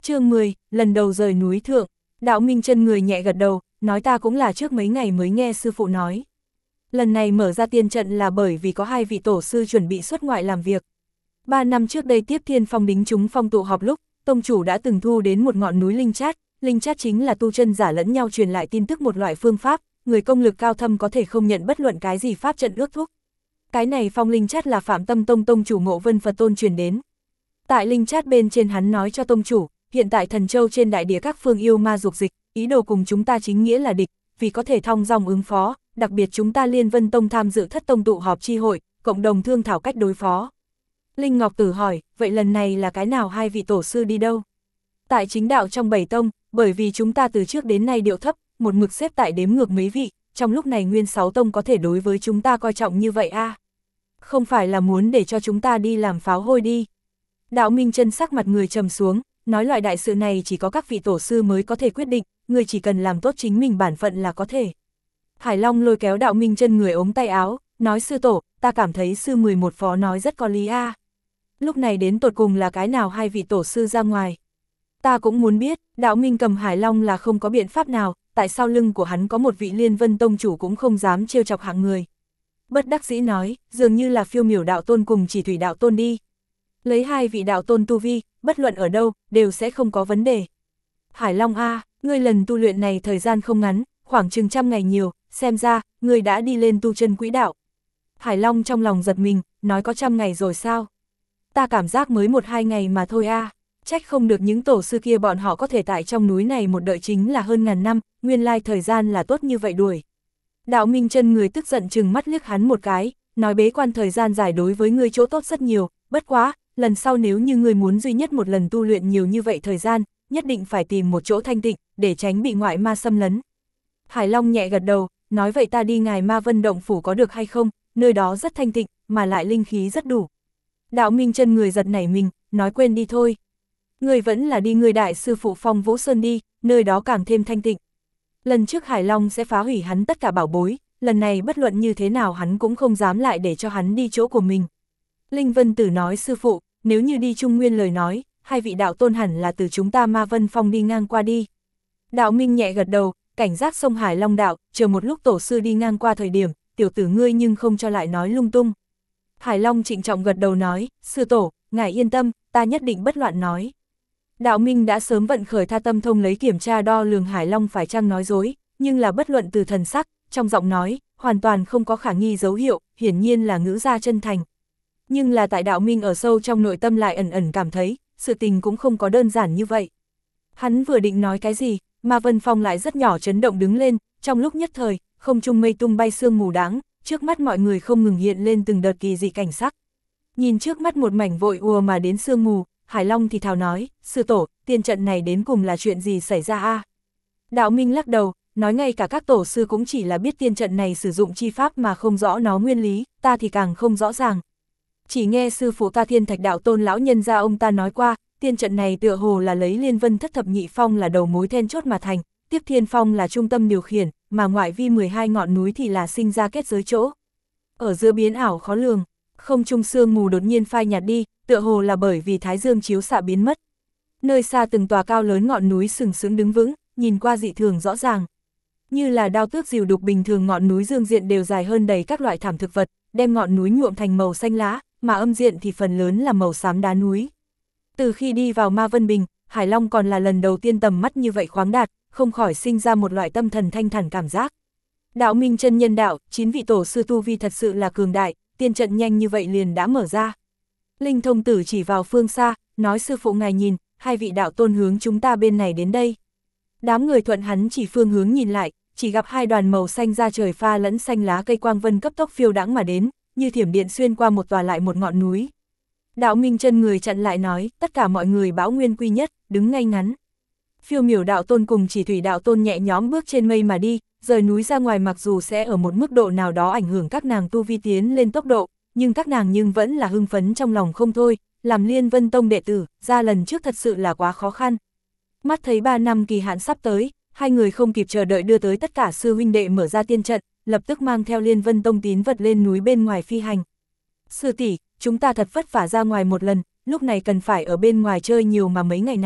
Chương 10, lần đầu rời núi thượng. Đạo Minh chân người nhẹ gật đầu, nói ta cũng là trước mấy ngày mới nghe sư phụ nói. Lần này mở ra tiên trận là bởi vì có 2 vị tổ sư chuẩn bị xuất ngoại làm việc. 3 năm trước đây tiếp Thiên Phong đính chúng phong tụ họp lúc, tông chủ đã từng thu đến một ngọn núi linh chát chính là tu chân giả lẫn nhau truyền lại tin tức một loại phương pháp, người công lực cao thâm có thể không nhận bất luận cái gì pháp trận ước thúc. Cái này phong linh chát là Phạm Tâm Tông tông chủ Ngộ Vân Phật Tôn truyền đến. Tại linh chát bên trên hắn nói cho tông chủ, hiện tại Thần Châu trên đại địa các phương yêu ma dục dịch, ý đồ cùng chúng ta chính nghĩa là địch, vì có thể thong dong ứng phó, đặc biệt chúng ta Liên Vân Tông tham dự thất tông tụ họp chi hội, cộng đồng thương thảo cách đối phó. Linh Ngọc Tử hỏi, vậy lần này là cái nào 2 vị tổ sư đi đâu? Tại chính đạo trong 7 tông, bởi vì chúng ta từ trước đến nay điệu thấp, một mực xếp tại đếm ngược mấy vị, trong lúc này nguyên 6 tông có thể đối với chúng ta coi trọng như vậy a? Không phải là muốn để cho chúng ta đi làm pháo hôi đi. Đạo Minh chân sắc mặt người trầm xuống, nói loại đại sự này chỉ có các vị tổ sư mới có thể quyết định, người chỉ cần làm tốt chính mình bản phận là có thể. Hải Long lôi kéo Đạo Minh chân người ống tay áo, nói sư tổ, ta cảm thấy sư 11 phó nói rất có lý a. Lúc này đến tột cùng là cái nào 2 vị tổ sư ra ngoài? Ta cũng muốn biết, Đạo Minh cầm Hải Long là không có biện pháp nào, tại sao lưng của hắn có một vị Liên Vân Tông chủ cũng không dám trêu chọc hạng người. Bất đắc dĩ nói, dường như là Phiêu Miểu đạo tôn cùng Chỉ Thủy đạo tôn đi. Lấy 2 vị đạo tôn tu vi, bất luận ở đâu, đều sẽ không có vấn đề. Hải Long a, ngươi lần tu luyện này thời gian không ngắn, khoảng chừng 100 ngày nhiều, xem ra, ngươi đã đi lên tu chân quỹ đạo. Hải Long trong lòng giật mình, nói có 100 ngày rồi sao? Ta cảm giác mới 1-2 ngày mà thôi a. Trách không được những tổ sư kia bọn họ có thể tại trong núi này một đợi chính là hơn ngàn năm, nguyên lai thời gian là tốt như vậy đuổi. Đạo Minh chân người tức giận chừng mắt liếc hắn một cái, nói bế quan thời gian dài đối với ngươi chỗ tốt rất nhiều, bất quá, lần sau nếu như ngươi muốn duy nhất một lần tu luyện nhiều như vậy thời gian, nhất định phải tìm một chỗ thanh tịnh, để tránh bị ngoại ma xâm lấn. Hải Long nhẹ gật đầu, nói vậy ta đi ngài Ma Vân Động Phủ có được hay không, nơi đó rất thanh tịnh, mà lại linh khí rất đủ. Đạo Minh chân người giật nảy mình, nói quên đi thôi. Người vẫn là đi người đại sư phụ Phong Vũ Sơn đi, nơi đó càng thêm thanh tịnh. Lần trước Hải Long sẽ phá hủy hắn tất cả bảo bối, lần này bất luận như thế nào hắn cũng không dám lại để cho hắn đi chỗ của mình. Linh Vân Tử nói sư phụ, nếu như đi Trung Nguyên lời nói, 2 vị đạo tôn hẳn là từ chúng ta Ma Vân Phong đi ngang qua đi. Đạo Minh nhẹ gật đầu, cảnh giác sông Hải Long đạo, chờ một lúc tổ sư đi ngang qua thời điểm, tiểu tử ngươi nhưng không cho lại nói lung tung. Hải Long trịnh trọng gật đầu nói, sư tổ, ngài yên tâm, ta nhất định bất loạn nói. Đạo Minh đã sớm vận khởi Tha Tâm Thông lấy kiểm tra đo lường Hải Long phải chăng nói dối, nhưng là bất luận từ thần sắc, trong giọng nói, hoàn toàn không có khả nghi dấu hiệu, hiển nhiên là ngữ gia chân thành. Nhưng là tại Đạo Minh ở sâu trong nội tâm lại ẩn ẩn cảm thấy, sự tình cũng không có đơn giản như vậy. Hắn vừa định nói cái gì, Ma Vân Phong lại rất nhỏ chấn động đứng lên, trong lúc nhất thời, không trung mây tung bay sương mù đáng, trước mắt mọi người không ngừng hiện lên từng đợt kỳ dị cảnh sắc. Nhìn trước mắt một mảnh vội ùa mà đến sương mù, Hải Long thì thào nói, sư tổ, tiên trận này đến cùng là chuyện gì xảy ra a? Đạo Minh lắc đầu, nói ngay cả các tổ sư cũng chỉ là biết tiên trận này sử dụng chi pháp mà không rõ nó nguyên lý, ta thì càng không rõ ràng. Chỉ nghe sư phụ ta Thiên Thạch đạo tôn lão nhân gia ông ta nói qua, tiên trận này tựa hồ là lấy Liên Vân Thất Thập Nhị Phong là đầu mối then chốt mà thành, tiếp Thiên Phong là trung tâm điều khiển, mà ngoại vi 12 ngọn núi thì là sinh ra kết giới chỗ. Ở giữa biến ảo khó lường, không trung sương mù đột nhiên phai nhạt đi, tựa hồ là bởi vì thái dương chiếu xạ biến mất. Nơi xa từng tòa cao lớn ngọn núi sừng sững đứng vững, nhìn qua dị thường rõ ràng. Như là đao tước diều đục bình thường ngọn núi dương diện đều dài hơn đầy các loại thảm thực vật, đem ngọn núi nhuộm thành màu xanh lá, mà âm diện thì phần lớn là màu xám đá núi. Từ khi đi vào Ma Vân Bình, Hải Long còn là lần đầu tiên tầm mắt như vậy khoáng đạt, không khỏi sinh ra một loại tâm thần thanh thản cảm giác. Đạo Minh chân nhân đạo, 9 vị tổ sư tu vi thật sự là cường đại, tiên trận nhanh như vậy liền đã mở ra. Linh Thông Tử chỉ vào phương xa, nói sư phụ ngài nhìn, 2 vị đạo tôn hướng chúng ta bên này đến đây. Đám người thuận hắn chỉ phương hướng nhìn lại, chỉ gặp 2 đoàn màu xanh ra trời pha lẫn xanh lá cây quang vân cấp tốc phiêu đãng mà đến, như thiểm điện xuyên qua một tòa lại một ngọn núi. Đạo Minh chân người chặn lại nói, tất cả mọi người bão nguyên quy nhất, đứng ngay ngắn. Phiêu Miểu đạo tôn cùng Chỉ Thủy đạo tôn nhẹ nhõm bước trên mây mà đi, rời núi ra ngoài mặc dù sẽ ở một mức độ nào đó ảnh hưởng các nàng tu vi tiến lên tốc độ, nhưng các nàng vẫn là hưng phấn trong lòng không thôi, làm Liên Vân Tông đệ tử, ra lần trước thật sự là quá khó khăn. Mắt thấy 3 năm kỳ hạn sắp tới, 2 người không kịp chờ đợi đưa tới tất cả sư huynh đệ mở ra tiên trận, lập tức mang theo Liên Vân Tông tín vật lên núi bên ngoài phi hành. Sư tỷ, chúng ta thật vất vả ra ngoài một lần, lúc này cần phải ở bên ngoài chơi nhiều mà mấy ngày này,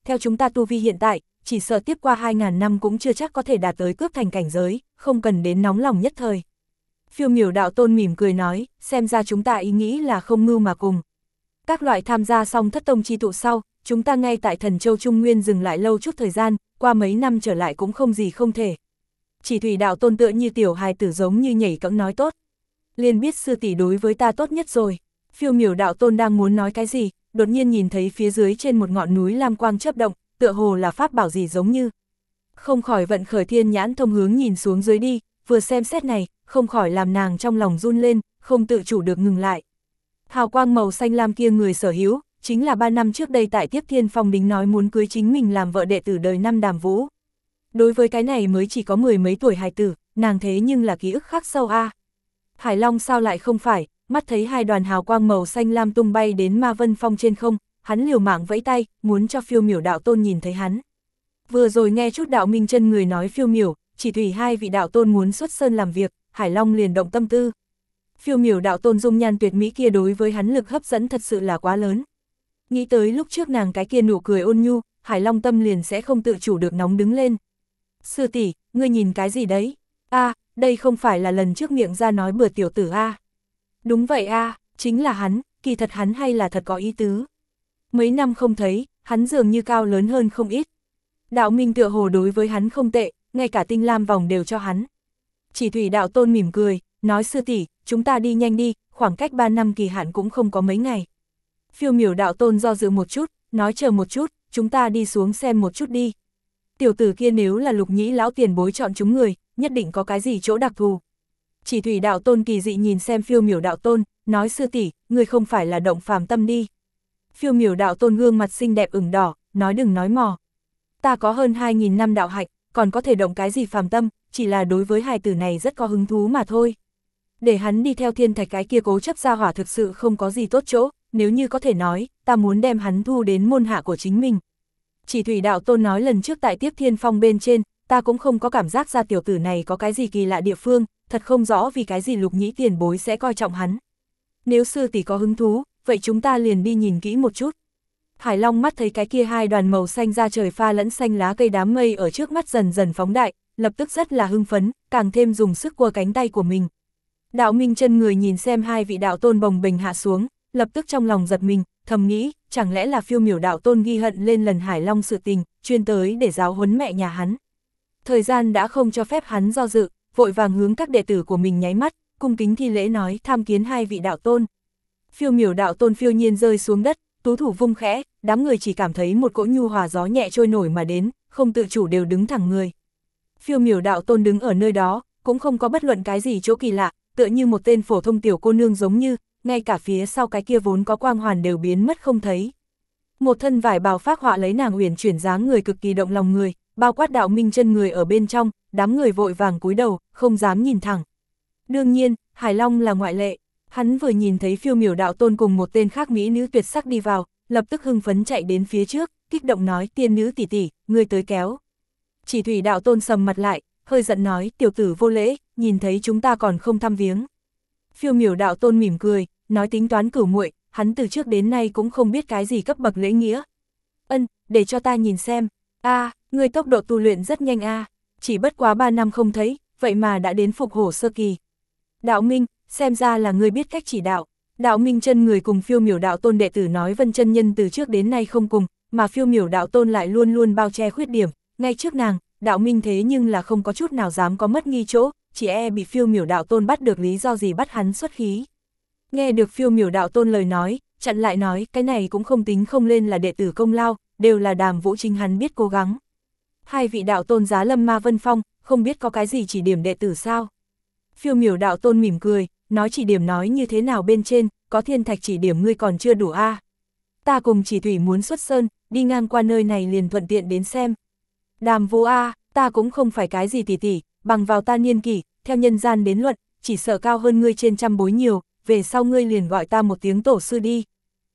theo chúng ta tu vi hiện tại, chỉ sợ tiếp qua 2.000 năm cũng chưa chắc có thể đạt tới cướp thành cảnh giới, không cần đến nóng lòng nhất thời. Phiêu Miểu đạo tôn mỉm cười nói, xem ra chúng ta ý nghĩ là không mưu mà cùng. Các loại tham gia xong thất tông chi tụ sau, chúng ta ngay tại Thần Châu Trung Nguyên dừng lại lâu chút thời gian, qua mấy năm trở lại cũng không gì không thể. Chỉ Thủy đạo tôn tựa như tiểu hài tử giống như nhảy cẫng nói tốt. Liền biết sư tỷ đối với ta tốt nhất rồi. Phiêu Miểu đạo tôn đang muốn nói cái gì, đột nhiên nhìn thấy phía dưới trên một ngọn núi lam quang chớp động, tựa hồ là pháp bảo gì giống như. Không khỏi vận khởi thiên nhãn thông hướng nhìn xuống dưới đi, vừa xem xét này, không khỏi làm nàng trong lòng run lên, không tự chủ được ngừng lại. Hào quang màu xanh lam kia người sở hữu, chính là 3 năm trước đây tại Tiếp Thiên Phong đính nói muốn cưới chính mình làm vợ đệ tử đời năm Đàm Vũ. Đối với cái này mới chỉ có 10 mấy tuổi hài tử, nàng thế nhưng là ký ức khắc sâu a. Hải Long sao lại không phải, mắt thấy hai đoàn hào quang màu xanh lam tung bay đến Ma Vân Phong trên không, hắn liều mạng vẫy tay, muốn cho Phiêu Miểu đạo tôn nhìn thấy hắn. Vừa rồi nghe chút đạo minh chân người nói Phiêu Miểu, Chỉ Thủy hai vị đạo tôn muốn xuất sơn làm việc, Hải Long liền động tâm tư. Phiêu Miểu đạo tôn dung nhan tuyệt mỹ kia đối với hắn lực hấp dẫn thật sự là quá lớn. Nghĩ tới lúc trước nàng cái kia nụ cười ôn nhu, Hải Long tâm liền sẽ không tự chủ được nóng đứng lên. Sư tỷ, ngươi nhìn cái gì đấy? A, đây không phải là lần trước miệng ra nói bừa tiểu tử a. Đúng vậy a, chính là hắn, kỳ thật hắn hay là thật có ý tứ. Mấy năm không thấy, hắn dường như cao lớn hơn không ít. Đạo minh tựa hồ đối với hắn không tệ, ngay cả tinh lam vòng đều cho hắn. Chỉ Thủy đạo tôn mỉm cười, nói sư tỷ, chúng ta đi nhanh đi, khoảng cách 3 năm kỳ hạn cũng không có mấy ngày. Phiêu Miểu đạo tôn do dự một chút, nói chờ một chút, chúng ta đi xuống xem một chút đi. Tiểu tử kia nếu là Lục Nhĩ lão tiền bối chọn chúng người, nhất định có cái gì chỗ đặc thù. Chỉ Thủy đạo tôn kỳ dị nhìn xem Phiêu Miểu đạo tôn, nói sư tỷ, người không phải là động phàm tâm đi. Phiêu Miểu đạo tôn gương mặt xinh đẹp ửng đỏ, nói đừng nói mò. Ta có hơn 2.000 năm đạo hạnh, còn có thể động cái gì phàm tâm, chỉ là đối với hài tử này rất có hứng thú mà thôi. Để hắn đi theo thiên thạch cái kia cố chấp gia hỏa thực sự không có gì tốt chỗ, nếu như có thể nói, ta muốn đem hắn thu đến môn hạ của chính mình. Chỉ Thủy đạo tôn nói lần trước tại Tiếp Thiên Phong bên trên, ta cũng không có cảm giác ra tiểu tử này có cái gì kỳ lạ địa phương, thật không rõ vì cái gì Lục Nhĩ tiền bối sẽ coi trọng hắn. Nếu sư tỷ có hứng thú, vậy chúng ta liền đi nhìn kỹ một chút. Hải Long mắt thấy cái kia hai đoàn màu xanh ra trời pha lẫn xanh lá cây đám mây ở trước mắt dần dần phóng đại, lập tức rất là hưng phấn, càng thêm dùng sức quơ cánh tay của mình. Đạo minh chân người nhìn xem hai vị đạo tôn bồng bềnh hạ xuống, lập tức trong lòng giật mình, thầm nghĩ, chẳng lẽ là Phiêu Miểu đạo tôn ghi hận lên lần Hải Long sự tình, chuyên tới để giáo huấn mẹ nhà hắn. Thời gian đã không cho phép hắn do dự, vội vàng hướng các đệ tử của mình nháy mắt, cung kính thi lễ nói tham kiến hai vị đạo tôn. Phiêu Miểu đạo tôn phiêu nhiên rơi xuống đất, tú thủ vung khẽ, đám người chỉ cảm thấy một cỗ nhu hòa gió nhẹ trôi nổi mà đến, không tự chủ đều đứng thẳng người. Phiêu Miểu đạo tôn đứng ở nơi đó, cũng không có bất luận cái gì chỗ kỳ lạ, tựa như một tên phổ thông tiểu cô nương giống như, ngay cả phía sau cái kia vốn có quang hoàn đều biến mất không thấy. Một thân vải bào phác họa lấy nàng uyển chuyển dáng người cực kỳ động lòng người, bao quát đạo minh chân người ở bên trong, đám người vội vàng cúi đầu, không dám nhìn thẳng. Đương nhiên, Hải Long là ngoại lệ, hắn vừa nhìn thấy Phiêu Miểu đạo tôn cùng một tên khác mỹ nữ tuyệt sắc đi vào, lập tức hưng phấn chạy đến phía trước, kích động nói tiên nữ tỷ tỷ, ngươi tới kéo. Chỉ Thủy đạo tôn sầm mặt lại, hơi giận nói tiểu tử vô lễ, nhìn thấy chúng ta còn không thăm viếng. Phiêu Miểu đạo tôn mỉm cười, nói tính toán cửu muội, hắn từ trước đến nay cũng không biết cái gì cấp bậc lễ nghĩa. Ân, để cho ta nhìn xem. A, ngươi tốc độ tu luyện rất nhanh a, chỉ bất quá 3 năm không thấy, vậy mà đã đến phục hổ sơ kỳ. Đạo Minh, xem ra là ngươi biết cách chỉ đạo. Đạo Minh chân người cùng Phiêu Miểu đạo tôn đệ tử nói Vân chân nhân từ trước đến nay không cùng, mà Phiêu Miểu đạo tôn lại luôn luôn bao che khuyết điểm, ngay trước nàng, Đạo Minh thế nhưng là không có chút nào dám có mất nghi chỗ, chỉ bị Phiêu Miểu đạo tôn bắt được lý do gì bắt hắn xuất khí. Nghe được Phiêu Miểu đạo tôn lời nói, chặn lại nói cái này cũng không tính không lên là đệ tử công lao, đều là Đàm Vũ chính hắn biết cố gắng. Hai vị đạo tôn giá lâm Ma Vân Phong, không biết có cái gì chỉ điểm đệ tử sao? Phiêu Miểu đạo tôn mỉm cười, nói chỉ điểm nói như thế nào bên trên, có thiên thạch chỉ điểm ngươi còn chưa đủ a. Ta cùng Chỉ Thủy muốn xuất sơn, đi ngang qua nơi này liền thuận tiện đến xem. Đàm Vũ a, ta cũng không phải cái gì tỷ tỷ, bằng vào ta niên kỷ, theo nhân gian đến luận, chỉ sợ cao hơn ngươi trên trăm bối nhiều, về sau ngươi liền gọi ta một tiếng tổ sư đi.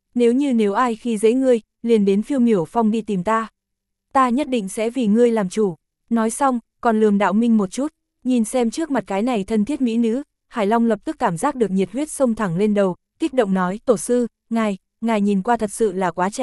Nếu ai khi dễ ngươi, liền đến Phiêu Miểu Phong đi tìm ta. Ta nhất định sẽ vì ngươi làm chủ. Nói xong, còn lườm Đạo Minh một chút, nhìn xem trước mặt cái này thân thiết mỹ nữ, Hải Long lập tức cảm giác được nhiệt huyết xông thẳng lên đầu, kích động nói, tổ sư, ngài nhìn qua thật sự là quá trẻ tuổi,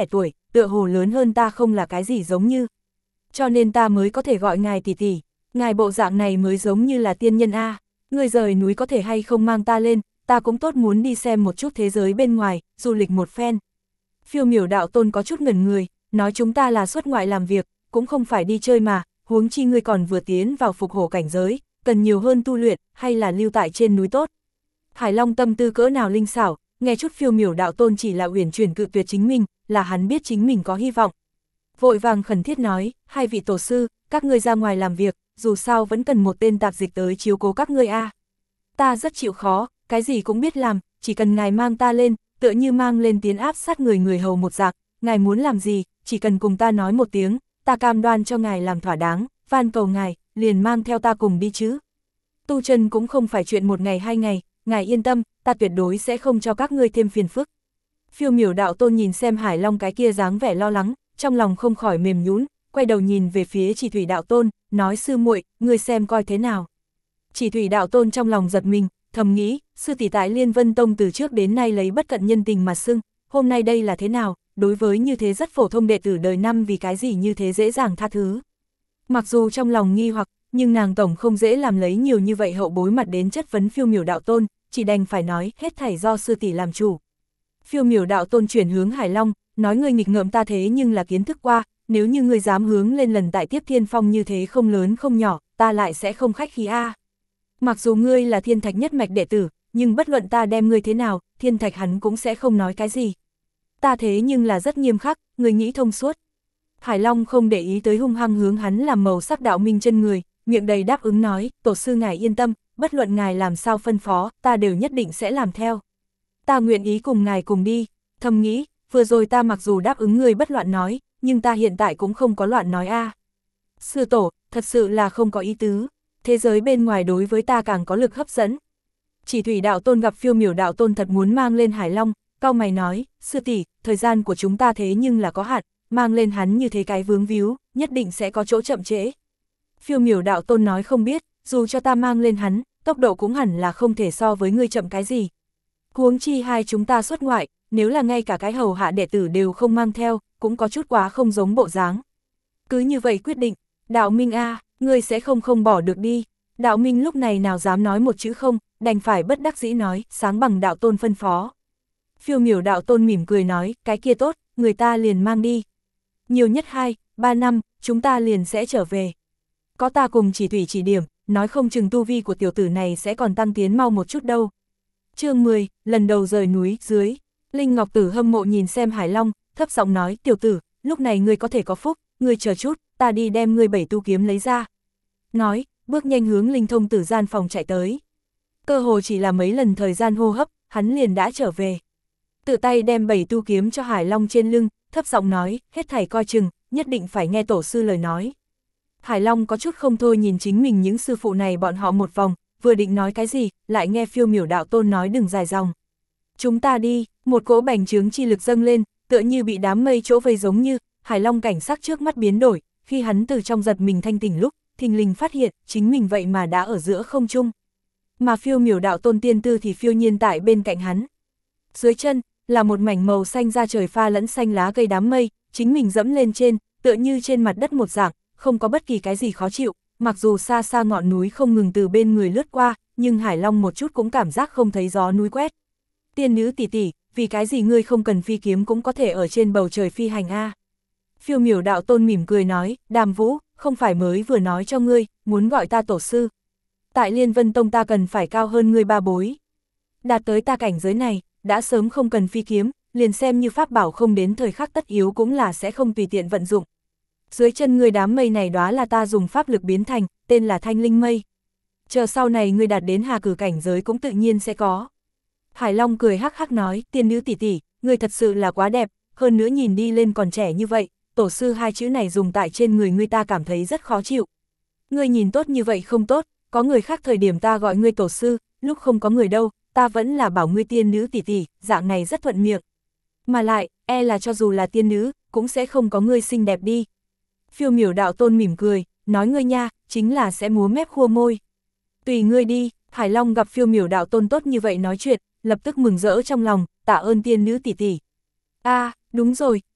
tựa hồ lớn hơn ta không là cái gì giống như. Cho nên ta mới có thể gọi ngài tỷ tỷ, ngài bộ dạng này mới giống như là tiên nhân a. Người rời núi có thể hay không mang ta lên, ta cũng tốt muốn đi xem một chút thế giới bên ngoài, du lịch một phen. Phiêu Miểu đạo tôn có chút ngẩn người, nói chúng ta là xuất ngoại làm việc, cũng không phải đi chơi mà, huống chi ngươi còn vừa tiến vào phục hổ cảnh giới, cần nhiều hơn tu luyện, hay là lưu tại trên núi tốt. Hải Long tâm tư cỡ nào linh xảo, nghe chút Phiêu Miểu đạo tôn chỉ là uyển chuyển cự tuyệt chính mình, là hắn biết chính mình có hy vọng. Vội vàng khẩn thiết nói, hai vị tổ sư, các ngươi ra ngoài làm việc, dù sao vẫn cần một tên tạp dịch tới chiếu cố các ngươi a. Ta rất chịu khó, cái gì cũng biết làm, chỉ cần ngài mang ta lên, tựa như mang lên tiến áp sát người hầu một dạng, ngài muốn làm gì, chỉ cần cùng ta nói một tiếng, ta cam đoan cho ngài làm thỏa đáng, van cầu ngài, liền mang theo ta cùng đi chứ. Tu chân cũng không phải chuyện một ngày hai ngày, ngài yên tâm, ta tuyệt đối sẽ không cho các ngươi thêm phiền phức. Phiêu Miểu đạo tôn nhìn xem Hải Long cái kia dáng vẻ lo lắng, trong lòng không khỏi mềm nhũn, quay đầu nhìn về phía Chỉ Thủy đạo tôn, nói sư muội, ngươi xem coi thế nào. Chỉ Thủy đạo tôn trong lòng giật mình, thầm nghĩ, sư tỷ tại Liên Vân Tông từ trước đến nay lấy bất cận nhân tình mà xưng, hôm nay đây là thế nào, đối với như thế rất phổ thông đệ tử đời năm vì cái gì như thế dễ dàng tha thứ. Mặc dù trong lòng nghi hoặc, nhưng nàng tổng không dễ làm lấy nhiều như vậy hậu bối mặt đến chất vấn Phiêu Miểu đạo tôn, chỉ đành phải nói, hết thảy do sư tỷ làm chủ. Phiêu Miểu đạo tôn chuyển hướng Hải Long, nói ngươi nghịch ngợm ta thế nhưng là kiến thức qua, nếu như ngươi dám hướng lên lần tại tiếp thiên phong như thế không lớn không nhỏ, ta lại sẽ không khách khí a. Mặc dù ngươi là thiên thạch nhất mạch đệ tử, nhưng bất luận ta đem ngươi thế nào, thiên thạch hắn cũng sẽ không nói cái gì. Ta thế nhưng là rất nghiêm khắc, ngươi nghĩ thông suốt. Hải Long không để ý tới hung hăng hướng hắn làm màu sắc đạo minh chân người, miệng đầy đáp ứng nói, tổ sư ngài yên tâm, bất luận ngài làm sao phân phó, ta đều nhất định sẽ làm theo. Ta nguyện ý cùng ngài cùng đi, thầm nghĩ, vừa rồi ta mặc dù đáp ứng người bất loạn nói, nhưng ta hiện tại cũng không có loạn nói a. Sư tổ, thật sự là không có ý tứ, thế giới bên ngoài đối với ta càng có lực hấp dẫn. Chỉ Thủy đạo tôn gặp Phiêu Miểu đạo tôn thật muốn mang lên Hải Long, cau mày nói, sư tỷ, thời gian của chúng ta thế nhưng là có hạn, mang lên hắn như thế cái vướng víu, nhất định sẽ có chỗ chậm trễ. Phiêu Miểu đạo tôn nói không biết, dù cho ta mang lên hắn, tốc độ cũng hẳn là không thể so với ngươi chậm cái gì. Huống chi hai chúng ta xuất ngoại, nếu là ngay cả cái hầu hạ đệ tử đều không mang theo, cũng có chút quá không giống bộ dáng. Cứ như vậy quyết định, đạo minh a, ngươi sẽ không bỏ được đi. Đạo minh lúc này nào dám nói một chữ không, đành phải bất đắc dĩ nói, sáng bằng đạo tôn phân phó. Phiêu Miểu đạo tôn mỉm cười nói, cái kia tốt, người ta liền mang đi. Nhiều nhất 2-3 năm, chúng ta liền sẽ trở về. Có ta cùng Chỉ Thủy chỉ điểm, nói không chừng tu vi của tiểu tử này sẽ còn tăng tiến mau một chút đâu. Chương 10, lần đầu rời núi, dưới. Linh Ngọc Tử hâm mộ nhìn xem Hải Long, thấp giọng nói, tiểu tử, lúc này ngươi có thể có phúc, ngươi chờ chút, ta đi đem ngươi 7 tu kiếm lấy ra. Nói, bước nhanh hướng Linh Thông Tử gian phòng chạy tới. Cơ hồ chỉ là mấy lần thời gian hô hấp, hắn liền đã trở về. Tự tay đem 7 tu kiếm cho Hải Long trên lưng, thấp giọng nói, hết thảy coi chừng, nhất định phải nghe tổ sư lời nói. Hải Long có chút không thôi nhìn chính mình những sư phụ này bọn họ một vòng, vừa định nói cái gì, lại nghe Phiêu Miểu đạo tôn nói đừng dài dòng. Chúng ta đi, một cỗ bành trướng chi lực dâng lên, tựa như bị đám mây chỗ vây giống như, Hải Long cảnh sắc trước mắt biến đổi, khi hắn từ trong giật mình thanh tỉnh lúc, thình lình phát hiện, chính mình vậy mà đã ở giữa không trung. Mà Phiêu Miểu đạo tôn tiên tư thì phiêu nhiên tại bên cạnh hắn. Dưới chân, là một mảnh màu xanh da trời pha lẫn xanh lá cây đám mây, chính mình dẫm lên trên, tựa như trên mặt đất một dạng, không có bất kỳ cái gì khó chịu, mặc dù xa xa ngọn núi không ngừng từ bên người lướt qua, nhưng Hải Long một chút cũng cảm giác không thấy gió núi quét. Tiên nữ tỷ tỷ, vì cái gì ngươi không cần phi kiếm cũng có thể ở trên bầu trời phi hành a? Phiêu Miểu đạo tôn mỉm cười nói, Đàm Vũ, không phải mới vừa nói cho ngươi, muốn gọi ta tổ sư. Tại Liên Vân Tông ta cần phải cao hơn ngươi 3 bối. Đạt tới ta cảnh giới này, đã sớm không cần phi kiếm, liền xem như pháp bảo không đến thời khắc tất yếu cũng là sẽ không tùy tiện vận dụng. Dưới chân ngươi đám mây này đó là ta dùng pháp lực biến thành, tên là Thanh Linh Mây. Chờ sau này ngươi đạt đến Hà Cử cảnh giới cũng tự nhiên sẽ có. Hải Long cười hắc hắc nói, tiên nữ tỷ tỷ, ngươi thật sự là quá đẹp, hơn nữa nhìn đi lên còn trẻ như vậy, tổ sư hai chữ này dùng tại trên người ngươi ta cảm thấy rất khó chịu. Ngươi nhìn tốt như vậy không tốt, có người khác thời điểm ta gọi ngươi tổ sư, lúc không có người đâu, ta vẫn là bảo ngươi tiên nữ tỷ tỷ, dạng này rất thuận miệng. Mà lại, là cho dù là tiên nữ, cũng sẽ không có ngươi xinh đẹp đi. Phiêu Miểu đạo tôn mỉm cười, nói ngươi nha, chính là sẽ múa mép khua môi. Tùy ngươi đi, Hải Long gặp Phiêu Miểu đạo tôn tốt như vậy nói chuyện, lập tức mừng rỡ trong lòng, tạ ơn tiên nữ tỷ tỷ. Đúng rồi,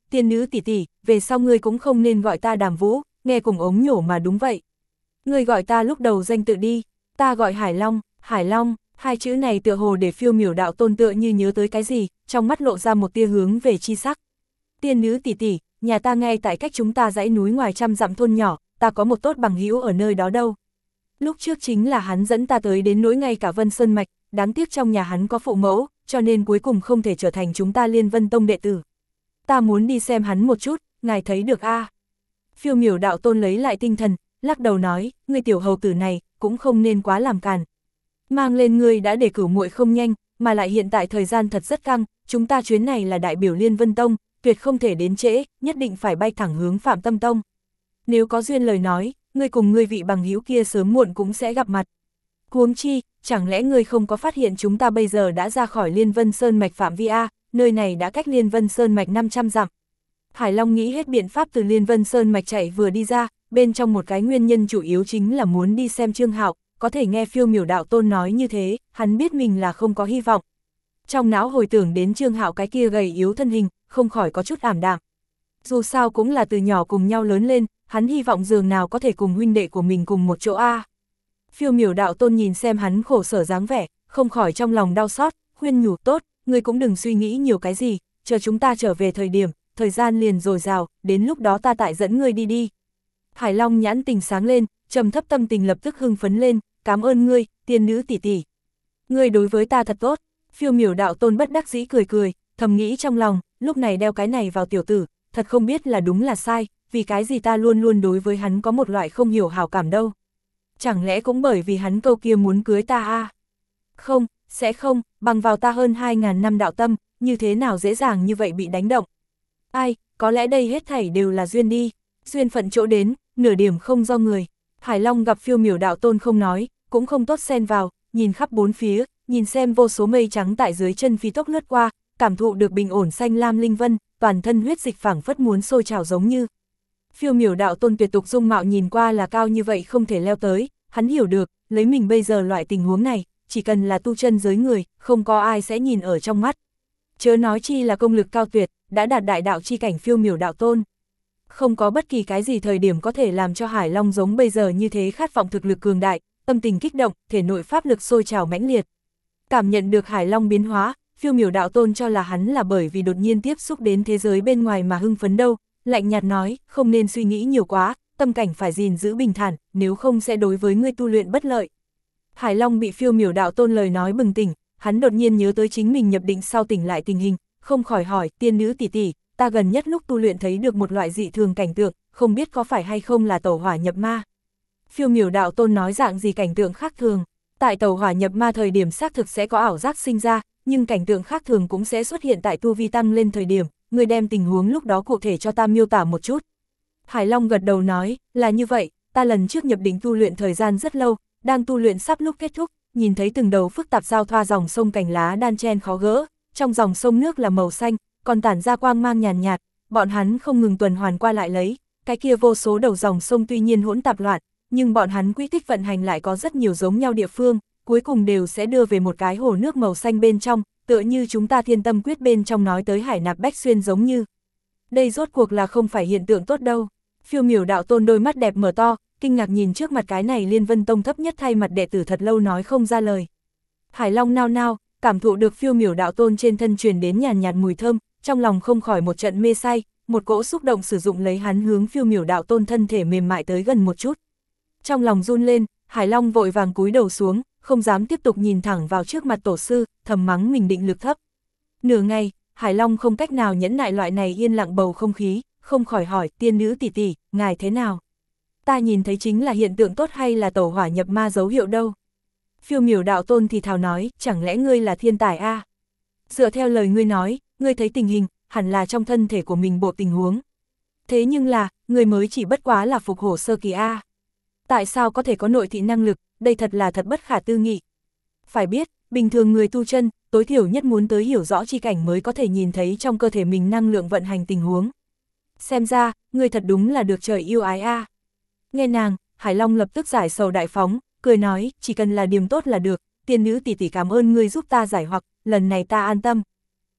tiên nữ tỷ tỷ, về sau ngươi cũng không nên gọi ta Đàm Vũ, nghe cùng ống nhổ mà đúng vậy. Ngươi gọi ta lúc đầu danh tự đi, ta gọi Hải Long, hai chữ này tựa hồ để Phiêu Miểu Đạo Tôn tựa như nhớ tới cái gì, trong mắt lộ ra một tia hướng về chi sắc. Tiên nữ tỷ tỷ, nhà ta ngay tại cách chúng ta dãy núi ngoài 100 dặm thôn nhỏ, ta có một tốt bằng hữu ở nơi đó đâu. Lúc trước chính là hắn dẫn ta tới đến nỗi ngay cả Vân Sơn Mạch, đáng tiếc trong nhà hắn có phụ mẫu, cho nên cuối cùng không thể trở thành chúng ta Liên Vân Tông đệ tử. Ta muốn đi xem hắn một chút, ngài thấy được a? Phiêu Miểu Đạo Tôn lấy lại tinh thần, lắc đầu nói, ngươi tiểu hầu tử này, cũng không nên quá làm càn. Mang lên ngươi đã để cửu muội không nhanh, mà lại hiện tại thời gian thật rất căng, chúng ta chuyến này là đại biểu Liên Vân Tông, tuyệt không thể đến trễ, nhất định phải bay thẳng hướng Phạm Tâm Tông. Nếu có duyên lời nói, ngươi cùng ngươi vị bằng hữu kia sớm muộn cũng sẽ gặp mặt. Huống chi, chẳng lẽ ngươi không có phát hiện chúng ta bây giờ đã ra khỏi Liên Vân Sơn Mạch phạm vi A, nơi này đã cách Liên Vân Sơn Mạch 500 dặm. Hải Long nghĩ hết biện pháp từ Liên Vân Sơn Mạch chạy vừa đi ra, bên trong một cái nguyên nhân chủ yếu chính là muốn đi xem Trương Hạo, có thể nghe Phiêu Miểu Đạo Tôn nói như thế, hắn biết mình là không có hy vọng. Trong não hồi tưởng đến Trương Hạo cái kia gầy yếu thân hình, không khỏi có chút ảm đạm. Dù sao cũng là từ nhỏ cùng nhau lớn lên, hắn hy vọng dường nào có thể cùng huynh đệ của mình cùng một chỗ A. Phiêu Miểu Đạo Tôn nhìn xem hắn khổ sở dáng vẻ, không khỏi trong lòng đau xót, khuyên nhủ tốt, ngươi cũng đừng suy nghĩ nhiều cái gì, chờ chúng ta trở về thời gian liền dồi dào, đến lúc đó ta tại dẫn ngươi đi đi. Hải Long nhãn tình sáng lên, trầm thấp tâm tình lập tức hưng phấn lên, cảm ơn ngươi, tiên nữ tỷ tỷ. Ngươi đối với ta thật tốt. Phiêu Miểu Đạo Tôn bất đắc dĩ cười cười, thầm nghĩ trong lòng, lúc này đeo cái này vào tiểu tử, thật không biết là đúng là sai, vì cái gì ta luôn luôn đối với hắn có một loại không hiểu hảo cảm đâu. Chẳng lẽ cũng bởi vì hắn câu kia muốn cưới ta à? Không, sẽ không, bằng vào ta hơn 2.000 năm đạo tâm, như thế nào dễ dàng như vậy bị đánh động. Ai, có lẽ đây hết thảy đều là duyên đi, duyên phận chỗ đến, nửa điểm không do người. Hải Long gặp Phiêu Miểu Đạo Tôn không nói, cũng không tốt xen vào, nhìn khắp bốn phía, nhìn xem vô số mây trắng tại dưới chân phi tốc lướt qua, cảm thụ được bình ổn xanh lam linh vân, toàn thân huyết dịch phảng phất muốn sôi trào giống như. Phiêu Miểu Đạo Tôn tuyệt tục dung mạo nhìn qua là cao như vậy không thể leo tới, hắn hiểu được, lấy mình bây giờ loại tình huống này, chỉ cần là tu chân giới người, không có ai sẽ nhìn ở trong mắt. Chớ nói chi là công lực cao tuyệt, đã đạt đại đạo chi cảnh Phiêu Miểu Đạo Tôn. Không có bất kỳ cái gì thời điểm có thể làm cho Hải Long giống bây giờ như thế khát vọng thực lực cường đại, tâm tình kích động, thể nội pháp lực sôi trào mãnh liệt. Cảm nhận được Hải Long biến hóa, Phiêu Miểu Đạo Tôn cho là hắn là bởi vì đột nhiên tiếp xúc đến thế giới bên ngoài mà hưng phấn đâu, lạnh nhạt nói, không nên suy nghĩ nhiều quá, tâm cảnh phải gìn giữ bình thản, nếu không sẽ đối với ngươi tu luyện bất lợi. Hải Long bị Phiêu Miểu Đạo Tôn lời nói bừng tỉnh, hắn đột nhiên nhớ tới chính mình nhập định sau tỉnh lại tình hình, không khỏi hỏi, tiên nữ tỷ tỷ, ta gần nhất lúc tu luyện thấy được một loại dị thường cảnh tượng, không biết có phải hay không là tẩu hỏa nhập ma. Phiêu Miểu Đạo Tôn nói dạng gì cảnh tượng khác thường, tại tẩu hỏa nhập ma thời điểm xác thực sẽ có ảo giác sinh ra, nhưng cảnh tượng khác thường cũng sẽ xuất hiện tại tu vi tăng lên thời điểm, người đem tình huống lúc đó cụ thể cho ta miêu tả một chút. Hải Long gật đầu nói, là như vậy, ta lần trước nhập định tu luyện thời gian rất lâu, đang tu luyện sắp lúc kết thúc, nhìn thấy từng đầu phức tạp giao thoa dòng sông cành lá đan chen khó gỡ, trong dòng sông nước là màu xanh, còn tản ra quang mang nhàn nhạt, bọn hắn không ngừng tuần hoàn qua lại lấy, cái kia vô số đầu dòng sông tuy nhiên hỗn tạp loạn, nhưng bọn hắn quy tích vận hành lại có rất nhiều giống nhau địa phương, cuối cùng đều sẽ đưa về một cái hồ nước màu xanh bên trong, tựa như chúng ta Thiên Tâm Quyết bên trong nói tới Hải Nạp Bách Xuyên giống như. Đây rốt cuộc là không phải hiện tượng tốt đâu. Phiêu Miểu Đạo Tôn đôi mắt đẹp mở to, kinh ngạc nhìn trước mặt cái này Liên Vân Tông thấp nhất thay mặt đệ tử thật lâu nói không ra lời. Hải Long nao nao, cảm thụ được Phiêu Miểu Đạo Tôn trên thân truyền đến nhàn nhạt mùi thơm, trong lòng không khỏi một trận mê say, một cỗ xúc động sử dụng lấy hắn hướng Phiêu Miểu Đạo Tôn thân thể mềm mại tới gần một chút. Trong lòng run lên, Hải Long vội vàng cúi đầu xuống, không dám tiếp tục nhìn thẳng vào trước mặt tổ sư, thầm mắng mình định lực thấp. Nửa ngày, Hải Long không cách nào nhẫn nại loại này yên lặng bầu không khí, không khỏi hỏi, tiên nữ tỷ tỷ, ngài thế nào? Ta nhìn thấy chính là hiện tượng tốt hay là tẩu hỏa nhập ma dấu hiệu đâu? Phiêu Miểu Đạo Tôn thì thào nói, chẳng lẽ ngươi là thiên tài a? Dựa theo lời ngươi nói, ngươi thấy tình hình, hẳn là trong thân thể của mình bộ tình huống. Thế nhưng là, ngươi mới chỉ bất quá là phục hổ sơ kỳ a. Tại sao có thể có nội thị năng lực, đây thật là thật bất khả tư nghị. Phải biết, bình thường người tu chân, tối thiểu nhất muốn tới hiểu rõ chi cảnh mới có thể nhìn thấy trong cơ thể mình năng lượng vận hành tình huống. Xem ra, ngươi thật đúng là được trời yêu ái a. Nghe nàng, Hải Long lập tức giải sầu đại phóng, cười nói, chỉ cần là điểm tốt là được, tiên nữ tỷ tỷ cảm ơn ngươi giúp ta giải hoặc, lần này ta an tâm.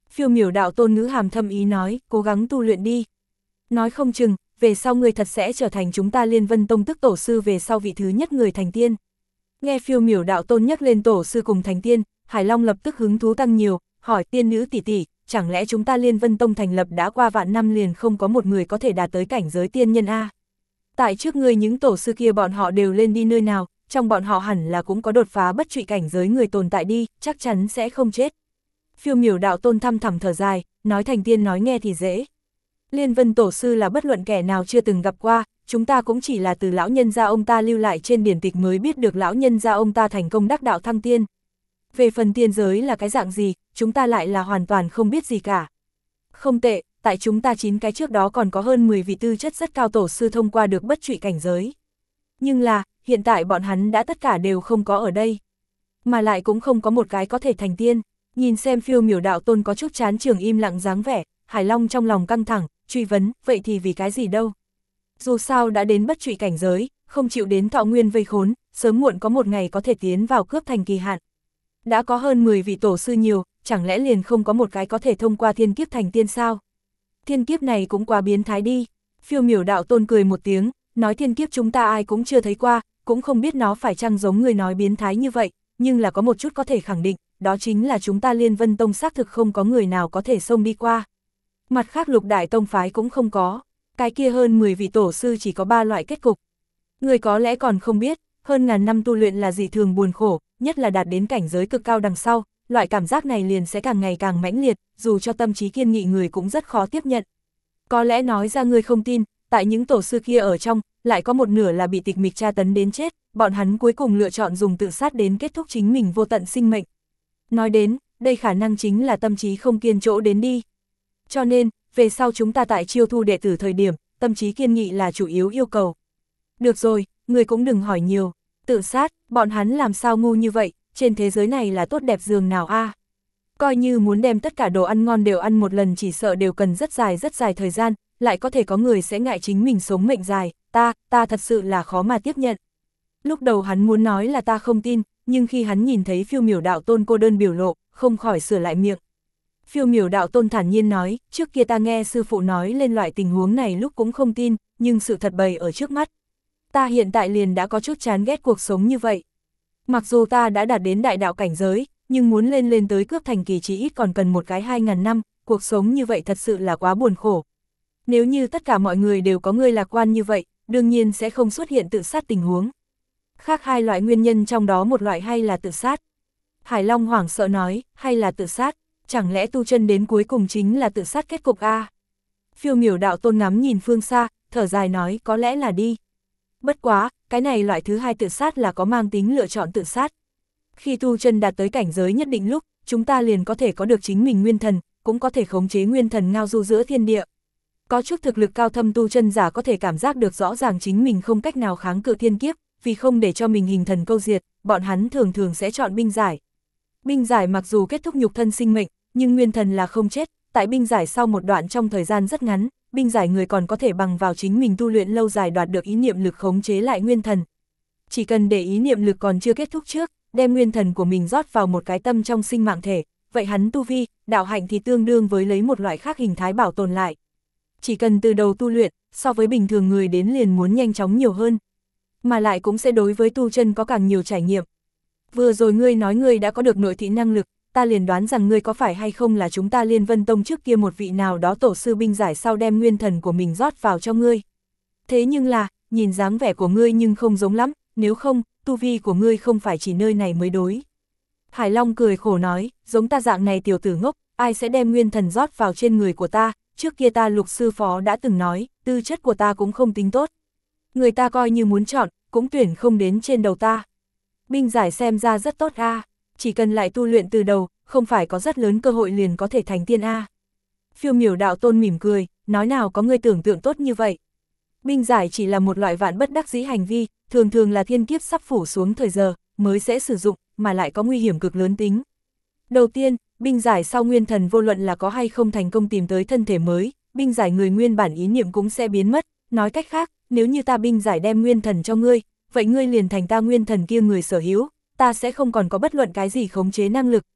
Phiêu Miểu đạo tôn ngữ hàm thâm ý nói, cố gắng tu luyện đi. Nói không chừng, về sau người thật sẽ trở thành chúng ta Liên Vân Tông tức tổ sư về sau vị thứ nhất người thành tiên. Nghe Phiêu Miểu đạo tôn nhắc lên tổ sư cùng thành tiên, Hải Long lập tức hứng thú tăng nhiều, hỏi tiên nữ tỷ tỷ, chẳng lẽ chúng ta Liên Vân Tông thành lập đã qua vạn năm liền không có một người có thể đạt tới cảnh giới tiên nhân a? Tại trước ngươi những tổ sư kia bọn họ đều lên đi nơi nào, trong bọn họ hẳn là cũng có đột phá bất trụy cảnh giới người tồn tại đi, chắc chắn sẽ không chết. Phiêu Miểu đạo tôn thăm thẳm thở dài, nói thành tiên nói nghe thì dễ. Liên Vân tổ sư là bất luận kẻ nào chưa từng gặp qua, chúng ta cũng chỉ là từ lão nhân gia ông ta lưu lại trên điển tịch mới biết được lão nhân gia ông ta thành công đắc đạo thăng tiên. Về phần tiên giới là cái dạng gì, chúng ta lại là hoàn toàn không biết gì cả. Không tệ, tại chúng ta 9 cái trước đó còn có hơn 10 vị tư chất rất cao tổ sư thông qua được bất trụy cảnh giới. Nhưng là, hiện tại bọn hắn đã tất cả đều không có ở đây. Mà lại cũng không có một cái có thể thành tiên. Nhìn xem Phiêu Miểu đạo tôn có chút chán trường im lặng dáng vẻ, Hải Long trong lòng căng thẳng, truy vấn, vậy thì vì cái gì đâu? Dù sao đã đến bất trụy cảnh giới, không chịu đến thọ nguyên vây khốn, sớm muộn có một ngày có thể tiến vào cướp thành kỳ hạn. Đã có hơn 10 vị tổ sư nhiều, chẳng lẽ liền không có một cái có thể thông qua thiên kiếp thành tiên sao? Thiên kiếp này cũng quá biến thái đi. Phiêu Miểu đạo tôn cười một tiếng, nói thiên kiếp chúng ta ai cũng chưa thấy qua, cũng không biết nó phải chăng giống người nói biến thái như vậy, nhưng là có một chút có thể khẳng định, đó chính là chúng ta Liên Vân Tông xác thực không có người nào có thể xông đi qua. Mặt khác lục đại tông phái cũng không có, cái kia hơn 10 vị tổ sư chỉ có 3 loại kết cục. Người có lẽ còn không biết, hơn ngàn năm tu luyện là dị thường buồn khổ, nhất là đạt đến cảnh giới cực cao đằng sau, loại cảm giác này liền sẽ càng ngày càng mãnh liệt, dù cho tâm trí kiên nghị người cũng rất khó tiếp nhận. Có lẽ nói ra người không tin, tại những tổ sư kia ở trong, lại có một nửa là bị tịch mịch tra tấn đến chết, bọn hắn cuối cùng lựa chọn dùng tự sát đến kết thúc chính mình vô tận sinh mệnh. Nói đến, đây khả năng chính là tâm trí không kiên chỗ đến đi. Cho nên, về sau chúng ta tại chiêu thu đệ tử thời điểm, tâm trí kiên nghị là chủ yếu yêu cầu. Được rồi, người cũng đừng hỏi nhiều, tự sát, bọn hắn làm sao ngu như vậy, trên thế giới này là tốt đẹp giường nào a? Coi như muốn đem tất cả đồ ăn ngon đều ăn một lần chỉ sợ đều cần rất dài thời gian, lại có thể có người sẽ ngại chính mình sống mệnh dài, ta thật sự là khó mà tiếp nhận. Lúc đầu hắn muốn nói là ta không tin, nhưng khi hắn nhìn thấy Phiêu Miểu đạo tôn cô đơn biểu lộ, không khỏi sửa lại miệng. Phiêu Miểu đạo tôn thản nhiên nói, trước kia ta nghe sư phụ nói lên loại tình huống này lúc cũng không tin, nhưng sự thật bày ở trước mắt. Ta hiện tại liền đã có chút chán ghét cuộc sống như vậy. Mặc dù ta đã đạt đến đại đạo cảnh giới, nhưng muốn lên tới cướp thành kỳ chỉ ít còn cần một cái 2000 năm, cuộc sống như vậy thật sự là quá buồn khổ. Nếu như tất cả mọi người đều có người lạc quan như vậy, đương nhiên sẽ không xuất hiện tự sát tình huống. Khác hai loại nguyên nhân trong đó một loại hay là tự sát. Hải Long hoảng sợ nói, hay là tự sát, chẳng lẽ tu chân đến cuối cùng chính là tự sát kết cục a? Phiêu Miểu đạo tôn ngắm nhìn phương xa, thở dài nói, có lẽ là đi. Bất quá, cái này loại thứ hai tự sát là có mang tính lựa chọn tự sát. Khi tu chân đạt tới cảnh giới nhất định lúc, chúng ta liền có thể có được chính mình nguyên thần, cũng có thể khống chế nguyên thần ngao du giữa thiên địa. Có chút thực lực cao thâm tu chân giả có thể cảm giác được rõ ràng chính mình không cách nào kháng cự thiên kiếp, vì không để cho mình hình thần câu diệt, bọn hắn thường sẽ chọn binh giải. Binh giải mặc dù kết thúc nhục thân sinh mệnh, nhưng nguyên thần là không chết, tại binh giải sau một đoạn trong thời gian rất ngắn, binh giải người còn có thể bằng vào chính mình tu luyện lâu dài đoạt được ý niệm lực khống chế lại nguyên thần. Chỉ cần để ý niệm lực còn chưa kết thúc trước, đem nguyên thần của mình rót vào một cái tâm trong sinh mạng thể, vậy hắn tu vi, đạo hạnh thì tương đương với lấy một loại khác hình thái bảo tồn lại. Chỉ cần từ đầu tu luyện, so với bình thường người đến liền muốn nhanh chóng nhiều hơn, mà lại cũng sẽ đối với tu chân có càng nhiều trải nghiệm. Vừa rồi ngươi nói ngươi đã có được nội thị năng lực, ta liền đoán rằng ngươi có phải hay không là chúng ta Liên Vân Tông trước kia một vị nào đó tổ sư binh giải sau đem nguyên thần của mình rót vào cho ngươi. Thế nhưng là, nhìn dáng vẻ của ngươi nhưng không giống lắm, nếu không, tu vi của ngươi không phải chỉ nơi này mới đối. Hải Long cười khổ nói, giống ta dạng này tiểu tử ngốc, ai sẽ đem nguyên thần rót vào trên người của ta, trước kia ta Lục sư phó đã từng nói, tư chất của ta cũng không tính tốt. Người ta coi như muốn chọn, cũng tuyển không đến trên đầu ta. Binh giải xem ra rất tốt a, chỉ cần lại tu luyện từ đầu, không phải có rất lớn cơ hội liền có thể thành tiên a. Phiêu Miểu đạo tôn mỉm cười, nói nào có người tưởng tượng tốt như vậy. Binh giải chỉ là một loại vạn bất đắc dĩ hành vi, thường là thiên kiếp sắp phủ xuống thời giờ, mới sẽ sử dụng, mà lại có nguy hiểm cực lớn tính. Đầu tiên, binh giải sau nguyên thần vô luận là có hay không thành công tìm tới thân thể mới, binh giải người nguyên bản ý niệm cũng sẽ biến mất, nói cách khác, nếu như ta binh giải đem nguyên thần cho ngươi, vậy ngươi liền thành ta nguyên thần kia người sở hữu, ta sẽ không còn có bất luận cái gì khống chế năng lực,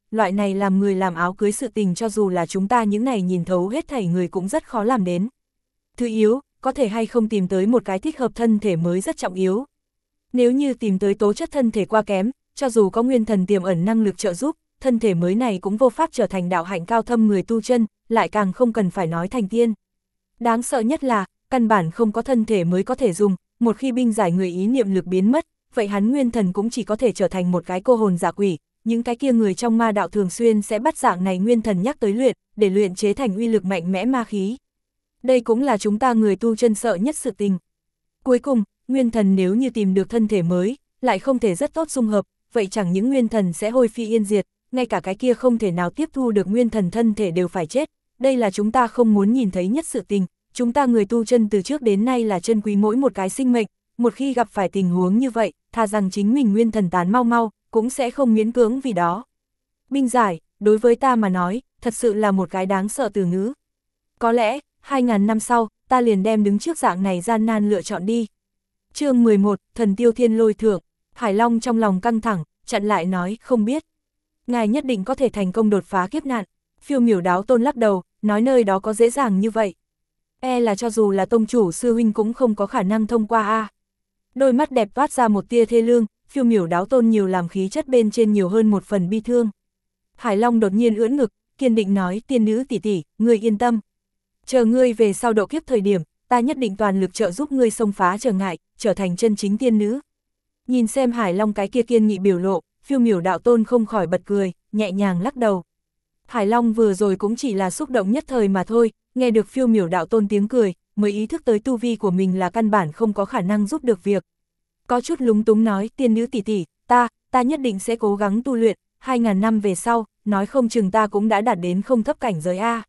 loại này làm người làm áo cưới sự tình cho dù là chúng ta những này nhìn thấu hết thảy người cũng rất khó làm đến. Thứ yếu, có thể hay không tìm tới một cái thích hợp thân thể mới rất trọng yếu. Nếu như tìm tới tố chất thân thể quá kém, cho dù có nguyên thần tiềm ẩn năng lực trợ giúp, thân thể mới này cũng vô pháp trở thành đạo hạnh cao thâm người tu chân, lại càng không cần phải nói thành tiên. Đáng sợ nhất là, căn bản không có thân thể mới có thể dùng, một khi binh giải người ý niệm lực biến mất, vậy hắn nguyên thần cũng chỉ có thể trở thành một cái cô hồn giả quỷ, những cái kia người trong ma đạo thường xuyên sẽ bắt dạng này nguyên thần nhắc tới luyện, để luyện chế thành uy lực mạnh mẽ ma khí. Đây cũng là chúng ta người tu chân sợ nhất sự tình. Cuối cùng, nguyên thần nếu như tìm được thân thể mới, lại không thể rất tốt dung hợp, vậy chẳng những nguyên thần sẽ hôi phi yên diệt, ngay cả cái kia không thể nào tiếp thu được nguyên thần thân thể đều phải chết. Đây là chúng ta không muốn nhìn thấy nhất sự tình, chúng ta người tu chân từ trước đến nay là chân quý mỗi một cái sinh mệnh, một khi gặp phải tình huống như vậy, thà rằng chính mình nguyên thần tán mau mau, cũng sẽ không miễn cưỡng vì đó. Binh giải, đối với ta mà nói, thật sự là một cái đáng sợ từ ngữ. Có lẽ, 2000 năm sau, ta liền đem đứng trước dạng này gian nan lựa chọn đi. Chương 11, Thần Tiêu Thiên Lôi Thượng. Hải Long trong lòng căng thẳng, chặn lại nói, không biết. Ngài nhất định có thể thành công đột phá kiếp nạn. Phiêu Miểu Đáo Tôn lắc đầu, nói nơi đó có dễ dàng như vậy. Là cho dù là tông chủ sư huynh cũng không có khả năng thông qua a. Đôi mắt đẹp toát ra một tia thê lương, Phiêu Miểu Đáo Tôn nhiều làm khí chất bên trên nhiều hơn một phần bi thương. Hải Long đột nhiên ưỡn ngực, kiên định nói, tiên nữ tỷ tỷ, ngươi yên tâm. Chờ ngươi về sau độ kiếp thời điểm, ta nhất định toàn lực trợ giúp ngươi xông phá trở ngại, trở thành chân chính tiên nữ. Nhìn xem Hải Long cái kia kiên nghị biểu lộ, Phiêu Miểu Đạo Tôn không khỏi bật cười, nhẹ nhàng lắc đầu. Hải Long vừa rồi cũng chỉ là xúc động nhất thời mà thôi, nghe được Phiêu Miểu Đạo Tôn tiếng cười, mới ý thức tới tu vi của mình là căn bản không có khả năng giúp được việc. Có chút lúng túng nói, tiên nữ tỷ tỷ, ta nhất định sẽ cố gắng tu luyện, 2000 năm về sau, nói không chừng ta cũng đã đạt đến không thấp cảnh giới a.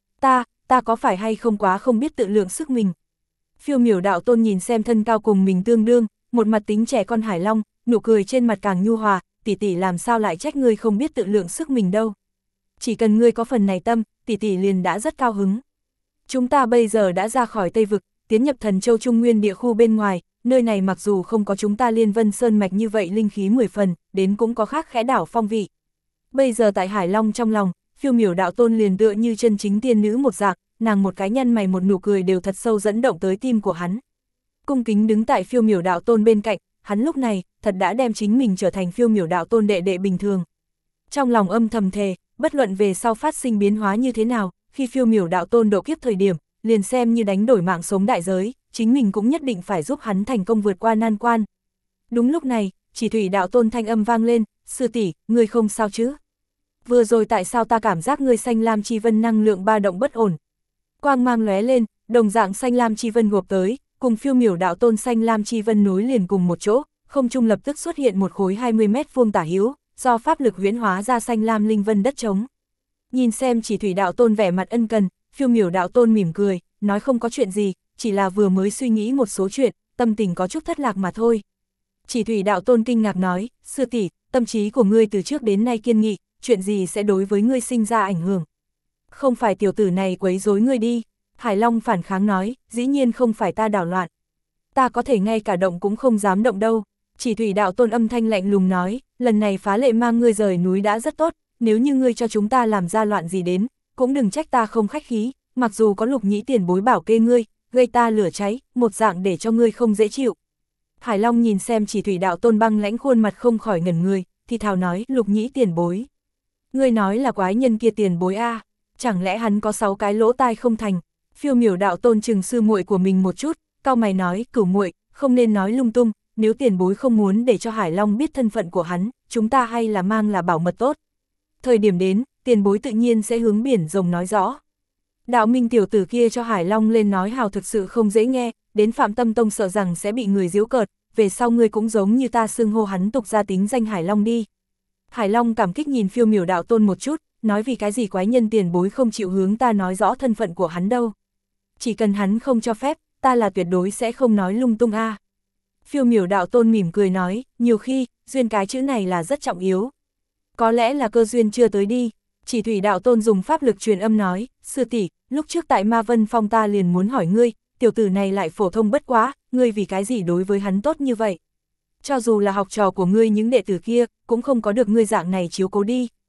Ta có phải hay không quá không biết tự lượng sức mình. Phiêu Miểu Đạo Tôn nhìn xem thân cao cùng mình tương đương, một mặt tính trẻ con Hải Long, nụ cười trên mặt càng nhu hòa, tỷ tỷ làm sao lại trách ngươi không biết tự lượng sức mình đâu. Chỉ cần ngươi có phần này tâm, tỷ tỷ liền đã rất cao hứng. Chúng ta bây giờ đã ra khỏi Tây Vực, tiến nhập Thần Châu Trung Nguyên địa khu bên ngoài, nơi này mặc dù không có chúng ta Liên Vân Sơn Mạch như vậy linh khí 10 phần, đến cũng có khác khẽ đảo phong vị. Bây giờ tại Hải Long trong lòng, Phiêu Miểu Đạo Tôn liền tựa như chân chính tiên nữ một dạng, nàng một cái nhăn mày một nụ cười đều thật sâu dẫn động tới tim của hắn. Cung kính đứng tại Phiêu Miểu Đạo Tôn bên cạnh, hắn lúc này, thật đã đem chính mình trở thành Phiêu Miểu Đạo Tôn đệ đệ bình thường. Trong lòng âm thầm thề, bất luận về sau phát sinh biến hóa như thế nào, khi Phiêu Miểu Đạo Tôn độ kiếp thời điểm, liền xem như đánh đổi mạng sống đại giới, chính mình cũng nhất định phải giúp hắn thành công vượt qua nan quan. Đúng lúc này, Chỉ Thủy Đạo Tôn thanh âm vang lên, sư tỷ, ngươi không sao chứ? Vừa rồi tại sao ta cảm giác ngươi xanh lam chi vân năng lượng ba động bất ổn? Quang mang lóe lên, đồng dạng xanh lam chi vân gộp tới, cùng Phiêu Miểu Đạo Tôn xanh lam chi vân nối liền cùng một chỗ, không trung lập tức xuất hiện một khối 20 mét vuông tả hữu, do pháp lực huyễn hóa ra xanh lam linh vân đất trống. Nhìn xem Chỉ Thủy Đạo Tôn vẻ mặt ân cần, Phiêu Miểu Đạo Tôn mỉm cười, nói không có chuyện gì, chỉ là vừa mới suy nghĩ một số chuyện, tâm tình có chút thất lạc mà thôi. Chỉ Thủy Đạo Tôn kinh ngạc nói, sư tỷ, tâm trí của ngươi từ trước đến nay kiên nghị, chuyện gì sẽ đối với ngươi sinh ra ảnh hưởng? Không phải tiểu tử này quấy rối ngươi đi. Hải Long phản kháng nói, dĩ nhiên không phải ta đảo loạn. Ta có thể ngay cả động cũng không dám động đâu. Chỉ Thủy Đạo Tôn âm thanh lạnh lùng nói, lần này phá lệ mang ngươi rời núi đã rất tốt, nếu như ngươi cho chúng ta làm ra loạn gì đến, cũng đừng trách ta không khách khí, mặc dù có Lục Nhĩ tiền bối bảo kê ngươi, gây ta lửa cháy, một dạng để cho ngươi không dễ chịu. Hải Long nhìn xem Chỉ Thủy Đạo Tôn băng lãnh khuôn mặt không khỏi ngẩn người, thì thào nói, Lục Nhĩ tiền bối. Ngươi nói là quái nhân kia tiền bối a? Chẳng lẽ hắn có 6 cái lỗ tai không thành? Phiêu Miểu Đạo Tôn chừng sư muội của mình một chút, cau mày nói, cửu muội, không nên nói lung tung, nếu tiền bối không muốn để cho Hải Long biết thân phận của hắn, chúng ta hay là mang là bảo mật tốt. Thời điểm đến, tiền bối tự nhiên sẽ hướng biển rồng nói rõ. Đạo Minh tiểu tử kia cho Hải Long lên nói hào thực sự không dễ nghe, đến Phạm Tâm Tông sợ rằng sẽ bị người giễu cợt, về sau ngươi cũng giống như ta xưng hô hắn tục ra tính danh Hải Long đi. Hải Long cảm kích nhìn Phiêu Miểu Đạo Tôn một chút, nói vì cái gì quái nhân tiền bối không chịu hướng ta nói rõ thân phận của hắn đâu. Chỉ cần hắn không cho phép, ta là tuyệt đối sẽ không nói lung tung a. Phiêu Miểu Đạo Tôn mỉm cười nói, nhiều khi, duyên cái chữ này là rất trọng yếu. Có lẽ là cơ duyên chưa tới đi. Chỉ Thủy Đạo Tôn dùng pháp lực truyền âm nói, sư tỷ, lúc trước tại Ma Vân Phong ta liền muốn hỏi ngươi, tiểu tử này lại phổ thông bất quá, ngươi vì cái gì đối với hắn tốt như vậy? Cho dù là học trò của ngươi những đệ tử kia, cũng không có được ngươi dạng này chiếu cố đi.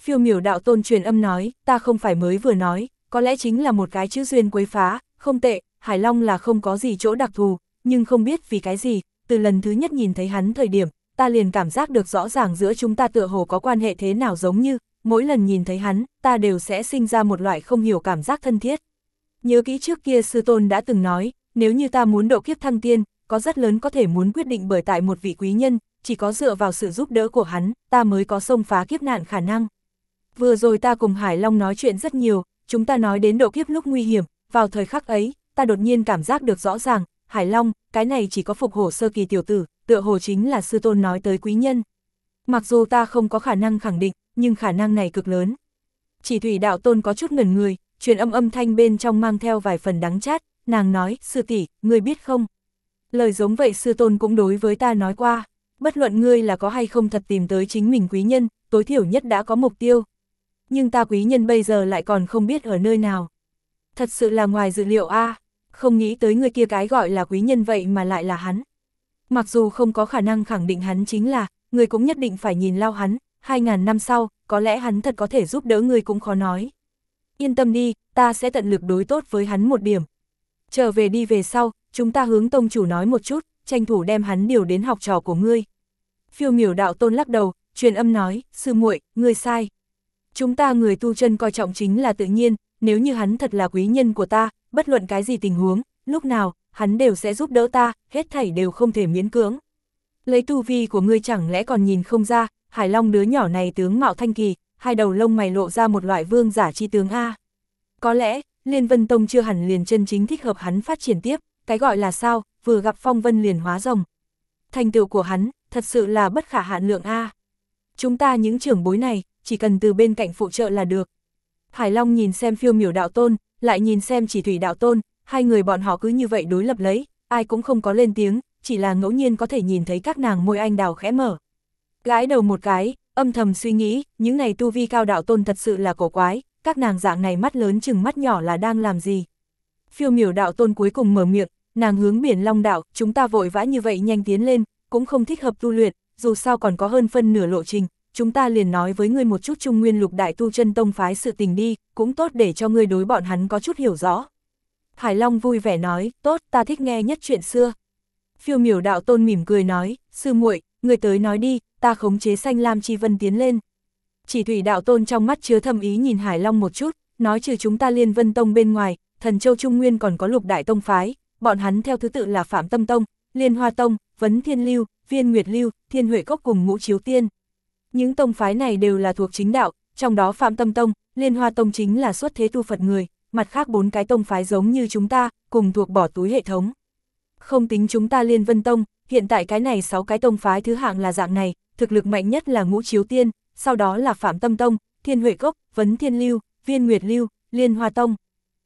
Phiêu Miểu đạo tôn truyền âm nói, ta không phải mới vừa nói, có lẽ chính là một cái chữ duyên quấy phá, không tệ, Hải Long là không có gì chỗ đặc thù, nhưng không biết vì cái gì, từ lần thứ nhất nhìn thấy hắn thời điểm, ta liền cảm giác được rõ ràng giữa chúng ta tựa hồ có quan hệ thế nào giống như, mỗi lần nhìn thấy hắn, ta đều sẽ sinh ra một loại không hiểu cảm giác thân thiết. Nhớ kỹ trước kia sư tôn đã từng nói, nếu như ta muốn độ kiếp thăng tiên, có rất lớn có thể muốn quyết định bởi tại một vị quý nhân, chỉ có dựa vào sự giúp đỡ của hắn, ta mới có xông phá kiếp nạn khả năng. Vừa rồi ta cùng Hải Long nói chuyện rất nhiều, chúng ta nói đến độ kiếp lúc nguy hiểm, vào thời khắc ấy, ta đột nhiên cảm giác được rõ ràng, Hải Long, cái này chỉ có phục hổ sơ kỳ tiểu tử, tựa hồ chính là sư tôn nói tới quý nhân. Mặc dù ta không có khả năng khẳng định, nhưng khả năng này cực lớn. Chỉ Thủy đạo tôn có chút ngẩn người, truyền âm thanh bên trong mang theo vài phần đắng chát, nàng nói, sư tỷ, ngươi biết không? Lời giống vậy sư tôn cũng đối với ta nói qua, bất luận ngươi là có hay không thật tìm tới chính mình quý nhân, tối thiểu nhất đã có mục tiêu. Nhưng ta quý nhân bây giờ lại còn không biết ở nơi nào. Thật sự là ngoài dự liệu a, không nghĩ tới người kia cái gọi là quý nhân vậy mà lại là hắn. Mặc dù không có khả năng khẳng định hắn chính là, người cũng nhất định phải nhìn lao hắn, 2000 năm sau, có lẽ hắn thật có thể giúp đỡ người cũng khó nói. Yên tâm đi, ta sẽ tận lực đối tốt với hắn một điểm. Trở về đi về sau, chúng ta hướng tông chủ nói một chút, tranh thủ đem hắn điều đến học trò của ngươi. Phiêu Miểu đạo tôn lắc đầu, truyền âm nói, sư muội, ngươi sai. Chúng ta người tu chân coi trọng chính là tự nhiên, nếu như hắn thật là quý nhân của ta, bất luận cái gì tình huống, lúc nào, hắn đều sẽ giúp đỡ ta, hết thảy đều không thể miễn cưỡng. Lấy tu vi của ngươi chẳng lẽ còn nhìn không ra, Hải Long đứa nhỏ này tướng mạo thanh kỳ, hai đầu lông mày lộ ra một loại vương giả chi tướng A. Có lẽ, Liên Vân Tông chưa hẳn liền chân chính thích hợp hắn phát triển tiếp, cái gọi là sao, vừa gặp phong vân liền hóa rồng. Thành tựu của hắn, thật sự là bất khả hạn lượng A. Chúng ta những trưởng bối này, chỉ cần từ bên cạnh phụ trợ là được. Hải Long nhìn xem Phiêu Miểu đạo tôn, lại nhìn xem Chỉ Thủy đạo tôn, hai người bọn họ cứ như vậy đối lập lấy, ai cũng không có lên tiếng, chỉ là ngẫu nhiên có thể nhìn thấy các nàng môi anh đào khẽ mở. Gãi đầu một cái, âm thầm suy nghĩ, những này tu vi cao đạo tôn thật sự là cổ quái, các nàng dạng này mắt lớn chừng mắt nhỏ là đang làm gì. Phiêu Miểu đạo tôn cuối cùng mở miệng, nàng hướng Biển Long đạo, chúng ta vội vã như vậy nhanh tiến lên, cũng không thích hợp tu luyện, dù sao còn có hơn phân nửa lộ trình, chúng ta liền nói với ngươi một chút Trung Nguyên Lục Đại Tu Chân Tông phái sự tình đi, cũng tốt để cho ngươi đối bọn hắn có chút hiểu rõ. Hải Long vui vẻ nói, tốt, ta thích nghe nhất chuyện xưa. Phiêu Miểu đạo tôn mỉm cười nói, sư muội, ngươi tới nói đi, ta khống chế Xanh Lam Chi Vân tiến lên. Chỉ Thủy đạo tôn trong mắt chứa thâm ý nhìn Hải Long một chút, nói trừ chúng ta Liên Vân Tông bên ngoài, Thần Châu Trung Nguyên còn có Lục Đại Tông phái, bọn hắn theo thứ tự là Phạm Tâm Tông, Liên Hoa Tông, Vấn Thiên Lưu, Viên Nguyệt Lưu, Thiên Huệ Cốc cùng Ngũ Chiếu Tiên. Những tông phái này đều là thuộc chính đạo, trong đó Phạm Tâm Tông, Liên Hoa Tông chính là xuất thế tu Phật người, mặt khác 4 cái tông phái giống như chúng ta, cùng thuộc bỏ túi hệ thống. Không tính chúng ta Liên Vân Tông, hiện tại cái này 6 cái tông phái thứ hạng là dạng này, thực lực mạnh nhất là Ngũ Chiếu Tiên, sau đó là Phạm Tâm Tông, Thiên Huệ Cốc, Vấn Thiên Lưu, Viên Nguyệt Lưu, Liên Hoa Tông.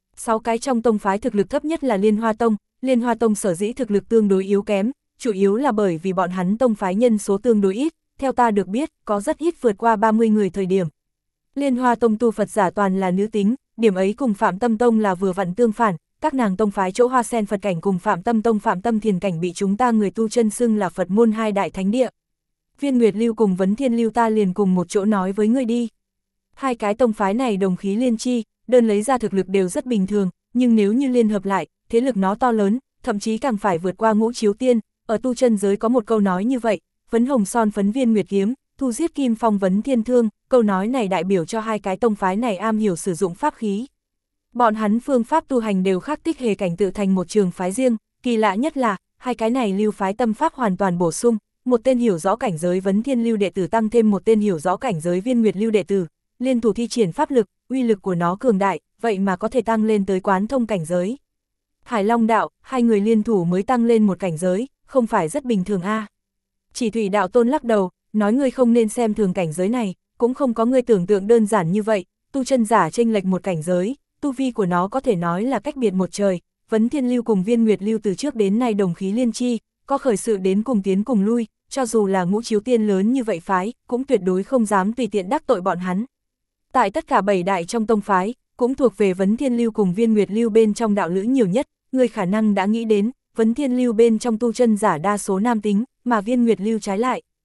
6 cái trong tông phái thực lực thấp nhất là Liên Hoa Tông, Liên Hoa Tông sở dĩ thực lực tương đối yếu kém, chủ yếu là bởi vì bọn hắn tông phái nhân số tương đối ít, theo ta được biết, có rất ít vượt qua 30 người thời điểm. Liên Hoa Tông tu Phật giả toàn là nữ tính, điểm ấy cùng Phạm Tâm Tông là vừa vặn tương phản, các nàng tông phái chỗ Hoa Sen Phật cảnh cùng Phạm Tâm Tông Phạm Tâm Thiền cảnh bị chúng ta người tu chân xưng là Phật môn hai đại thánh địa. Viên Nguyệt Lưu cùng Vấn Thiên Lưu ta liền cùng một chỗ nói với ngươi đi. Hai cái tông phái này đồng khí liên chi, đơn lấy ra thực lực đều rất bình thường, nhưng nếu như liên hợp lại, thế lực nó to lớn, thậm chí càng phải vượt qua Ngũ Chiếu Tiên, ở tu chân giới có một câu nói như vậy, phấn hồng son phấn viên nguyệt kiếm, thu giết kim phong vấn thiên thương, câu nói này đại biểu cho hai cái tông phái này am hiểu sử dụng pháp khí. Bọn hắn phương pháp tu hành đều khắc tích hề cảnh tự thành một trường phái riêng, kỳ lạ nhất là, hai cái này lưu phái tâm pháp hoàn toàn bổ sung, một tên hiểu rõ cảnh giới vấn thiên lưu đệ tử tăng thêm một tên hiểu rõ cảnh giới viên nguyệt lưu đệ tử, liên thủ thi triển pháp lực, uy lực của nó cường đại, vậy mà có thể tăng lên tới quán thông cảnh giới. Hải Long đạo, hai người liên thủ mới tăng lên một cảnh giới, không phải rất bình thường a. Chỉ Thủy đạo tôn lắc đầu, nói ngươi không nên xem thường cảnh giới này, cũng không có ngươi tưởng tượng đơn giản như vậy, tu chân giả chênh lệch một cảnh giới, tu vi của nó có thể nói là cách biệt một trời, Vấn Thiên Lưu cùng Viên Nguyệt Lưu từ trước đến nay đồng khí liên chi, có khởi sự đến cùng tiến cùng lui, cho dù là Ngũ Chiếu Tiên lớn như vậy phái, cũng tuyệt đối không dám tùy tiện đắc tội bọn hắn. Tại tất cả 7 đại trong tông phái, cũng thuộc về Vấn Thiên Lưu cùng Viên Nguyệt Lưu bên trong đạo lữ nhiều nhất, người khả năng đã nghĩ đến, Vấn Thiên Lưu bên trong tu chân giả đa số nam tính, mà Viên Nguyệt Lưu trái lại.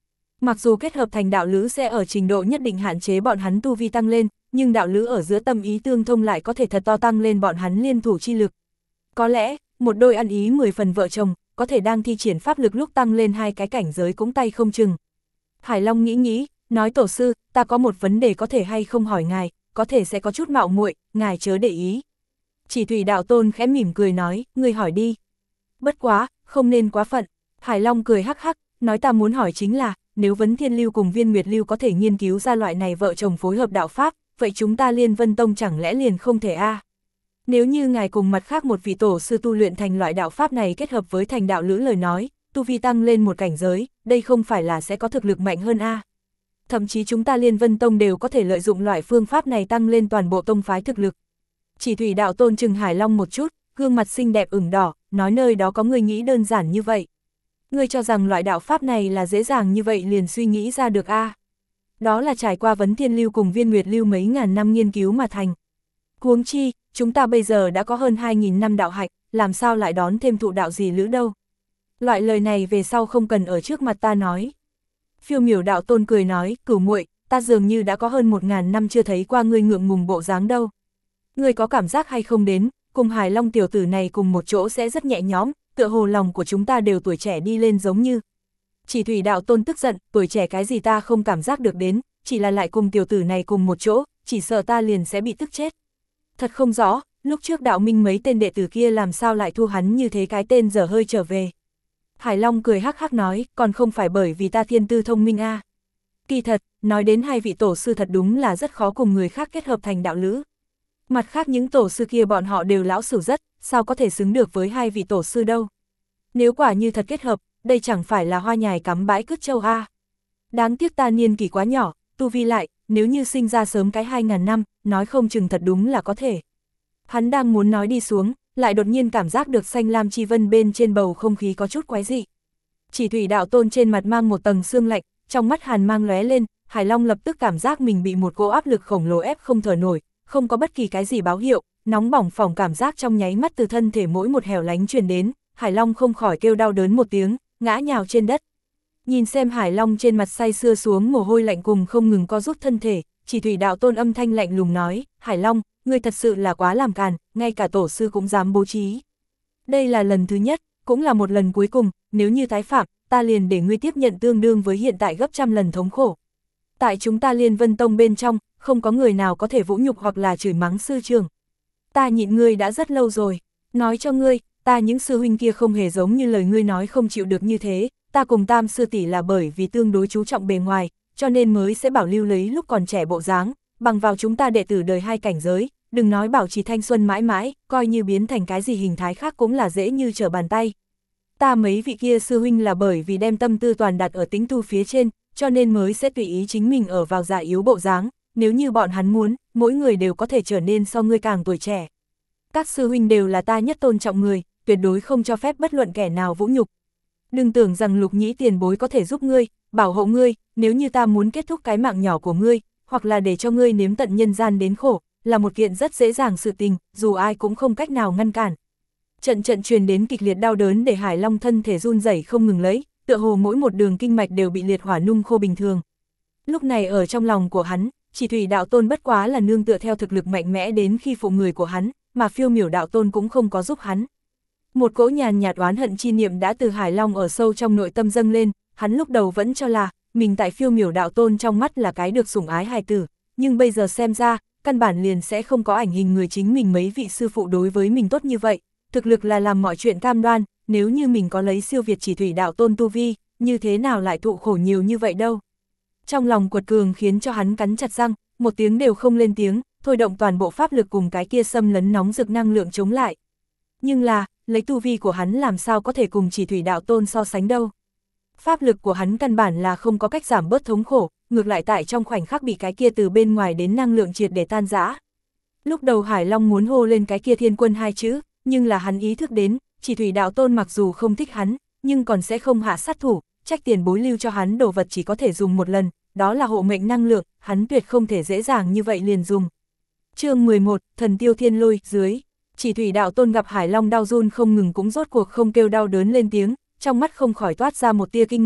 Mặc dù kết hợp thành đạo lữ sẽ ở trình độ nhất định hạn chế bọn hắn tu vi tăng lên, nhưng đạo lữ ở giữa tâm ý tương thông lại có thể thật to tăng lên bọn hắn liên thủ chi lực. Có lẽ, một đôi ăn ý 10 phần vợ chồng, có thể đang thi triển pháp lực lúc tăng lên 2 cái cảnh giới cũng tay không chừng. Hải Long nghĩ, nói tổ sư, ta có một vấn đề có thể hay không hỏi ngài, có thể sẽ có chút mạo muội, ngài chớ để ý. Chỉ Thủy Đạo Tôn khẽ mỉm cười nói, ngươi hỏi đi. Bất quá, không nên quá phận. Hải Long cười hắc hắc, nói ta muốn hỏi chính là, nếu Vấn Thiên Lưu cùng Viên Nguyệt Lưu có thể nghiên cứu ra loại này vợ chồng phối hợp đạo pháp, vậy chúng ta Liên Vân Tông chẳng lẽ liền không thể a? Nếu như ngài cùng mặt khác một vị tổ sư tu luyện thành loại đạo pháp này kết hợp với thành đạo lữ lời nói, tu vi tăng lên một cảnh giới, đây không phải là sẽ có thực lực mạnh hơn a? Thậm chí chúng ta Liên Vân Tông đều có thể lợi dụng loại phương pháp này tăng lên toàn bộ tông phái thực lực. Chỉ Thủy Đạo Tôn chừng Hải Long một chút, gương mặt xinh đẹp ửng đỏ, nói nơi đó có người nghĩ đơn giản như vậy. Ngươi cho rằng loại đạo pháp này là dễ dàng như vậy liền suy nghĩ ra được a? Đó là trải qua Vấn Thiên Lưu cùng Viên Nguyệt Lưu mấy ngàn năm nghiên cứu mà thành. Huống chi, chúng ta bây giờ đã có hơn 2.000 năm đạo hạnh, làm sao lại đón thêm thụ đạo gì lữ đâu. Loại lời này về sau không cần ở trước mặt ta nói. Phiêu Miểu Đạo Tôn cười nói, cửu muội, ta dường như đã có hơn 1.000 năm chưa thấy qua ngươi ngượng ngùng bộ dáng đâu. Ngươi có cảm giác hay không đến, cùng Hải Long tiểu tử này cùng một chỗ sẽ rất nhẹ nhõm, tựa hồ lòng của chúng ta đều tuổi trẻ đi lên giống như. Chỉ Thủy Đạo Tôn tức giận, tuổi trẻ cái gì ta không cảm giác được đến, chỉ là lại cùng tiểu tử này cùng một chỗ, chỉ sợ ta liền sẽ bị tức chết. Thật không rõ, lúc trước đạo minh mấy tên đệ tử kia làm sao lại thu hắn như thế cái tên dở hơi trở về. Hải Long cười hắc hắc nói, còn không phải bởi vì ta thiên tư thông minh a. Kỳ thật, nói đến hai vị tổ sư thật đúng là rất khó cùng người khác kết hợp thành đạo lữ. Mặt khác những tổ sư kia bọn họ đều lão sử rất, sao có thể xứng được với hai vị tổ sư đâu. Nếu quả như thật kết hợp, đây chẳng phải là hoa nhài cắm bãi cứt châu a. Đáng tiếc ta niên kỷ quá nhỏ, tu vi lại, nếu như sinh ra sớm cái 2.000 năm, nói không chừng thật đúng là có thể. Hắn đang muốn nói đi xuống, lại đột nhiên cảm giác được xanh lam chi vân bên trên bầu không khí có chút quái dị. Chỉ Thủy Đạo Tôn trên mặt mang một tầng sương lạnh, trong mắt hàn mang lóe lên, Hải Long lập tức cảm giác mình bị một cỗ áp lực khổng lồ ép không thở nổi, không có bất kỳ cái gì báo hiệu, nóng bỏng phỏng cảm giác trong nháy mắt từ thân thể mỗi một hẻo lánh truyền đến, Hải Long không khỏi kêu đau đớn một tiếng, ngã nhào trên đất. Nhìn xem Hải Long trên mặt say sưa xuống mồ hôi lạnh cùng không ngừng co rút thân thể, Chỉ Thủy Đạo Tôn âm thanh lạnh lùng nói, Hải Long, ngươi thật sự là quá làm càn, ngay cả tổ sư cũng dám bố trí. Đây là lần thứ nhất, cũng là một lần cuối cùng, nếu như tái phạm, ta liền để ngươi tiếp nhận tương đương với hiện tại gấp trăm lần thống khổ. Tại chúng ta Liên Vân Tông bên trong, không có người nào có thể vũ nhục hoặc là chửi mắng sư trưởng. Ta nhịn ngươi đã rất lâu rồi, nói cho ngươi, ta những sư huynh kia không hề giống như lời ngươi nói không chịu được như thế, ta cùng Tam sư tỷ là bởi vì tương đối chú trọng bề ngoài, cho nên mới sẽ bảo lưu lấy lúc còn trẻ bộ dáng, bằng vào chúng ta đệ tử đời 2 cảnh giới, đừng nói bảo trì thanh xuân mãi mãi, coi như biến thành cái gì hình thái khác cũng là dễ như trở bàn tay. Ta mấy vị kia sư huynh là bởi vì đem tâm tư toàn đặt ở tính tu phía trên, cho nên mới sẽ tùy ý chính mình ở vào già yếu bộ dáng, nếu như bọn hắn muốn, mỗi người đều có thể trở nên so ngươi càng tuổi trẻ. Các sư huynh đều là ta nhất tôn trọng người, tuyệt đối không cho phép bất luận kẻ nào vũ nhục. Đừng tưởng rằng Lục Nhĩ tiền bối có thể giúp ngươi, bảo hộ ngươi, nếu như ta muốn kết thúc cái mạng nhỏ của ngươi, hoặc là để cho ngươi nếm tận nhân gian đến khổ, là một kiện rất dễ dàng sự tình, dù ai cũng không cách nào ngăn cản. Trận truyền đến kịch liệt đau đớn để Hải Long thân thể run rẩy không ngừng lấy, tựa hồ mỗi một đường kinh mạch đều bị liệt hỏa nung khô bình thường. Lúc này ở trong lòng của hắn, Chỉ Thủy Đạo Tôn bất quá là nương tựa theo thực lực mạnh mẽ đến khi phụ người của hắn, mà Phiêu Miểu Đạo Tôn cũng không có giúp hắn. Một cỗ nhàn nhạt oán hận chi niệm đã từ Hải Long ở sâu trong nội tâm dâng lên, hắn lúc đầu vẫn cho là mình tại Phiêu Miểu Đạo Tôn trong mắt là cái được sủng ái hài tử, nhưng bây giờ xem ra, căn bản liền sẽ không có ảnh hình người chính mình mấy vị sư phụ đối với mình tốt như vậy, thực lực là làm mọi chuyện cam đoan, nếu như mình có lấy siêu việt Chỉ Thủy Đạo Tôn tu vi, như thế nào lại thụ khổ nhiều như vậy đâu. Trong lòng quật cường khiến cho hắn cắn chặt răng, một tiếng đều không lên tiếng, thôi động toàn bộ pháp lực cùng cái kia xâm lấn nóng rực năng lượng chống lại. Nhưng là, lấy tu vi của hắn làm sao có thể cùng Chỉ Thủy Đạo Tôn so sánh đâu. Pháp lực của hắn căn bản là không có cách giảm bớt thống khổ, ngược lại tại trong khoảnh khắc bị cái kia từ bên ngoài đến năng lượng triệt để tan rã. Lúc đầu Hải Long muốn hô lên cái kia Thiên Quân 2 chữ, nhưng là hắn ý thức đến, Chỉ Thủy Đạo Tôn mặc dù không thích hắn, nhưng còn sẽ không hạ sát thủ, trách tiền bối lưu cho hắn đồ vật chỉ có thể dùng một lần, đó là hộ mệnh năng lượng, hắn tuyệt không thể dễ dàng như vậy liền dùng. Chương 11, Thần Tiêu Thiên Lôi, dưới. Chỉ Thủy Đạo Tôn gặp Hải Long đau run không ngừng cũng rốt cuộc không kêu đau đớn lên tiếng, trong mắt không khỏi toát ra một tia kinh ngạc,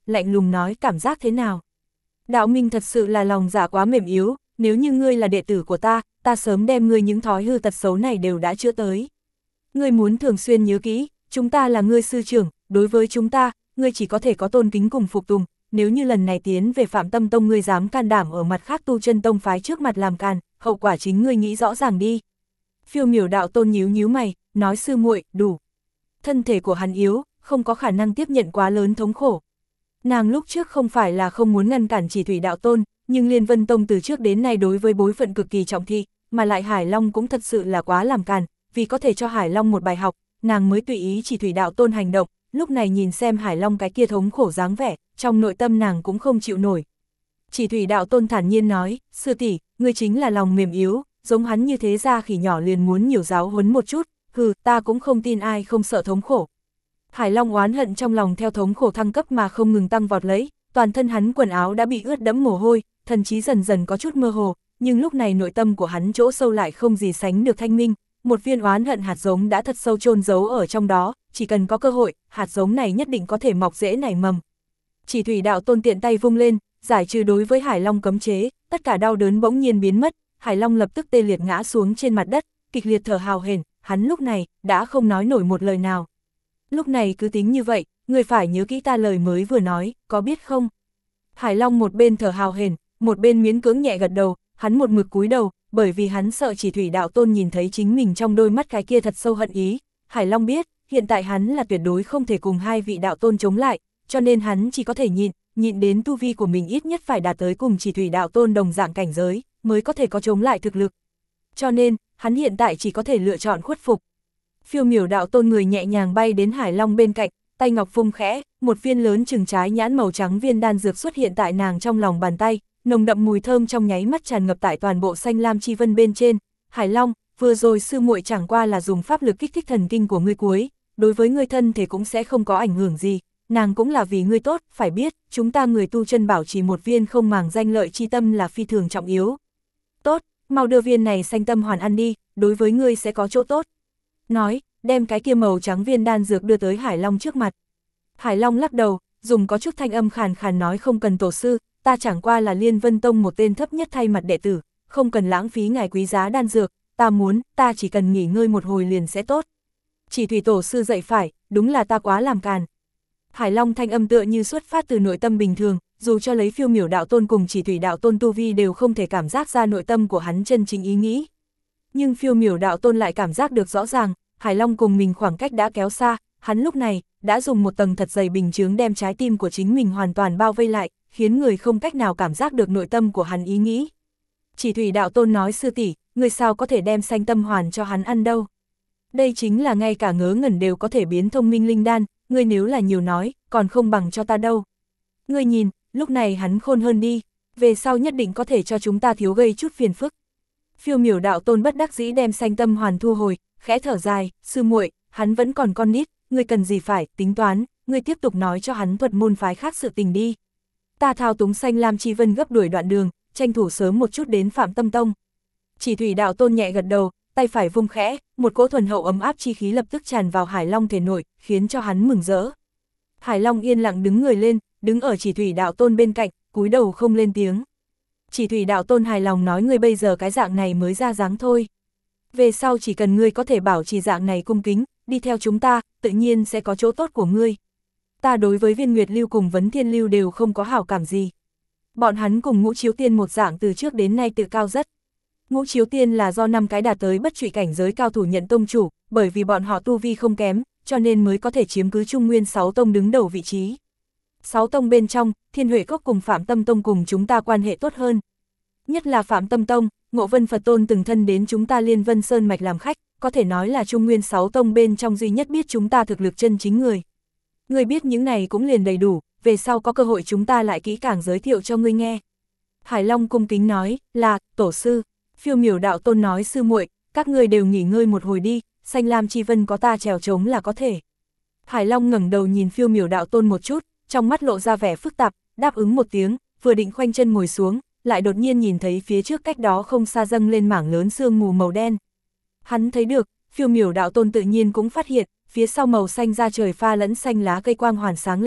lạnh lùng nói cảm giác thế nào. Đạo Minh thật sự là lòng dạ quá mềm yếu, nếu như ngươi là đệ tử của ta sớm đem ngươi những thói hư tật xấu này đều đã chữa tới. Ngươi muốn thường xuyên nhớ kỹ, chúng ta là ngươi sư trưởng, đối với chúng ta, ngươi chỉ có thể có tôn kính cùng phục tùng, nếu như lần này tiến về Phạm Tâm Tông ngươi dám can đảm ở mặt khác tu chân tông phái trước mặt làm càn, hậu quả chính ngươi nghĩ rõ ràng đi. Phiêu Miểu Đạo Tôn nhíu mày, nói sư muội, đủ. Thân thể của hắn yếu, không có khả năng tiếp nhận quá lớn thống khổ. Nàng lúc trước không phải là không muốn ngăn cản Chỉ Thủy Đạo Tôn, nhưng Liên Vân Tông từ trước đến nay đối với bối phận cực kỳ trọng thị, mà lại Hải Long cũng thật sự là quá làm càn, vì có thể cho Hải Long một bài học, nàng mới tùy ý Chỉ Thủy Đạo Tôn hành động, lúc này nhìn xem Hải Long cái kia thống khổ dáng vẻ, trong nội tâm nàng cũng không chịu nổi. Chỉ Thủy Đạo Tôn thản nhiên nói, sư tỷ, ngươi chính là lòng mềm yếu, giống hắn như thế ra khỉ nhỏ liền muốn nhiều giáo huấn một chút, ta cũng không tin ai không sợ thống khổ. Hải Long oán hận trong lòng theo thống khổ thăng cấp mà không ngừng tăng vọt lấy, toàn thân hắn quần áo đã bị ướt đẫm mồ hôi, thần trí dần dần có chút mơ hồ, nhưng lúc này nội tâm của hắn chỗ sâu lại không gì sánh được thanh minh, một viên oán hận hạt giống đã thật sâu chôn giấu ở trong đó, chỉ cần có cơ hội, hạt giống này nhất định có thể mọc rễ nảy mầm. Chỉ Thủy Đạo Tôn tiện tay vung lên, giải trừ đối với Hải Long cấm chế, tất cả đau đớn bỗng nhiên biến mất, Hải Long lập tức tê liệt ngã xuống trên mặt đất, kịch liệt thở hào hển, hắn lúc này đã không nói nổi một lời nào. Lúc này cứ tính như vậy, người phải nhớ kỹ ta lời mới vừa nói, có biết không? Hải Long một bên thở hào hển, một bên miễn cưỡng nhẹ gật đầu, hắn một mực cúi đầu, bởi vì hắn sợ Chỉ Thủy Đạo Tôn nhìn thấy chính mình trong đôi mắt cái kia thật sâu hận ý. Hải Long biết, hiện tại hắn là tuyệt đối không thể cùng hai vị đạo tôn chống lại, cho nên hắn chỉ có thể nhịn đến tu vi của mình ít nhất phải đạt tới cùng Chỉ Thủy Đạo Tôn đồng dạng cảnh giới, mới có thể có chống lại thực lực. Cho nên, hắn hiện tại chỉ có thể lựa chọn khuất phục. Phiêu Miểu Đạo Tôn người nhẹ nhàng bay đến Hải Long bên cạnh, tay ngọc vung khẽ, một viên lớn chừng trái nhãn màu trắng viên đan dược xuất hiện tại nàng trong lòng bàn tay, nồng đậm mùi thơm trong nháy mắt tràn ngập tại toàn bộ xanh lam chi vân bên trên. Hải Long, vừa rồi sư muội chẳng qua là dùng pháp lực kích thích thần kinh của ngươi cuối, đối với ngươi thân thể cũng sẽ không có ảnh hưởng gì, nàng cũng là vì ngươi tốt, phải biết, chúng ta người tu chân bảo trì một viên không màng danh lợi chi tâm là phi thường trọng yếu. Tốt, mau đưa viên này xanh tâm hoàn ăn đi, đối với ngươi sẽ có chỗ tốt. Nói, đem cái kia màu trắng viên đan dược đưa tới Hải Long trước mặt. Hải Long lắc đầu, dùng có chút thanh âm khàn khàn nói không cần tổ sư, ta chẳng qua là Liên Vân Tông một tên thấp nhất thay mặt đệ tử, không cần lãng phí ngài quý giá đan dược, ta chỉ cần nghỉ ngơi một hồi liền sẽ tốt. Chỉ Thủy tổ sư dạy phải, đúng là ta quá làm càn. Hải Long thanh âm tựa như xuất phát từ nội tâm bình thường, dù cho lấy Phiêu Miểu Đạo Tôn cùng Chỉ Thủy Đạo Tôn tu vi đều không thể cảm giác ra nội tâm của hắn chân chính ý nghĩ. Nhưng Phiêu Miểu Đạo Tôn lại cảm giác được rõ ràng, Hải Long cùng mình khoảng cách đã kéo xa, hắn lúc này đã dùng một tầng thật dày bình chướng đem trái tim của chính mình hoàn toàn bao vây lại, khiến người không cách nào cảm giác được nội tâm của hắn ý nghĩ. Chỉ Thủy Đạo Tôn nói sư tỷ, người sao có thể đem xanh tâm hoàn cho hắn ăn đâu. Đây chính là ngay cả ngớ ngẩn đều có thể biến thông minh linh đan, ngươi nếu là nhiều nói, còn không bằng cho ta đâu. Ngươi nhìn, lúc này hắn khôn hơn đi, về sau nhất định có thể cho chúng ta thiếu gây chút phiền phức. Phiêu Miểu Đạo Tôn bất đắc dĩ đem xanh tâm hoàn thu hồi, khẽ thở dài, sư muội, hắn vẫn còn con nít, ngươi cần gì phải tính toán, ngươi tiếp tục nói cho hắn thuật môn phái khác sự tình đi. Ta thao túng xanh lam chi vân gấp đuổi đoạn đường, tranh thủ sớm một chút đến Phạm Tâm Tông. Chỉ Thủy Đạo Tôn nhẹ gật đầu, tay phải vung khẽ, một cỗ thuần hậu ấm áp chi khí lập tức tràn vào Hải Long thể nội, khiến cho hắn mừng rỡ. Hải Long yên lặng đứng người lên, đứng ở Chỉ Thủy Đạo Tôn bên cạnh, cúi đầu không lên tiếng. Chỉ Thủy Đạo Tôn hài lòng nói ngươi bây giờ cái dạng này mới ra dáng thôi. Về sau chỉ cần ngươi có thể bảo trì dạng này cung kính, đi theo chúng ta, tự nhiên sẽ có chỗ tốt của ngươi. Ta đối với Viên Nguyệt Lưu cùng Vấn Thiên Lưu đều không có hảo cảm gì. Bọn hắn cùng Ngũ Chiếu Tiên một dạng từ trước đến nay tự cao rất. Ngũ Chiếu Tiên là do 5 cái đạt tới bất trụy cảnh giới cao thủ nhận tông chủ, bởi vì bọn họ tu vi không kém, cho nên mới có thể chiếm cứ Trung Nguyên 6 tông đứng đầu vị trí. 6 tông bên trong, Thiên Huệ Cốc cùng Phạm Tâm Tông cùng chúng ta quan hệ tốt hơn. Nhất là Phạm Tâm Tông, Ngộ Vân Phật Tôn từng thân đến chúng ta Liên Vân Sơn Mạch làm khách, có thể nói là Trung Nguyên 6 tông bên trong duy nhất biết chúng ta thực lực chân chính người. Ngươi biết những này cũng liền đầy đủ, về sau có cơ hội chúng ta lại kỹ càng giới thiệu cho ngươi nghe. Hải Long cung kính nói, là, tổ sư. Phiêu Miểu Đạo Tôn nói sư muội, các ngươi đều nghỉ ngơi một hồi đi, xanh lam chi vân có ta trèo trống là có thể. Hải Long ngẩng đầu nhìn Phiêu Miểu Đạo Tôn một chút, trong mắt lộ ra vẻ phức tạp, đáp ứng một tiếng, vừa định khoanh chân ngồi xuống, lại đột nhiên nhìn thấy phía trước cách đó không xa dâng lên mảng lớn sương mù màu đen. Hắn thấy được, Phiêu Miểu Đạo Tôn tự nhiên cũng phát hiện, phía sau màu xanh da trời pha lẫn xanh lá cây quang hoàn sáng lên,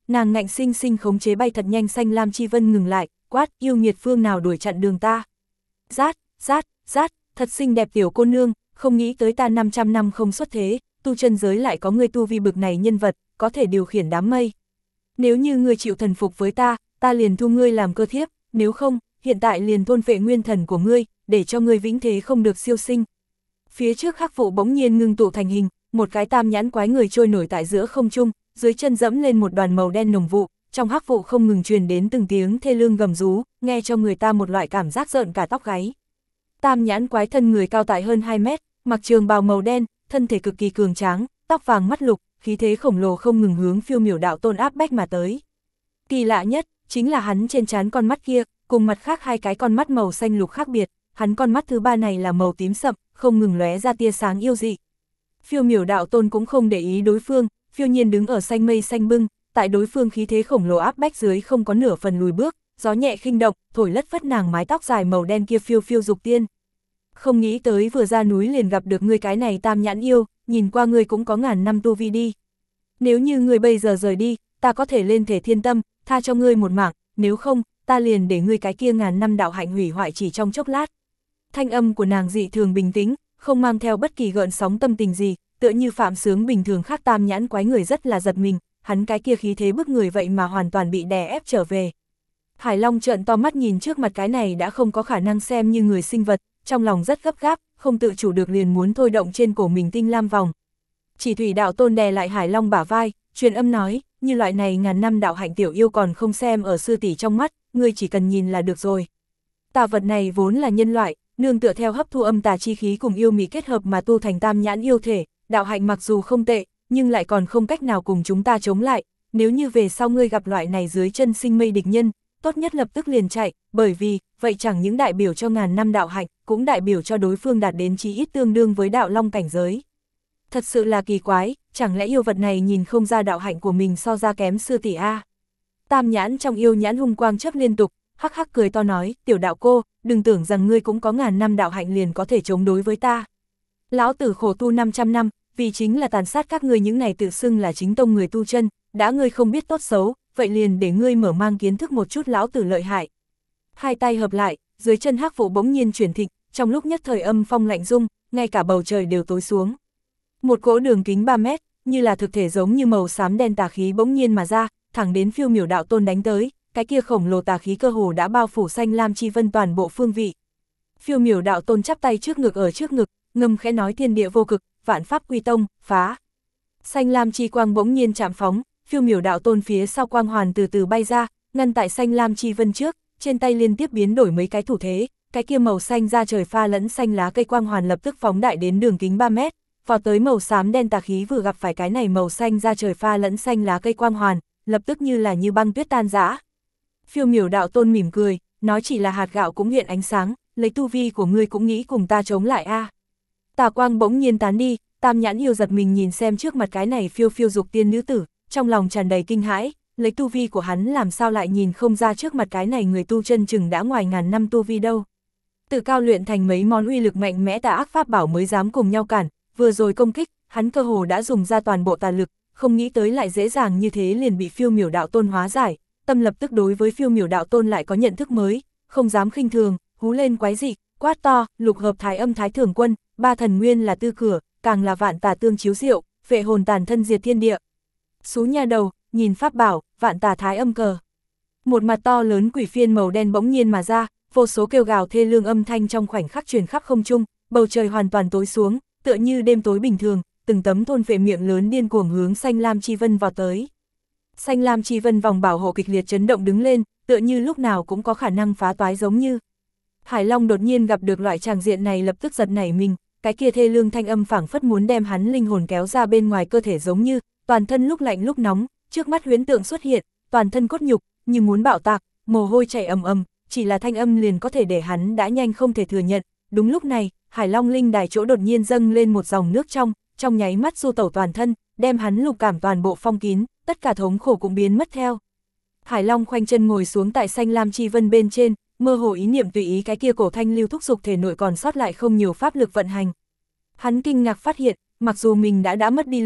nàng ngạnh sinh sinh khống chế bay thật nhanh xanh lam chi vân ngừng lại, quát, yêu nghiệt phương nào đuổi chặn đường ta. Rát, rát, rát, thật xinh đẹp tiểu cô nương, không nghĩ tới ta 500 năm không xuất thế, tu chân giới lại có người tu vi bực này nhân vật, có thể điều khiển đám mây. Nếu như ngươi chịu thần phục với ta, ta liền thu ngươi làm cơ thiếp, nếu không, hiện tại liền thôn phệ nguyên thần của ngươi, để cho ngươi vĩnh thế không được siêu sinh. Phía trước hắc vụ bỗng nhiên ngưng tụ thành hình, một cái tam nhãn quái người trôi nổi tại giữa không trung, dưới chân dẫm lên một đoàn màu đen nồng vụ, trong hắc vụ không ngừng truyền đến từng tiếng thê lương gầm rú, nghe cho người ta một loại cảm giác rợn cả tóc gáy. Tam nhãn quái thân người cao tại hơn 2 mét, mặc trường bào màu đen, thân thể cực kỳ cường tráng, tóc vàng mắt lục, khí thế khổng lồ không ngừng hướng Phiêu Miểu đạo tôn áp bách mà tới. Kỳ lạ nhất, chính là hắn trên trán con mắt kia, cùng mặt khác hai cái con mắt màu xanh lục khác biệt, hắn con mắt thứ ba này là màu tím sậm, không ngừng lóe ra tia sáng yêu dị. Phiêu Miểu đạo tôn cũng không để ý đối phương, phiêu nhiên đứng ở xanh mây xanh bưng, tại đối phương khí thế khổng lồ áp bách dưới không có nửa phần lùi bước, gió nhẹ khinh động, thổi lất phất nàng mái tóc dài màu đen kia phiêu phiêu dục tiên. Không nghĩ tới vừa ra núi liền gặp được ngươi cái này tam nhãn yêu, nhìn qua ngươi cũng có ngàn năm tu vi đi. Nếu như ngươi bây giờ rời đi, ta có thể lên thể thiên tâm, tha cho ngươi một mạng, nếu không, ta liền để ngươi cái kia ngàn năm đạo hạnh hủy hoại chỉ trong chốc lát. Thanh âm của nàng dị thường bình tĩnh, không mang theo bất kỳ gợn sóng tâm tình gì, tựa như phạm sướng bình thường khác. Tam nhãn quái người rất là giật mình, hắn cái kia khí thế bức người vậy mà hoàn toàn bị đè ép trở về. Hải Long trợn to mắt nhìn trước mặt cái này đã không có khả năng xem như người sinh vật, trong lòng rất gấp gáp, không tự chủ được liền muốn thôi động trên cổ mình tinh lam vòng. Chỉ thủy đạo tôn đè lại Hải Long bả vai, truyền âm nói, như loại này ngàn năm đạo hạnh tiểu yêu còn không xem ở sư tỷ trong mắt, ngươi chỉ cần nhìn là được rồi. Tà vật này vốn là nhân loại, nương tựa theo hấp thu âm tà chi khí cùng yêu mị kết hợp mà tu thành tam nhãn yêu thể, đạo hạnh mặc dù không tệ, nhưng lại còn không cách nào cùng chúng ta chống lại, nếu như về sau ngươi gặp loại này dưới chân sinh mây địch nhân, tốt nhất lập tức liền chạy, bởi vì, vậy chẳng những đại biểu cho ngàn năm đạo hạnh, cũng đại biểu cho đối phương đạt đến chí ít tương đương với đạo long cảnh giới. Thật sự là kỳ quái, chẳng lẽ yêu vật này nhìn không ra đạo hạnh của mình so ra kém sư tỷ a? Tam nhãn trong yêu nhãn hung quang chớp liên tục, hắc hắc cười to nói, tiểu đạo cô, đừng tưởng rằng ngươi cũng có ngàn năm đạo hạnh liền có thể chống đối với ta. Lão tử khổ tu 500 năm, vì chính là tàn sát các ngươi những này tự xưng là chính tông người tu chân, đã ngươi không biết tốt xấu, vậy liền để ngươi mở mang kiến thức một chút lão tử lợi hại. Hai tay hợp lại, dưới chân hắc vụ bỗng nhiên chuyển thịnh, trong lúc nhất thời âm phong lạnh rung, ngay cả bầu trời đều tối xuống. Một cỗ đường kính 3 mét, như là thực thể giống như màu xám đen tà khí bỗng nhiên mà ra, thẳng đến Phiêu Miểu đạo tôn đánh tới, cái kia khổng lồ tà khí cơ hồ đã bao phủ xanh lam chi vân toàn bộ phương vị. Phiêu Miểu đạo tôn chắp tay trước ngực ở trước ngực, ngâm khẽ nói thiên địa vô cực, vạn pháp quy tông, phá. Xanh lam chi quang bỗng nhiên chạm phóng, Phiêu Miểu đạo tôn phía sau quang hoàn từ từ bay ra, ngăn tại xanh lam chi vân trước, trên tay liên tiếp biến đổi mấy cái thủ thế, cái kia màu xanh ra trời pha lẫn xanh lá cây quang hoàn lập tức phóng đại đến đường kính 3 mét, vào tới màu xám đen tà khí vừa gặp phải cái này màu xanh ra trời pha lẫn xanh lá cây quang hoàn, lập tức như là như băng tuyết tan rã. Phiêu Miểu đạo tôn mỉm cười, nói chỉ là hạt gạo cũng hiện ánh sáng, lấy tu vi của ngươi cũng nghĩ cùng ta chống lại a. Tà quang bỗng nhiên tán đi, tam nhãn yêu giật mình nhìn xem trước mặt cái này phiêu phiêu dục tiên nữ tử, trong lòng tràn đầy kinh hãi, lấy tu vi của hắn làm sao lại nhìn không ra trước mặt cái này người tu chân chừng đã ngoài ngàn năm tu vi đâu. Tự cao luyện thành mấy món uy lực mạnh mẽ tà ác pháp bảo mới dám cùng nhau cản, vừa rồi công kích, hắn cơ hồ đã dùng ra toàn bộ tà lực, không nghĩ tới lại dễ dàng như thế liền bị Phiêu Miểu đạo tôn hóa giải, tâm lập tức đối với Phiêu Miểu đạo tôn lại có nhận thức mới, không dám khinh thường, hú lên quái dị, quát to, lục hợp thái âm thái thường quân, ba thần nguyên là tư cửa, càng là vạn tà tương chiếu diệu, vệ hồn tàn thân diệt thiên địa. Xú nha đầu, nhìn pháp bảo, vạn tà thái âm cờ. Một mặt to lớn quỷ phiên màu đen bỗng nhiên mà ra, vô số kêu gào thê lương âm thanh trong khoảnh khắc truyền khắp không trung, bầu trời hoàn toàn tối xuống, tựa như đêm tối bình thường, từng tấm thôn phệ miệng lớn điên cuồng hướng xanh lam chi vân vào tới. Xanh lam chi vân vòng bảo hộ kịch liệt chấn động đứng lên, tựa như lúc nào cũng có khả năng phá toái giống như. Hải Long đột nhiên gặp được loại tràng diện này lập tức giật nảy mình, cái kia thê lương thanh âm phảng phất muốn đem hắn linh hồn kéo ra bên ngoài cơ thể giống như, toàn thân lúc lạnh lúc nóng, trước mắt huyễn tượng xuất hiện, toàn thân cốt nhục, như muốn bạo tạc, mồ hôi chảy ầm ầm, chỉ là thanh âm liền có thể để hắn đã nhanh không thể thừa nhận. Đúng lúc này, Hải Long linh đài chỗ đột nhiên dâng lên một dòng nước trong nháy mắt du tẩu toàn thân, đem hắn lục cảm toàn bộ phong kín, tất cả thống khổ cũng biến mất theo. Hải Long khoanh chân ngồi xuống tại xanh lam chi vân bên trên, mơ hồ ý niệm tùy ý cái kia cổ thanh lưu thúc dục thể nội còn sót lại không nhiều pháp lực vận hành. Hắn kinh ngạc phát hiện, mặc dù mình đã mất đi lục cảm,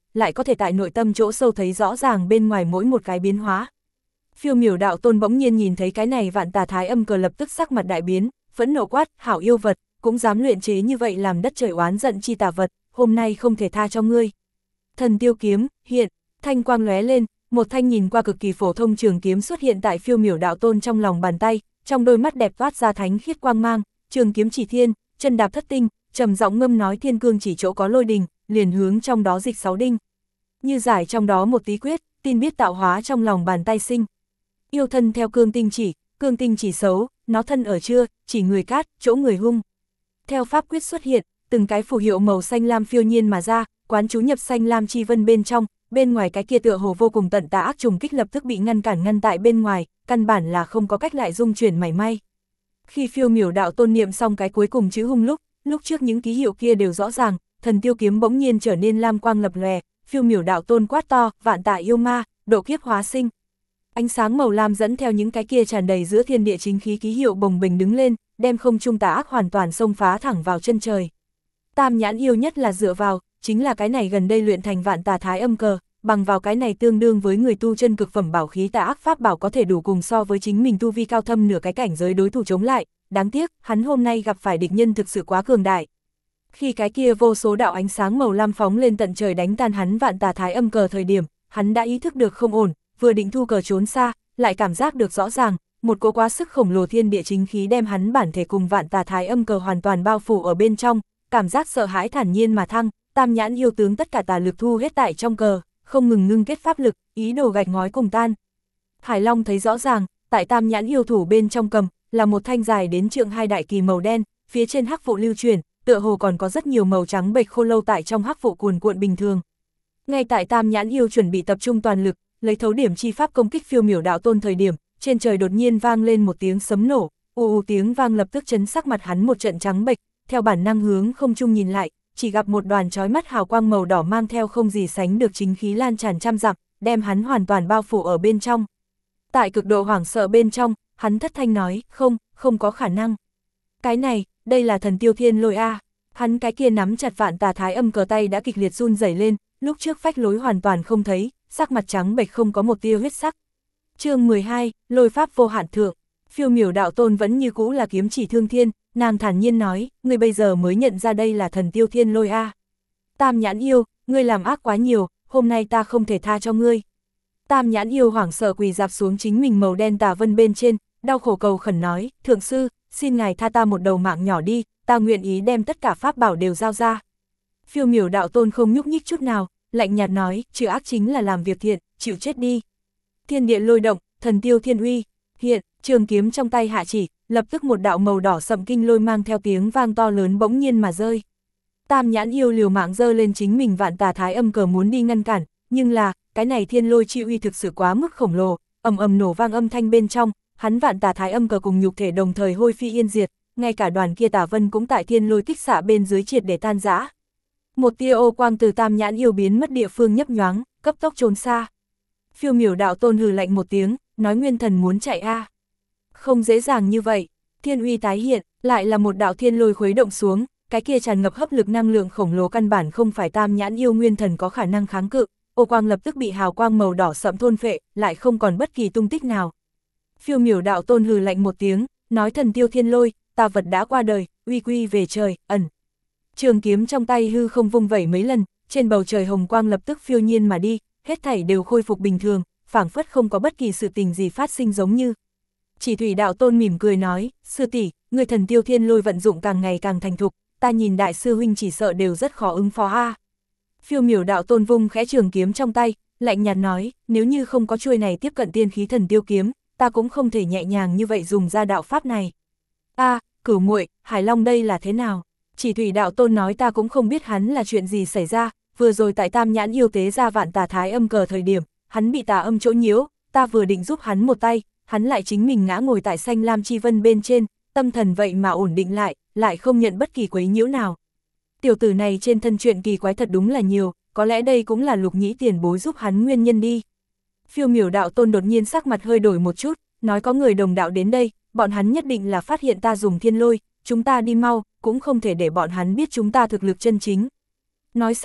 lại có thể tại nội tâm chỗ sâu thấy rõ ràng bên ngoài mỗi một cái biến hóa. Phiêu Miểu đạo tôn bỗng nhiên nhìn thấy cái này vạn tà thái âm cờ lập tức sắc mặt đại biến, phẫn nộ quát, hảo yêu vật, cũng dám luyện chế như vậy làm đất trời oán giận chi tà vật, hôm nay không thể tha cho ngươi. Thần tiêu kiếm, hiện, thanh quang lóe lên, một thanh nhìn qua cực kỳ phổ thông trường kiếm xuất hiện tại Phiêu Miểu đạo tôn trong lòng bàn tay, trong đôi mắt đẹp toát ra thánh khiết quang mang, trường kiếm chỉ thiên, chân đạp thất tinh, trầm giọng ngâm nói thiên cương chỉ chỗ có lôi đình, liền hướng trong đó dịch 6 đinh. Như giải trong đó một tí quyết, tin biết tạo hóa trong lòng bàn tay sinh. Yêu thân theo cương tinh chỉ xấu, nó thân ở chưa, chỉ người cát, chỗ người hung. Theo pháp quyết xuất hiện, từng cái phù hiệu màu xanh lam phiêu nhiên mà ra, quán chú nhập xanh lam chi vân bên trong, bên ngoài cái kia tựa hồ vô cùng tận tà ác trùng kích lập tức bị ngăn tại bên ngoài, căn bản là không có cách lại dung chuyển mảy may. Khi Phiêu Miểu đạo tôn niệm xong cái cuối cùng chữ hung lúc trước những ký hiệu kia đều rõ ràng, thần tiêu kiếm bỗng nhiên trở nên lam quang lập lòe, Phiêu Miểu đạo tôn quát to, vạn tà yêu ma, độ kiếp hóa sinh. Ánh sáng màu lam dẫn theo những cái kia tràn đầy giữa thiên địa chính khí ký hiệu bồng bềnh đứng lên, đem không trung tà ác hoàn toàn xông phá thẳng vào chân trời. Tam nhãn yêu nhất là dựa vào, chính là cái này gần đây luyện thành vạn tà thái âm cờ, bằng vào cái này tương đương với người tu chân cực phẩm bảo khí tà ác pháp bảo có thể đủ cùng so với chính mình tu vi cao thâm nửa cái cảnh giới đối thủ chống lại, đáng tiếc, hắn hôm nay gặp phải địch nhân thực sự quá cường đại. Khi cái kia vô số đạo ánh sáng màu lam phóng lên tận trời đánh tan hắn vạn tà thái âm cờ thời điểm, hắn đã ý thức được không ổn, vừa định thu cờ trốn xa, lại cảm giác được rõ ràng, một cỗ quá sức khổng lồ thiên địa chính khí đem hắn bản thể cùng vạn tà thái âm cờ hoàn toàn bao phủ ở bên trong, cảm giác sợ hãi thản nhiên mà thăng, tam nhãn yêu tướng tất cả tà lực thu hết tại trong cờ, không ngừng ngưng kết pháp lực, ý đồ gạch ngói cùng tan. Hải Long thấy rõ ràng, tại tam nhãn yêu thủ bên trong cầm, là một thanh dài đến trượng 2 đại kỳ màu đen, phía trên hắc vụ lưu chuyển, tựa hồ còn có rất nhiều màu trắng bệch khô lâu tại trong hắc vụ cuồn cuộn bình thường. Ngay tại tam nhãn yêu chuẩn bị tập trung toàn lực, lấy thấu điểm chi pháp công kích Phiêu Miểu đạo tôn thời điểm, trên trời đột nhiên vang lên một tiếng sấm nổ, tiếng vang lập tức chấn sắc mặt hắn một trận trắng bệch, theo bản năng hướng không trung nhìn lại, chỉ gặp một đoàn chói mắt hào quang màu đỏ mang theo không gì sánh được chính khí lan tràn trăm dặm, đem hắn hoàn toàn bao phủ ở bên trong. Tại cực độ hoảng sợ bên trong, hắn thất thanh nói, không có khả năng. Cái này, đây là thần tiêu thiên lôi a. Hắn cái kia nắm chặt vạn tà thái âm cờ tay đã kịch liệt run rẩy lên, lúc trước phách lối hoàn toàn không thấy, sắc mặt trắng bệch không có một tia huyết sắc. Chương 12, lôi pháp vô hạn thượng. Phiêu Miểu đạo tôn vẫn như cũ là kiếm chỉ thương thiên, nàng thản nhiên nói, ngươi bây giờ mới nhận ra đây là thần tiêu thiên lôi a. Tam nhãn yêu, ngươi làm ác quá nhiều, hôm nay ta không thể tha cho ngươi. Tam nhãn yêu hoảng sợ quỳ dạp xuống chính mình màu đen tà vân bên trên, đau khổ cầu khẩn nói, thượng sư, xin ngài tha ta một đầu mạng nhỏ đi, ta nguyện ý đem tất cả pháp bảo đều giao ra. Phiêu Miểu đạo tôn không nhúc nhích chút nào, lạnh nhạt nói, trừ ác chính là làm việc thiện, chịu chết đi. Thiên địa lôi động, thần tiêu thiên uy, hiện, trường kiếm trong tay hạ chỉ, lập tức một đạo màu đỏ sậm kinh lôi mang theo tiếng vang to lớn bỗng nhiên mà rơi. Tam nhãn yêu liều mạng giơ lên chính mình vạn tà thái âm cờ muốn đi ngăn cản, nhưng là, cái này thiên lôi chi uy thực sự quá mức khổng lồ, ầm ầm nổ vang âm thanh bên trong, hắn vạn tà thái âm cờ cùng nhục thể đồng thời hôi phi yên diệt, ngay cả đoàn kia tà vân cũng tại thiên lôi kích xạ bên dưới triệt để tan rã. Một tia ô quang từ tam nhãn yêu biến mất địa phương nhấp nhoáng, cấp tốc trốn xa. Phiêu Miểu đạo tôn hừ lạnh một tiếng, nói nguyên thần muốn chạy a. Không dễ dàng như vậy, thiên uy tái hiện, lại là một đạo thiên lôi khuấy động xuống, cái kia tràn ngập hấp lực năng lượng khổng lồ căn bản không phải tam nhãn yêu nguyên thần có khả năng kháng cự, ô quang lập tức bị hào quang màu đỏ sẫm thôn phệ, lại không còn bất kỳ tung tích nào. Phiêu Miểu đạo tôn hừ lạnh một tiếng, nói thần tiêu thiên lôi, tà vật đã qua đời, uy quy về trời, ẩn. Trường kiếm trong tay hư không vung vẩy mấy lần, trên bầu trời hồng quang lập tức phiêu nhiên mà đi, hết thảy đều khôi phục bình thường, phảng phất không có bất kỳ sự tình gì phát sinh giống như. Chỉ Thủy đạo tôn mỉm cười nói, sư tỷ, người thần tiêu thiên lôi vận dụng càng ngày càng thành thục, ta nhìn đại sư huynh chỉ sợ đều rất khó ứng phó a. Phiêu Miểu đạo tôn vung khẽ trường kiếm trong tay, lạnh nhạt nói, nếu như không có chuôi này tiếp cận tiên khí thần tiêu kiếm, ta cũng không thể nhẹ nhàng như vậy dùng ra đạo pháp này. A, Cửu muội, Hải Long đây là thế nào? Chỉ Thủy đạo tôn nói ta cũng không biết hắn là chuyện gì xảy ra, vừa rồi tại tam nhãn yêu tế ra vạn tà thái âm cờ thời điểm, hắn bị tà âm chỗ nhiễu, ta vừa định giúp hắn một tay, hắn lại chính mình ngã ngồi tại xanh lam chi vân bên trên, tâm thần vậy mà ổn định lại không nhận bất kỳ quấy nhiễu nào. Tiểu tử này trên thân chuyện kỳ quái thật đúng là nhiều, có lẽ đây cũng là Lục Nhĩ tiền bối giúp hắn nguyên nhân đi. Phiêu Miểu đạo tôn đột nhiên sắc mặt hơi đổi một chút, nói có người đồng đạo đến đây, bọn hắn nhất định là phát hiện ta dùng thiên lôi, chúng ta đi mau, cũng không thể để bọn hắn biết chúng ta thực lực chân chính. Nói xong,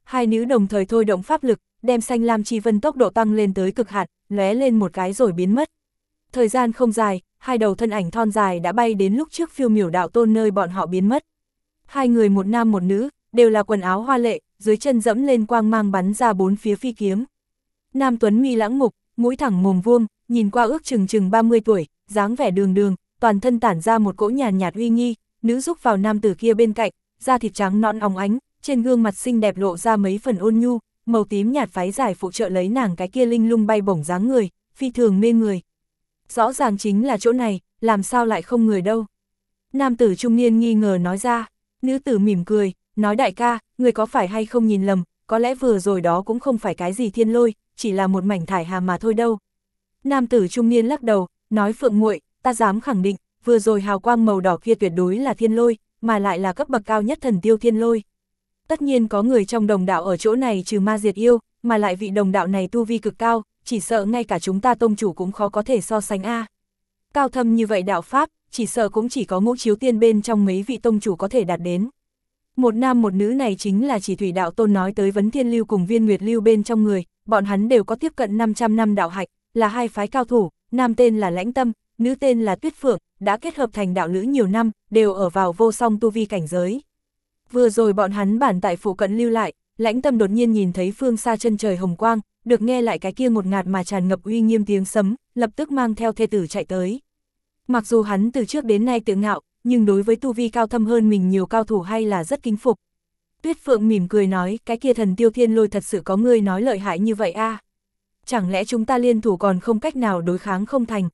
Hai nữ đồng thời thôi động pháp lực, đem xanh lam chi vân tốc độ tăng lên tới cực hạn, lóe lên một cái rồi biến mất. Thời gian không dài, hai đầu thân ảnh thon dài đã bay đến lúc trước Phiêu Miểu Đạo Tôn nơi bọn họ biến mất. Hai người một nam một nữ, đều là quần áo hoa lệ, dưới chân dẫm lên quang mang bắn ra bốn phía phi kiếm. Nam tuấn mi lãng mục, mũi thẳng mồm vuông, nhìn qua ước chừng 30 tuổi, dáng vẻ đường đường, toàn thân tản ra một cỗ nhàn nhạt uy nghi, nữ giúp vào nam tử kia bên cạnh, da thịt trắng nõn óng ánh, trên gương mặt xinh đẹp lộ ra mấy phần ôn nhu, màu tím nhạt váy dài phụ trợ lấy nàng cái kia linh lung bay bổng dáng người, phi thường mê người. Rõ ràng chính là chỗ này, làm sao lại không người đâu. Nam tử trung niên nghi ngờ nói ra, nữ tử mỉm cười, nói đại ca, người có phải hay không nhìn lầm, có lẽ vừa rồi đó cũng không phải cái gì thiên lôi, chỉ là một mảnh thải hà mà thôi đâu. Nam tử trung niên lắc đầu, nói Phượng muội, ta dám khẳng định, vừa rồi hào quang màu đỏ kia tuyệt đối là thiên lôi, mà lại là cấp bậc cao nhất thần tiêu thiên lôi. Tất nhiên có người trong đồng đạo ở chỗ này trừ ma diệt yêu, mà lại vị đồng đạo này tu vi cực cao, chỉ sợ ngay cả chúng ta tông chủ cũng khó có thể so sánh a. Cao thâm như vậy đạo pháp, chỉ sợ cũng chỉ có Ngũ Chiếu Tiên bên trong mấy vị tông chủ có thể đạt đến. Một nam một nữ này chính là Chỉ Thủy Đạo Tôn nói tới Vấn Thiên Lưu cùng Viên Nguyệt Lưu bên trong người, bọn hắn đều có tiếp cận 500 năm đạo hạnh, là hai phái cao thủ, nam tên là Lãnh Tâm, nữ tên là Tuyết Phượng, đã kết hợp thành đạo lữ nhiều năm, đều ở vào vô song tu vi cảnh giới. Vừa rồi bọn hắn bản tại phụ cận lưu lại, Lãnh Tâm đột nhiên nhìn thấy phương xa chân trời hồng quang, được nghe lại cái kia một ngạt mà tràn ngập uy nghiêm tiếng sấm, lập tức mang theo thê tử chạy tới. Mặc dù hắn từ trước đến nay tự ngạo, nhưng đối với tu vi cao thâm hơn mình nhiều cao thủ hay là rất kính phục. Tuyết Phượng mỉm cười nói, cái kia thần tiêu thiên lôi thật sự có ngươi nói lợi hại như vậy a? Chẳng lẽ chúng ta liên thủ còn không cách nào đối kháng không thành?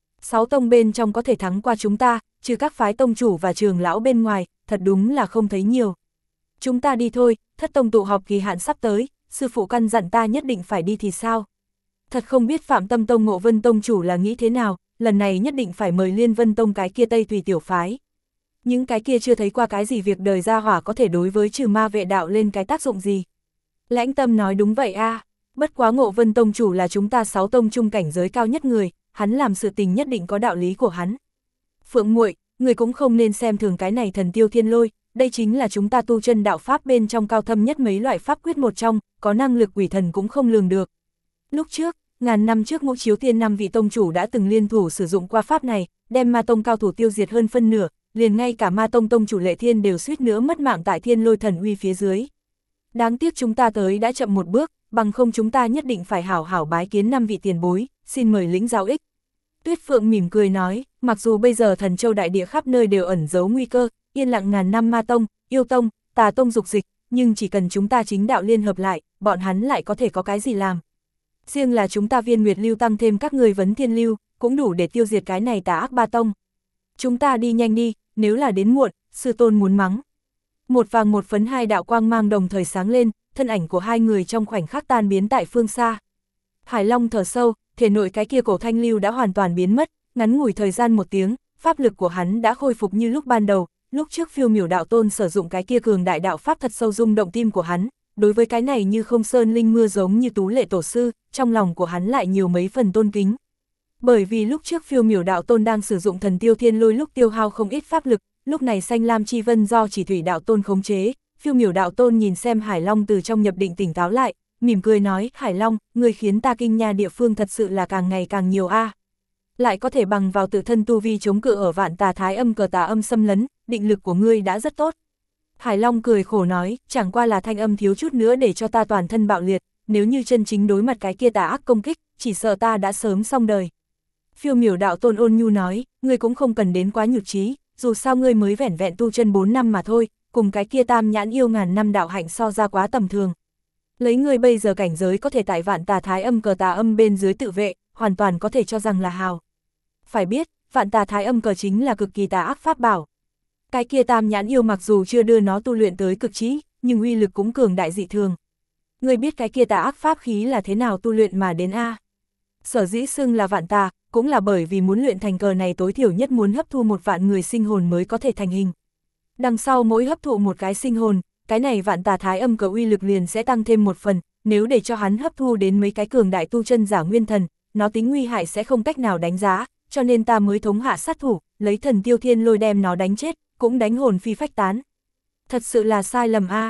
6 tông bên trong có thể thắng qua chúng ta, trừ các phái tông chủ và trường lão bên ngoài, thật đúng là không thấy nhiều. Chúng ta đi thôi, thất tông tụ họp kỳ hạn sắp tới, sư phụ căn dặn ta nhất định phải đi thì sao? Thật không biết Phạm Tâm Tông Ngộ Vân Tông chủ là nghĩ thế nào, lần này nhất định phải mời Liên Vân Tông cái kia Tây Thủy tiểu phái. Những cái kia chưa thấy qua cái gì việc đời gia hỏa có thể đối với trừ ma vệ đạo lên cái tác dụng gì. Lãnh Tâm nói đúng vậy a, bất quá Ngộ Vân Tông chủ là chúng ta 6 tông chung cảnh giới cao nhất người, hắn làm sự tình nhất định có đạo lý của hắn. Phượng muội, người cũng không nên xem thường cái này thần tiêu thiên lôi, đây chính là chúng ta tu chân đạo pháp bên trong cao thâm nhất mấy loại pháp quyết một trong, có năng lực quỷ thần cũng không lường được. Lúc trước, ngàn năm trước Ngũ Chiếu Tiên 5 vị tông chủ đã từng liên thủ sử dụng qua pháp này, đem ma tông cao thủ tiêu diệt hơn phân nửa, liền ngay cả ma tông tông chủ Lệ Thiên đều suýt nữa mất mạng tại thiên lôi thần uy phía dưới. Đáng tiếc chúng ta tới đã chậm một bước, bằng không chúng ta nhất định phải hảo hảo bái kiến 5 vị tiền bối, xin mời lĩnh giáo ích. Tuyết Phượng mỉm cười nói, mặc dù bây giờ Thần Châu đại địa khắp nơi đều ẩn giấu nguy cơ, yên lặng ngàn năm ma tông, yêu tông, tà tông dục dịch, nhưng chỉ cần chúng ta chính đạo liên hợp lại, bọn hắn lại có thể có cái gì làm. Riêng là chúng ta Viên Nguyệt Lưu tăng thêm các người Vấn Thiên Lưu, cũng đủ để tiêu diệt cái này tà ác ba tông. Chúng ta đi nhanh đi, nếu là đến muộn, sư tôn muốn mắng. Một vàng một phấn hai đạo quang mang đồng thời sáng lên, thân ảnh của hai người trong khoảnh khắc tan biến tại phương xa. Hải Long thở sâu, thể nội cái kia cổ thanh lưu đã hoàn toàn biến mất, ngắn ngủi thời gian một tiếng, pháp lực của hắn đã khôi phục như lúc ban đầu, lúc trước Phiêu Miểu Đạo Tôn sử dụng cái kia cường đại đạo pháp thật sâu rung động tim của hắn, đối với cái này như không sơn linh mưa giống như Tú Lệ tổ sư, trong lòng của hắn lại nhiều mấy phần tôn kính. Bởi vì lúc trước Phiêu Miểu Đạo Tôn đang sử dụng thần tiêu thiên lôi lúc tiêu hao không ít pháp lực, lúc này xanh lam chi vân do Chỉ Thủy Đạo Tôn khống chế, Phiêu Miểu Đạo Tôn nhìn xem Hải Long từ trong nhập định tỉnh táo lại, mỉm cười nói, Hải Long, người khiến ta kinh nha địa phương thật sự là càng ngày càng nhiều a. Lại có thể bằng vào tự thân tu vi chống cự ở vạn tà thái âm cờ tà âm xâm lấn, định lực của ngươi đã rất tốt. Hải Long cười khổ nói, chẳng qua là thanh âm thiếu chút nữa để cho ta toàn thân bạo liệt, nếu như chân chính đối mặt cái kia tà ác công kích, chỉ sợ ta đã sớm xong đời. Phiêu Miểu Đạo Tôn ôn nhu nói, ngươi cũng không cần đến quá nhụt chí, dù sao ngươi mới vẻn vẹn tu chân 4 năm mà thôi, cùng cái kia tam nhãn yêu ngàn năm đạo hạnh so ra quá tầm thường. Lấy ngươi bây giờ cảnh giới có thể tại vạn tà thái âm cờ tà âm bên dưới tự vệ, hoàn toàn có thể cho rằng là hào. Phải biết, vạn tà thái âm cờ chính là cực kỳ tà ác pháp bảo. Cái kia tam nhãn yêu mặc dù chưa đưa nó tu luyện tới cực trí, nhưng uy lực cũng cường đại dị thường. Ngươi biết cái kia tà ác pháp khí là thế nào tu luyện mà đến a? Sở dĩ xưng là vạn tà, cũng là bởi vì muốn luyện thành cờ này tối thiểu nhất muốn hấp thu 1 vạn người sinh hồn mới có thể thành hình. Đằng sau mỗi hấp thụ một cái sinh hồn, cái này vạn tà thái âm cờ uy lực liền sẽ tăng thêm 1 phần, nếu để cho hắn hấp thu đến mấy cái cường đại tu chân giả nguyên thần, nó tính nguy hại sẽ không cách nào đánh giá, cho nên ta mới thống hạ sát thủ, lấy thần tiêu thiên lôi đem nó đánh chết, cũng đánh hồn phi phách tán. Thật sự là sai lầm a.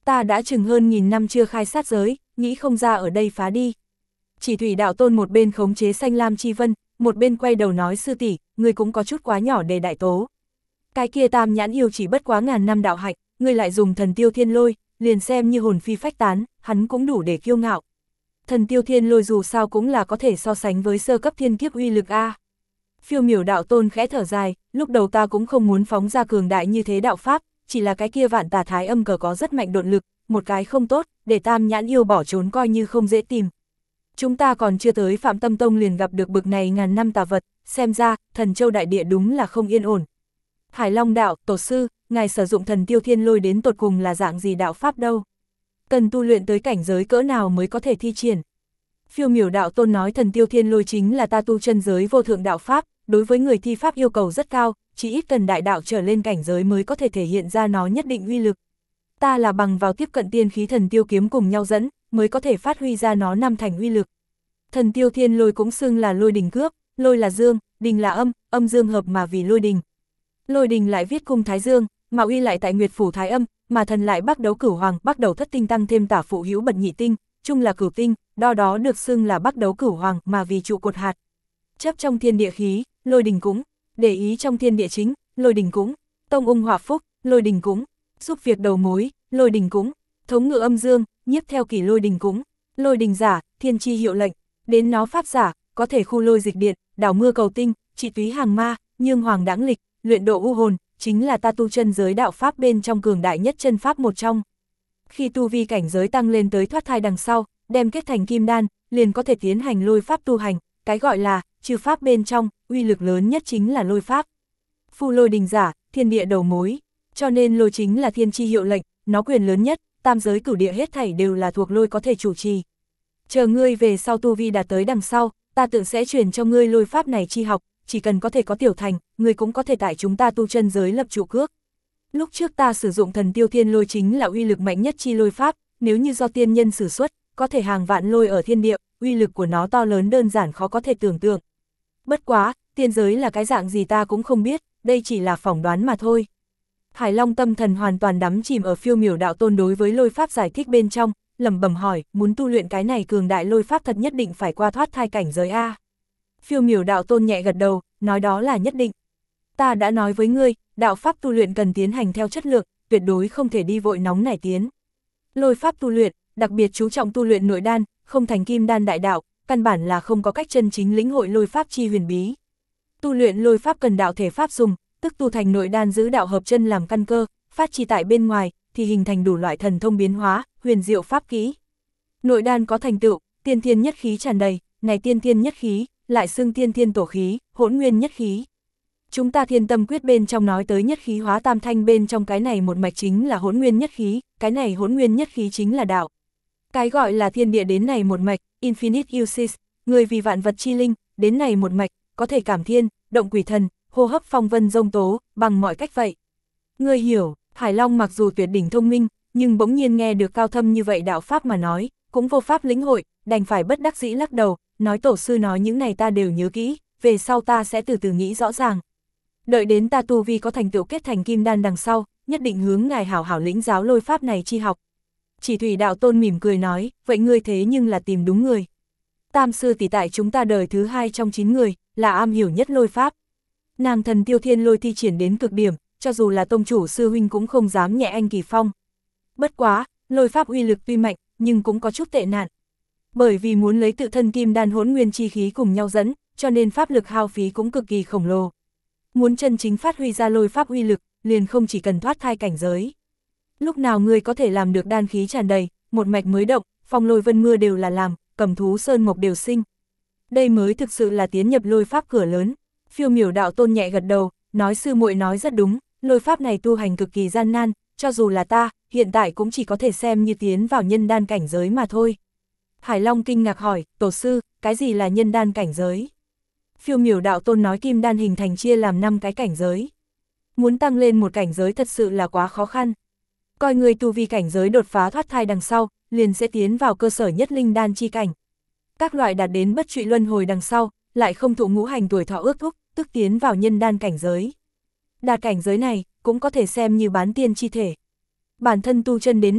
Ta đã chừng hơn 1000 năm chưa khai sát giới, nghĩ không ra ở đây phá đi. Chỉ thủy đạo tôn một bên khống chế xanh lam chi vân, một bên quay đầu nói sư tỷ, ngươi cũng có chút quá nhỏ để đại tố. Cái kia tam nhãn yêu chỉ bất quá ngàn năm đạo hạnh, ngươi lại dùng thần tiêu thiên lôi, liền xem như hồn phi phách tán, hắn cũng đủ để kiêu ngạo. Thần tiêu thiên lôi dù sao cũng là có thể so sánh với sơ cấp thiên kiếp uy lực A. Phiêu miểu đạo tôn khẽ thở dài, lúc đầu ta cũng không muốn phóng ra cường đại như thế đạo pháp, chỉ là cái kia vạn tà thái âm cờ có rất mạnh độn lực, một cái không tốt, để tam nhãn yêu bỏ trốn coi như không dễ tìm. Chúng ta còn chưa tới Phạm Tâm Tông liền gặp được bực này ngàn năm tà vật, xem ra, thần châu đại địa đúng là không yên ổn. Hải Long đạo, tổ sư, ngài sử dụng thần tiêu thiên lôi đến tột cùng là dạng gì đạo pháp đâu? Cần tu luyện tới cảnh giới cỡ nào mới có thể thi triển? Phiêu miểu đạo tôn nói thần tiêu thiên lôi chính là ta tu chân giới vô thượng đạo pháp, đối với người thi pháp yêu cầu rất cao, chỉ ít cần đại đạo trở lên cảnh giới mới có thể thể hiện ra nó nhất định uy lực. Ta là bằng vào tiếp cận tiên khí thần tiêu kiếm cùng nhau dẫn, mới có thể phát huy ra nó năm thành uy lực. Thần tiêu thiên lôi cũng xưng là lôi đình cước, lôi là dương, đình là âm, âm dương hợp mà vì lôi đình. Lôi đình lại viết cung thái dương, mà uy lại tại nguyệt phủ thái âm, mà thần lại bắc đấu cửu hoàng, bắc đầu thất tinh tăng thêm tả phụ hữu bật nhị tinh, chung là cửu tinh, đo đó được xưng là bắc đấu cửu hoàng mà vì trụ cột hạt. Chấp trong thiên địa khí, lôi đình cúng, để ý trong thiên địa chính, lôi đình cúng, tông ung hỏa phúc, lôi đình cúng, giúp việc đầu mối, lôi đình cúng, thống ngự âm dương, nhiếp theo kỷ lôi đình cúng, lôi đình giả, thiên chi hiệu lệnh, đến nó pháp giả, có thể khu lôi dịch điện, đảo mưa cầu tinh, trị túy hàng ma, nhương hoàng đãng lịch, luyện độ u hồn, chính là ta tu chân giới đạo pháp bên trong cường đại nhất chân pháp một trong. Khi tu vi cảnh giới tăng lên tới thoát thai đằng sau, đem kết thành kim đan, liền có thể tiến hành lôi pháp tu hành, cái gọi là trừ pháp bên trong, uy lực lớn nhất chính là lôi pháp. Phu lôi đình giả, thiên địa đầu mối, cho nên lôi chính là thiên chi hiệu lệnh, nó quyền lớn nhất, tam giới cửu địa hết thảy đều là thuộc lôi có thể chủ trì. Chờ ngươi về sau tu vi đạt tới đằng sau, ta tự sẽ truyền cho ngươi lôi pháp này chi học, chỉ cần có thể có tiểu thành, ngươi cũng có thể tại chúng ta tu chân giới lập trụ cước. Lúc trước ta sử dụng thần tiêu thiên lôi chính là uy lực mạnh nhất chi lôi pháp, nếu như do tiên nhân sử xuất, có thể hàng vạn lôi ở thiên địa, uy lực của nó to lớn đơn giản khó có thể tưởng tượng. Bất quá, tiên giới là cái dạng gì ta cũng không biết, đây chỉ là phỏng đoán mà thôi. Hải Long tâm thần hoàn toàn đắm chìm ở phiêu miểu đạo tôn đối với lôi pháp giải thích bên trong, lẩm bẩm hỏi, muốn tu luyện cái này cường đại lôi pháp thật nhất định phải qua thoát thai cảnh giới A. Phiêu miểu đạo tôn nhẹ gật đầu, nói đó là nhất định. Ta đã nói với ngươi, đạo pháp tu luyện cần tiến hành theo chất lượng, tuyệt đối không thể đi vội nóng nảy tiến. Lôi pháp tu luyện, đặc biệt chú trọng tu luyện nội đan, không thành kim đan đại đạo, căn bản là không có cách chân chính lĩnh hội lôi pháp chi huyền bí. Tu luyện lôi pháp cần đạo thể pháp dùng, tức tu thành nội đan giữ đạo hợp chân làm căn cơ, phát chi tại bên ngoài, thì hình thành đủ loại thần thông biến hóa, huyền diệu pháp kỹ. Nội đan có thành tựu, tiên thiên nhất khí tràn đầy, này tiên thiên nhất khí, lại xưng tiên thiên tổ khí, hỗn nguyên nhất khí. Chúng ta thiên tâm quyết bên trong nói tới nhất khí hóa tam thanh bên trong cái này một mạch chính là hỗn nguyên nhất khí, cái này hỗn nguyên nhất khí chính là đạo. Cái gọi là thiên địa đến này một mạch, infinite uses, người vì vạn vật chi linh, đến này một mạch, có thể cảm thiên, động quỷ thần, hô hấp phong vân dông tố, bằng mọi cách vậy. Người hiểu, Hải Long mặc dù tuyệt đỉnh thông minh, nhưng bỗng nhiên nghe được cao thâm như vậy đạo pháp mà nói, cũng vô pháp lĩnh hội, đành phải bất đắc dĩ lắc đầu, nói tổ sư nói những này ta đều nhớ kỹ, về sau ta sẽ từ từ nghĩ rõ ràng. Đợi đến ta tu vi có thành tựu kết thành kim đan đằng sau, nhất định hướng ngài hảo hảo lĩnh giáo lôi pháp này chi học. Chỉ thủy đạo tôn mỉm cười nói, vậy ngươi thế nhưng là tìm đúng người. Tam sư tỷ tại chúng ta đời thứ 2 trong 9 người, là am hiểu nhất lôi pháp. Nàng thần tiêu thiên lôi thi triển đến cực điểm, cho dù là tông chủ sư huynh cũng không dám nhẹ anh kỳ phong. Bất quá, lôi pháp uy lực tuy mạnh, nhưng cũng có chút tệ nạn. Bởi vì muốn lấy tự thân kim đan hỗn nguyên chi khí cùng nhau dẫn, cho nên pháp lực hao phí cũng cực kỳ khổng lồ. Muốn chân chính phát huy ra lôi pháp uy lực, liền không chỉ cần thoát thai cảnh giới. Lúc nào ngươi có thể làm được đan khí tràn đầy, một mạch mới động, phong lôi vân mưa đều là làm, cầm thú sơn mộc đều sinh. Đây mới thực sự là tiến nhập lôi pháp cửa lớn. Phiêu miểu đạo tôn nhẹ gật đầu, nói sư muội nói rất đúng, lôi pháp này tu hành cực kỳ gian nan, cho dù là ta, hiện tại cũng chỉ có thể xem như tiến vào nhân đan cảnh giới mà thôi. Hải Long kinh ngạc hỏi, tổ sư, cái gì là nhân đan cảnh giới? Phiêu miểu đạo tôn nói kim đan hình thành chia làm 5 cái cảnh giới. Muốn tăng lên một cảnh giới thật sự là quá khó khăn. Coi người tu vi cảnh giới đột phá thoát thai đằng sau, liền sẽ tiến vào cơ sở nhất linh đan chi cảnh. Các loại đạt đến bất trụy luân hồi đằng sau, lại không thụ ngũ hành tuổi thọ ước thúc, tức tiến vào nhân đan cảnh giới. Đạt cảnh giới này, cũng có thể xem như bán tiên chi thể. Bản thân tu chân đến nay,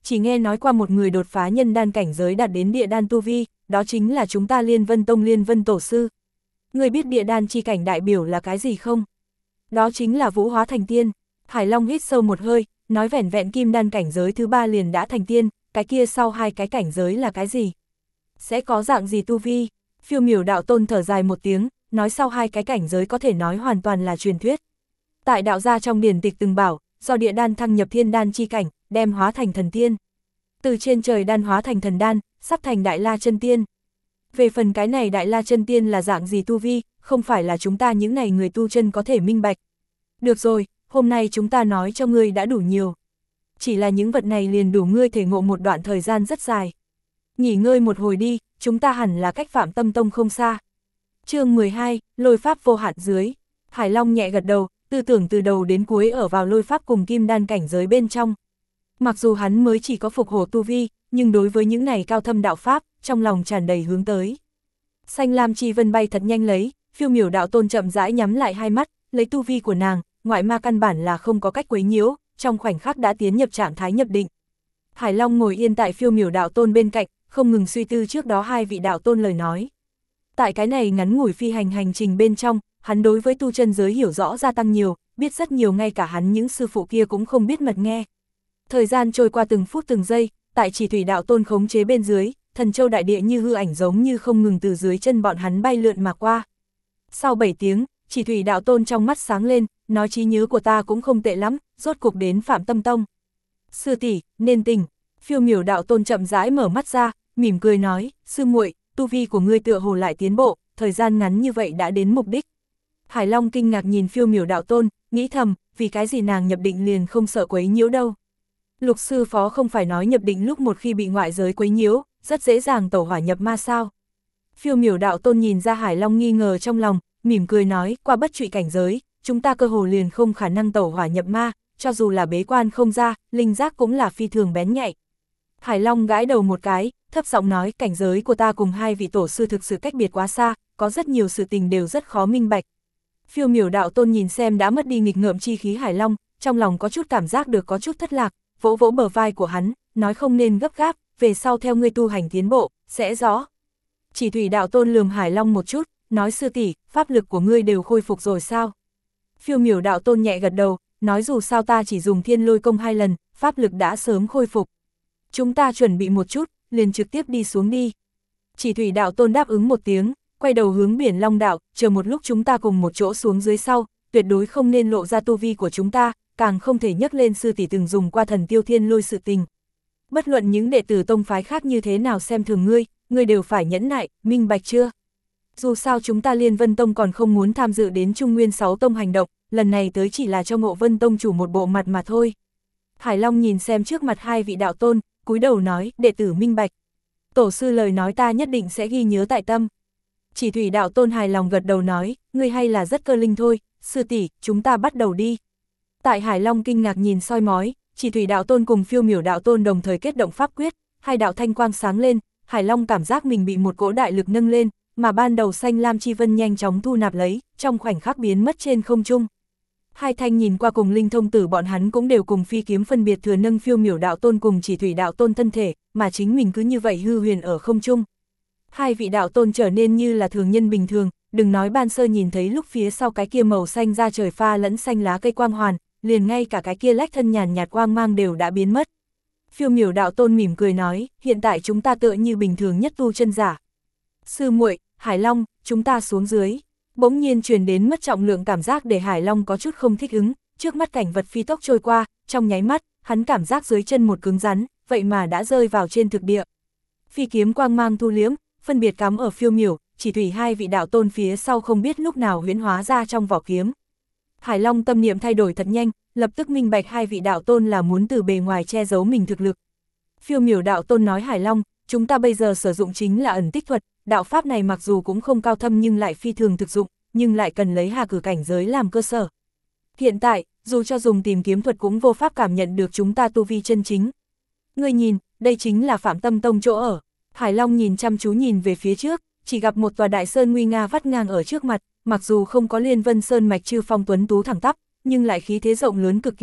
chỉ nghe nói qua một người đột phá nhân đan cảnh giới đạt đến địa đan tu vi, đó chính là chúng ta Liên Vân Tông Liên Vân Tổ Sư. Ngươi biết địa đan chi cảnh đại biểu là cái gì không? Đó chính là vũ hóa thành tiên. Hải Long hít sâu một hơi, nói vẻn vẹn kim đan cảnh giới thứ 3 liền đã thành tiên, cái kia sau 2 cái cảnh giới là cái gì? Sẽ có dạng gì tu vi? Phiêu Miểu đạo tôn thở dài một tiếng, nói sau 2 cái cảnh giới có thể nói hoàn toàn là truyền thuyết. Tại đạo gia trong điển tịch từng bảo, do địa đan thăng nhập thiên đan chi cảnh, đem hóa thành thần tiên. Từ trên trời đan hóa thành thần đan, sắp thành đại la chân tiên. Về phần cái này đại la chân tiên là dạng gì tu vi, không phải là chúng ta những này người tu chân có thể minh bạch. Được rồi, hôm nay chúng ta nói cho ngươi đã đủ nhiều. Chỉ là những vật này liền đủ ngươi thể ngộ một đoạn thời gian rất dài. Nghỉ ngơi một hồi đi, chúng ta hẳn là cách Phạm Tâm Tông không xa. Chương 12, lôi pháp vô hạn dưới. Hải Long nhẹ gật đầu, tư tưởng từ đầu đến cuối ở vào lôi pháp cùng kim đan cảnh giới bên trong. Mặc dù hắn mới chỉ có phục hổ tu vi, nhưng đối với những này cao thâm đạo pháp, trong lòng tràn đầy hướng tới. Xanh lam chi vân bay thật nhanh lấy, Phiêu Miểu đạo tôn chậm rãi nhắm lại hai mắt, lấy tu vi của nàng, ngoại ma căn bản là không có cách quấy nhiễu, trong khoảnh khắc đã tiến nhập trạng thái nhập định. Hải Long ngồi yên tại Phiêu Miểu đạo tôn bên cạnh, không ngừng suy tư trước đó 2 vị đạo tôn lời nói. Tại cái này ngắn ngủi phi hành hành trình bên trong, hắn đối với tu chân giới hiểu rõ gia tăng nhiều, biết rất nhiều ngay cả hắn những sư phụ kia cũng không biết mật nghe. Thời gian trôi qua từng phút từng giây, tại Chỉ Thủy đạo tôn khống chế bên dưới, Thần Châu đại địa như hư ảnh giống như không ngừng từ dưới chân bọn hắn bay lượn mà qua. Sau 7 tiếng, Chỉ Thủy đạo tôn trong mắt sáng lên, nói trí nhớ của ta cũng không tệ lắm, rốt cục đến Phạm Tâm Tông. Sư tỷ, nên tỉnh. Phiêu Miểu đạo tôn chậm rãi mở mắt ra, mỉm cười nói, sư muội, tu vi của ngươi tựa hồ lại tiến bộ, thời gian ngắn như vậy đã đến mục đích. Hải Long kinh ngạc nhìn Phiêu Miểu đạo tôn, nghĩ thầm, vì cái gì nàng nhập định liền không sợ quấy nhiễu đâu. Lục sư phó không phải nói nhập định lúc một khi bị ngoại giới quấy nhiễu, rất dễ dàng tẩu hỏa nhập ma sao. Phiêu Miểu đạo tôn nhìn ra Hải Long nghi ngờ trong lòng, mỉm cười nói, qua bất trụy cảnh giới, chúng ta cơ hồ liền không khả năng tẩu hỏa nhập ma, cho dù là bế quan không ra, linh giác cũng là phi thường bén nhạy. Hải Long gãi đầu một cái, thấp giọng nói, cảnh giới của ta cùng 2 vị tổ sư thực sự cách biệt quá xa, có rất nhiều sự tình đều rất khó minh bạch. Phiêu Miểu đạo tôn nhìn xem đã mất đi nghịch ngợm chi khí Hải Long, trong lòng có chút cảm giác được có chút thất lạc, vỗ vỗ bờ vai của hắn, nói không nên gấp gáp, về sau theo ngươi tu hành tiến bộ, sẽ rõ. Chỉ Thủy đạo tôn lườm Hải Long một chút, nói sư tỷ, pháp lực của ngươi đều khôi phục rồi sao? Phiêu Miểu đạo tôn nhẹ gật đầu, nói dù sao ta chỉ dùng thiên lôi công 2 lần, pháp lực đã sớm khôi phục. Chúng ta chuẩn bị một chút, liền trực tiếp đi xuống đi. Chỉ Thủy đạo tôn đáp ứng một tiếng, quay đầu hướng biển Long đạo, chờ một lúc chúng ta cùng một chỗ xuống dưới sau, tuyệt đối không nên lộ ra tu vi của chúng ta, càng không thể nhắc lên sư tỷ từng dùng qua thần tiêu thiên lôi sự tình. Bất luận những đệ tử tông phái khác như thế nào xem thường ngươi đều phải nhẫn nại, minh bạch chưa? Dù sao chúng ta Liên Vân Tông còn không muốn tham dự đến Trung Nguyên 6 tông hành động, lần này tới chỉ là cho Ngộ Vân Tông chủ một bộ mặt mà thôi. Hải Long nhìn xem trước mặt 2 vị đạo tôn, cúi đầu nói, đệ tử minh bạch. Tổ sư lời nói ta nhất định sẽ ghi nhớ tại tâm. Chỉ Thủy đạo tôn hài lòng gật đầu nói, ngươi hay là rất cơ linh thôi, sư tỷ, chúng ta bắt đầu đi. Tại Hải Long kinh ngạc nhìn soi mói, Chỉ Thủy đạo tôn cùng Phiêu Miểu đạo tôn đồng thời kết động pháp quyết, 2 đạo thanh quang sáng lên, Hải Long cảm giác mình bị một cỗ đại lực nâng lên, mà ban đầu xanh lam chi vân nhanh chóng thu nạp lấy, trong khoảnh khắc biến mất trên không trung. 2 thanh nhìn qua cùng linh thông tử bọn hắn cũng đều cùng phi kiếm phân biệt thừa nâng Phiêu Miểu đạo tôn cùng Chỉ Thủy đạo tôn thân thể, mà chính mình cứ như vậy hư huyền ở không trung. 2 vị đạo tôn trở nên như là thường nhân bình thường, đừng nói ban sơ nhìn thấy lúc phía sau cái kia màu xanh ra trời pha lẫn xanh lá cây quang hoàn, liền ngay cả cái kia lách thân nhàn nhạt quang mang đều đã biến mất. Phiêu Miểu đạo tôn mỉm cười nói, hiện tại chúng ta tựa như bình thường nhất tu chân giả. Sư muội, Hải Long, chúng ta xuống dưới. Bỗng nhiên truyền đến mất trọng lượng cảm giác để Hải Long có chút không thích ứng, trước mắt cảnh vật phi tốc trôi qua, trong nháy mắt, hắn cảm giác dưới chân một cứng rắn, vậy mà đã rơi vào trên thực địa. Phi kiếm quang mang thu liếm, phân biệt cắm ở Phiêu Miểu, Chỉ Thủy 2 vị đạo tôn phía sau không biết lúc nào huyễn hóa ra trong vỏ kiếm. Hải Long tâm niệm thay đổi thật nhanh, lập tức minh bạch 2 vị đạo tôn là muốn từ bề ngoài che giấu mình thực lực. Phiêu Miểu đạo tôn nói Hải Long, chúng ta bây giờ sử dụng chính là ẩn tích thuật, đạo pháp này mặc dù cũng không cao thâm nhưng lại phi thường thực dụng, nhưng lại cần lấy hà cử cảnh giới làm cơ sở. Hiện tại, dù cho dùng tìm kiếm thuật cũng vô pháp cảm nhận được chúng ta tu vi chân chính. Ngươi nhìn, đây chính là Phạm Tâm Tông chỗ ở. Hải Long nhìn chăm chú nhìn về phía trước, chỉ gặp một tòa đại sơn nguy nga vắt ngang ở trước mặt, mặc dù không có Liên Vân Sơn mạch chư phong tuấn tú thẳng tắp, nhưng lại khí thế rộng lớn cực kỳ,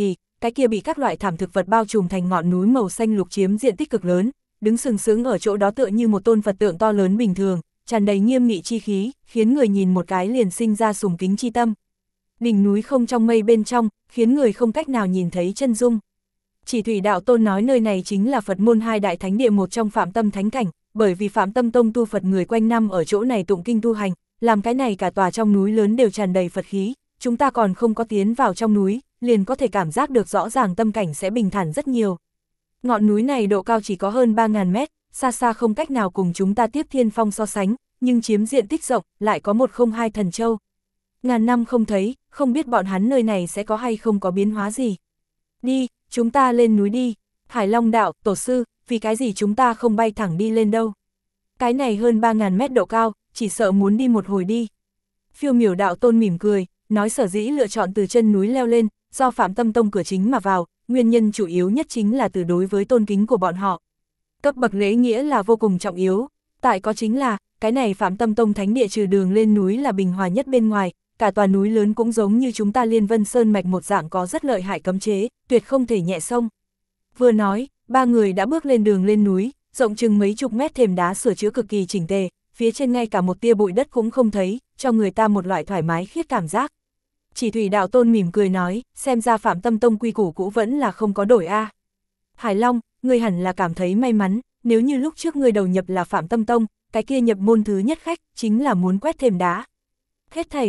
cái kia bị các loại thảm thực vật bao trùm thành ngọn núi màu xanh lục chiếm diện tích cực lớn, đứng sừng sững ở chỗ đó tựa như một tôn Phật tượng to lớn bình thường, tràn đầy nghiêm nghị chi khí, khiến người nhìn một cái liền sinh ra sùng kính chi tâm. Đỉnh núi không trong mây bên trong, khiến người không cách nào nhìn thấy chân dung. Chỉ Thủy Đạo Tôn nói nơi này chính là Phật môn hai đại thánh địa một trong Phạm Tâm Thánh Cảnh, bởi vì Phạm Tâm Tông tu Phật người quanh năm ở chỗ này tụng kinh tu hành, làm cái này cả tòa trong núi lớn đều tràn đầy Phật khí, chúng ta còn không có tiến vào trong núi, liền có thể cảm giác được rõ ràng tâm cảnh sẽ bình thản rất nhiều. Ngọn núi này độ cao chỉ có hơn 3.000 mét, xa xa không cách nào cùng chúng ta Tiếp Thiên Phong so sánh, nhưng chiếm diện tích rộng, lại có 102 thần châu. Ngàn năm không thấy, không biết bọn hắn nơi này sẽ có hay không có biến hóa gì. Đi, chúng ta lên núi đi. Hải Long đạo, tổ sư, vì cái gì chúng ta không bay thẳng đi lên đâu. Cái này hơn 3.000 mét độ cao, chỉ sợ muốn đi một hồi đi. Phiêu Miểu Đạo Tôn mỉm cười, nói sở dĩ lựa chọn từ chân núi leo lên, do Phạm Tâm Tông cửa chính mà vào, nguyên nhân chủ yếu nhất chính là từ đối với tôn kính của bọn họ. Cấp bậc lễ nghĩa là vô cùng trọng yếu, tại có chính là, cái này Phạm Tâm Tông thánh địa trừ đường lên núi là bình hòa nhất bên ngoài, cả tòa núi lớn cũng giống như chúng ta Liên Vân Sơn mạch một dạng có rất lợi hại cấm chế, tuyệt không thể nhẹ xông. Vừa nói, ba người đã bước lên đường lên núi, rộng chừng mấy chục mét thềm đá sửa chữa cực kỳ chỉnh tề, phía trên ngay cả một tia bụi đất cũng không thấy, cho người ta một loại thoải mái khiết cảm giác. Chỉ Thủy Đạo Tôn mỉm cười nói, xem ra Phạm Tâm Tông quy củ cũ vẫn là không có đổi a. Hải Long, ngươi hẳn là cảm thấy may mắn, nếu như lúc trước ngươi đầu nhập là Phạm Tâm Tông, cái kia nhập môn thứ nhất khách chính là muốn quét thềm đá. Hết thảy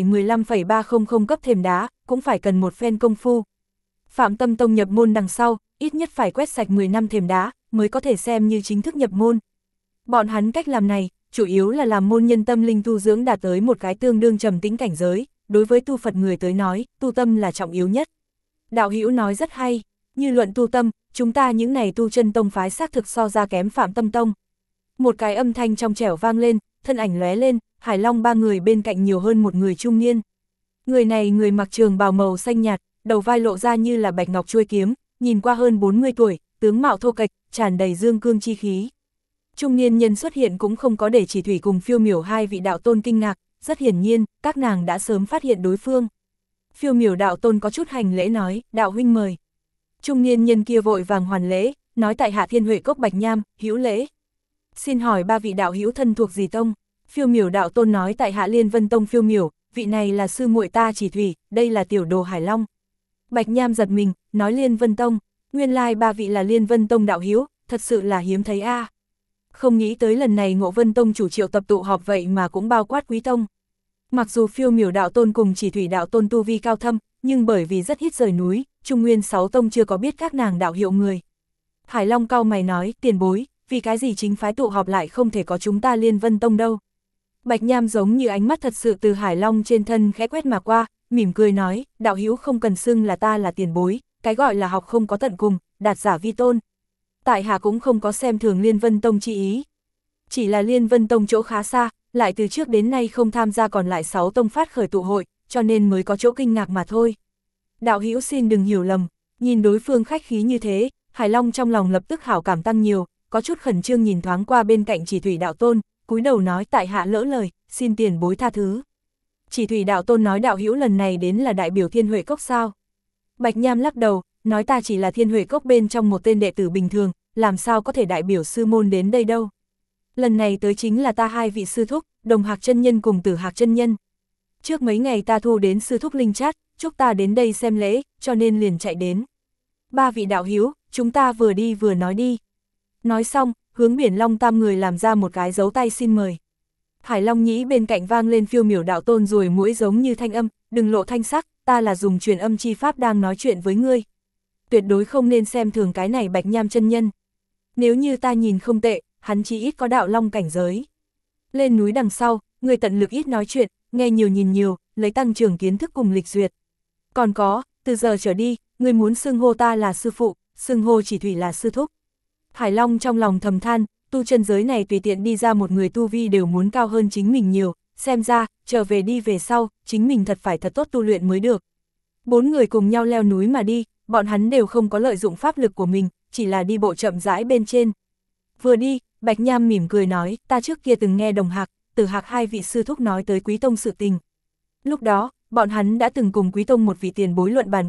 15,300 cấp thềm đá, cũng phải cần một phen công phu. Phạm Tâm Tông nhập môn đằng sau, ít nhất phải quét sạch 10 năm thềm đá, mới có thể xem như chính thức nhập môn. Bọn hắn cách làm này, chủ yếu là làm môn nhân tâm linh tu dưỡng đạt tới một cái tương đương trầm tĩnh cảnh giới, đối với tu Phật người tới nói, tu tâm là trọng yếu nhất. Đạo hữu nói rất hay, như luận tu tâm, chúng ta những này tu chân tông phái xác thực so ra kém Phạm Tâm Tông. Một cái âm thanh trong trẻo vang lên, thân ảnh lóe lên, Hải Long ba người bên cạnh nhiều hơn một người trung niên. Người này người mặc trường bào màu xanh nhạt, đầu vai lộ ra như là bạch ngọc chuôi kiếm, nhìn qua hơn 40 tuổi, tướng mạo thô kệch, tràn đầy dương cương chi khí. Trung niên nhân xuất hiện cũng không có để Chỉ Thủy cùng Phiêu Miểu hai vị đạo tôn kinh ngạc, rất hiển nhiên, các nàng đã sớm phát hiện đối phương. Phiêu Miểu đạo tôn có chút hành lễ nói, đạo huynh mời. Trung niên nhân kia vội vàng hoàn lễ, nói tại hạ Thiên Huệ Cốc Bạch Nham, hữu lễ. Xin hỏi ba vị đạo hữu thân thuộc gì tông? Phiêu Miểu đạo tôn nói tại hạ Liên Vân Tông Phiêu Miểu, vị này là sư muội ta Chỉ Thủy, đây là tiểu đồ Hải Long. Bạch Nham giật mình, nói Liên Vân Tông, nguyên lai ba vị là Liên Vân Tông đạo hữu, thật sự là hiếm thấy a. Không nghĩ tới lần này Ngộ Vân Tông chủ triệu tập tụ họp vậy mà cũng bao quát quý tông. Mặc dù Phiêu Miểu đạo tôn cùng Chỉ Thủy đạo tôn tu vi cao thâm, nhưng bởi vì rất ít rời núi, Trung Nguyên 6 tông chưa có biết các nàng đạo hiệu người. Hải Long cau mày nói, tiền bối, vì cái gì chính phái tụ họp lại không thể có chúng ta Liên Vân Tông đâu. Bạch Nham giống như ánh mắt thật sự từ Hải Long trên thân khẽ quét mà qua, mỉm cười nói, đạo hữu không cần xưng là ta là tiền bối, cái gọi là học không có tận cùng, đạt giả vi tôn. Tại hạ cũng không có xem thường Liên Vân Tông chi ý. Chỉ là Liên Vân Tông chỗ khá xa, lại từ trước đến nay không tham gia còn lại 6 tông phát khởi tụ hội, cho nên mới có chỗ kinh ngạc mà thôi. Đạo hữu xin đừng hiểu lầm, nhìn đối phương khách khí như thế, Hải Long trong lòng lập tức hảo cảm tăng nhiều, có chút khẩn trương nhìn thoáng qua bên cạnh Chỉ Thủy đạo tôn, cúi đầu nói tại hạ lỡ lời, xin tiền bối tha thứ. Chỉ Thủy đạo tôn nói đạo hữu lần này đến là đại biểu Thiên Huệ Cốc sao? Bạch Nham lắc đầu, nói ta chỉ là Thiên Huệ Cốc bên trong một tên đệ tử bình thường, làm sao có thể đại biểu sư môn đến đây đâu. Lần này tới chính là ta hai vị sư thúc, Đồng Hạc chân nhân cùng Tử Hạc chân nhân. Trước mấy ngày ta thu đến sư thúc linh chát, chúc ta đến đây xem lễ, cho nên liền chạy đến. Ba vị đạo hữu, chúng ta vừa đi vừa nói đi. Nói xong, hướng Biển Long tam người làm ra một cái dấu tay xin mời. Hải Long nhĩ bên cạnh vang lên Phiêu Miểu đạo tôn rồi mũi giống như thanh âm, đừng lộ thanh sắc, ta là dùng truyền âm chi pháp đang nói chuyện với ngươi. Tuyệt đối không nên xem thường cái này Bạch Nham chân nhân. Nếu như ta nhìn không tệ, hắn chỉ ít có đạo long cảnh giới. Lên núi đằng sau, ngươi tận lực ít nói chuyện, nghe nhiều nhìn nhiều, lấy tăng trưởng kiến thức cùng lịch duyệt. Còn có, từ giờ trở đi, ngươi muốn xưng hô ta là sư phụ, xưng hô Chỉ Thủy là sư thúc. Hải Long trong lòng thầm than, tu chân giới này tùy tiện đi ra một người tu vi đều muốn cao hơn chính mình nhiều, xem ra, trở về đi về sau, chính mình thật phải thật tốt tu luyện mới được. 4 người cùng nhau leo núi mà đi, bọn hắn đều không có lợi dụng pháp lực của mình, chỉ là đi bộ chậm rãi bên trên. Vừa đi, Bạch Nham mỉm cười nói, ta trước kia từng nghe Đồng Hạc, Tử Hạc hai vị sư thúc nói tới Quý Tông sự tình. Lúc đó, bọn hắn đã từng cùng Quý Tông một vị tiền bối luận bàn qua,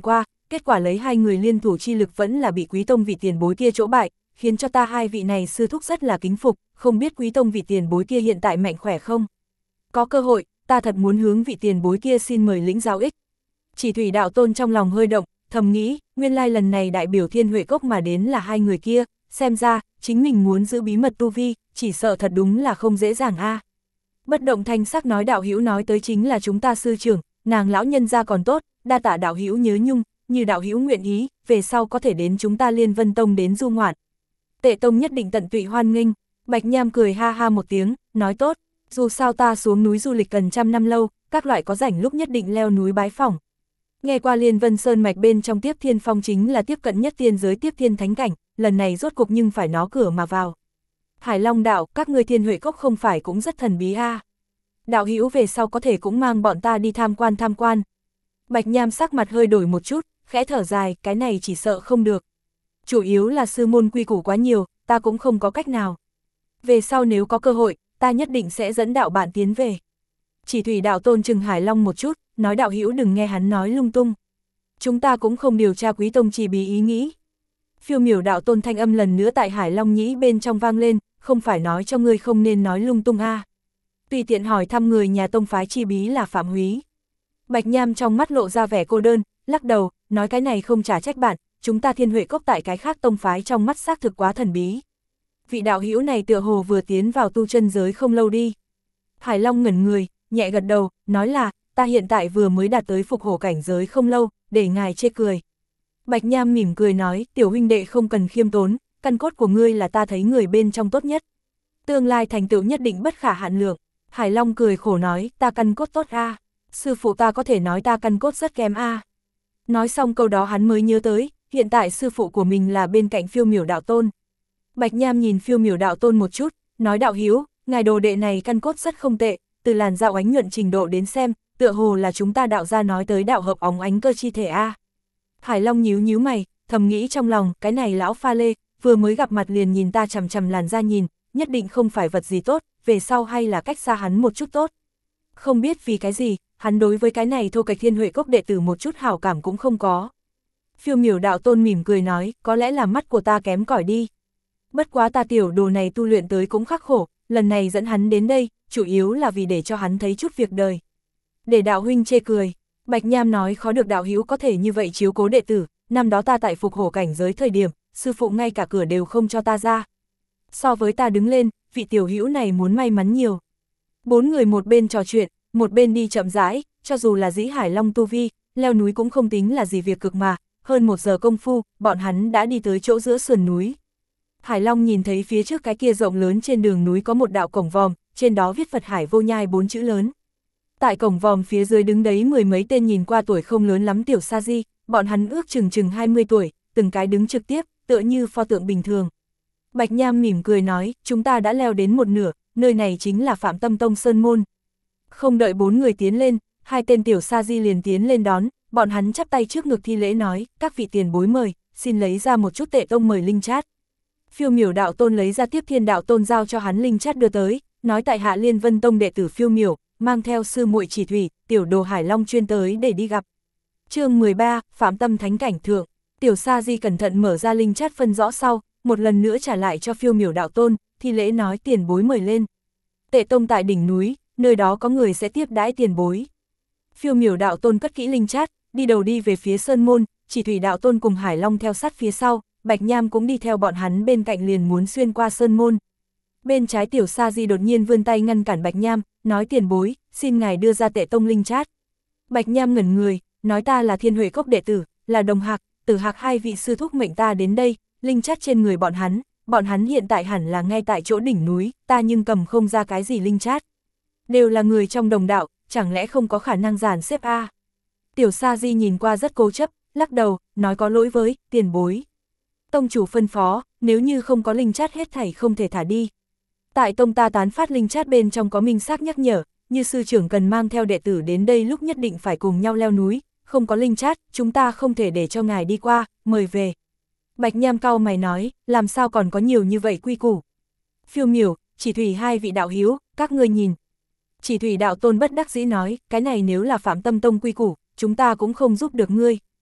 kết quả lấy hai người liên thủ chi lực vẫn là bị Quý Tông vị tiền bối kia chỗ bại, khiến cho ta hai vị này sư thúc rất là kính phục, không biết Quý Tông vị tiền bối kia hiện tại mạnh khỏe không? Có cơ hội, ta thật muốn hướng vị tiền bối kia xin mời lĩnh giáo ích. Chỉ Thủy đạo tôn trong lòng hơi động, thầm nghĩ, nguyên lai lần này đại biểu Thiên Huệ Cốc mà đến là hai người kia, xem ra, chính mình muốn giữ bí mật tu vi, chỉ sợ thật đúng là không dễ dàng a. Bất động thanh sắc nói đạo hữu nói tới chính là chúng ta sư trưởng, nàng lão nhân gia còn tốt, đa tạ đạo hữu nhớ nhung, như đạo hữu nguyện ý, về sau có thể đến chúng ta Liên Vân Tông đến du ngoạn. Tệ Tông nhất định tận tụy hoan nghênh. Bạch Nham cười ha ha một tiếng, nói tốt, dù sao ta xuống núi du lịch cần trăm năm lâu, các loại có rảnh lúc nhất định leo núi bái phỏng. Nghe qua Liên Vân Sơn mạch bên trong Tiếp Thiên Phong chính là tiếp cận nhất tiên giới Tiếp Thiên Thánh Cảnh, lần này rốt cục nhưng phải nó cửa mà vào. Hải Long đạo, các ngươi Thiên Huệ Cốc không phải cũng rất thần bí a? Đạo hữu về sau có thể cũng mang bọn ta đi tham quan. Bạch Nham sắc mặt hơi đổi một chút, khẽ thở dài, cái này chỉ sợ không được. Chủ yếu là sư môn quy củ quá nhiều, ta cũng không có cách nào. Về sau nếu có cơ hội, ta nhất định sẽ dẫn đạo bạn tiến về. Chỉ Thủy đạo tôn chừng Hải Long một chút, nói đạo hữu đừng nghe hắn nói lung tung. Chúng ta cũng không điều tra Quý Tông chỉ bí ý nghĩ. Phiêu Miểu đạo tôn thanh âm lần nữa tại Hải Long nhĩ bên trong vang lên, không phải nói cho ngươi không nên nói lung tung a. Tùy tiện hỏi thăm người nhà tông phái chi bí là phạm húy. Bạch Nham trong mắt lộ ra vẻ cô đơn, lắc đầu, nói cái này không trả trách bạn, chúng ta Thiên Huệ Cốc tại cái khác tông phái trong mắt xác thực quá thần bí. Vị đạo hữu này tựa hồ vừa tiến vào tu chân giới không lâu đi. Hải Long ngẩn người, nhẹ gật đầu, nói là, ta hiện tại vừa mới đạt tới phục hổ cảnh giới không lâu, để ngài chê cười. Bạch Nham mỉm cười nói, tiểu huynh đệ không cần khiêm tốn, căn cốt của ngươi là ta thấy người bên trong tốt nhất. Tương lai thành tựu nhất định bất khả hạn lượng. Hải Long cười khổ nói, ta căn cốt tốt a, sư phụ ta có thể nói ta căn cốt rất kém a. Nói xong câu đó hắn mới nhớ tới, hiện tại sư phụ của mình là bên cạnh Phiêu Miểu đạo tôn. Bạch Nham nhìn Phiêu Miểu đạo tôn một chút, nói đạo hữu, ngài đồ đệ này căn cốt rất không tệ, từ làn dạo ánh nhuận trình độ đến xem, tựa hồ là chúng ta đạo gia nói tới đạo hợp óng ánh cơ chi thể a. Hải Long nhíu mày, thầm nghĩ trong lòng, cái này lão pha lê, vừa mới gặp mặt liền nhìn ta chằm chằm làn da nhìn, nhất định không phải vật gì tốt, về sau hay là cách xa hắn một chút tốt. Không biết vì cái gì, hắn đối với cái này Thô Kệch Thiên Huệ Cốc đệ tử một chút hảo cảm cũng không có. Phiêu Miểu đạo tôn mỉm cười nói, có lẽ là mắt của ta kém cỏi đi. Bất quá ta tiểu đồ này tu luyện tới cũng khắc khổ, lần này dẫn hắn đến đây, chủ yếu là vì để cho hắn thấy chút việc đời. Để đạo huynh chê cười, Bạch Nham nói khó được đạo hữu có thể như vậy chiếu cố đệ tử, năm đó ta tại phục hổ cảnh giới thời điểm, sư phụ ngay cả cửa đều không cho ta ra. So với ta đứng lên, vị tiểu hữu này muốn may mắn nhiều. Bốn người một bên trò chuyện, một bên đi chậm rãi, cho dù là dĩ Hải Long tu vi, leo núi cũng không tính là gì việc cực mà, hơn 1 giờ công phu, bọn hắn đã đi tới chỗ giữa sườn núi. Hải Long nhìn thấy phía trước cái kia rộng lớn trên đường núi có một đạo cổng vòm, trên đó viết Phật Hải Vô Nhai 4 chữ lớn. Tại cổng vòm phía dưới đứng đấy 10 mấy tên nhìn qua tuổi không lớn lắm tiểu sa di, bọn hắn ước chừng 20 tuổi, từng cái đứng trực tiếp, tựa như pho tượng bình thường. Bạch Nham mỉm cười nói, chúng ta đã leo đến một nửa, nơi này chính là Phạm Tâm Tông Sơn Môn. Không đợi 4 người tiến lên, 2 tên tiểu sa di liền tiến lên đón, bọn hắn chắp tay trước ngực thi lễ nói, các vị tiền bối mời, xin lấy ra một chút tệ tông mời linh chát. Phiêu Miểu đạo tôn lấy ra Tiếp Thiên đạo tôn giao cho hắn linh chát đưa tới, nói tại hạ Liên Vân Tông đệ tử Phiêu Miểu, mang theo sư muội Chỉ Thủy, tiểu đồ Hải Long chuyên tới để đi gặp. Chương 13, Phạm Tâm Thánh Cảnh Thượng. Tiểu sa di cẩn thận mở ra linh chát phân rõ sau, một lần nữa trả lại cho Phiêu Miểu đạo tôn, thi lễ nói tiền bối mời lên. Tệ tông tại đỉnh núi, nơi đó có người sẽ tiếp đãi tiền bối. Phiêu Miểu đạo tôn cất kỹ linh chát, đi đầu đi về phía sơn môn, Chỉ Thủy đạo tôn cùng Hải Long theo sát phía sau, Bạch Nham cũng đi theo bọn hắn bên cạnh liền muốn xuyên qua sơn môn. Bên trái tiểu sa di đột nhiên vươn tay ngăn cản Bạch Nham, nói tiền bối, xin ngài đưa ra tệ tông linh chát. Bạch Nham ngẩn người, nói ta là Thiên Huệ Cốc đệ tử, là Đồng Hạc, Tử Hạc hai vị sư thúc mệnh ta đến đây, linh chát trên người bọn hắn hiện tại hẳn là ngay tại chỗ đỉnh núi, ta nhưng cầm không ra cái gì linh chát. Đều là người trong đồng đạo, chẳng lẽ không có khả năng dàn xếp a? Tiểu sa di nhìn qua rất cố chấp, lắc đầu, nói có lỗi với tiền bối. Tông chủ phân phó, nếu như không có linh chát hết thảy không thể thả đi. Tại tông ta tán phát linh chát bên trong có minh xác nhắc nhở, như sư trưởng cần mang theo đệ tử đến đây lúc nhất định phải cùng nhau leo núi, không có linh chát, chúng ta không thể để cho ngài đi qua, mời về. Bạch Nham cau mày nói, làm sao còn có nhiều như vậy quy củ. Phiêu Miểu, Chỉ Thủy hai vị đạo hiếu, các ngươi nhìn. Chỉ Thủy đạo tôn bất đắc dĩ nói, cái này nếu là Phạm Tâm Tông quy củ, chúng ta cũng không giúp được ngươi.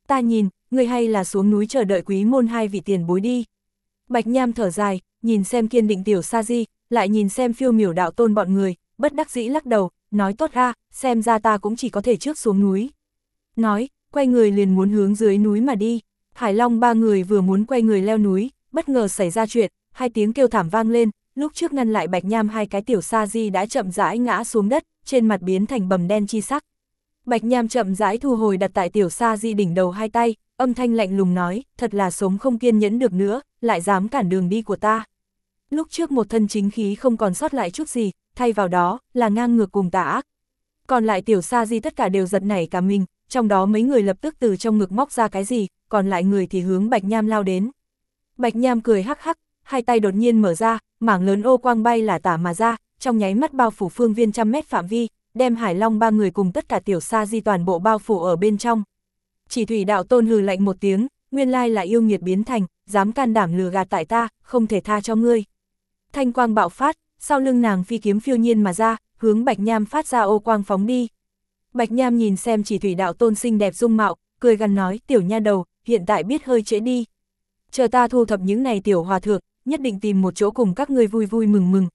Ta nhìn, ngươi hay là xuống núi chờ đợi quý môn hai vị tiền bối đi. Bạch Nham thở dài, nhìn xem kiên định tiểu sa di, lại nhìn xem Phiêu Miểu đạo tôn bọn người, bất đắc dĩ lắc đầu, nói tốt ra, xem ra ta cũng chỉ có thể trước xuống núi. Nói, quay người liền muốn hướng dưới núi mà đi. Hải Long ba người vừa muốn quay người leo núi, bất ngờ xảy ra chuyện, hai tiếng kêu thảm vang lên, lúc trước ngăn lại Bạch Nham hai cái tiểu sa di đã chậm rãi ngã xuống đất, trên mặt biến thành bầm đen chi sắc. Bạch Nham chậm rãi thu hồi đặt tại tiểu sa di đỉnh đầu hai tay, âm thanh lạnh lùng nói, thật là sống không kiên nhẫn được nữa, lại dám cản đường đi của ta. Lúc trước một thân chính khí không còn sót lại chút gì, thay vào đó là ngang ngược cùng tà ác. Còn lại tiểu sa di tất cả đều giật nảy cả mình, trong đó mấy người lập tức từ trong ngực móc ra cái gì, còn lại người thì hướng Bạch Nham lao đến. Bạch Nham cười hắc hắc, hai tay đột nhiên mở ra, mảng lớn ô quang bay là tả mà ra, trong nháy mắt bao phủ phương viên trăm mét phạm vi, đem Hải Long ba người cùng tất cả tiểu sa di toàn bộ bao phủ ở bên trong. Chỉ Thủy đạo tôn hừ lạnh một tiếng, nguyên lai là yêu nghiệt biến thành, dám can đảm lừa gạt tại ta, không thể tha cho ngươi. Thanh quang bạo phát, sau lưng nàng phi kiếm phiêu nhiên mà ra, hướng Bạch Nham phát ra ô quang phóng đi. Bạch Nham nhìn xem Chỉ Thủy đạo tôn xinh đẹp dung mạo, cười gằn nói, tiểu nha đầu, hiện tại biết hơi trễ đi. Chờ ta thu thập những này tiểu hòa thượng, nhất định tìm một chỗ cùng các ngươi vui vui mừng mừng,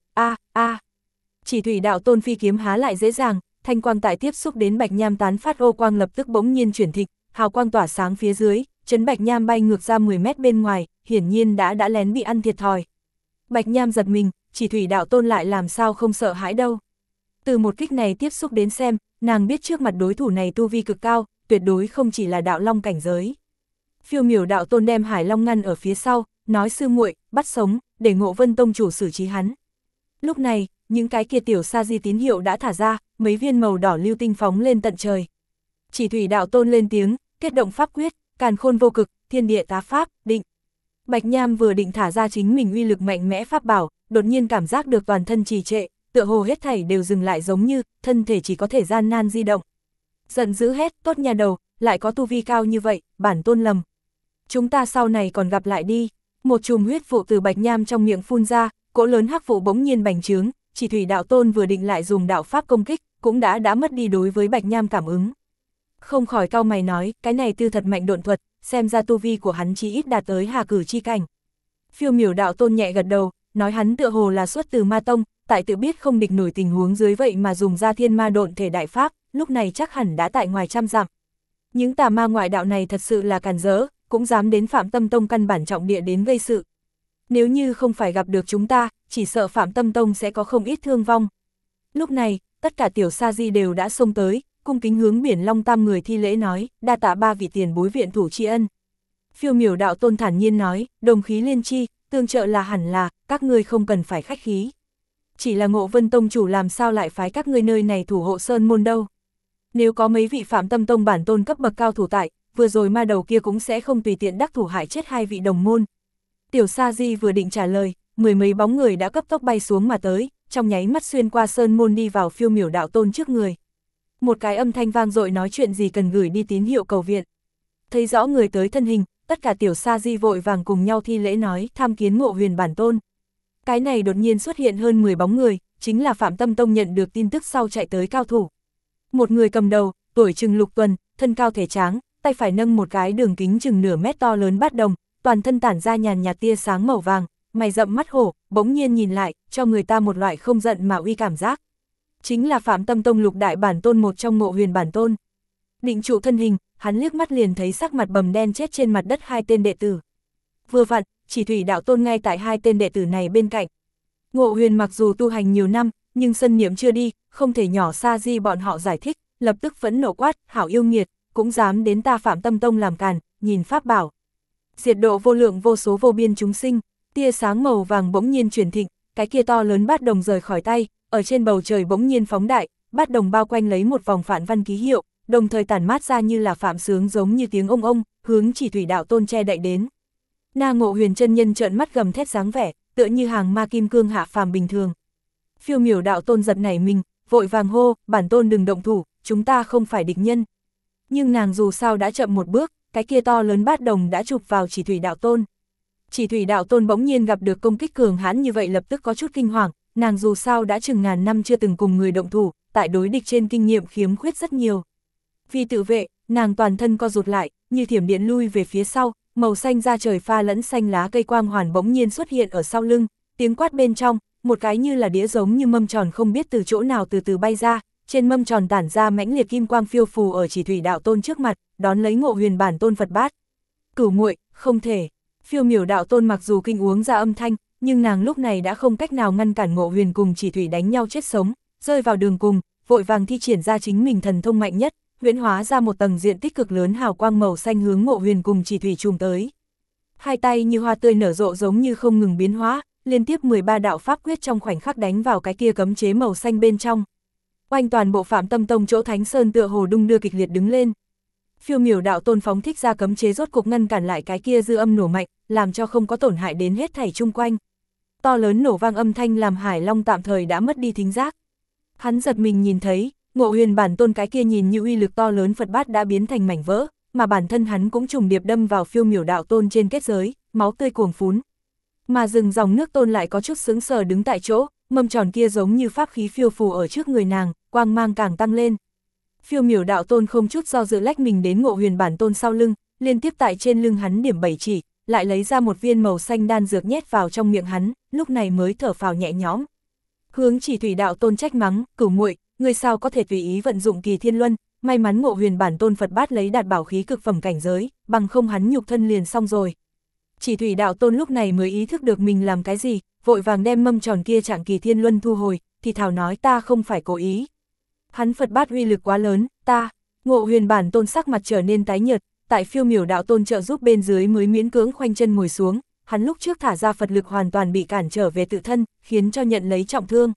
Chỉ Thủy đạo tôn phi kiếm há lại dễ dàng, thanh quang tại tiếp xúc đến Bạch Nham tán phát ô quang lập tức bỗng nhiên chuyển thịnh, hào quang tỏa sáng phía dưới, chấn Bạch Nham bay ngược ra 10 mét bên ngoài, hiển nhiên đã lén bị ăn thiệt thòi. Bạch Nham giật mình, Chỉ Thủy đạo tôn lại làm sao không sợ hãi đâu. Từ một kích này tiếp xúc đến xem, nàng biết trước mặt đối thủ này tu vi cực cao, tuyệt đối không chỉ là đạo long cảnh giới. Phiêu Miểu đạo tôn đem Hải Long ngăn ở phía sau, nói sư muội, bắt sống, để Ngộ Vân tông chủ xử trí hắn. Lúc này, những cái kia tiểu sa di tín hiệu đã thả ra, mấy viên màu đỏ lưu tinh phóng lên tận trời. Chỉ Thủy đạo tôn lên tiếng, kết động pháp quyết, càn khôn vô cực, thiên địa tá pháp, định. Bạch Nham vừa định thả ra chính mình uy lực mạnh mẽ pháp bảo, đột nhiên cảm giác được toàn thân trì trệ, tựa hồ hết thảy đều dừng lại giống như, thân thể chỉ có thể gian nan di động. Giận dữ hét, tốt nhà đầu, lại có tu vi cao như vậy, bản tôn lầm. Chúng ta sau này còn gặp lại đi. Một chùm huyết vụ từ Bạch Nham trong miệng phun ra, cỗ lớn hắc vụ bỗng nhiên bành trướng, Chỉ Thủy đạo tôn vừa định lại dùng đạo pháp công kích, cũng đã mất đi đối với Bạch Nham cảm ứng. Không khỏi cau mày nói, cái này tư thật mạnh độn thuật, xem ra tu vi của hắn chỉ ít đạt tới hà cử chi cảnh. Phiêu Miểu đạo tôn nhẹ gật đầu, nói hắn tựa hồ là xuất từ ma tông, tại tự biết không địch nổi tình huống dưới vậy mà dùng ra thiên ma độn thể đại pháp, lúc này chắc hẳn đã tại ngoài trăm dặm. Những tà ma ngoại đạo này thật sự là càn rỡ, cũng dám đến Phạm Tâm Tông căn bản trọng địa đến gây sự. Nếu như không phải gặp được chúng ta, chỉ sợ Phạm Tâm Tông sẽ có không ít thương vong. Lúc này, tất cả tiểu sa di đều đã xông tới, cung kính hướng Biển Long Tam người thi lễ nói, đa tạ ba vị tiền bối viện thủ tri ân. Phiêu Miểu đạo tôn thản nhiên nói, đồng khí liên chi, tương trợ là hẳn là, các ngươi không cần phải khách khí. Chỉ là Ngộ Vân tông chủ làm sao lại phái các ngươi nơi này thủ hộ sơn môn đâu. Nếu có mấy vị Phạm Tâm Tông bản tôn cấp bậc cao thủ tại, vừa rồi ma đầu kia cũng sẽ không tùy tiện đắc thủ hại chết hai vị đồng môn. Tiểu sa di vừa định trả lời, mười mấy bóng người đã cấp tốc bay xuống mà tới, trong nháy mắt xuyên qua sơn môn đi vào Phiêu Miểu đạo tôn trước người. Một cái âm thanh vang dội nói chuyện gì cần gửi đi tín hiệu cầu viện. Thấy rõ người tới thân hình, tất cả tiểu sa di vội vàng cùng nhau thi lễ nói, tham kiến Ngộ Huyền bản tôn. Cái này đột nhiên xuất hiện hơn 10 bóng người, chính là Phạm Tâm Tông nhận được tin tức sau chạy tới cao thủ. Một người cầm đầu, tuổi chừng Lục Tuần, thân cao thể tráng, tay phải nâng một cái đường kính chừng nửa mét to lớn bát đồng, toàn thân tản ra nhàn nhạt tia sáng màu vàng, mày rậm mắt hổ, bỗng nhiên nhìn lại, cho người ta một loại không giận mà uy cảm giác. Chính là Phạm Tâm Tông Lục đại bản tôn một trong Ngộ Huyền bản tôn. Định trụ thân hình, hắn liếc mắt liền thấy sắc mặt bầm đen chết trên mặt đất hai tên đệ tử. Vừa vặn, Chỉ Thủy đạo tôn ngay tại hai tên đệ tử này bên cạnh. Ngộ Huyền mặc dù tu hành nhiều năm, nhưng sân niệm chưa đi, không thể nhỏ xa di bọn họ giải thích, lập tức phẫn nộ quát, hảo yêu nghiệt, cũng dám đến ta Phạm Tâm Tông làm càn, nhìn pháp bảo. Diệt độ vô lượng vô số vô biên chúng sinh, tia sáng màu vàng bỗng nhiên chuyển thịnh, cái kia to lớn bát đồng rời khỏi tay, ở trên bầu trời bỗng nhiên phóng đại, bát đồng bao quanh lấy một vòng phản văn ký hiệu, đồng thời tản mát ra như là phạm sướng giống như tiếng ông, hướng Chỉ Thủy đạo tôn che đậy đến. Na Ngộ Huyền chân nhân trợn mắt gầm thét dáng vẻ, tựa như hàng ma kim cương hạ phàm bình thường. Phiêu Miểu đạo tôn giật nảy mình, vội vàng hô, bản tôn đừng động thủ, chúng ta không phải địch nhân. Nhưng nàng dù sao đã chậm một bước, cái kia to lớn bát đồng đã chụp vào Chỉ Thủy đạo tôn. Chỉ Thủy đạo tôn bỗng nhiên gặp được công kích cường hãn như vậy lập tức có chút kinh hoàng, nàng dù sao đã chừng ngàn năm chưa từng cùng người động thủ, tại đối địch trên kinh nghiệm khiếm khuyết rất nhiều. Vì tự vệ, nàng toàn thân co rụt lại, như thiểm điện lui về phía sau, màu xanh da trời pha lẫn xanh lá cây quang hoàn bỗng nhiên xuất hiện ở sau lưng, tiếng quát bên trong, một cái như là đĩa giống như mâm tròn không biết từ chỗ nào từ từ bay ra, trên mâm tròn tản ra mãnh liệt kim quang phiêu phù ở Chỉ Thủy Đạo Tôn trước mặt, đón lấy Ngộ Huyền bản tôn Phật Bát. Cửu muội, không thể. Phiêu Miểu Đạo Tôn mặc dù kinh uống ra âm thanh, nhưng nàng lúc này đã không cách nào ngăn cản Ngộ Huyền cùng Chỉ Thủy đánh nhau chết sống, rơi vào đường cùng, vội vàng thi triển ra chính mình thần thông mạnh nhất, huyễn hóa ra một tầng diện tích cực lớn hào quang màu xanh hướng Ngộ Huyền cùng Chỉ Thủy trùm tới. Hai tay như hoa tươi nở rộ giống như không ngừng biến hóa, liên tiếp 13 đạo pháp quyết trong khoảnh khắc đánh vào cái kia cấm chế màu xanh bên trong. Oanh toàn bộ Phạm Tâm Tông chỗ Thánh Sơn tựa hồ đung đưa kịch liệt đứng lên. Phiêu Miểu Đạo Tôn phóng thích ra cấm chế rốt cục ngăn cản lại cái kia dư âm nổ mạnh, làm cho không có tổn hại đến hết thảy chung quanh. To lớn nổ vang âm thanh làm Hải Long tạm thời đã mất đi thính giác. Hắn giật mình nhìn thấy, Ngộ Huyền bản tôn cái kia nhìn như uy lực to lớn Phật Bát đã biến thành mảnh vỡ, mà bản thân hắn cũng trùng điệp đâm vào Phiêu Miểu Đạo Tôn trên kết giới, máu tươi cuồn phún. Mà rừng dòng nước tôn lại có chút sững sờ đứng tại chỗ, mâm tròn kia giống như pháp khí phiêu phù ở trước người nàng, quang mang càng tăng lên. Phiêu Miểu Đạo Tôn không chút do dự lách mình đến Ngộ Huyền bản tôn sau lưng, liên tiếp tại trên lưng hắn điểm 7 chỉ, lại lấy ra một viên màu xanh đan dược nhét vào trong miệng hắn, lúc này mới thở phào nhẹ nhõm. Hướng Chỉ Thủy Đạo Tôn trách mắng, cửu muội, ngươi sao có thể tùy ý vận dụng Kỳ Thiên Luân, may mắn Ngộ Huyền bản tôn Phật Bát lấy đạt bảo khí cực phẩm cảnh giới, bằng không hắn nhục thân liền xong rồi. Chỉ Thủy Đạo Tôn lúc này mới ý thức được mình làm cái gì, vội vàng đem mâm tròn kia trạng Kỳ Thiên Luân thu hồi, thì thảo nói ta không phải cố ý. Hắn Phật Bát uy lực quá lớn, Ngộ Huyền bản tôn sắc mặt trở nên tái nhợt, tại Phiêu Miểu Đạo Tôn trợ giúp bên dưới mới miễn cưỡng khoanh chân ngồi xuống, hắn lúc trước thả ra Phật lực hoàn toàn bị cản trở về tự thân, khiến cho nhận lấy trọng thương.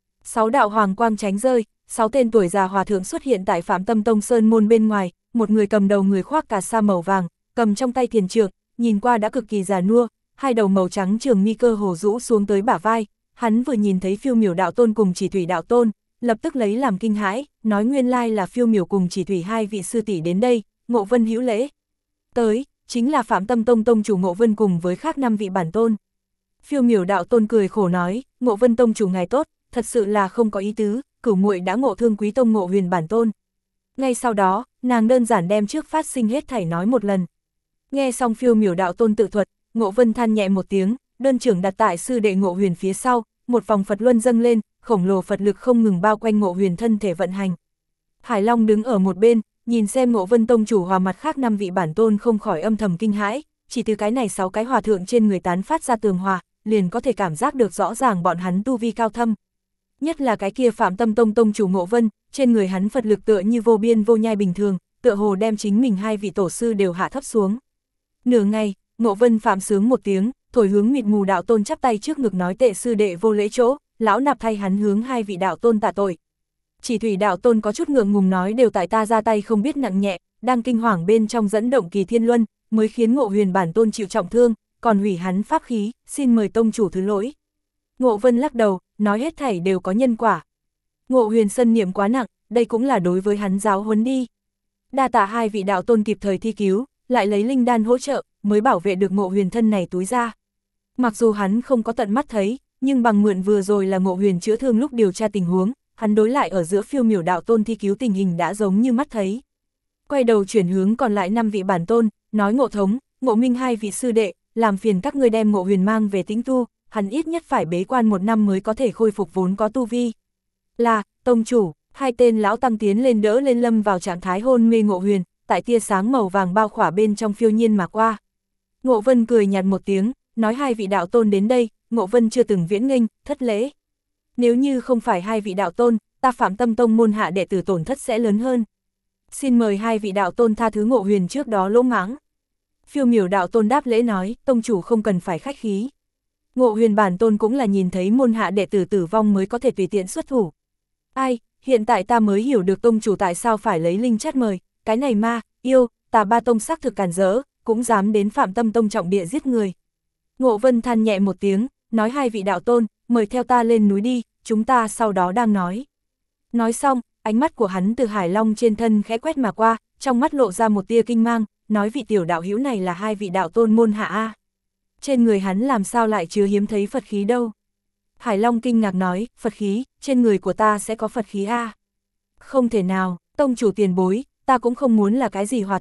6 đạo hoàng quang tránh rơi, 6 tên tuổi già hòa thượng xuất hiện tại Phạm Tâm Tông Sơn môn bên ngoài, một người cầm đầu người khoác cà sa màu vàng, cầm trong tay thiền trượng, nhìn qua đã cực kỳ già nua, hai đầu màu trắng trường mi cơ hồ rũ xuống tới bả vai, hắn vừa nhìn thấy Phiêu Miểu Đạo Tôn cùng Chỉ Thủy Đạo Tôn, lập tức lấy làm kinh hãi, nói nguyên lai là Phiêu Miểu cùng Chỉ Thủy hai vị sư tỷ đến đây, Ngộ Vân hữu lễ. Tới, chính là Phạm Tâm Tông tông chủ Ngộ Vân cùng với khác 5 vị bản tôn. Phiêu Miểu Đạo Tôn cười khổ nói, Ngộ Vân tông chủ ngài tốt, thật sự là không có ý tứ, cửu muội đã ngộ thương quý tông Ngộ Huyền bản tôn. Ngay sau đó, nàng đơn giản đem trước phát sinh hết thảy nói một lần. Nghe xong Phiêu Miểu Đạo Tôn tự thuật, Ngộ Vân than nhẹ một tiếng, đơn trưởng đặt tại sư đệ Ngộ Huyền phía sau, một vòng Phật luân dâng lên, khổng lồ Phật lực không ngừng bao quanh Ngộ Huyền thân thể vận hành. Hải Long đứng ở một bên, nhìn xem Ngộ Vân tông chủ hòa mặt khác 5 vị bản tôn không khỏi âm thầm kinh hãi, chỉ từ cái này 6 cái hòa thượng trên người tán phát ra tường hòa, liền có thể cảm giác được rõ ràng bọn hắn tu vi cao thâm. Nhất là cái kia Phạm Tâm Tông tông chủ Ngộ Vân, trên người hắn Phật lực tựa như vô biên vô nhai bình thường, tựa hồ đem chính mình hai vị tổ sư đều hạ thấp xuống. Nửa ngày, Ngộ Vân phạm sướng một tiếng, thổi hướng Mịt Mù Đạo Tôn chắp tay trước ngực nói tệ sư đệ vô lễ chỗ, lão nạp thay hắn hướng hai vị đạo tôn tạ tội. Chỉ Thủy Đạo Tôn có chút ngượng ngùng nói đều tại ta ra tay không biết nặng nhẹ, đang kinh hoàng bên trong dẫn động Kỳ Thiên Luân, mới khiến Ngộ Huyền bản tôn chịu trọng thương, còn hủy hắn pháp khí, xin mời tông chủ thứ lỗi. Ngộ Vân lắc đầu, nói hết thảy đều có nhân quả. Ngộ Huyền sân niệm quá nặng, đây cũng là đối với hắn giáo huấn đi. Đa tạ hai vị đạo tôn kịp thời thi cứu, lại lấy linh đan hỗ trợ, mới bảo vệ được Ngộ Huyền thân này túi ra. Mặc dù hắn không có tận mắt thấy, nhưng bằng mượn vừa rồi là Ngộ Huyền chữa thương lúc điều tra tình huống, hắn đối lại ở giữa Phiêu Miểu Đạo Tôn thi cứu tình hình đã giống như mắt thấy. Quay đầu chuyển hướng còn lại 5 vị bản tôn, nói Ngộ Thống, Ngộ Minh hai vị sư đệ, làm phiền các ngươi đem Ngộ Huyền mang về tĩnh tu, hắn ít nhất phải bế quan 1 năm mới có thể khôi phục vốn có tu vi. Là, tông chủ, hai tên lão tăng tiến lên đỡ lên lâm vào trạng thái hôn mê Ngộ Huyền, tại tia sáng màu vàng bao khỏa bên trong phiêu nhiên mà qua. Ngộ Vân cười nhạt một tiếng, nói hai vị đạo tôn đến đây, Ngộ Vân chưa từng viễn nghênh, thất lễ. Nếu như không phải hai vị đạo tôn, ta Phạm Tâm Tông môn hạ đệ tử tổn thất sẽ lớn hơn. Xin mời hai vị đạo tôn tha thứ Ngộ Huyền trước đó lỗ mãng. Phiêu Miểu Đạo Tôn đáp lễ nói, tông chủ không cần phải khách khí. Ngộ Huyền bản tôn cũng là nhìn thấy môn hạ đệ tử tử vong mới có thể tùy tiện xuất thủ. Ai, hiện tại ta mới hiểu được tông chủ tại sao phải lấy linh chất mời, cái này ma, yêu, tà ba tông xác thực càn rỡ, cũng dám đến Phạm Tâm Tông trọng địa giết người. Ngộ Vân than nhẹ một tiếng, nói hai vị đạo tôn, mời theo ta lên núi đi, chúng ta sau đó đang nói. Nói xong, ánh mắt của hắn từ Hải Long trên thân khẽ quét mà qua, trong mắt lộ ra một tia kinh mang, nói vị tiểu đạo hữu này là hai vị đạo tôn môn hạ a. Trên người hắn làm sao lại chứa hiếm thấy Phật khí đâu. Hải Long kinh ngạc nói, Phật khí, trên người của ta sẽ có Phật khí a. Không thể nào, tông chủ tiền bối, ta cũng không muốn là cái gì hòa thượng,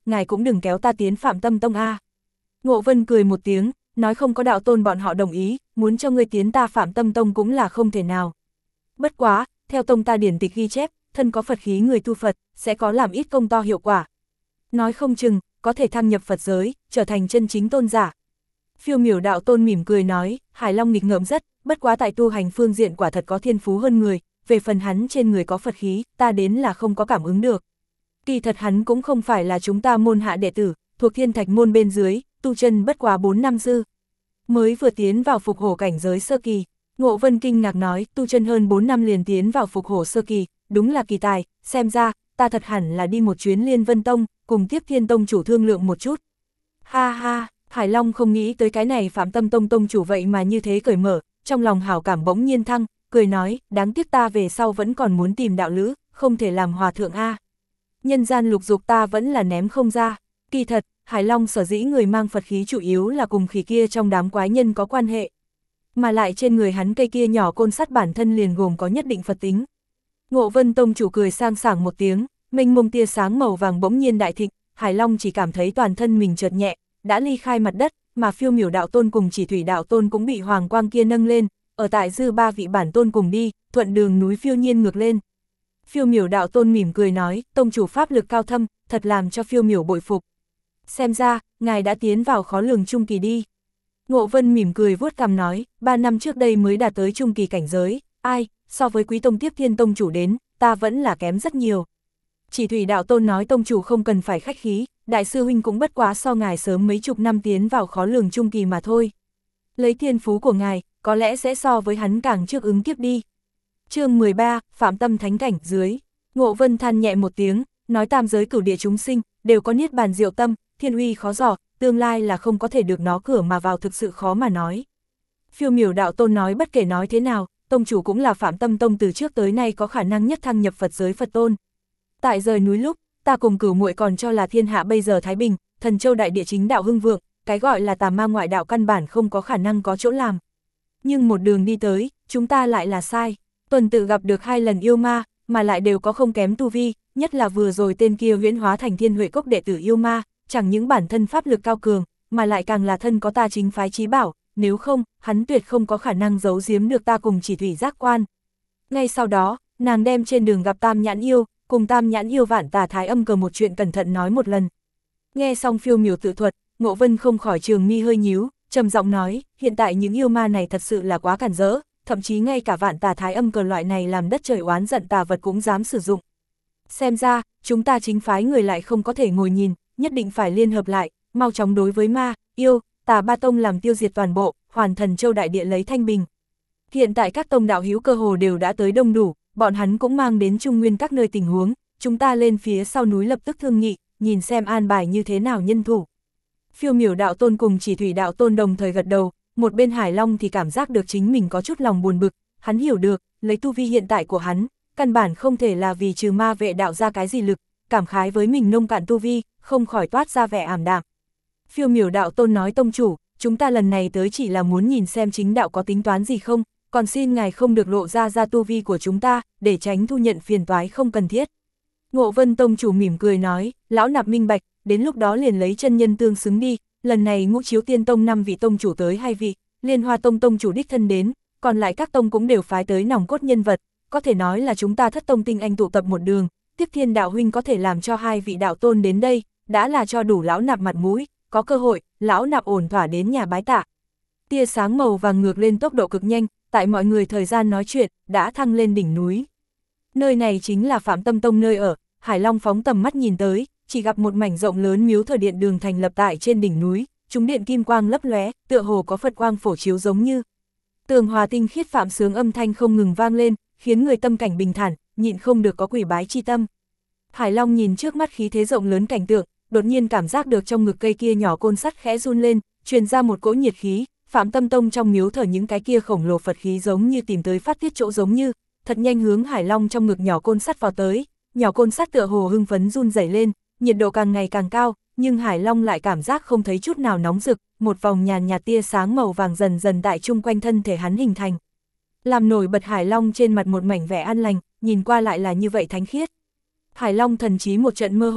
ngài cũng đừng kéo ta tiến Phạm Tâm Tông a. Ngộ Vân cười một tiếng, nói không có đạo tôn bọn họ đồng ý, muốn cho ngươi tiến ta Phạm Tâm Tông cũng là không thể nào. Bất quá, theo tông ta điển tịch ghi chép, thân có Phật khí người tu Phật, sẽ có làm ít công to hiệu quả. Nói không chừng, có thể thăng nhập Phật giới, trở thành chân chính tôn giả. Phiêu Miểu đạo tôn mỉm cười nói, Hải Long nghịch ngợm rất, bất quá tại tu hành phương diện quả thật có thiên phú hơn người, về phần hắn trên người có Phật khí, ta đến là không có cảm ứng được. Kỳ thật hắn cũng không phải là chúng ta môn hạ đệ tử, thuộc Thiên Thạch môn bên dưới, tu chân bất quá 4 năm dư. Mới vừa tiến vào phục hổ cảnh giới sơ kỳ, Ngộ Vân kinh ngạc nói, tu chân hơn 4 năm liền tiến vào phục hổ sơ kỳ, đúng là kỳ tài, xem ra, ta thật hẳn là đi một chuyến Liên Vân Tông, cùng Tiếp Thiên Tông chủ thương lượng một chút. Ha ha, Hải Long không nghĩ tới cái này Phạm Tâm Tông tông chủ vậy mà như thế cởi mở, trong lòng hảo cảm bỗng nhiên thăng, cười nói, đáng tiếc ta về sau vẫn còn muốn tìm đạo lữ, không thể làm hòa thượng a. Nhân gian lục dục ta vẫn là ném không ra. Kỳ thật, Hải Long sở dĩ người mang Phật khí chủ yếu là cùng khỉ kia trong đám quái nhân có quan hệ. Mà lại trên người hắn cây kia nhỏ côn sắt bản thân liền gồm có nhất định Phật tính. Ngộ Vân tông chủ cười sang sảng một tiếng, mênh mông tia sáng màu vàng bỗng nhiên đại thịnh, Hải Long chỉ cảm thấy toàn thân mình chợt nhẹ, đã ly khai mặt đất, mà Phiêu Miểu đạo tôn cùng Chỉ Thủy đạo tôn cũng bị hoàng quang kia nâng lên, ở tại dư 3 vị bản tôn cùng đi, thuận đường núi phiêu nhiên ngược lên. Phiêu Miểu đạo tôn mỉm cười nói, tông chủ pháp lực cao thâm, thật làm cho Phiêu Miểu bội phục. Xem ra, ngài đã tiến vào khó lường trung kỳ đi. Ngộ Vân mỉm cười vuốt cằm nói, 3 năm trước đây mới đạt tới trung kỳ cảnh giới, ai, so với Quý Tông Tiếp Thiên tông chủ đến, ta vẫn là kém rất nhiều. Chỉ Thủy đạo tôn nói tông chủ không cần phải khách khí, đại sư huynh cũng bất quá so ngài sớm mấy chục năm tiến vào khó lường trung kỳ mà thôi. Lấy thiên phú của ngài, có lẽ sẽ so với hắn càng trước ứng kiếp đi. Chương 13, Phạm Tâm Thánh Cảnh dưới. Ngộ Vân than nhẹ một tiếng, nói tam giới cửu địa chúng sinh, đều có niết bàn diệu tâm, thiên uy khó dò, tương lai là không có thể được nó cửa mà vào thực sự khó mà nói. Phiêu Miểu đạo tôn nói bất kể nói thế nào, tông chủ cũng là Phạm Tâm Tông từ trước tới nay có khả năng nhất thăng nhập Phật giới Phật tôn. Tại rời núi lúc, ta cùng Cửu muội còn cho là thiên hạ bây giờ thái bình, thần châu đại địa chính đạo hưng vượng, cái gọi là tà ma ngoại đạo căn bản không có khả năng có chỗ làm. Nhưng một đường đi tới, chúng ta lại là sai. Tuần tự gặp được 2 lần yêu ma, mà lại đều có không kém tu vi, nhất là vừa rồi tên kia huyễn hóa thành Thiên Huệ Cốc đệ tử yêu ma, chẳng những bản thân pháp lực cao cường, mà lại càng là thân có ta chính phái chí bảo, nếu không, hắn tuyệt không có khả năng giấu giếm được ta cùng Chỉ Thủy giác quan. Ngay sau đó, nàng đem trên đường gặp Tam Nhãn yêu, cùng Tam Nhãn yêu Vạn Tà Thái Âm Cờ một chuyện cẩn thận nói một lần. Nghe xong Phiêu Miểu tự thuật, Ngộ Vân không khỏi trường mi hơi nhíu, trầm giọng nói, hiện tại những yêu ma này thật sự là quá cản rỡ, thậm chí ngay cả Vạn Tà Thái Âm Cờ loại này làm đất trời oán giận tà vật cũng dám sử dụng. Xem ra, chúng ta chính phái người lại không có thể ngồi nhìn, nhất định phải liên hợp lại, mau chóng đối với ma, yêu, tà ba tông làm tiêu diệt toàn bộ, hoàn thần châu đại địa lấy thanh bình. Hiện tại các tông đạo hữu cơ hồ đều đã tới đông đủ, bọn hắn cũng mang đến Trung Nguyên các nơi tình huống, chúng ta lên phía sau núi lập tức thương nghị, nhìn xem an bài như thế nào nhân thủ. Phiêu Miểu đạo tôn cùng Chỉ Thủy đạo tôn đồng thời gật đầu, một bên Hải Long thì cảm giác được chính mình có chút lòng buồn bực, hắn hiểu được, lấy tu vi hiện tại của hắn, căn bản không thể là vì trừ ma vệ đạo ra cái gì lực, cảm khái với mình nông cạn tu vi, không khỏi toát ra vẻ ảm đạm. Phiêu Miểu đạo tôn nói tông chủ, chúng ta lần này tới chỉ là muốn nhìn xem chính đạo có tính toán gì không, còn xin ngài không được lộ ra tu vi của chúng ta, để tránh thu nhận phiền toái không cần thiết. Ngộ Vân tông chủ mỉm cười nói, lão nạp minh bạch, đến lúc đó liền lấy chân nhân tương xứng đi, lần này Ngũ Chiếu Tiên Tông 5 vị tông chủ tới 2 vị, Liên Hoa Tông tông chủ đích thân đến, còn lại các tông cũng đều phái tới nòng cốt nhân vật, có thể nói là chúng ta thất tông tinh anh tụ tập một đường, Tiếp Thiên đạo huynh có thể làm cho 2 vị đạo tôn đến đây, đã là cho đủ lão nạp mặt mũi, có cơ hội, lão nạp ổn thỏa đến nhà bái tạ. Tia sáng màu vàng ngược lên tốc độ cực nhanh, tại mọi người thời gian nói chuyện, đã thăng lên đỉnh núi. Nơi này chính là Phạm Tâm Tông nơi ở, Hải Long phóng tầm mắt nhìn tới, chỉ gặp một mảnh rộng lớn miếu thờ điện đường thành lập tại trên đỉnh núi, chúng điện kim quang lấp lóe, tựa hồ có Phật quang phổ chiếu giống như. Tường hòa tinh khiết phạm sướng âm thanh không ngừng vang lên, khiến người tâm cảnh bình thản, nhịn không được có quỷ bái chi tâm. Hải Long nhìn trước mắt khí thế rộng lớn cảnh tượng, đột nhiên cảm giác được trong ngực cây kia nhỏ côn sắt khẽ run lên, truyền ra một cỗ nhiệt khí, Phạm Tâm Tông trong miếu thờ những cái kia khổng lồ Phật khí giống như tìm tới phát tiết chỗ giống như, thật nhanh hướng Hải Long trong ngực nhỏ côn sắt vào tới, nhỏ côn sắt tựa hồ hưng phấn run rẩy lên, nhiệt độ càng ngày càng cao, nhưng Hải Long lại cảm giác không thấy chút nào nóng rực, một vòng nhàn nhạt tia sáng màu vàng dần dần tại chung quanh thân thể hắn hình thành. Làm nổi bật Hải Long trên mặt một mảnh vẻ an lành, nhìn qua lại là như vậy thánh khiết. Hải Long thần trí một trận mơ hồ,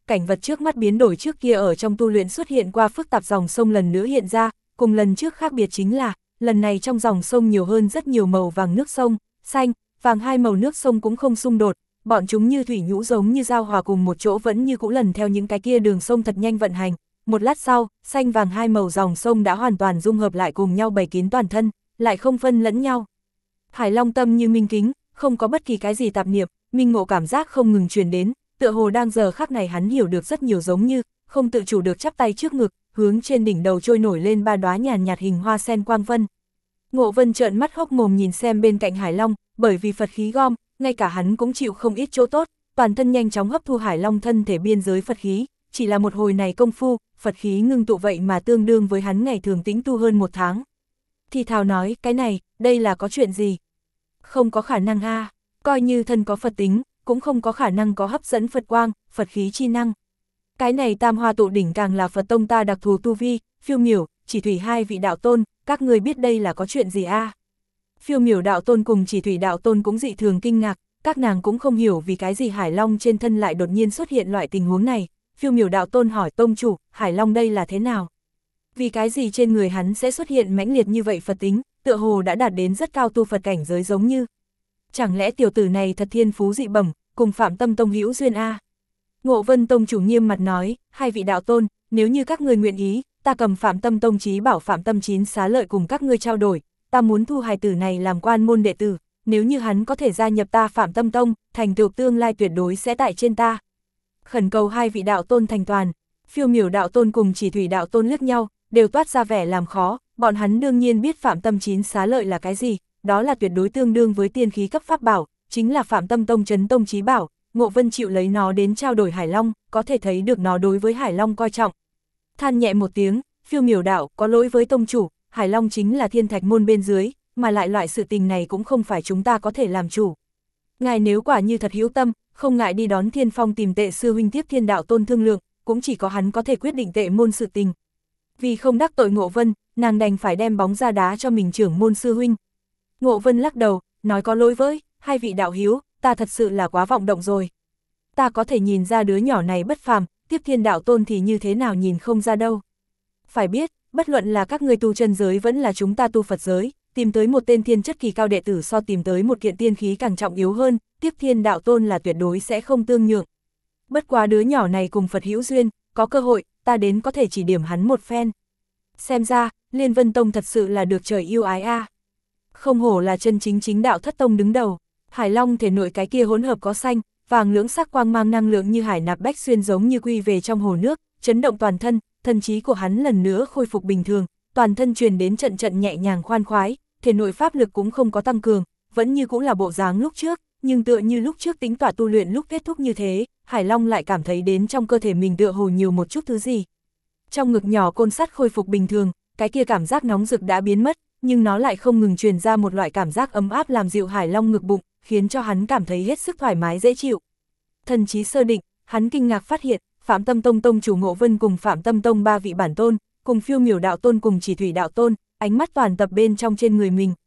cảnh vật trước mắt biến đổi trước kia ở trong tu luyện xuất hiện qua phức tạp dòng sông lần nữa hiện ra, cùng lần trước khác biệt chính là, lần này trong dòng sông nhiều hơn rất nhiều màu vàng nước sông, xanh, vàng hai màu nước sông cũng không xung đột, bọn chúng như thủy nhũ giống như giao hòa cùng một chỗ vẫn như cũ lần theo những cái kia đường sông thật nhanh vận hành. Một lát sau, xanh vàng hai màu dòng sông đã hoàn toàn dung hợp lại cùng nhau bày kín toàn thân, lại không phân lẫn nhau. Hải Long tâm như minh kính, không có bất kỳ cái gì tạp niệm, minh ngộ cảm giác không ngừng truyền đến, tựa hồ đang giờ khắc này hắn hiểu được rất nhiều giống như, không tự chủ được chắp tay trước ngực, hướng trên đỉnh đầu trôi nổi lên ba đóa nhàn nhạt hình hoa sen quang vân. Ngộ Vân trợn mắt hốc mồm nhìn xem bên cạnh Hải Long, bởi vì Phật khí gom, ngay cả hắn cũng chịu không ít chỗ tốt, toàn thân nhanh chóng hấp thu Hải Long thân thể biên giới Phật khí, chỉ là một hồi này công phu, Phật khí ngưng tụ vậy mà tương đương với hắn ngày thường tĩnh tu hơn 1 tháng. Thì thào nói, cái này, đây là có chuyện gì? Không có khả năng a, coi như thân có Phật tính, cũng không có khả năng có hấp dẫn Phật quang, Phật khí chi năng. Cái này Tam Hoa tụ đỉnh càng là Phật tông ta đặc thù tu vi, Phiêu Miểu, Chỉ Thủy hai vị đạo tôn, các người biết đây là có chuyện gì a? Phiêu Miểu đạo tôn cùng Chỉ Thủy đạo tôn cũng dị thường kinh ngạc, các nàng cũng không hiểu vì cái gì Hải Long trên thân lại đột nhiên xuất hiện loại tình huống này. Phiêu Miểu đạo tôn hỏi tông chủ, Hải Long đây là thế nào? Vì cái gì trên người hắn sẽ xuất hiện mãnh liệt như vậy Phật tính, tựa hồ đã đạt đến rất cao tu Phật cảnh giới giống như. Chẳng lẽ tiểu tử này thật thiên phú dị bẩm, cùng Phạm Tâm tông hữu duyên a? Ngộ Vân tông chủ nghiêm mặt nói, hai vị đạo tôn, nếu như các người nguyện ý, ta cầm Phạm Tâm tông chí bảo Phạm Tâm Chín xá lợi cùng các ngươi trao đổi, ta muốn thu hài tử này làm quan môn đệ tử, nếu như hắn có thể gia nhập ta Phạm Tâm tông, thành tựu tương lai tuyệt đối sẽ tại trên ta. Khẩn cầu hai vị đạo tôn thành toàn. Phiêu Miểu đạo tôn cùng Chỉ Thủy đạo tôn liếc nhau, đều toát ra vẻ làm khó, bọn hắn đương nhiên biết Phạm Tâm Chín xá lợi là cái gì, đó là tuyệt đối tương đương với tiên khí cấp pháp bảo, chính là Phạm Tâm tông trấn tông chí bảo. Ngộ Vân chịu lấy nó đến trao đổi Hải Long, có thể thấy được nó đối với Hải Long coi trọng. Than nhẹ một tiếng, Phiêu Miểu đạo, có lỗi với tông chủ, Hải Long chính là thiên thạch môn bên dưới, mà lại loại sự tình này cũng không phải chúng ta có thể làm chủ. Ngài nếu quả như thật hữu tâm, không ngại đi đón Thiên Phong tìm Tệ sư huynh tiếp Thiên đạo tôn thương lượng, cũng chỉ có hắn có thể quyết định Tệ môn sự tình. Vì không đắc tội Ngộ Vân, nàng đành phải đem bóng ra đá cho mình trưởng môn sư huynh. Ngộ Vân lắc đầu, nói có lỗi với hai vị đạo hữu, ta thật sự là quá vọng động rồi. Ta có thể nhìn ra đứa nhỏ này bất phàm, tiếp Thiên đạo tôn thì như thế nào nhìn không ra đâu. Phải biết, bất luận là các ngươi tu chân giới vẫn là chúng ta tu Phật giới, tìm tới một tên thiên chất kỳ cao đệ tử so tìm tới một kiện tiên khí càng trọng yếu hơn, tiếp Thiên đạo tôn là tuyệt đối sẽ không tương nhượng. Bất quá đứa nhỏ này cùng Phật hữu duyên, có cơ hội, ta đến có thể chỉ điểm hắn một phen. Xem ra, Liên Vân Tông thật sự là được trời yêu ái a. Không hổ là chân chính chính đạo thất tông đứng đầu. Hải Long thể nội cái kia hỗn hợp có xanh, vàng lưỡng sắc quang mang năng lượng như hải nạp bách xuyên giống như quy về trong hồ nước, chấn động toàn thân, thân trí của hắn lần nữa khôi phục bình thường, toàn thân truyền đến trận trận nhẹ nhàng khoan khoái, thể nội pháp lực cũng không có tăng cường, vẫn như cũng là bộ dáng lúc trước, nhưng tựa như lúc trước tính tỏa tu luyện lúc kết thúc như thế, Hải Long lại cảm thấy đến trong cơ thể mình tựa hồ nhiều một chút thứ gì. Trong ngực nhỏ côn sắt khôi phục bình thường, cái kia cảm giác nóng rực đã biến mất, nhưng nó lại không ngừng truyền ra một loại cảm giác ấm áp làm dịu Hải Long ngực bụng, khiến cho hắn cảm thấy hết sức thoải mái dễ chịu. Thần trí sơ định, hắn kinh ngạc phát hiện, Phạm Tâm tông tông chủ Ngộ Vân cùng Phạm Tâm tông ba vị bản tôn, cùng Phiêu Miểu đạo tôn cùng Chỉ Thủy đạo tôn, ánh mắt toàn tập bên trong trên người mình,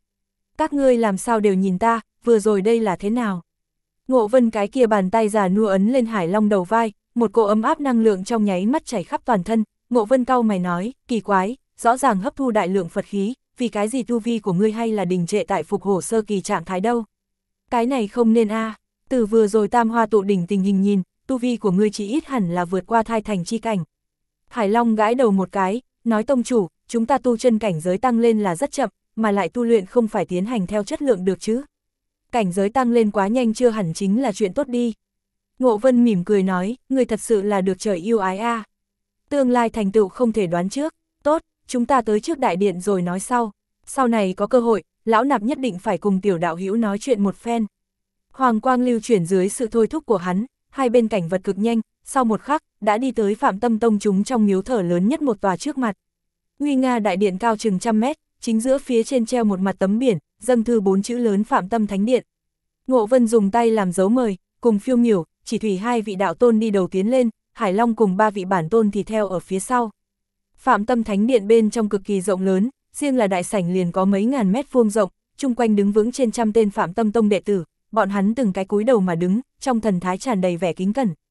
các ngươi làm sao đều nhìn ta, vừa rồi đây là thế nào? Ngộ Vân cái kia bàn tay già nua ấn lên Hải Long đầu vai, một cỗ ấm áp năng lượng trong nháy mắt chảy khắp toàn thân, Ngộ Vân cau mày nói, kỳ quái, rõ ràng hấp thu đại lượng Phật khí, vì cái gì tu vi của ngươi hay là đình trệ tại phục hổ sơ kỳ trạng thái đâu? Cái này không nên từ vừa rồi Tam Hoa tụ đỉnh tình hình nhìn, tu vi của ngươi chỉ ít hẳn là vượt qua thai thành chi cảnh. Hải Long gãi đầu một cái, nói tông chủ, chúng ta tu chân cảnh giới tăng lên là rất chậm, mà lại tu luyện không phải tiến hành theo chất lượng được chứ. Cảnh giới tăng lên quá nhanh chưa hẳn chính là chuyện tốt đi. Ngộ Vân mỉm cười nói, người thật sự là được trời yêu ái Tương lai thành tựu không thể đoán trước, tốt, chúng ta tới trước đại điện rồi nói sau này có cơ hội, lão nạp nhất định phải cùng tiểu đạo hữu nói chuyện một phen. Hoàng quang lưu chuyển dưới sự thôi thúc của hắn, hai bên cảnh vật cực nhanh, sau một khắc, đã đi tới Phạm Tâm tông chúng trong miếu thờ lớn nhất một tòa trước mặt. Nguy nga đại điện cao chừng 100 mét, chính giữa phía trên treo một mặt tấm biển, dâng thư 4 chữ lớn Phạm Tâm Thánh Điện. Ngộ Vân dùng tay làm dấu mời, cùng Phiêu Miểu, Chỉ Thủy hai vị đạo tôn đi đầu tiến lên, Hải Long cùng ba vị bản tôn thì theo ở phía sau. Phạm Tâm Thánh Điện bên trong cực kỳ rộng lớn, riêng là đại sảnh liền có mấy ngàn mét vuông rộng, chung quanh đứng vững trên trăm tên Phạm Tâm tông đệ tử, bọn hắn từng cái cúi đầu mà đứng, trong thần thái tràn đầy vẻ kính cẩn.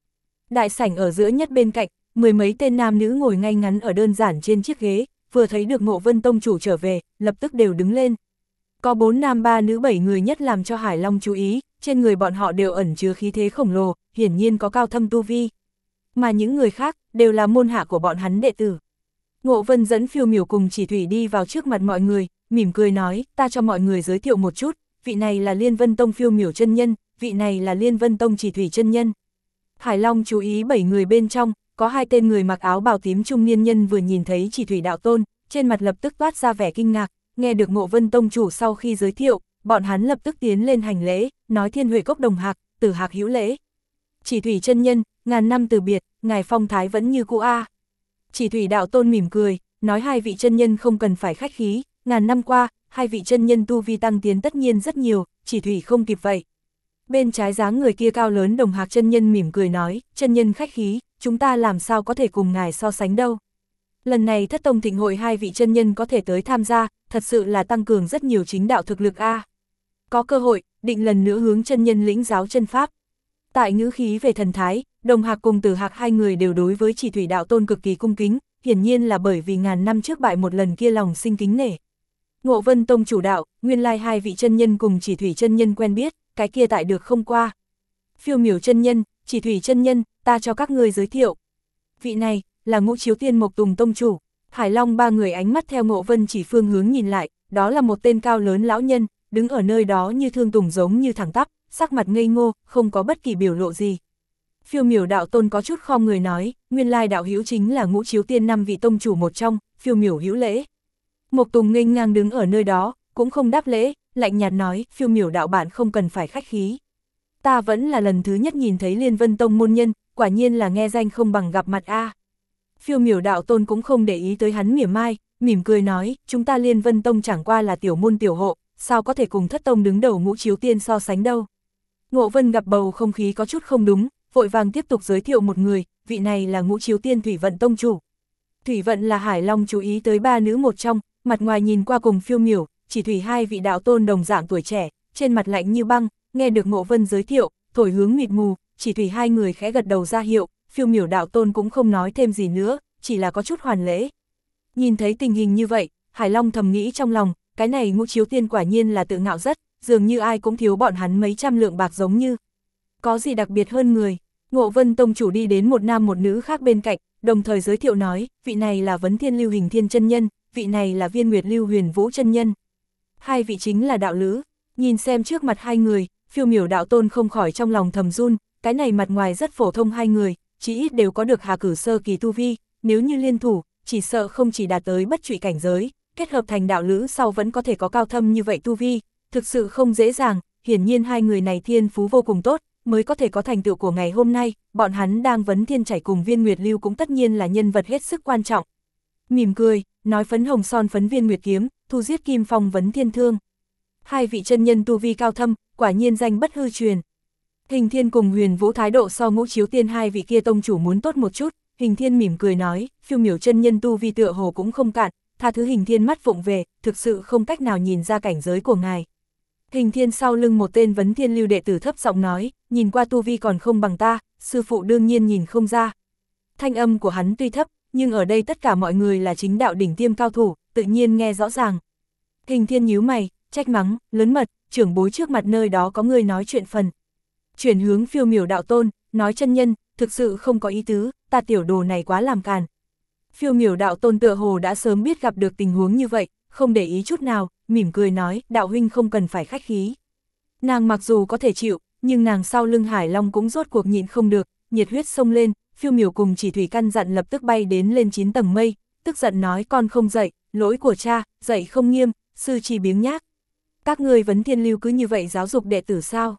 Đại sảnh ở giữa nhất bên cạnh, mười mấy tên nam nữ ngồi ngay ngắn ở đơn giản trên chiếc ghế, vừa thấy được Ngộ Vân tông chủ trở về, lập tức đều đứng lên. Có 4 nam 3 nữ 7 người nhất làm cho Hải Long chú ý, trên người bọn họ đều ẩn chứa khí thế khổng lồ, hiển nhiên có cao thâm tu vi. Mà những người khác, đều là môn hạ của bọn hắn đệ tử. Ngộ Vân dẫn Phiêu Miểu cùng Chỉ Thủy đi vào trước mặt mọi người, mỉm cười nói, ta cho mọi người giới thiệu một chút, vị này là Liên Vân Tông Phiêu Miểu chân nhân, vị này là Liên Vân Tông Chỉ Thủy chân nhân. Hải Long chú ý 7 người bên trong, có 2 tên người mặc áo bào tím trung niên nhân vừa nhìn thấy Chỉ Thủy đạo tôn, trên mặt lập tức toát ra vẻ kinh ngạc, nghe được Ngộ Vân tông chủ sau khi giới thiệu, bọn hắn lập tức tiến lên hành lễ, nói Thiên Huệ Cốc đồng hạc, Tử Hạc hữu lễ. Chỉ Thủy chân nhân, ngàn năm từ biệt, ngài phong thái vẫn như cũ a. Chỉ Thủy đạo tôn mỉm cười, nói hai vị chân nhân không cần phải khách khí, ngàn năm qua, hai vị chân nhân tu vi tăng tiến tất nhiên rất nhiều, Chỉ Thủy không kịp vậy. Bên trái dáng người kia cao lớn đồng hạc chân nhân mỉm cười nói, chân nhân khách khí, chúng ta làm sao có thể cùng ngài so sánh đâu. Lần này thất tông thịnh hội hai vị chân nhân có thể tới tham gia, thật sự là tăng cường rất nhiều chính đạo thực lực a. Có cơ hội, định lần nữa hướng chân nhân lĩnh giáo chân pháp. Tại ngữ khí về thần thái, đồng hạc cùng Tử Hạc hai người đều đối với Chỉ Thủy đạo tôn cực kỳ cung kính, hiển nhiên là bởi vì ngàn năm trước bại một lần kia lòng sinh kính nể. Ngộ Vân tông chủ đạo, nguyên lai hai vị chân nhân cùng Chỉ Thủy chân nhân quen biết, cái kia tại được không qua. Phiêu Miểu chân nhân, Chỉ Thủy chân nhân, ta cho các ngươi giới thiệu. Vị này là Ngũ Chiếu Tiên Mộc Tùng tông chủ. Hải Long ba người ánh mắt theo Ngộ Vân chỉ phương hướng nhìn lại, đó là một tên cao lớn lão nhân, đứng ở nơi đó như thương tùng giống như thẳng tắp, sắc mặt ngây ngô, không có bất kỳ biểu lộ gì. Phiêu Miểu đạo tôn có chút khom người nói, nguyên lai đạo hữu chính là Ngũ Chiếu Tiên năm vị tông chủ một trong, Phiêu Miểu hữu lễ. Mộc Tùng nghênh ngang đứng ở nơi đó, cũng không đáp lễ, lạnh nhạt nói, Phiêu Miểu đạo bạn không cần phải khách khí. Ta vẫn là lần thứ nhất nhìn thấy Liên Vân tông môn nhân, quả nhiên là nghe danh không bằng gặp mặt a. Phiêu Miểu đạo tôn cũng không để ý tới hắn mỉa mai, mỉm cười nói, chúng ta Liên Vân tông chẳng qua là tiểu môn tiểu hộ, sao có thể cùng thất tông đứng đầu Ngũ Chiếu Tiên so sánh đâu. Ngộ Vân gặp bầu không khí có chút không đúng, vội vàng tiếp tục giới thiệu một người, vị này là Ngũ Chiếu Tiên Thủy Vận tông chủ. Thủy Vận là Hải Long chú ý tới ba nữ một trong, mặt ngoài nhìn qua cùng Phiêu Miểu, Chỉ Thủy hai vị đạo tôn đồng dạng tuổi trẻ, trên mặt lạnh như băng, nghe được Ngộ Vân giới thiệu, thổi hướng mịt mù, Chỉ Thủy hai người khẽ gật đầu ra hiệu, Phiêu Miểu đạo tôn cũng không nói thêm gì nữa, chỉ là có chút hoàn lễ. Nhìn thấy tình hình như vậy, Hải Long thầm nghĩ trong lòng, cái này Ngũ Chiếu Tiên quả nhiên là tự ngạo rất, dường như ai cũng thiếu bọn hắn mấy trăm lượng bạc giống như. Có gì đặc biệt hơn người. Ngộ Vân tông chủ đi đến một nam một nữ khác bên cạnh, đồng thời giới thiệu nói, vị này là Vấn Thiên Lưu Hình Thiên chân nhân, vị này là Viên Nguyệt Lưu Huyền Vũ chân nhân. Hai vị chính là đạo lữ. Nhìn xem trước mặt hai người, Phiêu Miểu đạo tôn không khỏi trong lòng thầm run, cái này mặt ngoài rất phổ thông hai người, chỉ ít đều có được Hà Cử sơ kỳ tu vi, nếu như liên thủ, chỉ sợ không chỉ đạt tới bất trụy cảnh giới, kết hợp thành đạo lữ sau vẫn có thể có cao thâm như vậy tu vi, thực sự không dễ dàng, hiển nhiên hai người này thiên phú vô cùng tốt, mới có thể có thành tựu của ngày hôm nay, bọn hắn đang Vấn Thiên chảy cùng Viên Nguyệt Lưu cũng tất nhiên là nhân vật hết sức quan trọng. Mỉm cười, nói phấn hồng son phấn Viên Nguyệt kiếm, thu giết Kim Phong Vấn Thiên thương. Hai vị chân nhân tu vi cao thâm, quả nhiên danh bất hư truyền. Hình Thiên cùng Huyền Vũ thái độ so Ngũ Chiếu Tiên hai vị kia tông chủ muốn tốt một chút, Hình Thiên mỉm cười nói, Phiêu Miểu chân nhân tu vi tựa hồ cũng không cạn, tha thứ Hình Thiên mắt vụng về, thực sự không cách nào nhìn ra cảnh giới của ngài. Hình Thiên sau lưng một tên Vấn Thiên Lưu đệ tử thấp giọng nói, nhìn qua tu vi còn không bằng ta, sư phụ đương nhiên nhìn không ra. Thanh âm của hắn tuy thấp, nhưng ở đây tất cả mọi người là chính đạo đỉnh tiêm cao thủ, tự nhiên nghe rõ ràng. Hình Thiên nhíu mày, trách mắng, lớn mật, trưởng bối trước mặt nơi đó có người nói chuyện phần. Chuyển hướng Phiêu Miểu đạo tôn, nói chân nhân, thực sự không có ý tứ, ta tiểu đồ này quá làm càn. Phiêu Miểu đạo tôn tựa hồ đã sớm biết gặp được tình huống như vậy, không để ý chút nào, mỉm cười nói, đạo huynh không cần phải khách khí. Nàng mặc dù có thể chịu, nhưng nàng sau lưng Hải Long cũng rốt cuộc nhịn không được, nhiệt huyết xông lên, Phiêu Miểu cùng Chỉ Thủy căn dặn lập tức bay đến lên 9 tầng mây, tức giận nói con không dậy, lỗi của cha, dậy không nghiêm, sư chỉ biếng nhác. Các người Vấn Thiên Lưu cứ như vậy giáo dục đệ tử sao?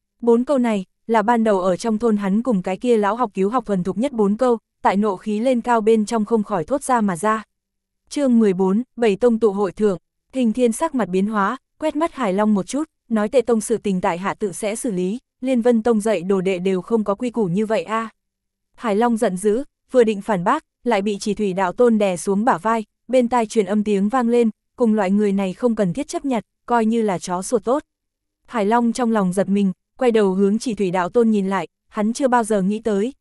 4 câu này, là ban đầu ở trong thôn hắn cùng cái kia lão học cứu học thuần thục nhất 4 câu, tại nộ khí lên cao bên trong không khỏi thốt ra mà ra. Chương 14, Bảy tông tụ hội thượng, Hình Thiên sắc mặt biến hóa, quét mắt Hải Long một chút, nói Tệ tông sự tình tại hạ tự sẽ xử lý, Liên Vân tông dạy đồ đệ đều không có quy củ như vậy a. Hải Long giận dữ, vừa định phản bác, lại bị Chỉ Thủy đạo tôn đè xuống bả vai, bên tai truyền âm tiếng vang lên, cùng loại người này không cần thiết chấp nhận, coi như là chó sủa tốt. Hải Long trong lòng giật mình, quay đầu hướng Chỉ Thủy đạo tôn nhìn lại, hắn chưa bao giờ nghĩ tới,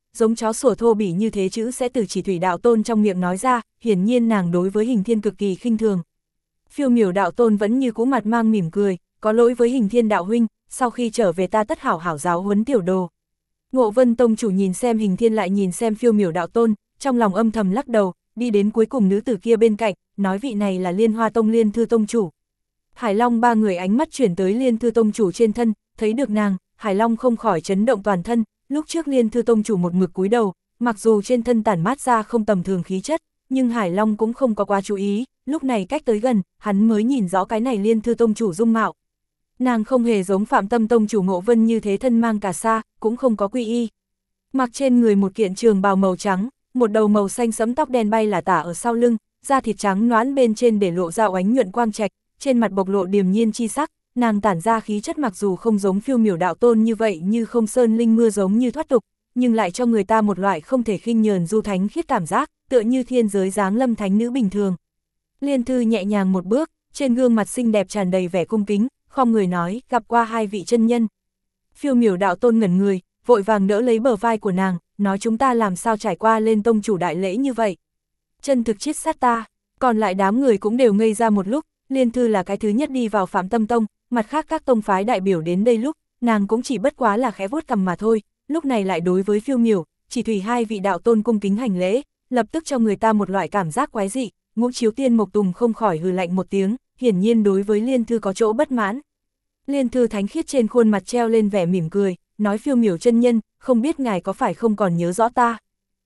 giống chó sủa thô bỉ như thế chữ sẽ từ Chỉ Thủy đạo tôn trong miệng nói ra, hiển nhiên nàng đối với Hình Thiên cực kỳ khinh thường. Phiêu Miểu đạo tôn vẫn như cũ mặt mang mỉm cười, có lỗi với Hình Thiên đạo huynh, sau khi trở về ta tất hảo hảo giáo huấn tiểu đồ. Ngộ Vân tông chủ nhìn xem Hình Thiên lại nhìn xem Phiêu Miểu đạo tôn, trong lòng âm thầm lắc đầu, đi đến cuối cùng nữ tử kia bên cạnh, nói vị này là Liên Hoa tông Liên Thư tông chủ. Hải Long ba người ánh mắt chuyển tới Liên Thư tông chủ trên thân, thấy được nàng, Hải Long không khỏi chấn động toàn thân, lúc trước Liên Thư tông chủ một mực cúi đầu, mặc dù trên thân tản mát ra không tầm thường khí chất, nhưng Hải Long cũng không có quá chú ý, lúc này cách tới gần, hắn mới nhìn rõ cái này Liên Thư tông chủ dung mạo. Nàng không hề giống Phạm Tâm tông chủ Ngộ Vân như thế thân mang cà sa, cũng không có quy y. Mặc trên người một kiện trường bào màu trắng, một đầu màu xanh sẫm tóc đen bay là tả ở sau lưng, da thịt trắng nõn bên trên để lộ ra oánh nhuận quang trạch, trên mặt bộc lộ điềm nhiên chi sắc, nàng tản ra khí chất mặc dù không giống Phiêu Miểu đạo tôn như vậy như không sơn linh mưa giống như thoát tục, nhưng lại cho người ta một loại không thể khinh nhờn du thánh khiết cảm giác, tựa như thiên giới giáng lâm thánh nữ bình thường. Liên Thư nhẹ nhàng một bước, trên gương mặt xinh đẹp tràn đầy vẻ cung kính, khom người nói, gặp qua hai vị chân nhân. Phiêu Miểu đạo tôn ngẩn người, vội vàng đỡ lấy bờ vai của nàng, nói chúng ta làm sao trải qua lên tông chủ đại lễ như vậy. Chân thực chiết sát ta, còn lại đám người cũng đều ngây ra một lúc, Liên Thư là cái thứ nhất đi vào Phạm Tâm tông, mặt khác các tông phái đại biểu đến đây lúc, nàng cũng chỉ bất quá là khẽ vuốt cằm mà thôi, lúc này lại đối với Phiêu Miểu, Chỉ Thủy hai vị đạo tôn cung kính hành lễ, lập tức cho người ta một loại cảm giác quái dị. Ngũ Chiếu Tiên Mộc Tùng không khỏi hừ lạnh một tiếng, hiển nhiên đối với Liên Thư có chỗ bất mãn. Liên Thư thánh khiết trên khuôn mặt treo lên vẻ mỉm cười, nói Phiêu Miểu chân nhân, không biết ngài có phải không còn nhớ rõ ta.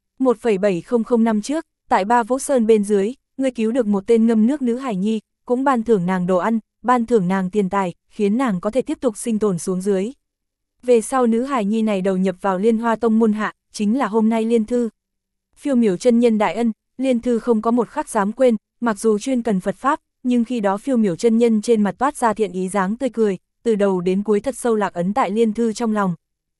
1,7005 năm trước, tại Ba Vỗ Sơn bên dưới, ngươi cứu được một tên ngâm nước nữ hải nhi, cũng ban thưởng nàng đồ ăn, ban thưởng nàng tiền tài, khiến nàng có thể tiếp tục sinh tồn xuống dưới. Về sau nữ hải nhi này đầu nhập vào Liên Hoa tông môn hạ, chính là hôm nay Liên Thư. Phiêu Miểu chân nhân đại ân, Liên Thư không có một khắc dám quên, mặc dù chuyên cần Phật Pháp, nhưng khi đó Phiêu Miểu chân nhân trên mặt toát ra thiện ý dáng tươi cười, từ đầu đến cuối thật sâu lạc ấn tại Liên Thư trong lòng.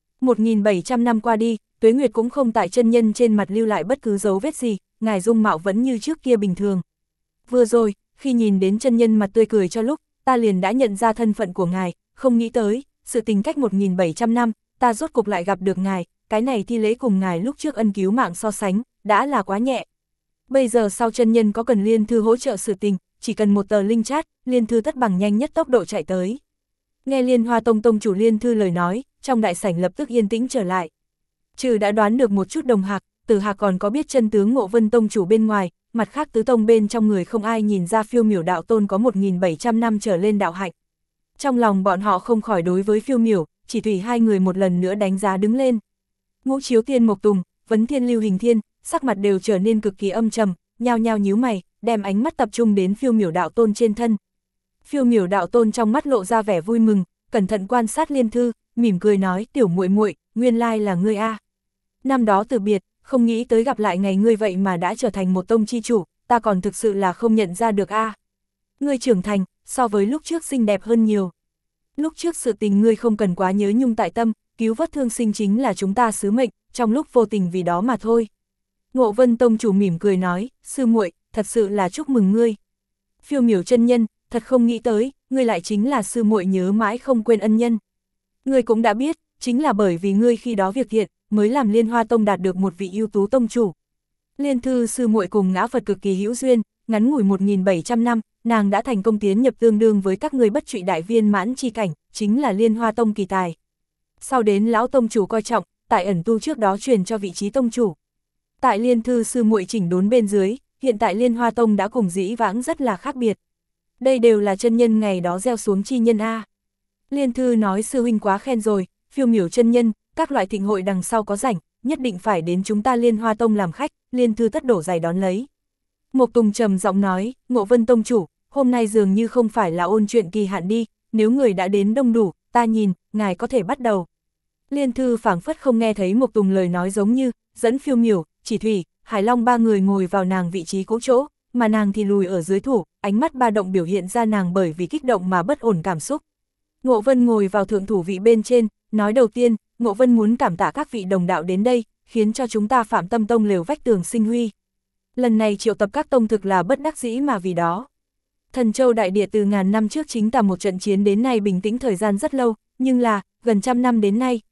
1700 năm qua đi, Tuế Nguyệt cũng không tại chân nhân trên mặt lưu lại bất cứ dấu vết gì, ngài dung mạo vẫn như trước kia bình thường. Vừa rồi, khi nhìn đến chân nhân mặt tươi cười cho lúc, ta liền đã nhận ra thân phận của ngài, không nghĩ tới, sự tình cách 1700 năm, ta rốt cục lại gặp được ngài, cái này thi lễ cùng ngài lúc trước ân cứu mạng so sánh, đã là quá nhẹ. Bây giờ sau chân nhân có cần Liên Thư hỗ trợ sự tình, chỉ cần một tờ linh chat, Liên Thư tất bằng nhanh nhất tốc độ chạy tới. Nghe Liên Hoa tông tông chủ Liên Thư lời nói, trong đại sảnh lập tức yên tĩnh trở lại. Trừ đã đoán được một chút Đồng Hạc, Tử Hạc còn có biết chân tướng Ngộ Vân tông chủ bên ngoài, mặt khác tứ tông bên trong người không ai nhìn ra Phiêu Miểu đạo tôn có 1700 năm trở lên đạo hạnh. Trong lòng bọn họ không khỏi đối với Phiêu Miểu, Chỉ Thủy hai người một lần nữa đánh giá đứng lên. Ngũ Chiếu Tiên Mộc Tùng, Vấn Thiên Lưu Hình Thiên, sắc mặt đều trở nên cực kỳ âm trầm, nhao nhao nhíu mày, đem ánh mắt tập trung đến Phiêu Miểu đạo tôn trên thân. Phiêu Miểu đạo tôn trong mắt lộ ra vẻ vui mừng, cẩn thận quan sát Liên Thư, mỉm cười nói, tiểu muội muội, nguyên lai là ngươi a. Năm đó từ biệt, không nghĩ tới gặp lại ngày ngươi vậy mà đã trở thành một tông chi chủ, ta còn thực sự là không nhận ra được a. Ngươi trưởng thành, so với lúc trước xinh đẹp hơn nhiều. Lúc trước sự tình ngươi không cần quá nhớ nhung tại tâm, cứu vớt thương sinh chính là chúng ta sứ mệnh, trong lúc vô tình vì đó mà thôi. Ngộ Vân tông chủ mỉm cười nói, sư muội, thật sự là chúc mừng ngươi. Phiêu Miểu chân nhân, thật không nghĩ tới, ngươi lại chính là sư muội nhớ mãi không quên ân nhân. Ngươi cũng đã biết, chính là bởi vì ngươi khi đó việc thiện, mới làm Liên Hoa tông đạt được một vị ưu tú tông chủ. Liên Thư sư muội cùng ngã Phật cực kỳ hữu duyên, ngắn ngủi 1700 năm, nàng đã thành công tiến nhập tương đương với các ngươi bất trụy đại viên mãn chi cảnh, chính là Liên Hoa tông kỳ tài. Sau đến lão tông chủ coi trọng, tại ẩn tu trước đó truyền cho vị trí tông chủ. Tại Liên Thư sư muội chỉnh đốn bên dưới, hiện tại Liên Hoa tông đã cùng dĩ vãng rất là khác biệt. Đây đều là chân nhân ngày đó gieo xuống chi nhân a. Liên Thư nói sư huynh quá khen rồi, Phiêu Miểu chân nhân, các loại thịnh hội đằng sau có rảnh, nhất định phải đến chúng ta Liên Hoa tông làm khách, Liên Thư tất đổ giày đón lấy. Mộc Tùng trầm giọng nói, Ngộ Vân tông chủ, hôm nay dường như không phải là ôn chuyện kỳ hạn đi, nếu người đã đến đông đủ, ta nhìn, ngài có thể bắt đầu. Liên Thư phảng phất không nghe thấy Mộc Tùng lời nói giống như, dẫn Phiêu Miểu, Chỉ Thủy, Hải Long ba người ngồi vào nàng vị trí cũ chỗ, mà nàng thì lùi ở dưới thủ, ánh mắt ba động biểu hiện ra nàng bởi vì kích động mà bất ổn cảm xúc. Ngộ Vân ngồi vào thượng thủ vị bên trên, nói đầu tiên, Ngộ Vân muốn cảm tạ các vị đồng đạo đến đây, khiến cho chúng ta Phạm Tâm tông lều vách tường sinh huy. Lần này triệu tập các tông thực là bất đắc dĩ mà vì đó. Thần Châu đại địa từ ngàn năm trước chính tà một trận chiến đến nay bình tĩnh thời gian rất lâu, nhưng là, gần trăm năm đến nay,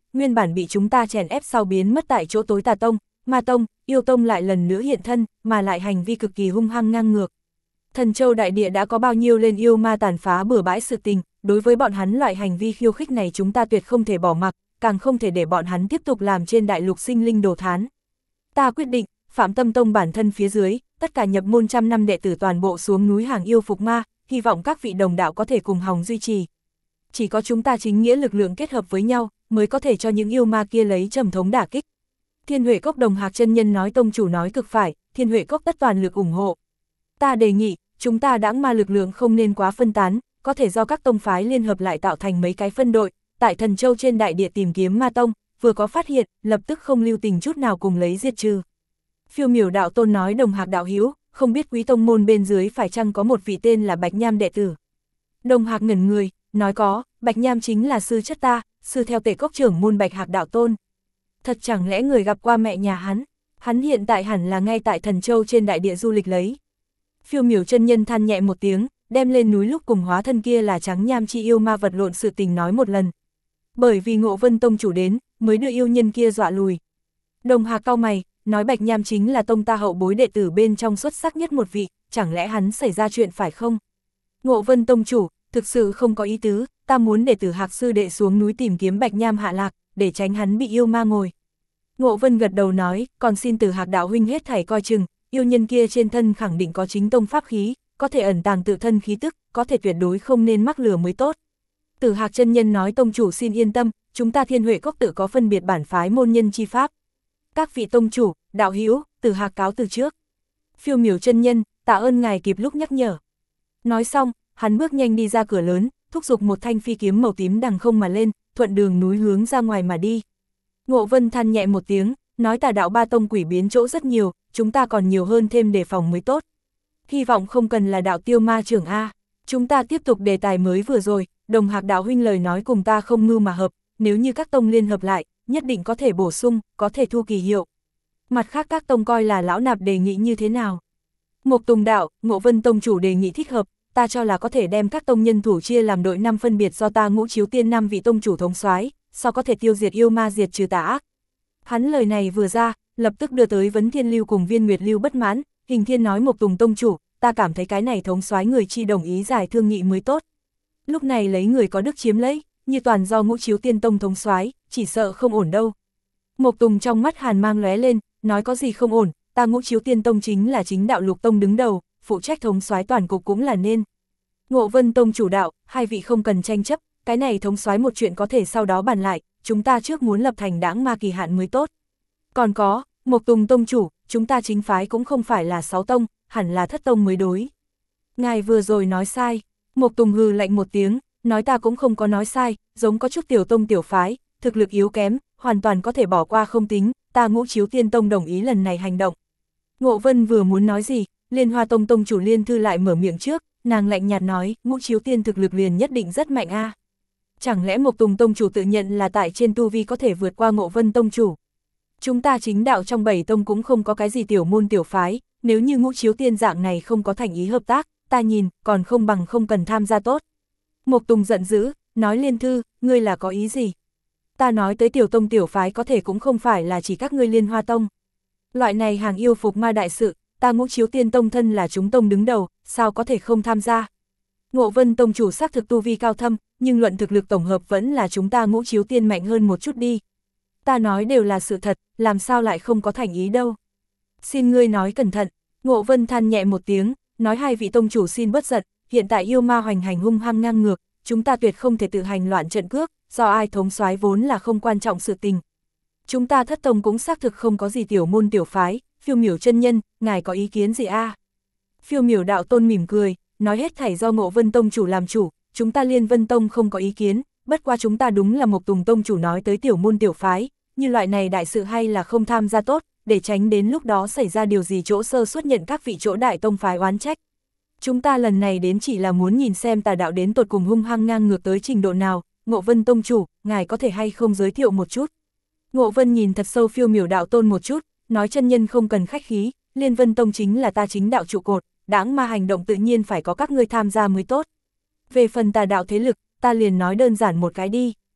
nguyên bản bị chúng ta chèn ép sau biến mất tại chỗ tối tà tông, ma tông, yêu tông lại lần nữa hiện thân, mà lại hành vi cực kỳ hung hăng ngang ngược. Thần Châu đại địa đã có bao nhiêu lên yêu ma tàn phá bừa bãi sự tình, đối với bọn hắn loại hành vi khiêu khích này chúng ta tuyệt không thể bỏ mặc, càng không thể để bọn hắn tiếp tục làm trên đại lục sinh linh đồ thán. Ta quyết định, Phạm Tâm Tông bản thân phía dưới, tất cả nhập môn trăm năm đệ tử toàn bộ xuống núi hàng yêu phục ma, hy vọng các vị đồng đạo có thể cùng hòng duy trì. Chỉ có chúng ta chính nghĩa lực lượng kết hợp với nhau, mới có thể cho những yêu ma kia lấy trầm thống đả kích. Thiên Huệ Cốc Đồng Hạc chân nhân nói tông chủ nói cực phải, Thiên Huệ Cốc tất toàn lực ủng hộ. Ta đề nghị, chúng ta đãng ma lực lượng không nên quá phân tán, có thể do các tông phái liên hợp lại tạo thành mấy cái phân đội, tại Thần Châu trên đại địa tìm kiếm ma tông, vừa có phát hiện, lập tức không lưu tình chút nào cùng lấy diệt trừ. Phiêu Miểu đạo tôn nói Đồng Hạc đạo hữu, không biết quý tông môn bên dưới phải chăng có một vị tên là Bạch Nham đệ tử. Đồng Hạc ngẩn người, nói có, Bạch Nham chính là sư chất ta, sư theo Tề Cốc trưởng môn Bạch Hạc đạo tôn. Thật chẳng lẽ người gặp qua mẹ nhà hắn hiện tại hẳn là ngay tại Thần Châu trên đại địa du lịch lấy. Phiêu Miểu chân nhân than nhẹ một tiếng, đem lên núi lúc cùng hóa thân kia là Trắng Nham chi yêu ma vật lộn sự tình nói một lần. Bởi vì Ngộ Vân tông chủ đến, mới đưa yêu nhân kia dọa lùi. Đồng Hạc cau mày, nói Bạch Nham chính là tông ta hậu bối đệ tử bên trong xuất sắc nhất một vị, chẳng lẽ hắn xảy ra chuyện phải không? Ngộ Vân tông chủ, thực sự không có ý tứ, ta muốn để Tử Hạc sư đệ xuống núi tìm kiếm Bạch Nham hạ lạc, để tránh hắn bị yêu ma ngồi. Ngộ Vân gật đầu nói, còn xin Tử Hạc đạo huynh hết thảy coi chừng, yêu nhân kia trên thân khẳng định có chính tông pháp khí, có thể ẩn tàng tự thân khí tức, có thể tuyệt đối không nên mắc lừa mới tốt. Tử Hạc chân nhân nói tông chủ xin yên tâm, chúng ta Thiên Huệ Cốc tự có phân biệt bản phái môn nhân chi pháp. Các vị tông chủ, đạo hữu, Tử Hạc cáo từ trước. Phiêu Miểu chân nhân, tạ ơn ngài kịp lúc nhắc nhở. Nói xong, hắn bước nhanh đi ra cửa lớn, thúc giục một thanh phi kiếm màu tím đằng không mà lên, thuận đường núi hướng ra ngoài mà đi. Ngộ Vân than nhẹ một tiếng, nói Tà đạo ba tông quỷ biến chỗ rất nhiều, chúng ta còn nhiều hơn thêm đề phòng mới tốt. Hy vọng không cần là đạo Tiêu ma trưởng A. Chúng ta tiếp tục đề tài mới vừa rồi, Đồng Hạc đạo huynh lời nói cùng ta không mưu mà hợp, nếu như các tông liên hợp lại, nhất định có thể bổ sung, có thể thu kỳ hiệu. Mặt khác các tông coi là lão nạp đề nghị như thế nào? Mộc Tùng đạo, Ngộ Vân tông chủ đề nghị thích hợp, ta cho là có thể đem các tông nhân thủ chia làm đội 5 phân biệt do ta Ngũ Chiếu Tiên 5 vị tông chủ thống soái, sau có thể tiêu diệt yêu ma diệt trừ tà ác. Hắn lời này vừa ra, lập tức đưa tới Vấn Thiên Lưu cùng Viên Nguyệt Lưu bất mãn, Hình Thiên nói Mộc Tùng tông chủ, ta cảm thấy cái này thống soái người chi đồng ý giải thương nghị mới tốt. Lúc này lấy người có đức chiếm lấy, như toàn do Ngũ Chiếu Tiên tông thống soái, chỉ sợ không ổn đâu. Mộc Tùng trong mắt hàn mang lóe lên, nói có gì không ổn, ta Ngũ Chiếu Tiên tông chính là chính đạo lục tông đứng đầu, phụ trách thống soái toàn cục cũng là nên. Ngộ Vân tông chủ đạo, hai vị không cần tranh chấp, cái này thống soái một chuyện có thể sau đó bàn lại, chúng ta trước muốn lập thành đãng ma kỳ hạn mới tốt. Còn có, Mộc Tùng tông chủ, chúng ta chính phái cũng không phải là 6 tông, hẳn là thất tông mới đối. Ngài vừa rồi nói sai. Mộc Tùng hừ lạnh một tiếng, nói ta cũng không có nói sai, giống có chút tiểu tông tiểu phái, thực lực yếu kém, hoàn toàn có thể bỏ qua không tính, ta Ngũ Chiếu Tiên tông đồng ý lần này hành động. Ngộ Vân vừa muốn nói gì, Liên Hoa tông tông chủ Liên Thư lại mở miệng trước, nàng lạnh nhạt nói, Ngũ Chiếu Tiên thực lực liền nhất định rất mạnh a. Chẳng lẽ Mộc Tùng tông chủ tự nhận là tại trên tu vi có thể vượt qua Ngộ Vân tông chủ? Chúng ta chính đạo trong 7 tông cũng không có cái gì tiểu môn tiểu phái, nếu như Ngũ Chiếu Tiên dạng này không có thành ý hợp tác, ta nhìn, còn không bằng không cần tham gia tốt. Mộc Tùng giận dữ, nói Liên Thư, ngươi là có ý gì? Ta nói tới tiểu tông tiểu phái có thể cũng không phải là chỉ các ngươi Liên Hoa tông. Loại này hàng yêu phục ma đại sự, ta Ngũ Chiếu Tiên tông thân là chúng tông đứng đầu, sao có thể không tham gia? Ngộ Vân tông chủ xác thực tu vi cao thâm, nhưng luận thực lực tổng hợp vẫn là chúng ta Ngũ Chiếu Tiên mạnh hơn một chút đi. Ta nói đều là sự thật, làm sao lại không có thành ý đâu. Xin ngươi nói cẩn thận. Ngộ Vân than nhẹ một tiếng, nói hai vị tông chủ xin bất giận, hiện tại yêu ma hoành hành hung hăng ngang ngược, chúng ta tuyệt không thể tự hành loạn trận cước, do ai thống soái vốn là không quan trọng sự tình. Chúng ta thất tông cũng xác thực không có gì tiểu môn tiểu phái, Phiêu Miểu chân nhân, ngài có ý kiến gì a? Phiêu Miểu đạo tôn mỉm cười, nói hết thảy do Ngộ Vân tông chủ làm chủ, chúng ta Liên Vân tông không có ý kiến, bất qua chúng ta đúng là Mộc Tùng tông chủ nói tới tiểu môn tiểu phái, như loại này đại sự hay là không tham gia tốt, để tránh đến lúc đó xảy ra điều gì chỗ sơ suất nhận các vị chỗ đại tông phái oán trách. Chúng ta lần này đến chỉ là muốn nhìn xem tà đạo đến tột cùng hung hăng ngang ngược tới trình độ nào, Ngộ Vân tông chủ, ngài có thể hay không giới thiệu một chút. Ngộ Vân nhìn thật sâu Phiêu Miểu đạo tôn một chút, nói chân nhân không cần khách khí, Liên Vân tông chính là ta chính đạo trụ cột, đãng ma hành động tự nhiên phải có các ngươi tham gia mới tốt. Về phần tà đạo thế lực, ta liền nói đơn giản một cái đi.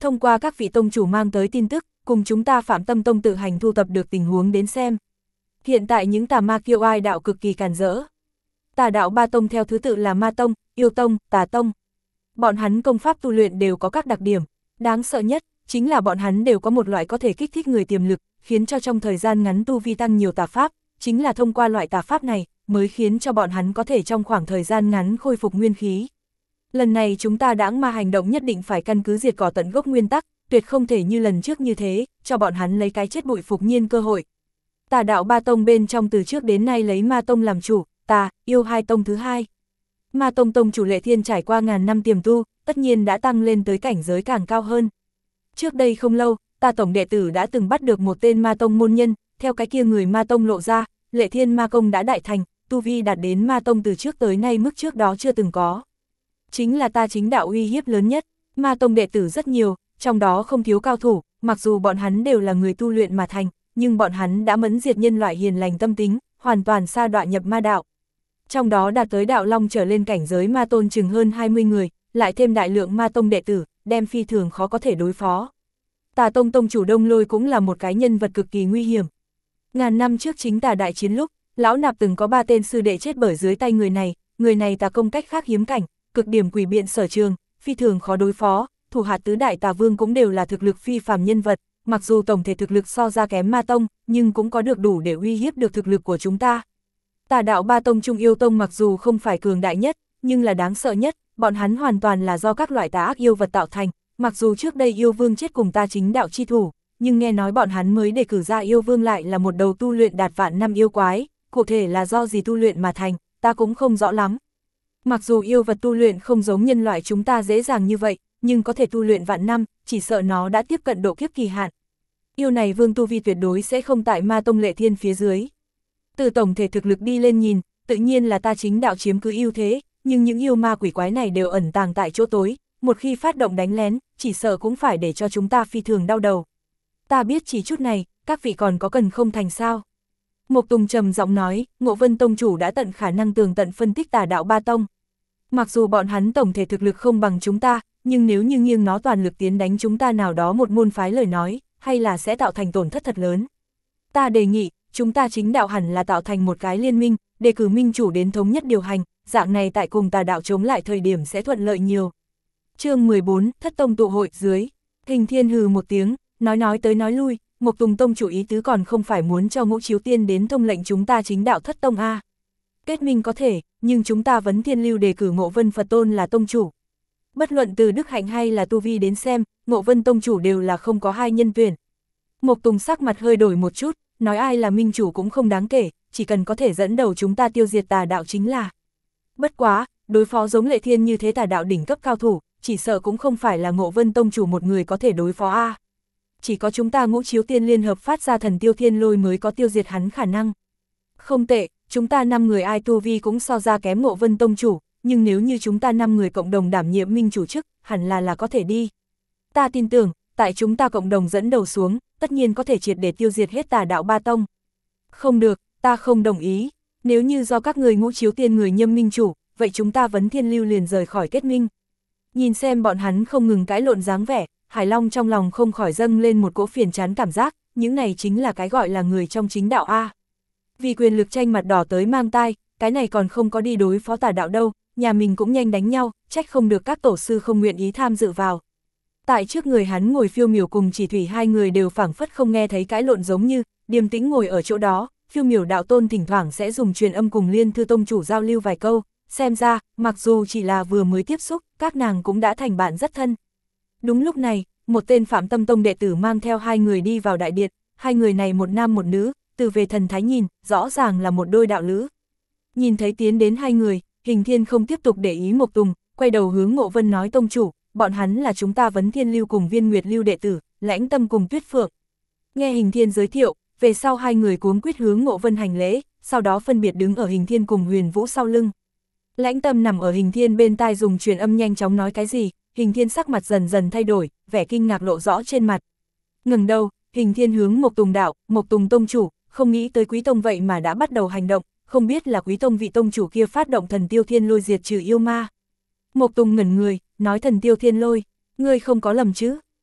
Thông qua các vị tông chủ mang tới tin tức, cùng chúng ta Phạm Tâm Tông tự hành thu tập được tình huống đến xem. Hiện tại những tà ma kiêu ai đạo cực kỳ càn rỡ. Tà đạo ba tông theo thứ tự là Ma Tông, Yêu Tông, Tà Tông. Bọn hắn công pháp tu luyện đều có các đặc điểm. Đáng sợ nhất, chính là bọn hắn đều có một loại có thể kích thích người tiềm lực, khiến cho trong thời gian ngắn tu vi tăng nhiều tà pháp. Chính là thông qua loại tà pháp này, mới khiến cho bọn hắn có thể trong khoảng thời gian ngắn khôi phục nguyên khí. Lần này chúng ta đãng ma hành động nhất định phải căn cứ diệt cỏ tận gốc nguyên tắc, tuyệt không thể như lần trước như thế, cho bọn hắn lấy cái chết bụi phục nhiên cơ hội. Tà đạo ba tông bên trong từ trước đến nay lấy Ma Tông làm chủ, Tà, Yêu hai tông thứ hai. Ma Tông tông chủ Lệ Thiên trải qua ngàn năm tiềm tu, tất nhiên đã tăng lên tới cảnh giới càng cao hơn. Trước đây không lâu, ta tổng đệ tử đã từng bắt được một tên Ma Tông môn nhân, theo cái kia người Ma Tông lộ ra, Lệ Thiên ma công đã đại thành, tu vi đạt đến Ma Tông từ trước tới nay mức trước đó chưa từng có. Chính là ta chính đạo uy hiếp lớn nhất, Ma Tông đệ tử rất nhiều, trong đó không thiếu cao thủ, mặc dù bọn hắn đều là người tu luyện mà thành, nhưng bọn hắn đã mẫn diệt nhân loại hiền lành tâm tính, hoàn toàn sa đọa nhập ma đạo. Trong đó đạt tới đạo long trở lên cảnh giới ma tôn chừng hơn 20 người, lại thêm đại lượng Ma Tông đệ tử, đem phi thường khó có thể đối phó. Tà Tông tông chủ Đông Lôi cũng là một cái nhân vật cực kỳ nguy hiểm. Ngàn năm trước chính tà đại chiến lúc, lão nạp từng có 3 tên sư đệ chết bởi dưới tay người này tà công cách khác hiếm cảnh, cực điểm quỷ biện sở trường, phi thường khó đối phó, thủ hạ tứ đại tà vương cũng đều là thực lực phi phàm nhân vật, mặc dù tổng thể thực lực so ra kém Ma Tông, nhưng cũng có được đủ để uy hiếp được thực lực của chúng ta. Tà đạo ba tông trung Yêu Tông mặc dù không phải cường đại nhất, nhưng là đáng sợ nhất, bọn hắn hoàn toàn là do các loại tà ác yêu vật tạo thành, mặc dù trước đây yêu vương chết cùng ta chính đạo chi thủ, nhưng nghe nói bọn hắn mới đề cử ra yêu vương lại là một đầu tu luyện đạt vạn năm yêu quái, cụ thể là do gì tu luyện mà thành, ta cũng không rõ lắm. Mặc dù yêu vật tu luyện không giống nhân loại chúng ta dễ dàng như vậy, nhưng có thể tu luyện vạn năm, chỉ sợ nó đã tiếp cận độ kiếp kỳ hạn. Yêu này vương tu vi tuyệt đối sẽ không tại Ma Tông Lệ Thiên phía dưới. Từ tổng thể thực lực đi lên nhìn, tự nhiên là ta chính đạo chiếm cứ ưu thế, nhưng những yêu ma quỷ quái này đều ẩn tàng tại chỗ tối, một khi phát động đánh lén, chỉ sợ cũng phải để cho chúng ta phi thường đau đầu. Ta biết chỉ chút này, các vị còn có cần không thành sao? Mộc Tùng trầm giọng nói, Ngộ Vân tông chủ đã tận khả năng tường tận phân tích tà đạo ba tông. Mặc dù bọn hắn tổng thể thực lực không bằng chúng ta, nhưng nếu như nghiêng nó toàn lực tiến đánh chúng ta nào đó một môn phái lời nói, hay là sẽ tạo thành tổn thất thật lớn. Ta đề nghị, chúng ta chính đạo hẳn là tạo thành một cái liên minh, đề cử minh chủ đến thống nhất điều hành, dạng này tại cùng tà đạo chống lại thời điểm sẽ thuận lợi nhiều. Chương 14, Thất Tông tụ hội dưới. Hình Thiên hừ một tiếng, nói tới nói lui, Mộc Tùng tông chủ ý tứ còn không phải muốn cho Ngũ Chiếu Tiên đến thông lệnh chúng ta chính đạo Thất Tông a. Kết minh có thể, nhưng chúng ta vẫn Thiên Lưu đề cử Ngộ Vân Phật Tôn là tông chủ. Bất luận từ đức hạnh hay là tu vi đến xem, Ngộ Vân tông chủ đều là không có hai nhân tuyển. Mộc Tùng sắc mặt hơi đổi một chút, nói ai là minh chủ cũng không đáng kể, chỉ cần có thể dẫn đầu chúng ta tiêu diệt tà đạo chính là. Bất quá, đối phó giống Lệ Thiên như thế tà đạo đỉnh cấp cao thủ, chỉ sợ cũng không phải là Ngộ Vân tông chủ một người có thể đối phó a. Chỉ có chúng ta Ngũ Chiếu Tiên liên hợp phát ra thần tiêu thiên lôi mới có tiêu diệt hắn khả năng. Không tệ, chúng ta 5 người ai tu vi cũng so ra kém Ngộ Vân tông chủ, nhưng nếu như chúng ta 5 người cộng đồng đảm nhiệm minh chủ chức, hẳn là có thể đi. Ta tin tưởng, tại chúng ta cộng đồng dẫn đầu xuống, tất nhiên có thể triệt để tiêu diệt hết tà đạo ba tông. Không được, ta không đồng ý. Nếu như do các người Ngũ Chiếu Tiên người nhâm minh chủ, vậy chúng ta Vấn Thiên Lưu liền rời khỏi kết minh. Nhìn xem bọn hắn không ngừng cãi lộn dáng vẻ, Hải Long trong lòng không khỏi dâng lên một cỗ phiền chán cảm giác, những này chính là cái gọi là người trong chính đạo a. Vì quyền lực tranh mặt đỏ tới mang tai, cái này còn không có đi đối phó tà đạo đâu, nhà mình cũng nhanh đánh nhau, trách không được các tổ sư không nguyện ý tham dự vào. Tại trước người hắn ngồi Phiêu Miểu cùng Chỉ Thủy hai người đều phảng phất không nghe thấy cãi lộn giống như, điềm tĩnh ngồi ở chỗ đó, Phiêu Miểu đạo tôn thỉnh thoảng sẽ dùng truyền âm cùng Liên Thư tông chủ giao lưu vài câu, xem ra, mặc dù chỉ là vừa mới tiếp xúc, các nàng cũng đã thành bạn rất thân. Đúng lúc này, một tên Phạm Tâm tông đệ tử mang theo hai người đi vào đại điện, hai người này một nam một nữ, từ về thần thái nhìn, rõ ràng là một đôi đạo lữ. Nhìn thấy tiến đến hai người, Hình Thiên không tiếp tục để ý Mộc Tùng, quay đầu hướng Ngộ Vân nói tông chủ, bọn hắn là chúng ta Vấn Thiên Lưu cùng Viên Nguyệt Lưu đệ tử, Lãnh Tâm cùng Tuyết Phượng. Nghe Hình Thiên giới thiệu, về sau hai người cuống quýt hướng Ngộ Vân hành lễ, sau đó phân biệt đứng ở Hình Thiên cùng Huyền Vũ sau lưng. Lãnh Tâm nằm ở Hình Thiên bên tai dùng truyền âm nhanh chóng nói cái gì, Hình Thiên sắc mặt dần dần thay đổi, vẻ kinh ngạc lộ rõ trên mặt. Ngừng đầu, Hình Thiên hướng Mộc Tùng đạo, Mộc Tùng tông chủ, không nghĩ tới Quý tông vậy mà đã bắt đầu hành động, không biết là Quý tông vị tông chủ kia phát động thần tiêu thiên lôi diệt trừ yêu ma. Mộc Tùng ngẩn người, nói thần tiêu thiên lôi, ngươi không có lầm chứ?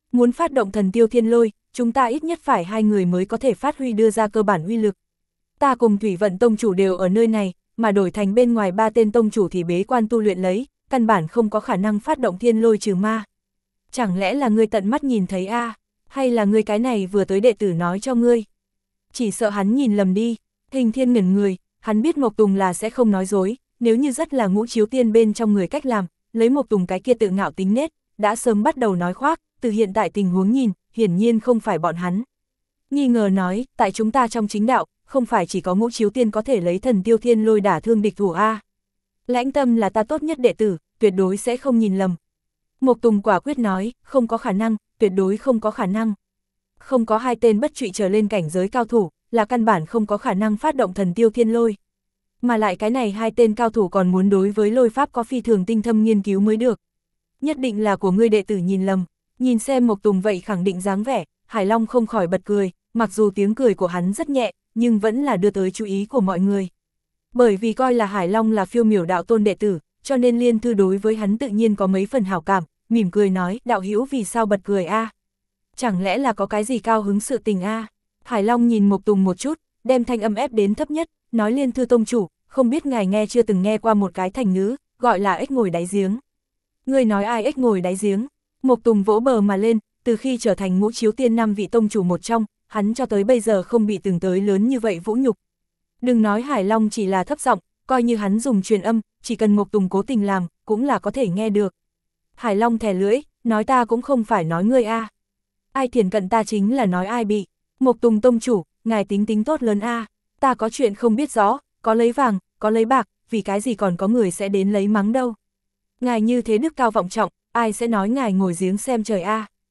Muốn phát động thần tiêu thiên lôi, chúng ta ít nhất phải 2 người mới có thể phát huy đưa ra cơ bản uy lực. Ta cùng Thủy Vận tông chủ đều ở nơi này, mà đổi thành bên ngoài 3 tên tông chủ thì bế quan tu luyện lấy, căn bản không có khả năng phát động thiên lôi trừ ma. Chẳng lẽ là ngươi tận mắt nhìn thấy hay là ngươi cái này vừa tới đệ tử nói cho ngươi? Chỉ sợ hắn nhìn lầm đi. Hình Thiên ngẩn người, hắn biết Mộc Tùng là sẽ không nói dối, nếu như rất là Ngũ Chiếu Tiên bên trong người cách làm, lấy Mộc Tùng cái kia tự ngạo tính nết, đã sớm bắt đầu nói khoác, từ hiện tại tình huống nhìn, hiển nhiên không phải bọn hắn. Nghi ngờ nói, tại chúng ta trong chính đạo, không phải chỉ có Ngũ Chiếu Tiên có thể lấy thần tiêu thiên lôi đả thương địch thủ Lãnh Tâm là ta tốt nhất đệ tử, tuyệt đối sẽ không nhìn lầm. Mộc Tùng quả quyết nói, không có khả năng, tuyệt đối không có khả năng. Không có 2 tên bất trụy trở lên cảnh giới cao thủ, là căn bản không có khả năng phát động thần tiêu thiên lôi. Mà lại cái này 2 tên cao thủ còn muốn đối với lôi pháp có phi thường tinh thâm nghiên cứu mới được. Nhất định là của ngươi đệ tử nhìn lầm. Nhìn xem Mộc Tùng vậy khẳng định dáng vẻ, Hải Long không khỏi bật cười, mặc dù tiếng cười của hắn rất nhẹ, nhưng vẫn là đưa tới chú ý của mọi người. Bởi vì coi là Hải Long là Phiêu Miểu đạo tôn đệ tử, cho nên Liên Thư đối với hắn tự nhiên có mấy phần hảo cảm, mỉm cười nói, đạo hữu vì sao bật cười Chẳng lẽ là có cái gì cao hứng sự tình Hải Long nhìn Mộc Tùng một chút, đem thanh âm ép đến thấp nhất, nói Liên Thư tông chủ, không biết ngài nghe chưa từng nghe qua một cái thành ngữ, gọi là ếch ngồi đáy giếng. Ngươi nói ai ếch ngồi đáy giếng? Mộc Tùng vỗ bờ mà lên, từ khi trở thành Ngũ Chiếu Tiên 5 vị tông chủ một trong, hắn cho tới bây giờ không bị từng tới lớn như vậy vũ nhục. Đừng nói Hải Long chỉ là thấp giọng, coi như hắn dùng truyền âm, chỉ cần Mộc Tùng cố tình làm, cũng là có thể nghe được. Hải Long thè lưỡi, nói ta cũng không phải nói ngươi Ai thiền cận ta chính là nói ai bị. Mộc Tùng tông chủ, ngài tính tính tốt lớn ta có chuyện không biết rõ, có lấy vàng, có lấy bạc, vì cái gì còn có người sẽ đến lấy mắng đâu. Ngài như thế đức cao vọng trọng, ai sẽ nói ngài ngồi giếng xem trời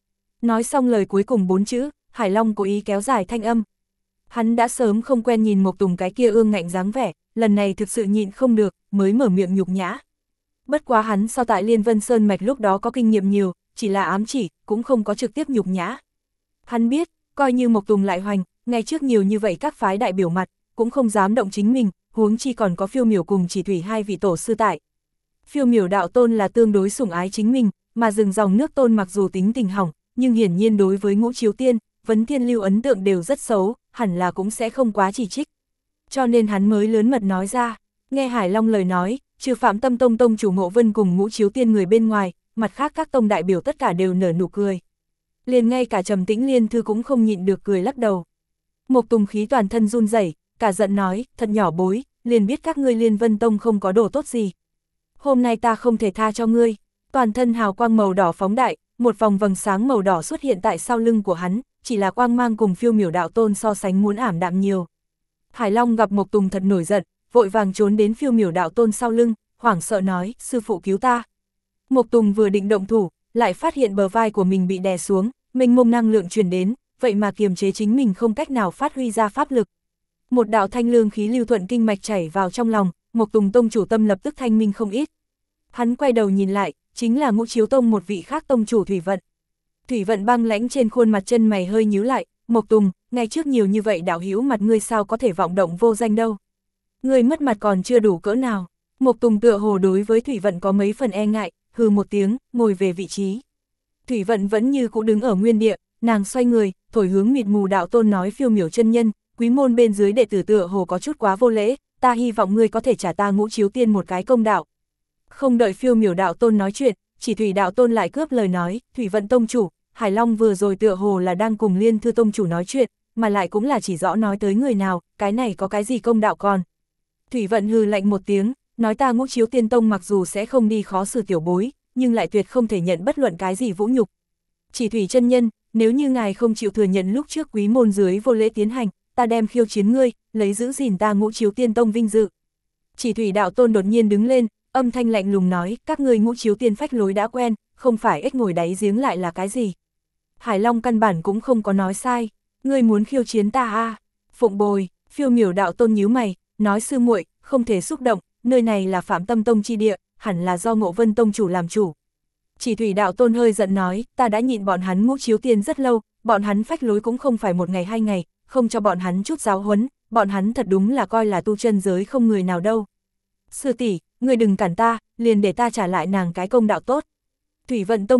Nói xong lời cuối cùng 4 chữ, Hải Long cố ý kéo dài thanh âm. Hắn đã sớm không quen nhìn Mộc Tùng cái kia ương ngạnh dáng vẻ, lần này thực sự nhịn không được, mới mở miệng nhục nhã. Bất quá hắn so tại Liên Vân Sơn Mạch lúc đó có kinh nghiệm nhiều, chỉ là ám chỉ, cũng không có trực tiếp nhục nhã. Hắn biết, coi như Mộc Tùng lại hoành, ngay trước nhiều như vậy các phái đại biểu mặt, cũng không dám động chính mình, huống chi còn có Phiêu Miểu cùng Chỉ Thủy 2 vị tổ sư tại. Phiêu Miểu đạo tôn là tương đối sủng ái chính mình, mà rừng dòng nước tôn mặc dù tính tình hỏng, nhưng hiển nhiên đối với Ngũ Chiếu Tiên, Vấn Thiên Lưu ấn tượng đều rất xấu, hẳn là cũng sẽ không quá chỉ trích. Cho nên hắn mới lớn mật nói ra, nghe Hải Long lời nói, trừ Phạm Tâm Tông tông chủ Ngộ Vân cùng Ngũ Chiếu Tiên người bên ngoài, mặt khác các tông đại biểu tất cả đều nở nụ cười. Liền ngay cả Trầm Tĩnh Liên Thư cũng không nhịn được cười lắc đầu. Mộc Tùng khí toàn thân run rẩy, cả giận nói, thật nhỏ bối, liền biết các ngươi Liên Vân Tông không có đồ tốt gì. Hôm nay ta không thể tha cho ngươi. Toàn thân hào quang màu đỏ phóng đại, một vòng vầng sáng màu đỏ xuất hiện tại sau lưng của hắn, chỉ là quang mang cùng Phiêu Miểu đạo tôn so sánh muốn ảm đạm nhiều. Hải Long gặp Mộc Tùng thật nổi giận, vội vàng trốn đến Phiêu Miểu đạo tôn sau lưng, hoảng sợ nói, sư phụ cứu ta. Mộc Tùng vừa định động thủ, lại phát hiện bờ vai của mình bị đè xuống, mênh mông năng lượng truyền đến, vậy mà kiềm chế chính mình không cách nào phát huy ra pháp lực. Một đạo thanh lương khí lưu thuận kinh mạch chảy vào trong lòng, Mộc Tùng tông chủ tâm lập tức thanh minh không ít. Hắn quay đầu nhìn lại, chính là Ngũ Chiếu Tông một vị khác tông chủ Thủy Vận. Thủy Vận băng lãnh trên khuôn mặt chân mày hơi nhíu lại, Mộc Tùng, ngay trước nhiều như vậy đạo hữu mặt ngươi sao có thể vọng động vô danh đâu. Ngươi mất mặt còn chưa đủ cỡ nào. Mộc Tùng tựa hồ đối với Thủy Vận có mấy phần e ngại, hừ một tiếng, ngồi về vị trí. Thủy Vận vẫn như cũ đứng ở nguyên địa, nàng xoay người, thổi hướng mịt mù đạo tôn nói, Phiêu Miểu chân nhân, quý môn bên dưới đệ tử tựa hồ có chút quá vô lễ, ta hy vọng ngươi có thể trả ta Ngũ Chiếu Tiên một cái công đạo. Không đợi Phiêu Miểu đạo tôn nói chuyện, Chỉ Thủy đạo tôn lại cướp lời nói, Thủy Vận tông chủ, Hải Long vừa rồi tựa hồ là đang cùng Liên Thư tông chủ nói chuyện, mà lại cũng là chỉ rõ nói tới người nào, cái này có cái gì công đạo còn. Thủy Vận hừ lạnh một tiếng, nói ta Ngũ Chiếu Tiên tông mặc dù sẽ không đi khó xử tiểu bối, nhưng lại tuyệt không thể nhận bất luận cái gì vũ nhục. Chỉ Thủy chân nhân, nếu như ngài không chịu thừa nhận lúc trước quý môn dưới vô lễ tiến hành, ta đem khiêu chiến ngươi, lấy giữ gìn ta Ngũ Chiếu Tiên tông vinh dự. Chỉ Thủy đạo tôn đột nhiên đứng lên, âm thanh lạnh lùng nói, các ngươi Ngũ Chiếu Tiên phách lối đã quen, không phải ếch ngồi đáy giếng lại là cái gì. Hải Long căn bản cũng không có nói sai, ngươi muốn khiêu chiến ta Phụng bồi. Phiêu Miểu đạo tôn nhíu mày, nói sư muội, không thể xúc động, nơi này là Phạm Tâm tông chi địa, hẳn là do Ngộ Vân tông chủ làm chủ. Chỉ Thủy đạo tôn hơi giận nói, ta đã nhịn bọn hắn Ngũ Chiếu Tiên rất lâu, bọn hắn phách lối cũng không phải một ngày 2 ngày, không cho bọn hắn chút giáo huấn, bọn hắn thật đúng là coi là tu chân giới không người nào đâu. Sư tỷ, ngươi đừng cản ta, liền để ta trả lại nàng cái công đạo tốt. Thủy Vận tông chủ,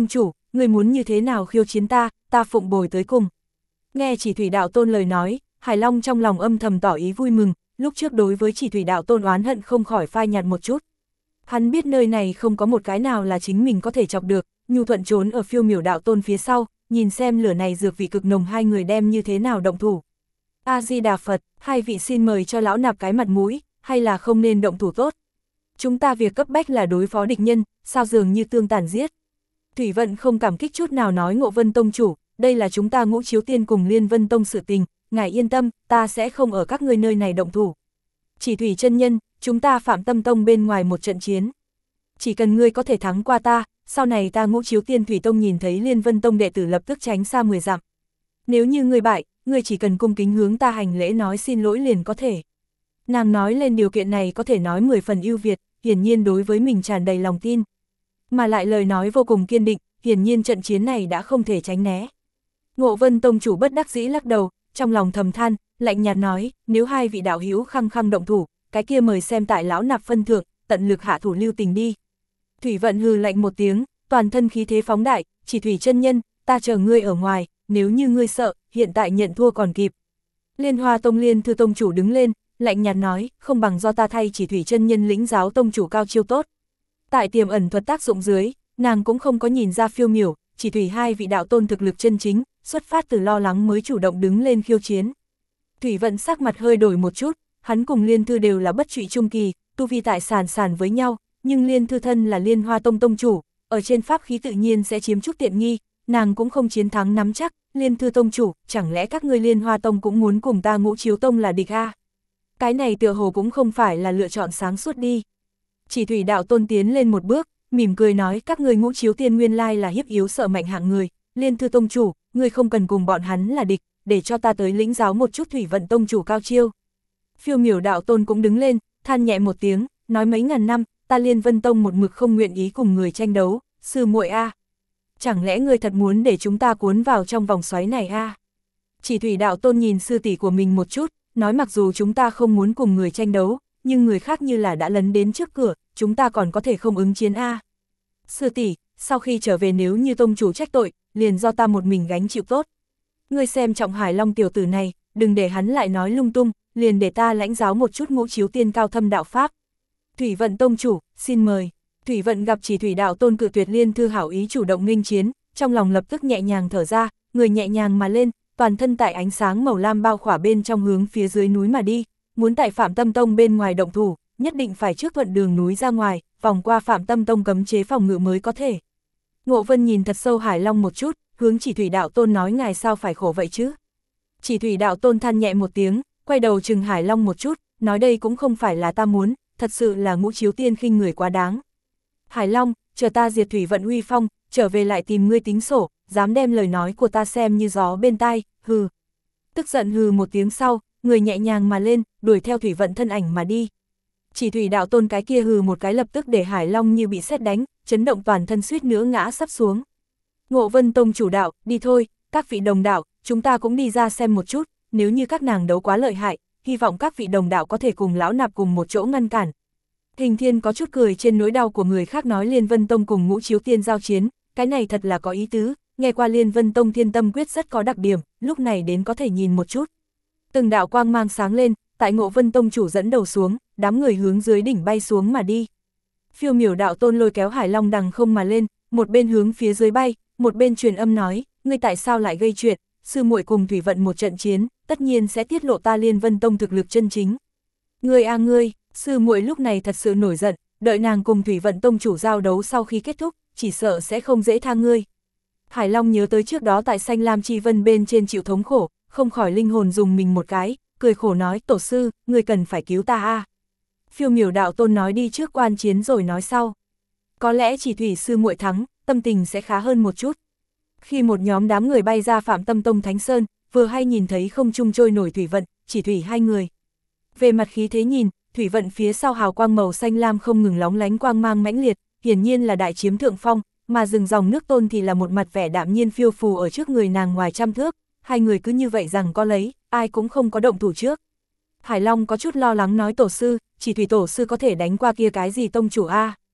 ngươi muốn như thế nào khiêu chiến ta, ta phụng bồi tới cùng. Nghe Chỉ Thủy Đạo Tôn lời nói, Hải Long trong lòng âm thầm tỏ ý vui mừng, lúc trước đối với Chỉ Thủy Đạo Tôn oán hận không khỏi phai nhạt một chút. Hắn biết nơi này không có một cái nào là chính mình có thể chọc được, nhu thuận trốn ở Phiêu Miểu Đạo Tôn phía sau, nhìn xem lửa này dược vị cực nồng hai người đem như thế nào động thủ. A-di-đà Phật, hai vị xin mời cho lão nạp cái mặt mũi, hay là không nên động thủ tốt. Chúng ta việc cấp bách là đối phó địch nhân, sao dường như tương tàn giết. Thủy Vận không cảm kích chút nào nói Ngộ Vân Tông chủ, đây là chúng ta Ngũ Chiếu Tiên cùng Liên Vân Tông sự tình, ngài yên tâm, ta sẽ không ở các ngươi nơi này động thủ. Chỉ Thủy chân nhân, chúng ta Phạm Tâm Tông bên ngoài một trận chiến. Chỉ cần ngươi có thể thắng qua ta, sau này ta Ngũ Chiếu Tiên Thủy Tông nhìn thấy Liên Vân Tông đệ tử lập tức tránh xa 10 dặm. Nếu như ngươi bại, ngươi chỉ cần cung kính hướng ta hành lễ nói xin lỗi liền có thể. Nàng nói lên điều kiện này có thể nói 10 phần ưu việt, hiển nhiên đối với mình tràn đầy lòng tin. Mà lại lời nói vô cùng kiên định, hiển nhiên trận chiến này đã không thể tránh né. Ngộ Vân Tông chủ bất đắc dĩ lắc đầu, trong lòng thầm than, lạnh nhạt nói, nếu hai vị đạo hữu khăng khăng động thủ, cái kia mời xem tại lão nạp phân thượng, tận lực hạ thủ lưu tình đi. Thủy Vận hừ lạnh một tiếng, toàn thân khí thế phóng đại, Chỉ Thủy chân nhân, ta chờ ngươi ở ngoài, nếu như ngươi sợ, hiện tại nhận thua còn kịp. Liên Hoa Tông Liên Thư Tông chủ đứng lên, lạnh nhạt nói, không bằng do ta thay Chỉ Thủy chân nhân lĩnh giáo tông chủ cao chiêu tốt. Tại tiềm ẩn thuật tác dụng dưới, nàng cũng không có nhìn ra Phiêu Miểu, Chỉ Thủy hai vị đạo tôn thực lực chân chính, xuất phát từ lo lắng mới chủ động đứng lên khiêu chiến. Thủy Vận sắc mặt hơi đổi một chút, hắn cùng Liên Thư đều là bất trụy trung kỳ, tu vi tại sàn với nhau, nhưng Liên Thư thân là Liên Hoa Tông tông chủ, ở trên pháp khí tự nhiên sẽ chiếm chút tiện nghi, nàng cũng không chiến thắng nắm chắc. Liên Thư tông chủ, chẳng lẽ các ngươi Liên Hoa Tông cũng muốn cùng ta Ngũ Chiếu Tông là địch a? Cái này tựa hồ cũng không phải là lựa chọn sáng suốt đi. Chỉ Thủy đạo tôn tiến lên một bước, mỉm cười nói, các ngươi Ngũ Chiếu Tiên nguyên lai là hiếp yếu sợ mạnh hạng người, Liên Thư tông chủ, ngươi không cần cùng bọn hắn là địch, để cho ta tới lĩnh giáo một chút Thủy Vận tông chủ cao chiêu. Phiêu Miểu đạo tôn cũng đứng lên, than nhẹ một tiếng, nói mấy ngàn năm, ta Liên Vân Tông một mực không nguyện ý cùng người tranh đấu, sư muội a. Chẳng lẽ ngươi thật muốn để chúng ta cuốn vào trong vòng xoáy này a? Chỉ Thủy đạo tôn nhìn sư tỷ của mình một chút, nói mặc dù chúng ta không muốn cùng người tranh đấu, nhưng người khác như là đã lấn đến trước cửa, chúng ta còn có thể không ứng chiến a. Sư tỷ, sau khi trở về nếu như tông chủ trách tội, liền do ta một mình gánh chịu tốt. Ngươi xem trọng Hải Long tiểu tử này, đừng để hắn lại nói lung tung, liền để ta lãnh giáo một chút Ngũ Chiếu Tiên cao thâm đạo pháp. Thủy Vận tông chủ, xin mời. Thủy Vận gặp Chỉ Thủy đạo tôn cự tuyệt Liên Thư hảo ý chủ động nghênh chiến, trong lòng lập tức nhẹ nhàng thở ra, người nhẹ nhàng mà lên, toàn thân tại ánh sáng màu lam bao khỏa bên trong hướng phía dưới núi mà đi, muốn tại Phạm Tâm Tông bên ngoài động thủ, nhất định phải trước thuận đường núi ra ngoài, vòng qua Phạm Tâm Tông cấm chế phòng ngự mới có thể. Ngộ Vân nhìn thật sâu Hải Long một chút, hướng Chỉ Thủy đạo tôn nói, ngài sao phải khổ vậy chứ? Chỉ Thủy đạo tôn than nhẹ một tiếng, quay đầu chừng Hải Long một chút, nói đây cũng không phải là ta muốn, thật sự là Ngũ Chiếu Tiên khinh người quá đáng. Hải Long, chờ ta diệt Thủy Vận uy phong, trở về lại tìm ngươi tính sổ, dám đem lời nói của ta xem như gió bên tai, hừ. Tức giận hừ một tiếng sau, người nhẹ nhàng mà lên, đuổi theo Thủy Vận thân ảnh mà đi. Chỉ Thủy đạo tôn cái kia hừ một cái lập tức để Hải Long như bị sét đánh, chấn động toàn thân suýt nữa ngã sắp xuống. Ngộ Vân tông chủ đạo, đi thôi, các vị đồng đạo, chúng ta cũng đi ra xem một chút, nếu như các nàng đấu quá lợi hại, hy vọng các vị đồng đạo có thể cùng lão nạp cùng một chỗ ngăn cản. Hình Thiên có chút cười trên nỗi đau của người khác, nói Liên Vân Tông cùng Ngũ Chiếu Tiên giao chiến, cái này thật là có ý tứ, nghe qua Liên Vân Tông Thiên Tâm Quyết rất có đặc điểm, lúc này đến có thể nhìn một chút. Từng đạo quang mang sáng lên, tại Ngộ Vân Tông chủ dẫn đầu xuống, đám người hướng dưới đỉnh bay xuống mà đi. Phiêu Miểu đạo tôn lôi kéo Hải Long đằng không mà lên, một bên hướng phía dưới bay, một bên truyền âm nói, ngươi tại sao lại gây chuyện, sư muội cùng Thủy Vận một trận chiến, tất nhiên sẽ tiết lộ ta Liên Vân Tông thực lực chân chính. Ngươi a ngươi, sư muội lúc này thật sự nổi giận, đợi nàng cùng Thủy Vận tông chủ giao đấu sau khi kết thúc, chỉ sợ sẽ không dễ tha ngươi. Hải Long nhớ tới trước đó tại Xanh Lam Chi Vân bên trên chịu thống khổ, không khỏi linh hồn dùng mình một cái, cười khổ nói, tổ sư, ngươi cần phải cứu ta a. Phiêu Miểu đạo tôn nói đi trước quan chiến rồi nói sau. Có lẽ Chỉ Thủy sư muội thắng, tâm tình sẽ khá hơn một chút. Khi một nhóm đám người bay ra Phạm Tâm Tông Thánh Sơn, vừa hay nhìn thấy không trung trôi nổi Thủy Vận, Chỉ Thủy hai người. Về mặt khí thế nhìn, Thủy Vận phía sau hào quang màu xanh lam không ngừng lóng lánh quang mang mãnh liệt, hiển nhiên là đại chiếm thượng phong, mà rừng dòng nước Tôn thì là một mặt vẻ đạm nhiên phiêu phù ở trước người nàng ngoài trăm thước, hai người cứ như vậy rằng có lấy, ai cũng không có động thủ trước. Hải Long có chút lo lắng nói, tổ sư, Chỉ Thủy tổ sư có thể đánh qua kia cái gì tông chủ a?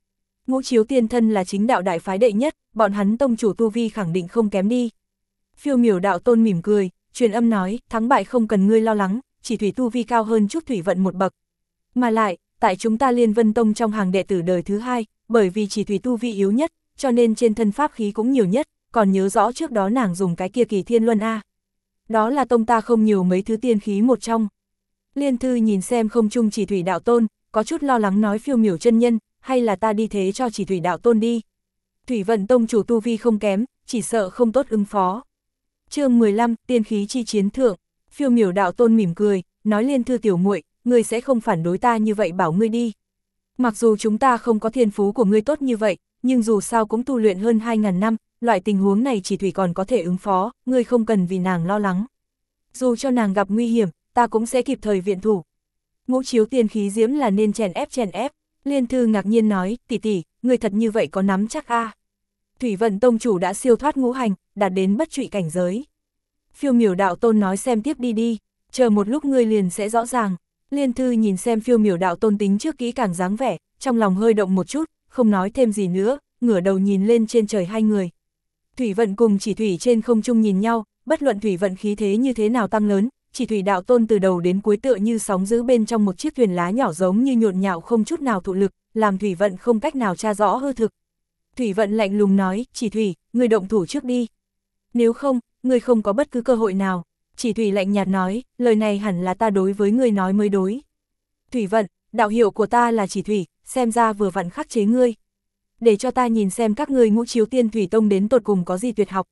Ngũ Chiếu Tiên thân là chính đạo đại phái đệ nhất, bọn hắn tông chủ tu vi khẳng định không kém đi. Phiêu Miểu đạo tôn mỉm cười, truyền âm nói, thắng bại không cần ngươi lo lắng, chỉ Thủy tu vi cao hơn chút Thủy Vận một bậc. Mà lại, tại chúng ta Liên Vân Tông trong hàng đệ tử đời thứ hai, bởi vì chỉ Thủy tu vi yếu nhất, cho nên trên thân pháp khí cũng nhiều nhất, còn nhớ rõ trước đó nàng dùng cái kia Kỳ Thiên Luân A. Đó là tông ta không nhiều mấy thứ tiên khí một trong. Liên Thư nhìn xem không chung chỉ Thủy đạo tôn, có chút lo lắng nói Phiêu Miểu chân nhân, hay là ta đi thế cho chỉ Thủy đạo tôn đi. Thủy Vận Tông chủ tu vi không kém, chỉ sợ không tốt ứng phó. Chương 15, tiên khí chi chiến thượng. Phiêu Miểu đạo tôn mỉm cười, nói Liên Thư tiểu muội, ngươi sẽ không phản đối ta như vậy bảo ngươi đi. Mặc dù chúng ta không có thiên phú của ngươi tốt như vậy, nhưng dù sao cũng tu luyện hơn 2000 năm, loại tình huống này chỉ Thủy còn có thể ứng phó, ngươi không cần vì nàng lo lắng. Dù cho nàng gặp nguy hiểm, ta cũng sẽ kịp thời viện thủ. Ngũ Chiếu tiên khí diễm là nên chèn ép. Liên Thư ngạc nhiên nói, tỷ tỷ, ngươi thật như vậy có nắm chắc a? Thủy Vận Tông chủ đã siêu thoát ngũ hành, đạt đến bất trụy cảnh giới. Phiêu Miểu đạo tôn nói xem tiếp đi, chờ một lúc ngươi liền sẽ rõ ràng. Liên Thư nhìn xem Phiêu Miểu đạo tôn tính trước kỹ càng dáng vẻ, trong lòng hơi động một chút, không nói thêm gì nữa, ngửa đầu nhìn lên trên trời hai người. Thủy Vận cùng chỉ Thủy trên không trung nhìn nhau, bất luận Thủy Vận khí thế như thế nào tăng lớn, chỉ Thủy đạo tôn từ đầu đến cuối tựa như sóng dữ bên trong một chiếc thuyền lá nhỏ giống như nhộn nhạo không chút nào thụ lực, làm Thủy Vận không cách nào tra rõ hư thực. Thủy Vận lạnh lùng nói, chỉ Thủy, ngươi động thủ trước đi. Nếu không, ngươi không có bất cứ cơ hội nào. Chỉ Thủy lạnh nhạt nói, lời này hẳn là ta đối với ngươi nói mới đối. Thủy Vận, đạo hiệu của ta là Chỉ Thủy, xem ra vừa vặn khắc chế ngươi. Để cho ta nhìn xem các ngươi Ngũ Chiếu Tiên Thủy Tông đến tột cùng có gì tuyệt học.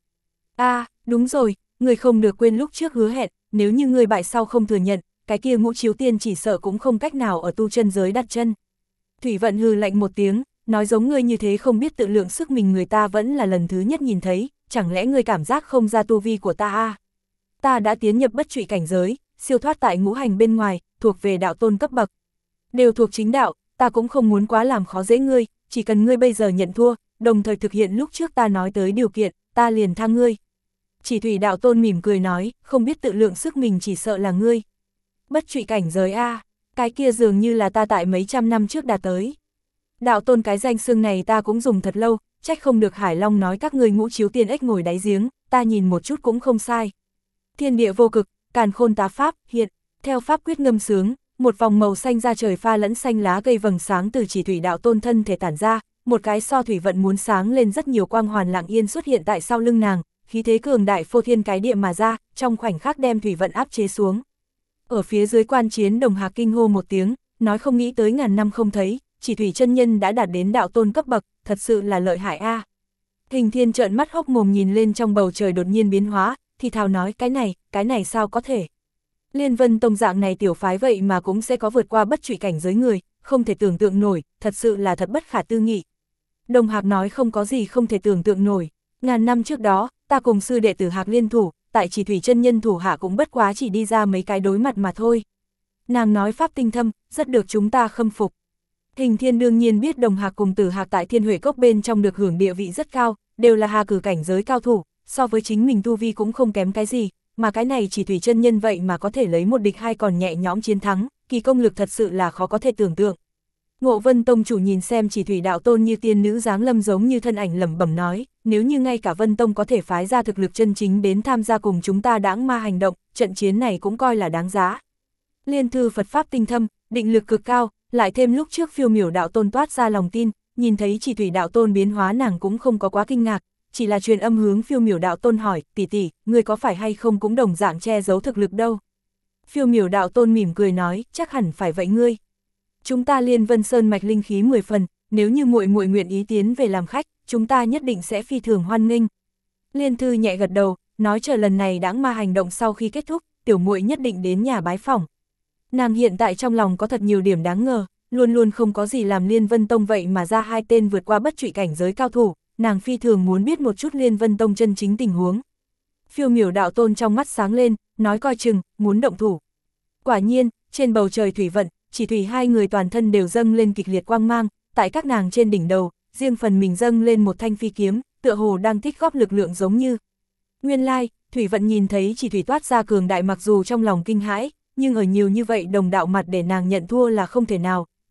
Đúng rồi, ngươi không được quên lúc trước hứa hẹn, nếu như ngươi bại sau không thừa nhận, cái kia Ngũ Chiếu Tiên chỉ sợ cũng không cách nào ở tu chân giới đặt chân. Thủy Vận hừ lạnh một tiếng, nói giống ngươi như thế không biết tự lượng sức mình người ta vẫn là lần thứ nhất nhìn thấy, chẳng lẽ ngươi cảm giác không ra tu vi của ta à? Ta đã tiến nhập bất trụy cảnh giới, siêu thoát tại ngũ hành bên ngoài, thuộc về đạo tôn cấp bậc. Đều thuộc chính đạo, ta cũng không muốn quá làm khó dễ ngươi, chỉ cần ngươi bây giờ nhận thua, đồng thời thực hiện lúc trước ta nói tới điều kiện, ta liền tha ngươi. Chỉ Thủy đạo tôn mỉm cười nói, không biết tự lượng sức mình chỉ sợ là ngươi. Bất trụy cảnh giới a, cái kia dường như là ta tại mấy trăm năm trước đạt tới. Đạo tôn cái danh xưng này ta cũng dùng thật lâu, trách không được Hải Long nói các ngươi Ngũ Chiếu Tiên ếch ngồi đáy giếng, ta nhìn một chút cũng không sai. Thiên địa vô cực, càn khôn tá pháp, hiện, theo pháp quyết ngâm sướng, một vòng màu xanh ra trời pha lẫn xanh lá cây vầng sáng từ Chỉ Thủy đạo tôn thân thể tản ra, một cái so Thủy Vận muốn sáng lên rất nhiều quang hoàn lặng yên xuất hiện tại sau lưng nàng, khí thế cường đại phô thiên cái địa mà ra, trong khoảnh khắc đem Thủy Vận áp chế xuống. Ở phía dưới quan chiến Đồng Hạc kinh hô một tiếng, nói không nghĩ tới ngàn năm không thấy, Chỉ Thủy chân nhân đã đạt đến đạo tôn cấp bậc, thật sự là lợi hại a. Hình Thiên trợn mắt hốc mồm nhìn lên trong bầu trời đột nhiên biến hóa, thì thào nói cái này sao có thể. Liên Vân Tông dạng này tiểu phái vậy mà cũng sẽ có vượt qua bất trụy cảnh giới người, không thể tưởng tượng nổi, thật sự là thật bất khả tư nghị. Đồng Hạc nói không có gì không thể tưởng tượng nổi, ngàn năm trước đó, ta cùng sư đệ tử Hạc liên thủ, tại Chỉ Thủy chân nhân thủ hạ cũng bất quá chỉ đi ra mấy cái đối mặt mà thôi. Nàng nói pháp tinh thâm, rất được chúng ta khâm phục. Hình Thiên đương nhiên biết Đồng Hạc cùng Tử Hạc tại Thiên Huệ Cốc bên trong được hưởng địa vị rất cao, đều là hà cử cảnh giới cao thủ, so với chính mình tu vi cũng không kém cái gì, mà cái này Chỉ Thủy chân nhân vậy mà có thể lấy một địch hai còn nhẹ nhõm chiến thắng, kỳ công lực thật sự là khó có thể tưởng tượng. Ngộ Vân Tông chủ nhìn xem Chỉ Thủy đạo tôn như tiên nữ dáng lâm giống như thân ảnh lẩm bẩm nói, nếu như ngay cả Vân Tông có thể phái ra thực lực chân chính đến tham gia cùng chúng ta đãng ma hành động, trận chiến này cũng coi là đáng giá. Liên Thư Phật pháp tinh thâm, định lực cực cao, lại thêm lúc trước Phiêu Miểu đạo tôn toát ra lòng tin, nhìn thấy Chỉ Thủy đạo tôn biến hóa nàng cũng không có quá kinh ngạc, chỉ là truyền âm hướng Phiêu Miểu đạo tôn hỏi, tỷ tỷ, ngươi có phải hay không cũng đồng dạng che giấu thực lực đâu. Phiêu Miểu đạo tôn mỉm cười nói, chắc hẳn phải vậy ngươi. Chúng ta Liên Vân Sơn mạch linh khí 10 phần, nếu như muội muội nguyện ý tiến về làm khách, chúng ta nhất định sẽ phi thường hoan nghênh. Liên Thư nhẹ gật đầu, nói chờ lần này đãng ma hành động sau khi kết thúc, tiểu muội nhất định đến nhà bái phỏng. Nàng hiện tại trong lòng có thật nhiều điểm đáng ngờ, luôn luôn không có gì làm Liên Vân Tông vậy mà ra hai tên vượt qua bất trụy cảnh giới cao thủ, nàng phi thường muốn biết một chút Liên Vân Tông chân chính tình huống. Phiêu Miểu đạo tôn trong mắt sáng lên, nói coi chừng, muốn động thủ. Quả nhiên, trên bầu trời Thủy Vận, Chỉ Thủy hai người toàn thân đều dâng lên kịch liệt quang mang, tại các nàng trên đỉnh đầu, riêng phần mình dâng lên một thanh phi kiếm, tựa hồ đang tích góp lực lượng giống như. Nguyên lai, Thủy Vận nhìn thấy Chỉ Thủy toát ra cường đại mặc dù trong lòng kinh hãi, nhưng ở nhiều như vậy đồng đạo mặt để nàng nhận thua là không thể nào,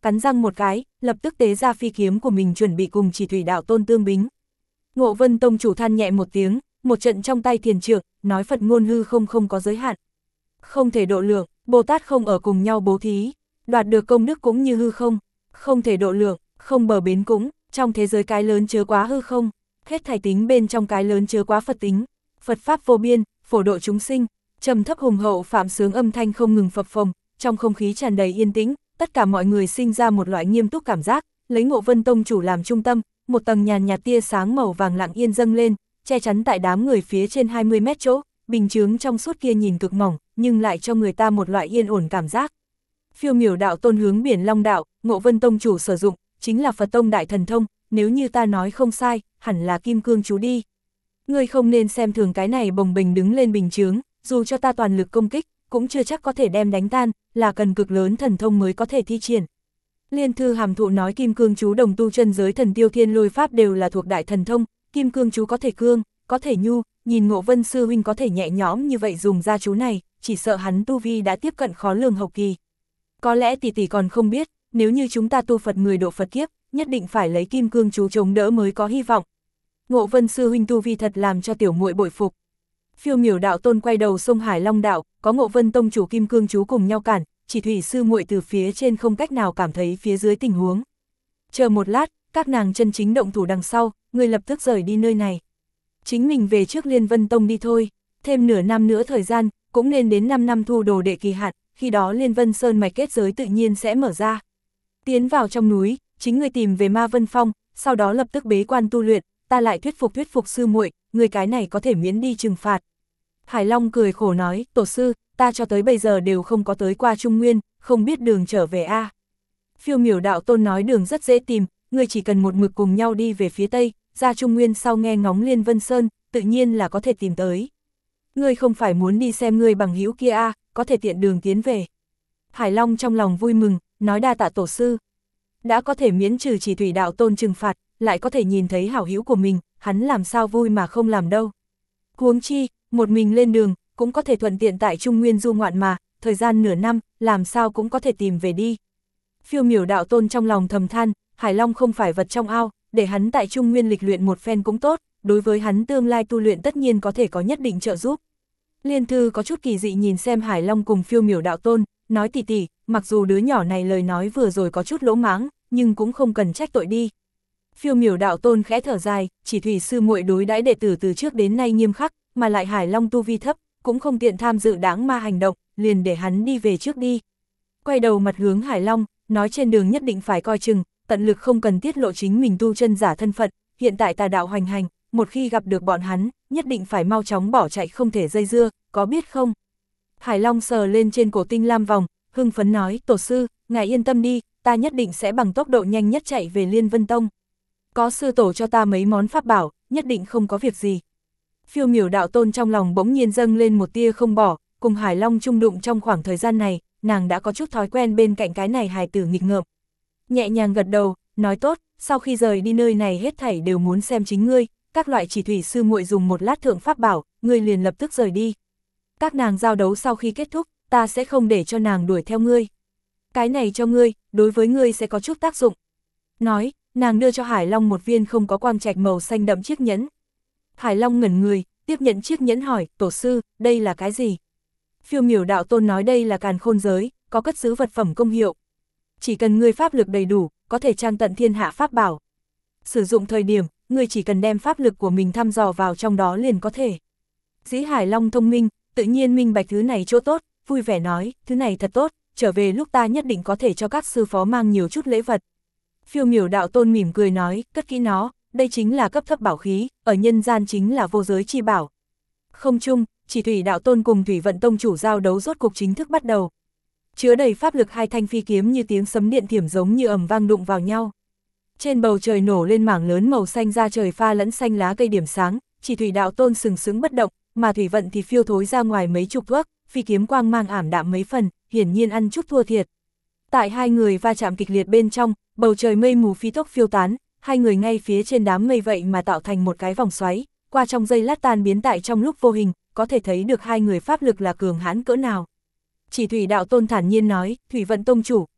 cắn răng một cái, lập tức tế ra phi kiếm của mình chuẩn bị cùng Chỉ Thủy Đạo Tôn tương bính. Ngộ Vân Tông chủ than nhẹ một tiếng, một trận trong tay thiền trượng, nói Phật ngôn hư không có giới hạn. Không thể độ lượng, Bồ Tát không ở cùng nhau bố thí, đoạt được công đức cũng như hư không thể độ lượng, không bờ bến cũng, trong thế giới cái lớn chứa quá hư không, hết thảy tính bên trong cái lớn chứa quá Phật tính, Phật pháp vô biên, phổ độ chúng sinh, trầm thấp hùng hậu phạm sướng âm thanh không ngừng phập phồng, trong không khí tràn đầy yên tĩnh, tất cả mọi người sinh ra một loại nghiêm túc cảm giác, lấy Ngộ Vân Tông chủ làm trung tâm, một tầng nhàn nhạt tia sáng màu vàng lặng yên dâng lên, che chắn tại đám người phía trên 20 mét chỗ, bình chướng trong suốt kia nhìn cực mỏng, nhưng lại cho người ta một loại yên ổn cảm giác. Phiêu Miểu Đạo Tôn hướng Biển Long Đạo, Ngộ Vân Tông chủ sử dụng, chính là Phật Tông Đại Thần Thông, nếu như ta nói không sai, hẳn là Kim Cương chú đi. Ngươi không nên xem thường cái này bồng bềnh đứng lên bình chướng, dù cho ta toàn lực công kích, cũng chưa chắc có thể đem đánh tan, là cần cực lớn thần thông mới có thể thi triển. Liên Thư Hàm Thụ nói Kim Cương chú đồng tu chân giới thần tiêu thiên lôi pháp đều là thuộc Đại Thần Thông, Kim Cương chú có thể cương, có thể nhu, nhìn Ngộ Vân sư huynh có thể nhẹ nhõm như vậy dùng ra chú này, chỉ sợ hắn tu vi đã tiếp cận khó lường hậu kỳ. Có lẽ tỷ tỷ còn không biết, nếu như chúng ta tu Phật người độ Phật kiếp, nhất định phải lấy Kim Cương chú chống đỡ mới có hy vọng. Ngộ Vân sư huynh tu vi thật làm cho tiểu muội bội phục. Phiêu Miểu Đạo Tôn quay đầu sông Hải Long Đạo, có Ngộ Vân tông chủ Kim Cương chú cùng nhau cản, Chỉ Thủy sư muội từ phía trên không cách nào cảm thấy phía dưới tình huống. Chờ một lát, các nàng chân chính động thủ đằng sau, người lập tức rời đi nơi này. Chính mình về trước Liên Vân Tông đi thôi, thêm nửa năm nữa thời gian, cũng nên đến 5 năm thu đồ đệ kỳ hạn, khi đó Liên Vân Sơn mạch kết giới tự nhiên sẽ mở ra. Tiến vào trong núi, chính người tìm về Ma Vân Phong, sau đó lập tức bế quan tu luyện, ta lại thuyết phục sư muội, người cái này có thể miễn đi trừng phạt. Hải Long cười khổ nói, tổ sư, ta cho tới bây giờ đều không có tới qua Trung Nguyên, không biết đường trở về a. Phiêu Miểu Đạo Tôn nói đường rất dễ tìm, người chỉ cần một mực cùng nhau đi về phía Tây, ra Trung Nguyên sau nghe ngóng Liên Vân Sơn, tự nhiên là có thể tìm tới. Ngươi không phải muốn đi xem ngươi bằng hữu kia a, có thể tiện đường tiến về. Hải Long trong lòng vui mừng, nói đa tạ tổ sư. Đã có thể miễn trừ Chỉ Thủy Đạo Tôn trừng phạt, lại có thể nhìn thấy hảo hữu của mình, hắn làm sao vui mà không làm đâu. Huống chi, một mình lên đường, cũng có thể thuận tiện tại Trung Nguyên du ngoạn mà, thời gian nửa năm, làm sao cũng có thể tìm về đi. Phiêu Miểu Đạo Tôn trong lòng thầm than, Hải Long không phải vật trong ao, để hắn tại Trung Nguyên lịch luyện một phen cũng tốt, đối với hắn tương lai tu luyện tất nhiên có thể có nhất định trợ giúp. Liên Thư có chút kỳ dị nhìn xem Hải Long cùng Phiêu Miểu Đạo Tôn, nói tỷ tỷ, mặc dù đứa nhỏ này lời nói vừa rồi có chút lỗ mãng, nhưng cũng không cần trách tội đi. Phiêu Miểu Đạo Tôn khẽ thở dài, Chỉ Thủy sư muội đối đãi đệ tử từ trước đến nay nghiêm khắc, mà lại Hải Long tu vi thấp, cũng không tiện tham dự đãng ma hành động, liền để hắn đi về trước đi. Quay đầu mặt hướng Hải Long, nói trên đường nhất định phải coi chừng, tận lực không cần tiết lộ chính mình tu chân giả thân phận, hiện tại tà đạo hoành hành, một khi gặp được bọn hắn, nhất định phải mau chóng bỏ chạy không thể dây dưa, có biết không? Hải Long sờ lên trên cổ tinh lam vòng, hưng phấn nói, tổ sư, ngài yên tâm đi, ta nhất định sẽ bằng tốc độ nhanh nhất chạy về Liên Vân Tông. Có sư tổ cho ta mấy món pháp bảo, nhất định không có việc gì. Phiêu Miểu Đạo Tôn trong lòng bỗng nhiên dâng lên một tia không bỏ, cùng Hải Long chung đụng trong khoảng thời gian này, nàng đã có chút thói quen bên cạnh cái này hài tử nghịch ngợm. Nhẹ nhàng gật đầu, nói tốt, sau khi rời đi nơi này hết thảy đều muốn xem chính ngươi, các loại Chỉ Thủy sư muội dùng một lát thượng pháp bảo, ngươi liền lập tức rời đi. Các nàng giao đấu sau khi kết thúc, ta sẽ không để cho nàng đuổi theo ngươi. Cái này cho ngươi, đối với ngươi sẽ có chút tác dụng. Nói, nàng đưa cho Hải Long một viên không có quang trạch màu xanh đậm chiếc nhẫn. Hải Long ngẩn người, tiếp nhận chiếc nhẫn hỏi, tổ sư, đây là cái gì? Phiêu Miểu Đạo Tôn nói đây là càn khôn giới, có cất giữ vật phẩm công hiệu. Chỉ cần ngươi pháp lực đầy đủ, có thể trang tận thiên hạ pháp bảo. Sử dụng thời điểm, ngươi chỉ cần đem pháp lực của mình thăm dò vào trong đó liền có thể. Dĩ Hải Long thông minh, tự nhiên minh bạch thứ này chỗ tốt, vui vẻ nói, thứ này thật tốt, trở về lúc ta nhất định có thể cho các sư phó mang nhiều chút lễ vật. Phiêu Miểu Đạo Tôn mỉm cười nói, cất kỹ nó, đây chính là cấp thấp bảo khí, ở nhân gian chính là vô giới chi bảo. Không chung, Chỉ Thủy Đạo Tôn cùng Thủy Vận Tông chủ giao đấu rốt cục chính thức bắt đầu. Chứa đầy pháp lực hai thanh phi kiếm như tiếng sấm điện thiểm giống như ầm vang đụng vào nhau. Trên bầu trời nổ lên mảng lớn màu xanh ra trời pha lẫn xanh lá cây điểm sáng, Chỉ Thủy Đạo Tôn sừng sững bất động, mà Thủy Vận thì phiêu thối ra ngoài mấy chục thước, phi kiếm quang mang ảm đạm mấy phần, hiển nhiên ăn chút thua thiệt. Tại hai người va chạm kịch liệt bên trong, bầu trời mây mù phi tốc phiêu tán, hai người ngay phía trên đám mây vậy mà tạo thành một cái vòng xoáy, qua trong giây lát tan biến tại trong lúc vô hình, có thể thấy được hai người pháp lực là cường hãn cỡ nào. Chỉ Thủy Đạo Tôn thản nhiên nói, Thủy Vận Tông chủ,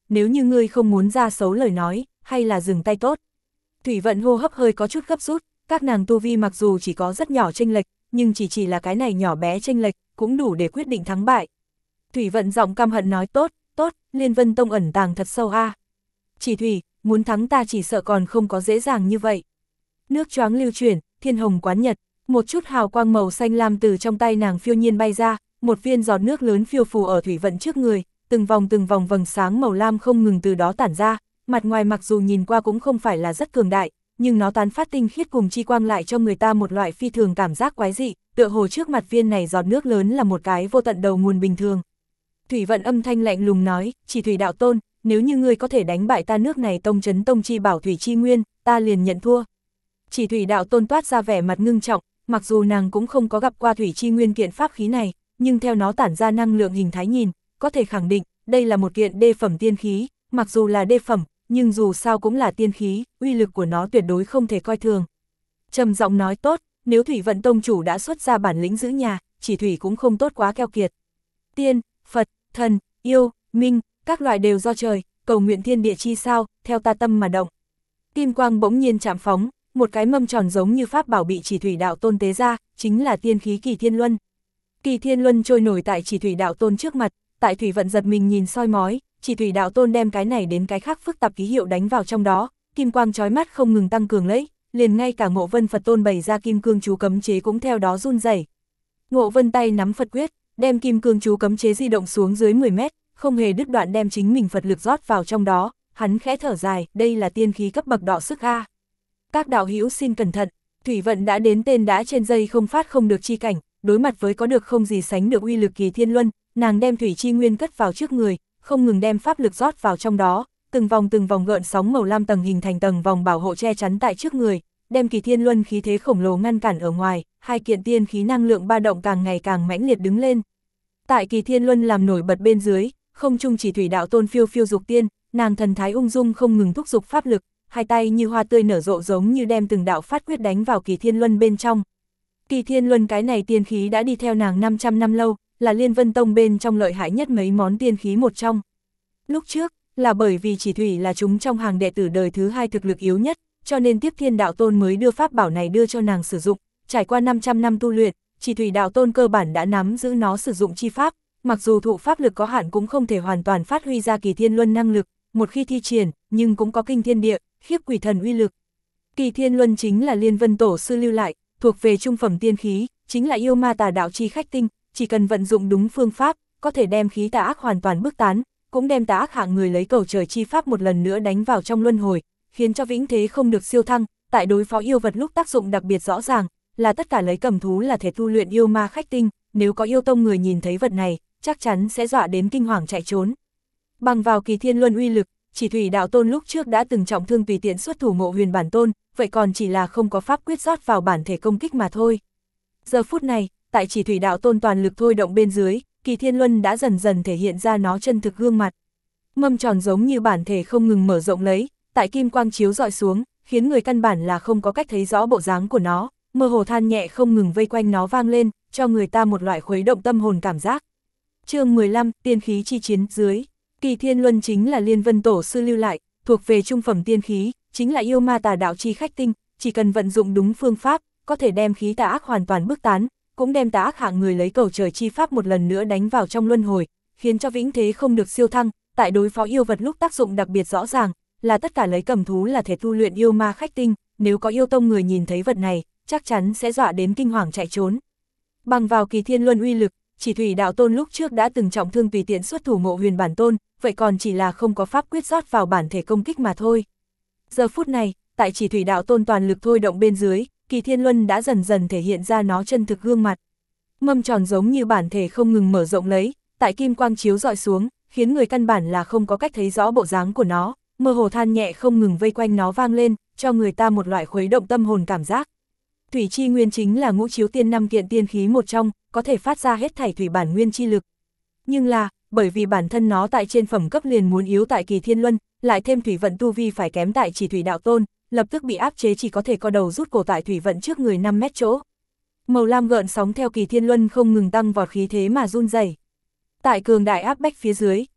nếu như ngươi không muốn ra xấu lời nói, hay là dừng tay tốt. Thủy Vận hô hấp hơi có chút gấp rút, các nàng tu vi mặc dù chỉ có rất nhỏ chênh lệch, nhưng chỉ là cái này nhỏ bé chênh lệch, cũng đủ để quyết định thắng bại. Thủy Vận giọng căm hận nói tốt, Liên Vân Tông ẩn tàng thật sâu a. Chỉ Thủy, muốn thắng ta chỉ sợ còn không có dễ dàng như vậy. Nước choáng lưu chuyển, thiên hồng quán nhật, một chút hào quang màu xanh lam từ trong tay nàng phiêu nhiên bay ra, một viên giọt nước lớn phiêu phù ở Thủy Vận trước người, từng vòng vầng sáng màu lam không ngừng từ đó tản ra, mặt ngoài mặc dù nhìn qua cũng không phải là rất cường đại, nhưng nó tán phát tinh khiết cùng chi quang lại cho người ta một loại phi thường cảm giác quái dị, tựa hồ trước mặt viên này giọt nước lớn là một cái vô tận đầu nguồn bình thường. Thủy Vận âm thanh lạnh lùng nói, Chỉ Thủy đạo tôn, nếu như ngươi có thể đánh bại ta nước này tông trấn tông chi bảo thủy chi nguyên, ta liền nhận thua. Chỉ Thủy đạo tôn toát ra vẻ mặt ngưng trọng, mặc dù nàng cũng không có gặp qua thủy chi nguyên kiện pháp khí này, nhưng theo nó tản ra năng lượng hình thái nhìn, có thể khẳng định, đây là một kiện đê phẩm tiên khí, mặc dù là đê phẩm, nhưng dù sao cũng là tiên khí, uy lực của nó tuyệt đối không thể coi thường. Trầm giọng nói tốt, nếu Thủy Vận tông chủ đã xuất ra bản lĩnh giữ nhà, Chỉ Thủy cũng không tốt quá keo kiệt. Tiên, Phật, thần, yêu, minh, các loại đều do trời, cầu nguyện thiên địa chi sao, theo ta tâm mà động. Kim quang bỗng nhiên chạm phóng, một cái mâm tròn giống như pháp bảo bị Chỉ Thủy đạo tôn tế ra, chính là tiên khí Kỳ Thiên Luân. Kỳ Thiên Luân trôi nổi tại Chỉ Thủy đạo tôn trước mặt, tại Thủy Vận giật mình nhìn soi mói, Chỉ Thủy đạo tôn đem cái này đến cái khác phức tạp ký hiệu đánh vào trong đó, kim quang chói mắt không ngừng tăng cường lấy, liền ngay cả Ngộ Vân Phật tôn bày ra kim cương chú cấm chế cũng theo đó run rẩy. Ngộ Vân tay nắm Phật quyết, đem kim cương chú cấm chế di động xuống dưới 10 mét, không hề đứt đoạn đem chính mình Phật lực rót vào trong đó, hắn khẽ thở dài, đây là tiên khí cấp bậc đọ sức a. Các đạo hữu xin cẩn thận, Thủy Vận đã đến tên đã trên dây không phát không được chi cảnh, đối mặt với có được không gì sánh được uy lực Kỳ Thiên Luân, nàng đem thủy chi nguyên cất vào trước người, không ngừng đem pháp lực rót vào trong đó, từng vòng gợn sóng màu lam tầng hình thành tầng vòng bảo hộ che chắn tại trước người, đem Kỳ Thiên Luân khí thế khổng lồ ngăn cản ở ngoài, hai kiện tiên khí năng lượng ba động càng ngày càng mãnh liệt đứng lên. Tại Kỳ Thiên Luân làm nổi bật bên dưới, không trung Chỉ Thủy đạo tôn phiêu phiêu dục tiên, nàng thần thái ung dung không ngừng thúc giục pháp lực, hai tay như hoa tươi nở rộ giống như đem từng đạo phát quyết đánh vào Kỳ Thiên Luân bên trong. Kỳ Thiên Luân cái này tiên khí đã đi theo nàng 500 năm lâu, là Liên Vân Tông bên trong lợi hại nhất mấy món tiên khí một trong. Lúc trước, là bởi vì Chỉ Thủy là chúng trong hàng đệ tử đời thứ hai thực lực yếu nhất, cho nên Tiếp Thiên đạo tôn mới đưa pháp bảo này đưa cho nàng sử dụng, trải qua 500 năm tu luyện, Chỉ Thủy đạo tôn cơ bản đã nắm giữ nó sử dụng chi pháp, mặc dù thụ pháp lực có hạn cũng không thể hoàn toàn phát huy ra Kỳ Thiên Luân năng lực, một khi thi triển, nhưng cũng có kinh thiên địa, khiếp quỷ thần uy lực. Kỳ Thiên Luân chính là Liên Vân tổ sư lưu lại, thuộc về trung phẩm tiên khí, chính là yêu ma tà đạo chi khách tinh, chỉ cần vận dụng đúng phương pháp, có thể đem khí tà ác hoàn toàn bức tán, cũng đem tà ác hạng người lấy cầu trời chi pháp một lần nữa đánh vào trong luân hồi, khiến cho vĩnh thế không được siêu thăng, tại đối phó yêu vật lúc tác dụng đặc biệt rõ ràng, là tất cả lấy cầm thú là thể tu luyện yêu ma khách tinh, nếu có yêu tông người nhìn thấy vật này, chắc chắn sẽ dọa đến kinh hoàng chạy trốn. Bằng vào Kỳ Thiên Luân uy lực, Chỉ Thủy đạo tôn lúc trước đã từng trọng thương tùy tiện xuất thủ Ngộ Huyền bản tôn, vậy còn chỉ là không có pháp quyết rót vào bản thể công kích mà thôi. Giờ phút này, tại Chỉ Thủy đạo tôn toàn lực thôi động bên dưới, Kỳ Thiên Luân đã dần dần thể hiện ra nó chân thực gương mặt. Mâm tròn giống như bản thể không ngừng mở rộng lấy, tại kim quang chiếu dọi xuống, khiến người căn bản là không có cách thấy rõ bộ dáng của nó, mơ hồ than nhẹ không ngừng vây quanh nó vang lên, cho người ta một loại khuấy động tâm hồn cảm giác. Chương 15, tiên khí chi chiến dưới. Kỳ Thiên Luân chính là Liên Vân tổ sư lưu lại, thuộc về trung phẩm tiên khí, chính là yêu ma tà đạo chi khách tinh, chỉ cần vận dụng đúng phương pháp, có thể đem khí tà ác hoàn toàn bức tán, cũng đem tà ác hạng người lấy cầu trời chi pháp một lần nữa đánh vào trong luân hồi, khiến cho vĩnh thế không được siêu thăng, tại đối phó yêu vật lúc tác dụng đặc biệt rõ ràng, là tất cả lấy cầm thú là thể tu luyện yêu ma khách tinh, nếu có yêu tông người nhìn thấy vật này, chắc chắn sẽ dọa đến kinh hoàng chạy trốn. Bằng vào Kỳ Thiên Luân uy lực, Chỉ Thủy đạo tôn lúc trước đã từng trọng thương tùy tiện xuất thủ Ngộ Huyền bản tôn, vậy còn chỉ là không có pháp quyết rót vào bản thể công kích mà thôi. Giờ phút này, tại Chỉ Thủy đạo tôn toàn lực thôi động bên dưới, Kỳ Thiên Luân đã dần dần thể hiện ra nó chân thực gương mặt. Mâm tròn giống như bản thể không ngừng mở rộng lấy, tại kim quang chiếu dọi xuống, khiến người căn bản là không có cách thấy rõ bộ dáng của nó, mơ hồ than nhẹ không ngừng vây quanh nó vang lên, cho người ta một loại khuấy động tâm hồn cảm giác. Thủy chi nguyên chính là Ngũ Chiếu Tiên 5 kiện tiên khí một trong, có thể phát ra hết thảy thủy bản nguyên chi lực. Nhưng là, bởi vì bản thân nó tại trên phẩm cấp liền muốn yếu tại Kỳ Thiên Luân, lại thêm thủy vận tu vi phải kém tại Chỉ Thủy đạo tôn, lập tức bị áp chế chỉ có thể co đầu rút cổ tại thủy vận trước người 5 mét chỗ. Màu lam gợn sóng theo Kỳ Thiên Luân không ngừng tăng vọt khí thế mà run rẩy. Tại cường đại áp bách phía dưới,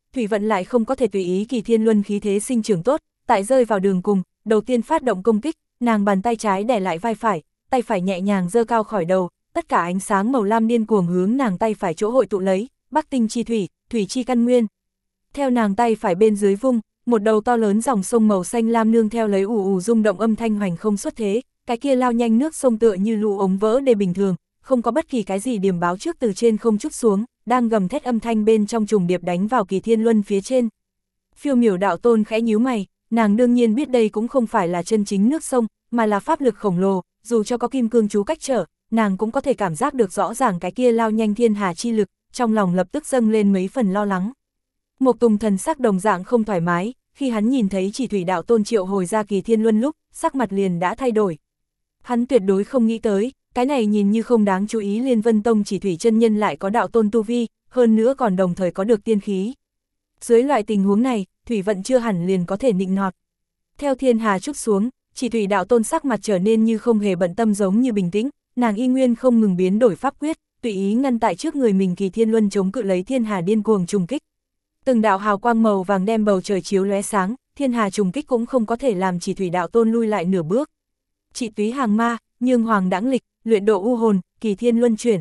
Thủy Vận lại không có thể tùy ý Kỳ Thiên Luân khí thế sinh trưởng tốt, tại rơi vào đường cùng, đầu tiên phát động công kích, nàng bàn tay trái đè lại vai phải, tay phải nhẹ nhàng giơ cao khỏi đầu, tất cả ánh sáng màu lam điên cuồng hướng nàng tay phải chỗ hội tụ lấy, Bắc tinh chi thủy, thủy chi căn nguyên. Theo nàng tay phải bên dưới vung, một đầu to lớn dòng sông màu xanh lam nương theo lấy ù ù rung động âm thanh hoành không xuất thế, cái kia lao nhanh nước sông tựa như lũ ống vỡ đê bình thường, không có bất kỳ cái gì điểm báo trước từ trên không trút xuống, đang gầm thét âm thanh bên trong trùng điệp đánh vào Kỳ Thiên Luân phía trên. Phiêu Miểu đạo tôn khẽ nhíu mày, nàng đương nhiên biết đây cũng không phải là chân chính nước sông, mà là pháp lực khổng lồ, dù cho có kim cương chú cách trở, nàng cũng có thể cảm giác được rõ ràng cái kia lao nhanh thiên hà chi lực, trong lòng lập tức dâng lên mấy phần lo lắng. Mộc Tùng thần sắc đồng dạng không thoải mái, khi hắn nhìn thấy Chỉ Thủy đạo tôn triệu hồi ra Kỳ Thiên Luân lúc, sắc mặt liền đã thay đổi. Hắn tuyệt đối không nghĩ tới, cái này nhìn như không đáng chú ý Liên Vân Tông Chỉ Thủy chân nhân lại có đạo tôn tu vi, hơn nữa còn đồng thời có được tiên khí. Dưới loại tình huống này, Thủy Vận chưa hẳn liền có thể nịnh nọt. Theo thiên hà trút xuống, Chỉ Thủy đạo tôn sắc mặt trở nên như không hề bận tâm giống như bình tĩnh, nàng y nguyên không ngừng biến đổi pháp quyết, tùy ý ngăn tại trước người mình Kỳ Thiên Luân chống cự lấy thiên hà điên cuồng trùng kích. Từng đạo hào quang màu vàng đem bầu trời chiếu lóe sáng, thiên hà trùng kích cũng không có thể làm Chỉ Thủy đạo tôn lui lại nửa bước. Trị túy hàng ma, nhương hoàng đãng lịch, luyện độ u hồn, Kỳ Thiên Luân chuyển.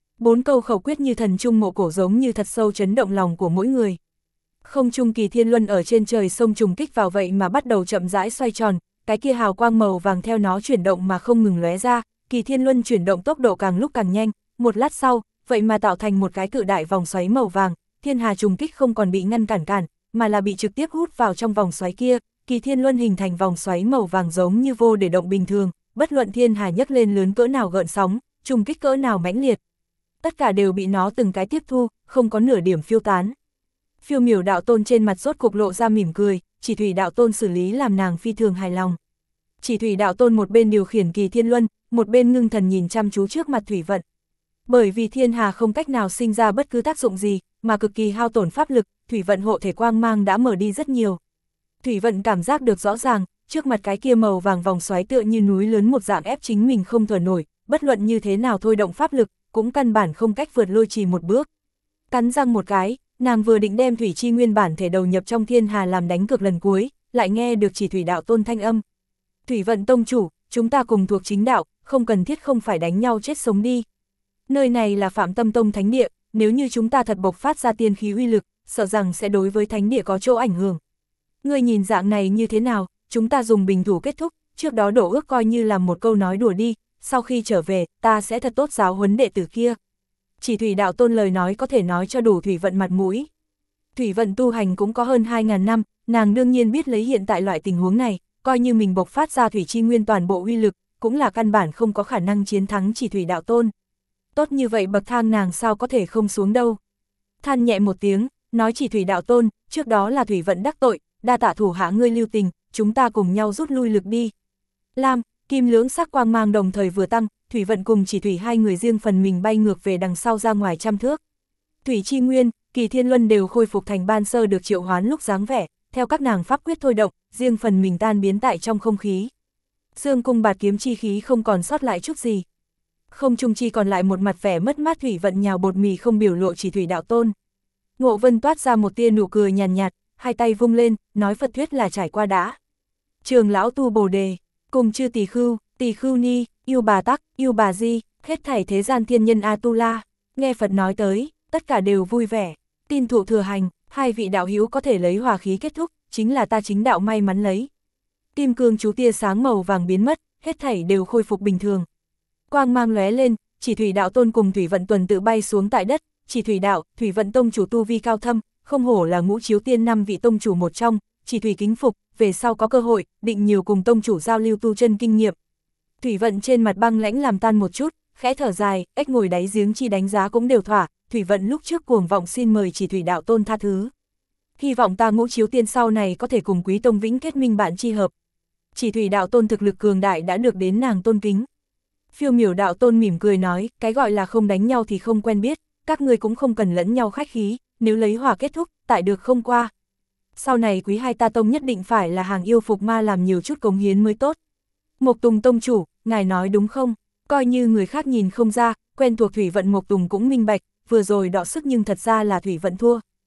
4 câu khẩu quyết như thần trung mộ cổ giống như thật sâu chấn động lòng của mỗi người. Không trung Kỳ Thiên Luân ở trên trời sông trùng kích vào vậy mà bắt đầu chậm rãi xoay tròn, cái kia hào quang màu vàng theo nó chuyển động mà không ngừng lóe ra, Kỳ Thiên Luân chuyển động tốc độ càng lúc càng nhanh, một lát sau, vậy mà tạo thành một cái cự đại vòng xoáy màu vàng, thiên hà trùng kích không còn bị ngăn cản, mà là bị trực tiếp hút vào trong vòng xoáy kia, Kỳ Thiên Luân hình thành vòng xoáy màu vàng giống như vô để động bình thường, bất luận thiên hà nhấc lên lớn cỡ nào gợn sóng, trùng kích cỡ nào mãnh liệt. Tất cả đều bị nó từng cái tiếp thu, không có nửa điểm phiêu tán. Phiêu Miểu đạo tôn trên mặt rốt cục lộ ra mỉm cười, Chỉ Thủy đạo tôn xử lý làm nàng phi thường hài lòng. Chỉ Thủy đạo tôn một bên điều khiển Kỳ Thiên Luân, một bên ngưng thần nhìn chăm chú trước mặt Thủy Vận. Bởi vì thiên hà không cách nào sinh ra bất cứ tác dụng gì, mà cực kỳ hao tổn pháp lực, Thủy Vận hộ thể quang mang đã mở đi rất nhiều. Thủy Vận cảm giác được rõ ràng, trước mặt cái kia màu vàng vòng xoáy tựa như núi lớn một dạng ép chính mình không thở nổi, bất luận như thế nào thôi động pháp lực, cũng căn bản không cách vượt lôi trì một bước. Cắn răng một cái, nàng vừa định đem thủy chi nguyên bản thể đầu nhập trong thiên hà làm đánh cược lần cuối, lại nghe được Chỉ Thủy đạo tôn thanh âm. Thủy Vận tông chủ, chúng ta cùng thuộc chính đạo, không cần thiết không phải đánh nhau chết sống đi. Nơi này là Phạm Tâm Tông thánh địa, nếu như chúng ta thật bộc phát ra tiên khí uy lực, sợ rằng sẽ đối với thánh địa có chỗ ảnh hưởng. Ngươi nhìn dạng này như thế nào, chúng ta dùng bình thủ kết thúc, trước đó đổ ước coi như là một câu nói đùa đi, sau khi trở về, ta sẽ thật tốt giáo huấn đệ tử kia. Chỉ Thủy đạo tôn lời nói có thể nói cho đủ Thủy Vận mặt mũi. Thủy Vận tu hành cũng có hơn 2.000 năm, nàng đương nhiên biết lấy hiện tại loại tình huống này, coi như mình bộc phát ra thủy chi nguyên toàn bộ uy lực, cũng là căn bản không có khả năng chiến thắng Chỉ Thủy đạo tôn. Tốt như vậy bậc thang nàng sao có thể không xuống đâu. Than nhẹ một tiếng, nói Chỉ Thủy đạo tôn, trước đó là Thủy Vận đắc tội, đa tạ thủ hạ ngươi lưu tình, chúng ta cùng nhau rút lui lực đi. Lam, kim lưỡng sắc quang mang đồng thời vừa tăng, Thủy Vận cùng Chỉ Thủy hai người riêng phần mình bay ngược về đằng sau ra ngoài trăm thước. Thủy chi nguyên, Kỳ Thiên Luân đều khôi phục thành ban sơ được triệu hoán lúc dáng vẻ, theo các nàng pháp quyết thôi động, riêng phần mình tan biến tại trong không khí. Dương cung bạt kiếm chi khí không còn sót lại chút gì. Không trung chi còn lại một mặt vẻ mất mát. Thủy Vận nhào bột mì không biểu lộ Chỉ Thủy đạo tôn. Ngộ Vân toát ra một tia nụ cười nhàn nhạt, hai tay vung lên, nói Phật thuyết là trải qua đã. Trường lão tu Bồ đề, cùng chư tỳ khưu ni, yêu bà tắc, yêu bà di, hết thảy thế gian thiên nhân A-tu-la, nghe Phật nói tới, tất cả đều vui vẻ. Tin thụ thừa hành, hai vị đạo hữu có thể lấy hòa khí kết thúc, chính là ta chính đạo may mắn lấy. Kim cương chú tia sáng màu vàng biến mất, hết thảy đều khôi phục bình thường. Quang mang lóe lên, Chỉ Thủy đạo tôn cùng Thủy Vận tuần tự bay xuống tại đất. Chỉ Thủy đạo, Thủy Vận tông chủ tu vi cao thâm, không hổ là ngũ chiếu tiên 5 vị tông chủ một trong, Chỉ Thủy kính phục, về sau có cơ hội, định nhiều cùng tông chủ giao lưu tu chân kinh nghiệm. Thủy Vận trên mặt băng lãnh làm tan một chút, khẽ thở dài, ếch ngồi đáy giếng chi đánh giá cũng đều thỏa, Thủy Vận lúc trước cuồng vọng xin mời Chỉ Thủy đạo tôn tha thứ. Hy vọng ta ngũ chiếu tiên sau này có thể cùng Quý tông vĩnh kết minh bạn chi hợp. Chỉ Thủy đạo tôn thực lực cường đại đã được đến nàng tôn kính. Phiêu Miểu đạo tôn mỉm cười nói, cái gọi là không đánh nhau thì không quen biết, các ngươi cũng không cần lẫn nhau khách khí, nếu lấy hòa kết thúc, tại được không qua. Sau này quý hai ta tông nhất định phải là hàng yêu phục ma làm nhiều chút cống hiến mới tốt. Mộc Tùng tông chủ, ngài nói đúng không? Coi như người khác nhìn không ra, quen thuộc Thủy Vận Mộc Tùng cũng minh bạch, vừa rồi đọ sức nhưng thật ra là Thủy Vận thua.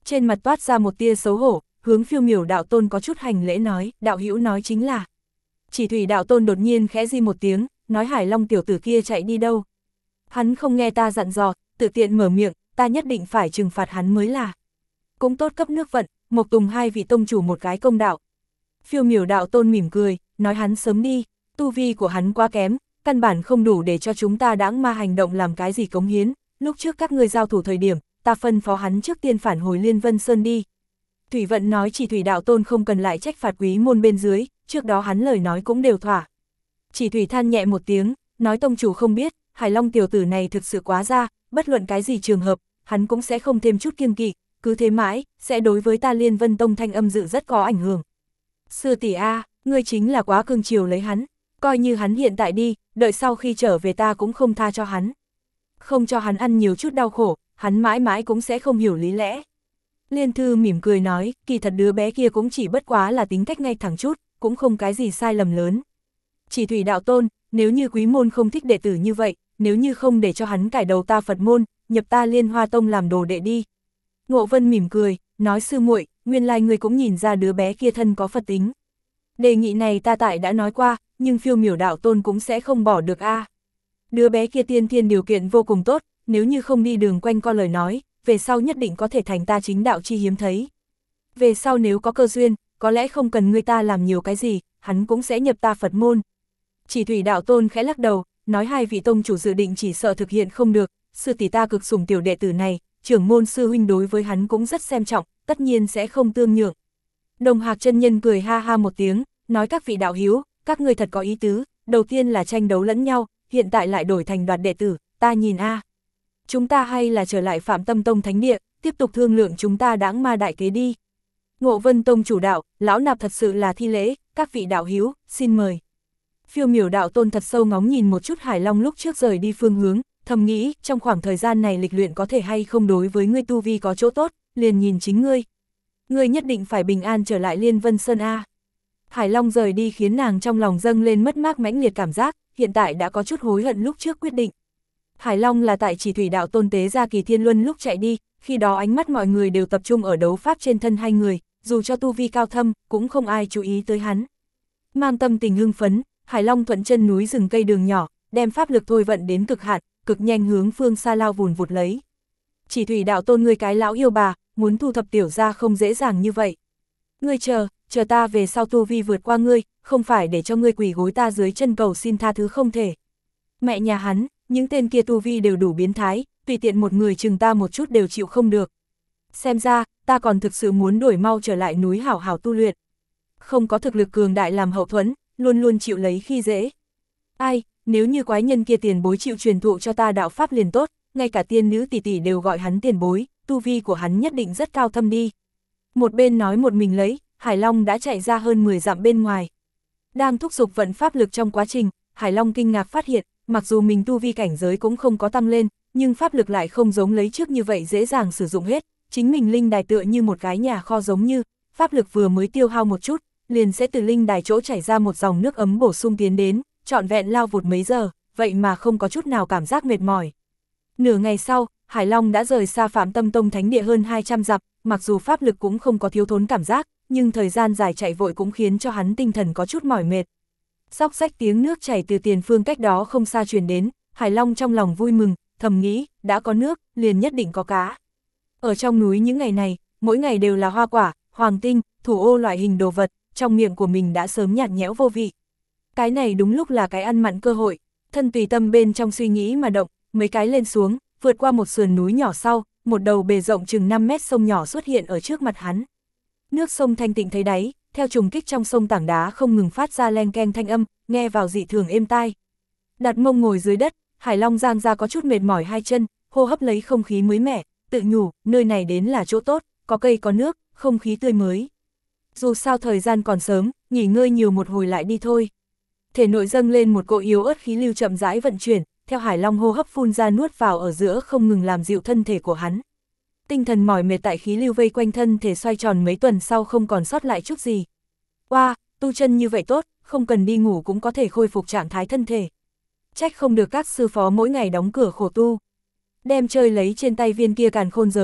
trên mặt toát ra một tia xấu hổ, hướng Phiêu Miểu đạo tôn có chút hành lễ nói, đạo hữu nói chính là. Chỉ thủy đạo tôn đột nhiên khẽ di một tiếng, nói Hải Long tiểu tử kia chạy đi đâu. Hắn không nghe ta dặn dò, tự tiện mở miệng, ta nhất định phải trừng phạt hắn mới là. Cũng tốt cấp nước vận, Mộc Tùng hai vị tông chủ một cái công đạo. Phiêu Miểu đạo tôn mỉm cười, nói hắn sớm đi, tu vi của hắn quá kém, căn bản không đủ để cho chúng ta đãng ma hành động làm cái gì cống hiến, lúc trước các ngươi giao thủ thời điểm, ta phân phó hắn trước tiên phản hồi Liên Vân Sơn đi. Thủy Vận nói Chỉ thủy đạo tôn không cần lại trách phạt quý môn bên dưới, trước đó hắn lời nói cũng đều thỏa. Chỉ thủy than nhẹ một tiếng, nói tông chủ không biết, Hải Long tiểu tử này thực sự quá ra, bất luận cái gì trường hợp, hắn cũng sẽ không thêm chút kiêng kỵ, cứ thế mãi, sẽ đối với ta Liên Vân Tông thanh âm dự rất có ảnh hưởng. Sư tỷ a, ngươi chính là quá cương chiều lấy hắn, coi như hắn hiện tại đi, đợi sau khi trở về ta cũng không tha cho hắn. Không cho hắn ăn nhiều chút đau khổ, hắn mãi mãi cũng sẽ không hiểu lý lẽ. Liên Thư mỉm cười nói, kỳ thật đứa bé kia cũng chỉ bất quá là tính cách ngay thẳng chút, cũng không cái gì sai lầm lớn. Chỉ thủy đạo tôn, nếu như quý môn không thích đệ tử như vậy, nếu như không để cho hắn cải đầu ta Phật môn, nhập ta Liên Hoa Tông làm đồ đệ đi. Ngộ Vân mỉm cười, nói sư muội, nguyên lai ngươi cũng nhìn ra đứa bé kia thân có Phật tính. Đề nghị này ta tại đã nói qua, nhưng Phiêu Miểu đạo tôn cũng sẽ không bỏ được a. Đứa bé kia tiên thiên điều kiện vô cùng tốt, nếu như không đi đường quanh co lời nói, về sau nhất định có thể thành ta chính đạo chi hiếm thấy. Về sau nếu có cơ duyên, có lẽ không cần ngươi ta làm nhiều cái gì, hắn cũng sẽ nhập ta Phật môn. Chỉ thủy đạo tôn khẽ lắc đầu, nói hai vị tông chủ dự định chỉ sợ thực hiện không được, sư tỷ ta cực sủng tiểu đệ tử này, trưởng môn sư huynh đối với hắn cũng rất xem trọng, tất nhiên sẽ không tương nhượng. Đồng Hạc chân nhân cười ha ha một tiếng, nói các vị đạo hiếu, các ngươi thật có ý tứ, đầu tiên là tranh đấu lẫn nhau, hiện tại lại đổi thành đoạt đệ tử, ta nhìn a. Chúng ta hay là trở lại Phạm Tâm Tông thánh địa, tiếp tục thương lượng chúng ta đãng ma đại kế đi. Ngộ Vân Tông chủ đạo, lão nạp thật sự là thi lễ, các vị đạo hiếu, xin mời. Phiêu Miểu đạo tôn thật sâu ngóng nhìn một chút Hải Long lúc trước rời đi phương hướng, thầm nghĩ, trong khoảng thời gian này lịch luyện có thể hay không đối với ngươi tu vi có chỗ tốt, liền nhìn chính ngươi. Ngươi nhất định phải bình an trở lại Liên Vân Sơn a. Hải Long rời đi khiến nàng trong lòng dâng lên mất mát mãnh liệt cảm giác, hiện tại đã có chút hối hận lúc trước quyết định. Hải Long là tại Chỉ thủy đạo tôn tế ra Kỳ Thiên Luân lúc chạy đi, khi đó ánh mắt mọi người đều tập trung ở đấu pháp trên thân hai người, dù cho tu vi cao thâm, cũng không ai chú ý tới hắn. Mang tâm tình hưng phấn, Hải Long thuận chân núi rừng cây đường nhỏ, đem pháp lực thôi vận đến cực hạn, cực nhanh hướng phương xa lao vùn vụt lấy. Chỉ thủy đạo tôn ngươi cái lão yêu bà, muốn thu thập tiểu gia không dễ dàng như vậy. Ngươi chờ ta về sau tu vi vượt qua ngươi, không phải để cho ngươi quỳ gối ta dưới chân cầu xin tha thứ không thể. Mẹ nhà hắn, những tên kia tu vi đều đủ biến thái, tùy tiện một người chừng ta một chút đều chịu không được. Xem ra, ta còn thực sự muốn đổi mau trở lại núi hảo hảo tu luyện. Không có thực lực cường đại làm hậu thuẫn, luôn luôn chịu lấy khi dễ. Ai, nếu như quái nhân kia tiền bối chịu truyền thụ cho ta đạo pháp liền tốt, ngay cả tiên nữ tỷ tỷ đều gọi hắn tiền bối, tu vi của hắn nhất định rất cao thâm đi. Một bên nói một mình lấy, Hải Long đã chạy ra hơn 10 dặm bên ngoài. Đang thúc giục vận pháp lực trong quá trình, Hải Long kinh ngạc phát hiện, mặc dù mình tu vi cảnh giới cũng không có tăng lên, nhưng pháp lực lại không giống lấy trước như vậy dễ dàng sử dụng hết, chính mình linh đài tựa như một cái nhà kho giống như, pháp lực vừa mới tiêu hao một chút, liền sẽ từ linh đài chỗ chảy ra một dòng nước ấm bổ sung tiến đến, trọn vẹn lao vụt mấy giờ, vậy mà không có chút nào cảm giác mệt mỏi. Nửa ngày sau, Hải Long đã rời xa Phạm Tâm Tông thánh địa hơn 200 dặm, mặc dù pháp lực cũng không có thiếu thốn cảm giác, nhưng thời gian dài chạy vội cũng khiến cho hắn tinh thần có chút mỏi mệt. Xóc xách tiếng nước chảy từ tiền phương cách đó không xa truyền đến, Hải Long trong lòng vui mừng, thầm nghĩ, đã có nước, liền nhất định có cá. Ở trong núi những ngày này, mỗi ngày đều là hoa quả, hoàng tinh, thủ ô loại hình đồ vật, trong miệng của mình đã sớm nhạt nhẽo vô vị. Cái này đúng lúc là cái ăn mặn cơ hội, thân tùy tâm bên trong suy nghĩ mà động, mấy cái lên xuống, vượt qua một sườn núi nhỏ sau, một đầu bề rộng chừng 5 mét sông nhỏ xuất hiện ở trước mặt hắn. Nước sông thanh tịnh thấy đáy, theo trùng kích trong sông tảng đá không ngừng phát ra len keng thanh âm, nghe vào dị thường êm tai. Đặt mông ngồi dưới đất, Hải Long giang ra có chút mệt mỏi hai chân, hô hấp lấy không khí mới mẻ, tự nhủ, nơi này đến là chỗ tốt, có cây có nước, không khí tươi mới. Dù sao thời gian còn sớm, nghỉ ngơi nhiều một hồi lại đi thôi. Thể nội dâng lên một cỗ yếu ớt khí lưu chậm rãi vận chuyển, theo Hải Long hô hấp phun ra nuốt vào ở giữa không ngừng làm dịu thân thể của hắn. Tinh thần mỏi mệt tại khí lưu vây quanh thân thể xoay tròn mấy tuần sau không còn sót lại chút gì. Oa, tu chân như vậy tốt, không cần đi ngủ cũng có thể khôi phục trạng thái thân thể. Trách không được các sư phó mỗi ngày đóng cửa khổ tu. Đem chơi lấy trên tay viên kia càn khôn giới,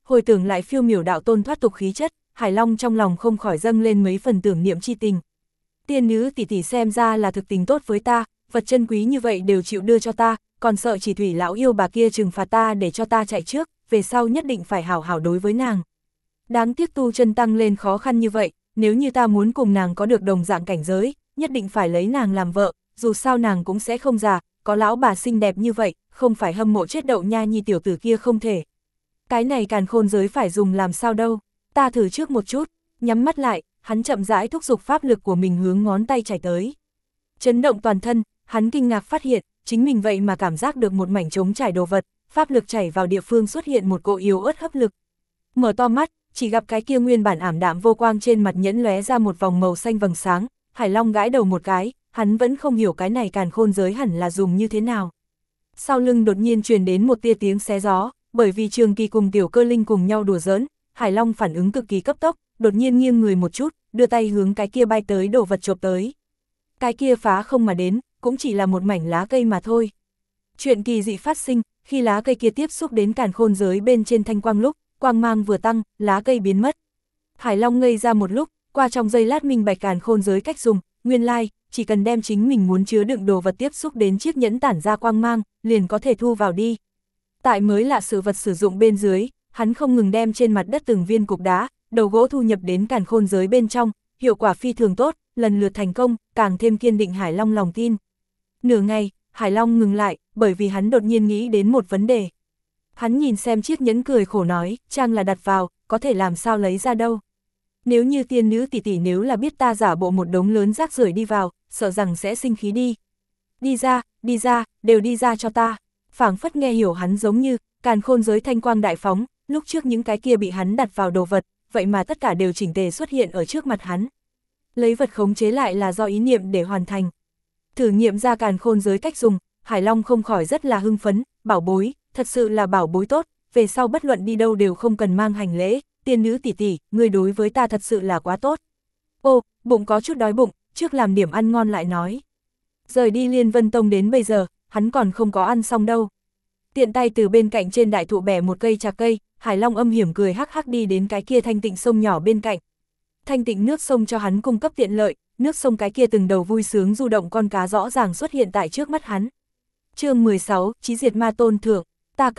hồi tưởng lại phiêu miểu đạo tôn thoát tục khí chất, Hải Long trong lòng không khỏi dâng lên mấy phần tưởng niệm chi tình. Tiên nữ tỷ tỷ xem ra là thực tình tốt với ta, vật chân quý như vậy đều chịu đưa cho ta, còn sợ chỉ thủy lão yêu bà kia trừng phạt ta để cho ta chạy trước, về sau nhất định phải hảo hảo đối với nàng. Đáng tiếc tu chân tăng lên khó khăn như vậy, nếu như ta muốn cùng nàng có được đồng dạng cảnh giới, nhất định phải lấy nàng làm vợ, dù sao nàng cũng sẽ không già, có lão bà xinh đẹp như vậy, không phải hâm mộ chết đậu nha nhi tiểu tử kia không thể. Cái này càn khôn giới phải dùng làm sao đâu, ta thử trước một chút, nhắm mắt lại, hắn chậm rãi thúc giục pháp lực của mình hướng ngón tay chảy tới. Chấn động toàn thân, hắn kinh ngạc phát hiện, chính mình vậy mà cảm giác được một mảnh trống trải đồ vật, pháp lực chảy vào địa phương xuất hiện một cỗ yếu ớt hấp lực. Mở to mắt, chỉ gặp cái kia nguyên bản ảm đạm vô quang trên mặt nhẫn lóe ra một vòng màu xanh vầng sáng, Hải Long gãi đầu một cái, hắn vẫn không hiểu cái này càn khôn giới hẳn là dùng như thế nào. Sau lưng đột nhiên truyền đến một tia tiếng xé gió, bởi vì Trường Kỳ cùng Tiểu Cơ Linh cùng nhau đùa giỡn, Hải Long phản ứng cực kỳ cấp tốc, đột nhiên nghiêng người một chút, đưa tay hướng cái kia bay tới đồ vật chộp tới. Cái kia phá không mà đến, cũng chỉ là một mảnh lá cây mà thôi. Chuyện kỳ dị phát sinh, khi lá cây kia tiếp xúc đến càn khôn giới bên trên thanh quang lúc, quang mang vừa tăng, lá cây biến mất. Hải Long ngây ra một lúc, qua trong giây lát minh bạch càn khôn giới cách dùng, nguyên lai, chỉ cần đem chính mình muốn chứa đựng đồ vật tiếp xúc đến chiếc nhẫn tản ra quang mang, liền có thể thu vào đi. Tại mới lạ sự vật sử dụng bên dưới, hắn không ngừng đem trên mặt đất từng viên cục đá, đầu gỗ thu nhập đến càn khôn giới bên trong, hiệu quả phi thường tốt, lần lượt thành công, càng thêm kiên định Hải Long lòng tin. Nửa ngày, Hải Long ngừng lại, bởi vì hắn đột nhiên nghĩ đến một vấn đề. Hắn nhìn xem chiếc nhẫn cười khổ nói, trang là đặt vào, có thể làm sao lấy ra đâu. Nếu như tiên nữ tỷ tỷ nếu là biết ta giả bộ một đống lớn rác rưởi đi vào, sợ rằng sẽ sinh khí đi. Đi ra, đều đi ra cho ta. Phảng phất nghe hiểu hắn giống như, càn khôn giới thanh quang đại phóng, lúc trước những cái kia bị hắn đặt vào đồ vật, vậy mà tất cả đều chỉnh tề xuất hiện ở trước mặt hắn. Lấy vật khống chế lại là do ý niệm để hoàn thành. Thử nghiệm ra càn khôn giới cách dùng, Hải Long không khỏi rất là hưng phấn, bảo bối, thật sự là bảo bối tốt, về sau bất luận đi đâu đều không cần mang hành lễ, tiên nữ tỷ tỷ, người đối với ta thật sự là quá tốt. Ô, bụng có chút đói bụng, trước làm điểm ăn ngon lại nói. Rời đi Liên Vân Tông đến bây giờ, hắn còn không có ăn xong đâu. Tiện tay từ bên cạnh trên đại thụ bẻ một cây trà cây, Hải Long âm hiểm cười hắc hắc đi đến cái kia thanh tịnh sông nhỏ bên cạnh. Thanh tịnh nước sông cho hắn cung cấp tiện lợi, nước sông cái kia từng đầu vui sướng du động con cá rõ ràng xuất hiện tại trước mắt hắn. Chương 16, Chí diệt ma tôn thưởng, ta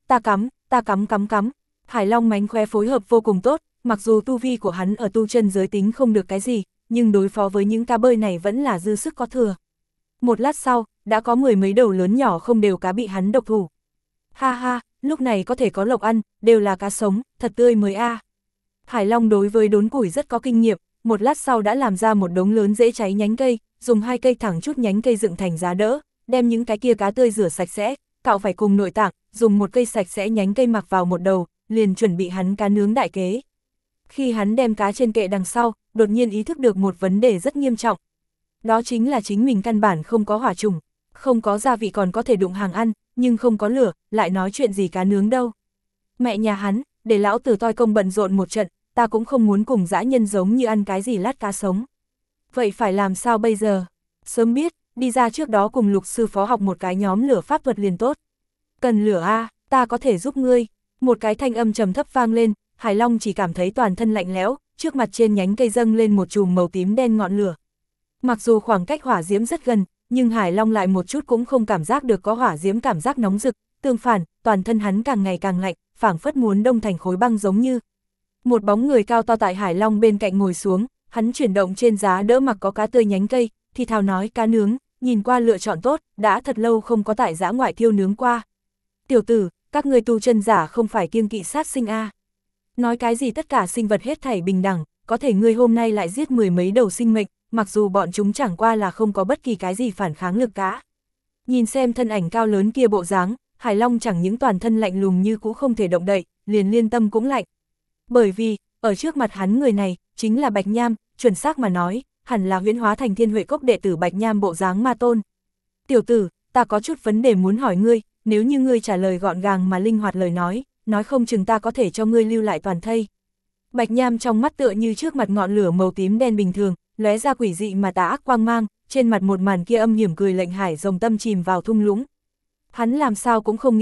cắm. Hải Long mánh khóe phối hợp vô cùng tốt, mặc dù tu vi của hắn ở tu chân giới tính không được cái gì, nhưng đối phó với những cá bơi này vẫn là dư sức có thừa. Một lát sau, đã có mười mấy đầu lớn nhỏ không đều cá bị hắn độc thủ. Ha ha, lúc này có thể có lộc ăn, đều là cá sống, thật tươi mới a. Hải Long đối với đốn củi rất có kinh nghiệm, một lát sau đã làm ra một đống lớn dễ cháy nhánh cây, dùng hai cây thẳng chút nhánh cây dựng thành giá đỡ, đem những cái kia cá tươi rửa sạch sẽ, cạo phải cùng nội tạng, dùng một cây sạch sẽ nhánh cây mặc vào một đầu, liền chuẩn bị hắn cá nướng đại kế. Khi hắn đem cá trên kệ đằng sau, đột nhiên ý thức được một vấn đề rất nghiêm trọng. Đó chính là chính mình căn bản không có hỏa trùng, không có gia vị còn có thể đụng hàng ăn, nhưng không có lửa, lại nói chuyện gì cá nướng đâu. Mẹ nhà hắn, để lão tử toi công bận rộn một trận, ta cũng không muốn cùng dã nhân giống như ăn cái gì lát cá sống. Vậy phải làm sao bây giờ? Sớm biết, đi ra trước đó cùng Lục sư phó học một cái nhóm lửa pháp thuật liền tốt. Cần lửa a, ta có thể giúp ngươi. Một cái thanh âm trầm thấp vang lên, Hải Long chỉ cảm thấy toàn thân lạnh lẽo, trước mặt trên nhánh cây dâng lên một chùm màu tím đen ngọn lửa. Mặc dù khoảng cách hỏa diễm rất gần, nhưng Hải Long lại một chút cũng không cảm giác được có hỏa diễm cảm giác nóng rực, tương phản, toàn thân hắn càng ngày càng lạnh, phảng phất muốn đông thành khối băng giống như. Một bóng người cao to tại Hải Long bên cạnh ngồi xuống, hắn chuyển động trên giá đỡ mặc có cá tươi nhánh cây, thì thào nói cá nướng, nhìn qua lựa chọn tốt, đã thật lâu không có tại dã ngoại thiêu nướng qua. Tiểu tử, các người tu chân giả không phải kiêng kỵ sát sinh a? Nói cái gì tất cả sinh vật hết thảy bình đẳng, có thể ngươi hôm nay lại giết mười mấy đầu sinh mệnh, mặc dù bọn chúng chẳng qua là không có bất kỳ cái gì phản kháng lực cả. Nhìn xem thân ảnh cao lớn kia bộ dáng, Hải Long chẳng những toàn thân lạnh lùng như cũ không thể động đậy, liền liên tâm cũng lạnh. Bởi vì, ở trước mặt hắn người này, chính là Bạch Nham, chuẩn xác mà nói, hẳn là huyễn hóa thành Thiên Huệ Cốc đệ tử Bạch Nham bộ dáng ma tôn. Tiểu tử, ta có chút vấn đề muốn hỏi ngươi, nếu như ngươi trả lời gọn gàng mà linh hoạt lời nói không chừng ta có thể cho ngươi lưu lại toàn thây. Bạch Nham trong mắt tựa như trước mặt ngọn lửa màu tím đen bình thường, lóe ra quỷ dị mà tà ác quang mang, trên mặt một màn kia âm hiểm cười lệnh Hải Rồng tâm chìm vào thung lũng. Hắn làm sao cũng không nghĩ ra,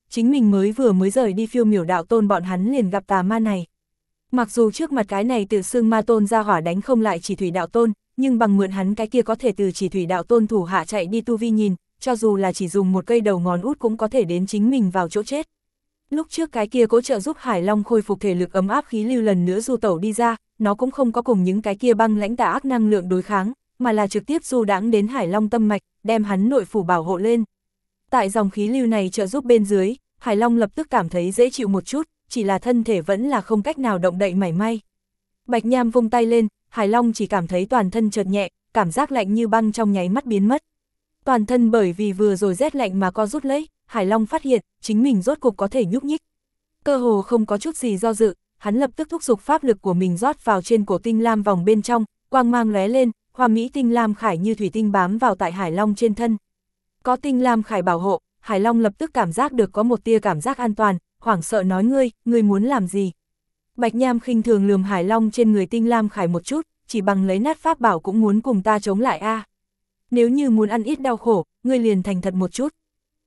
chính mình mới rời đi Phiêu Miểu đạo tôn bọn hắn liền gặp tà ma này. Mặc dù trước mặt cái này tự xưng ma tôn ra hỏa đánh không lại Chỉ Thủy đạo tôn, nhưng bằng mượn hắn cái kia có thể từ Chỉ Thủy đạo tôn thủ hạ chạy đi tu vi nhìn, cho dù là chỉ dùng một cây đầu ngón út cũng có thể đến chính mình vào chỗ chết. Lúc trước cái kia cố trợ giúp Hải Long khôi phục thể lực ấm áp khí lưu lần nữa du tẩu đi ra, nó cũng không có cùng những cái kia băng lãnh tà ác năng lượng đối kháng, mà là trực tiếp du đãng đến Hải Long tâm mạch, đem hắn nội phủ bảo hộ lên. Tại dòng khí lưu này trợ giúp bên dưới, Hải Long lập tức cảm thấy dễ chịu một chút, chỉ là thân thể vẫn là không cách nào động đậy mảy may. Bạch Nham vung tay lên, Hải Long chỉ cảm thấy toàn thân chợt nhẹ, cảm giác lạnh như băng trong nháy mắt biến mất. Toàn thân bởi vì vừa rồi rét lạnh mà co rút lấy, Hải Long phát hiện, chính mình rốt cục có thể nhúc nhích. Cơ hồ không có chút gì do dự, hắn lập tức thúc giục pháp lực của mình rót vào trên cổ tinh lam vòng bên trong, quang mang lóe lên, hoa mỹ tinh lam khải như thủy tinh bám vào tại Hải Long trên thân. Có tinh lam khải bảo hộ, Hải Long lập tức cảm giác được có một tia cảm giác an toàn, hoảng sợ nói ngươi muốn làm gì? Bạch Nham khinh thường lườm Hải Long trên người tinh lam khải một chút, chỉ bằng lấy nát pháp bảo cũng muốn cùng ta chống lại a. Nếu như muốn ăn ít đau khổ, ngươi liền thành thật một chút.